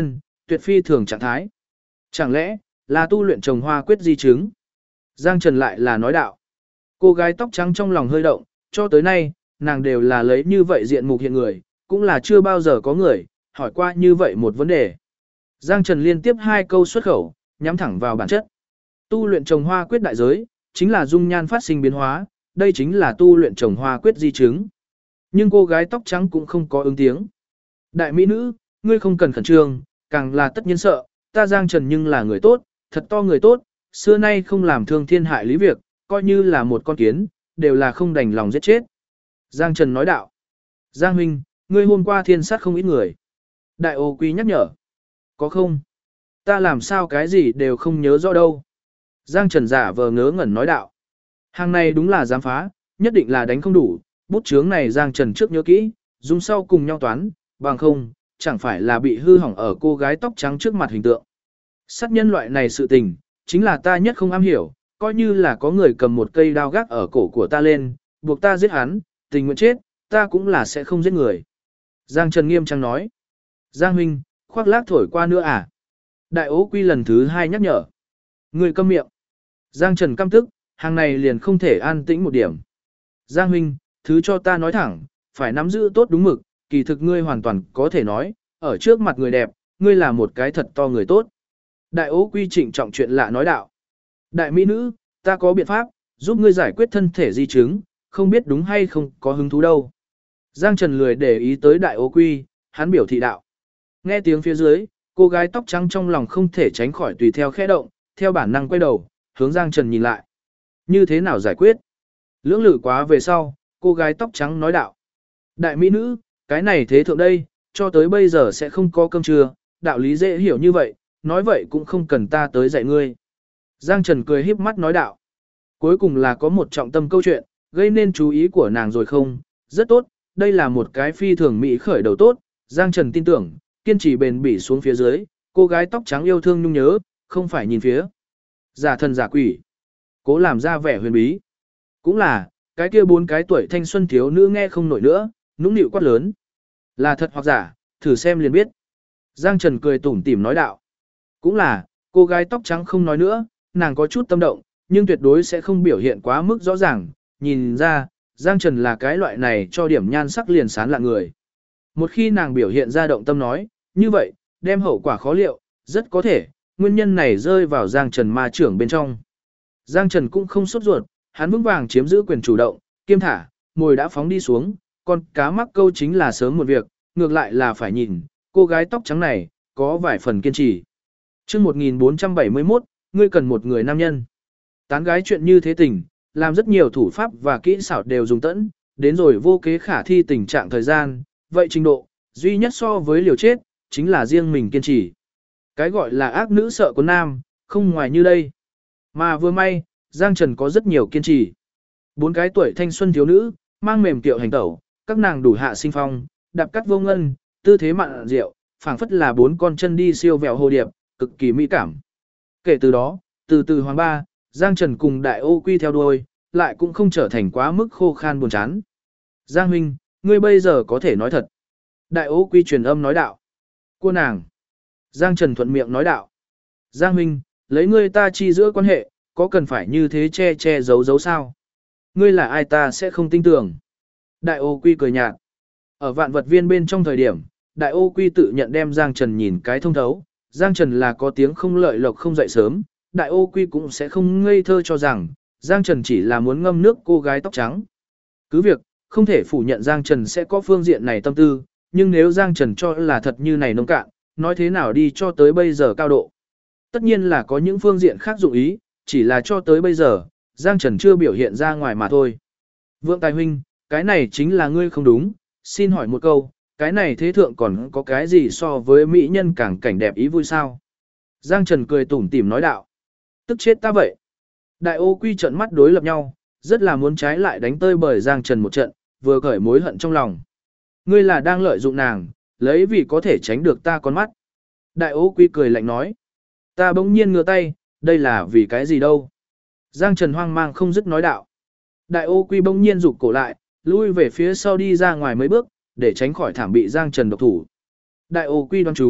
tuyệt phi thường trạng thái. Chẳng lẽ, là tu luyện trồng hoa quyết di chứng? Giang Trần lại là nói đạo. Cô gái tóc trắng trong lòng hơi động, cho tới nay, nàng đều là lấy như vậy diện mục hiện người, cũng là chưa bao giờ có người, hỏi qua như vậy một vấn đề. Giang Trần liên tiếp 2 câu xuất khẩu, nhắm thẳng vào bản chất. Tu luyện trồng hoa quyết đại giới, chính là dung nhan phát sinh biến hóa, đây chính là tu luyện trồng hoa quyết di chứng. Nhưng cô gái tóc trắng cũng không có ứng tiếng. Đại mỹ nữ, ngươi không cần khẩn trương, càng là tất nhiên sợ, ta Giang Trần nhưng là người tốt, thật to người tốt, xưa nay không làm thương thiên hại lý việc, coi như là một con kiến, đều là không đành lòng giết chết. Giang Trần nói đạo. Giang huynh, ngươi hôm qua thiên sát không ít người. Đại ô quy nhắc nhở. Có không? Ta làm sao cái gì đều không nhớ rõ đâu. Giang Trần giả vờ ngớ ngẩn nói đạo. Hàng này đúng là dám phá, nhất định là đánh không đủ, bút chướng này Giang Trần trước nhớ kỹ, dùng sau cùng nhau toán, bằng không, chẳng phải là bị hư hỏng ở cô gái tóc trắng trước mặt hình tượng. Sát nhân loại này sự tình, chính là ta nhất không am hiểu, coi như là có người cầm một cây đao gác ở cổ của ta lên, buộc ta giết hắn, tình nguyện chết, ta cũng là sẽ không giết người. Giang Trần nghiêm trang nói. Giang huynh, khoác lác thổi qua nữa à? Đại ố quy lần thứ 2 nhắc nhở. Người câm miệng. Giang Trần căm tức, hàng này liền không thể an tĩnh một điểm. Giang huynh, thứ cho ta nói thẳng, phải nắm giữ tốt đúng mực, kỳ thực ngươi hoàn toàn có thể nói, ở trước mặt người đẹp, ngươi là một cái thật to người tốt. Đại ố quy trịnh trọng chuyện lạ nói đạo. Đại mỹ nữ, ta có biện pháp, giúp ngươi giải quyết thân thể di chứng, không biết đúng hay không có hứng thú đâu. Giang Trần lười để ý tới đại ố quy, hắn biểu thị đạo. Nghe tiếng phía dưới, cô gái tóc trắng trong lòng không thể tránh khỏi tùy theo khẽ động, theo bản năng quay đầu, hướng Giang Trần nhìn lại. Như thế nào giải quyết? Lưỡng lự quá về sau, cô gái tóc trắng nói đạo. Đại mỹ nữ, cái này thế thượng đây, cho tới bây giờ sẽ không có cơm trưa, đạo lý dễ hiểu như vậy, nói vậy cũng không cần ta tới dạy ngươi. Giang Trần cười híp mắt nói đạo. Cuối cùng là có một trọng tâm câu chuyện, gây nên chú ý của nàng rồi không? Rất tốt, đây là một cái phi thường mỹ khởi đầu tốt, Giang Trần tin tưởng, kiên trì bền bỉ xuống phía dưới, cô gái tóc trắng yêu thương nhung nhớ, không phải nhìn phía. Giả thần giả quỷ. Cố làm ra vẻ huyền bí. Cũng là, cái kia 4 cái tuổi thanh xuân thiếu nữ nghe không nổi nữa, nũng nịu quát lớn. Là thật hoặc giả, thử xem liền biết. Giang Trần cười tủm tỉm nói đạo. Cũng là, cô gái tóc trắng không nói nữa, nàng có chút tâm động, nhưng tuyệt đối sẽ không biểu hiện quá mức rõ ràng. Nhìn ra, Giang Trần là cái loại này cho điểm nhan sắc liền sán lạ người. Một khi nàng biểu hiện ra động tâm nói, như vậy, đem hậu quả khó liệu, rất có thể, nguyên nhân này rơi vào Giang Trần ma trưởng bên trong. Giang Trần cũng không sốt ruột, hắn vững vàng chiếm giữ quyền chủ động, kiêm thả, mồi đã phóng đi xuống, còn cá mắc câu chính là sớm một việc, ngược lại là phải nhìn, cô gái tóc trắng này, có vài phần kiên trì. Trước 1471, ngươi cần một người nam nhân. Tán gái chuyện như thế tình, làm rất nhiều thủ pháp và kỹ xảo đều dùng tẫn, đến rồi vô kế khả thi tình trạng thời gian, vậy trình độ, duy nhất so với liều chết, chính là riêng mình kiên trì. Cái gọi là ác nữ sợ có nam, không ngoài như đây. Mà vừa may, Giang Trần có rất nhiều kiên trì. 4 cái tuổi thanh xuân thiếu nữ, mang mềm kiệu hành tẩu, các nàng đủ hạ sinh phong, đạp cắt vô ngân, tư thế mặn rượu, phảng phất là 4 con chân đi siêu vẹo hồ điệp, cực kỳ mỹ cảm. Kể từ đó, từ từ hoàng ba, Giang Trần cùng đại ô quy theo đuôi, lại cũng không trở thành quá mức khô khan buồn chán. Giang huynh, ngươi bây giờ có thể nói thật. Đại ô quy truyền âm nói đạo. Cô nàng. Giang Trần thuận miệng nói đạo. Giang huynh, lấy ngươi ta chi giữa quan hệ, có cần phải như thế che che giấu giấu sao? Ngươi là ai ta sẽ không tin tưởng. Đại ô quy cười nhạt. Ở vạn vật viên bên trong thời điểm, đại ô quy tự nhận đem Giang Trần nhìn cái thông thấu. Giang Trần là có tiếng không lợi lộc không dậy sớm, đại ô quy cũng sẽ không ngây thơ cho rằng, Giang Trần chỉ là muốn ngâm nước cô gái tóc trắng. Cứ việc, không thể phủ nhận Giang Trần sẽ có phương diện này tâm tư, nhưng nếu Giang Trần cho là thật như này nông cạn, nói thế nào đi cho tới bây giờ cao độ. Tất nhiên là có những phương diện khác dụng ý, chỉ là cho tới bây giờ, Giang Trần chưa biểu hiện ra ngoài mà thôi. Vượng Tài huynh, cái này chính là ngươi không đúng, xin hỏi một câu, cái này thế thượng còn có cái gì so với mỹ nhân càng cảnh đẹp ý vui sao? Giang Trần cười tủm tỉm nói đạo. Tức chết ta vậy. Đại ô quy trận mắt đối lập nhau, rất là muốn trái lại đánh tơi bởi Giang Trần một trận, vừa cởi mối hận trong lòng. Ngươi là đang lợi dụng nàng, lấy vì có thể tránh được ta con mắt. Đại ô quy cười lạnh nói. Ta bỗng nhiên ngửa tay, đây là vì cái gì đâu. Giang Trần hoang mang không dứt nói đạo. Đại ô quy bỗng nhiên rụt cổ lại, lui về phía sau đi ra ngoài mấy bước, để tránh khỏi thảm bị Giang Trần độc thủ. Đại ô quy đoán chúng,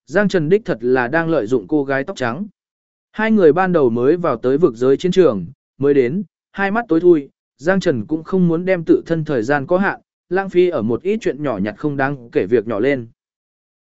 Giang Trần đích thật là đang lợi dụng cô gái tóc trắng. Hai người ban đầu mới vào tới vực giới chiến trường, mới đến, hai mắt tối thui, Giang Trần cũng không muốn đem tự thân thời gian có hạn, lãng phí ở một ít chuyện nhỏ nhặt không đáng kể việc nhỏ lên.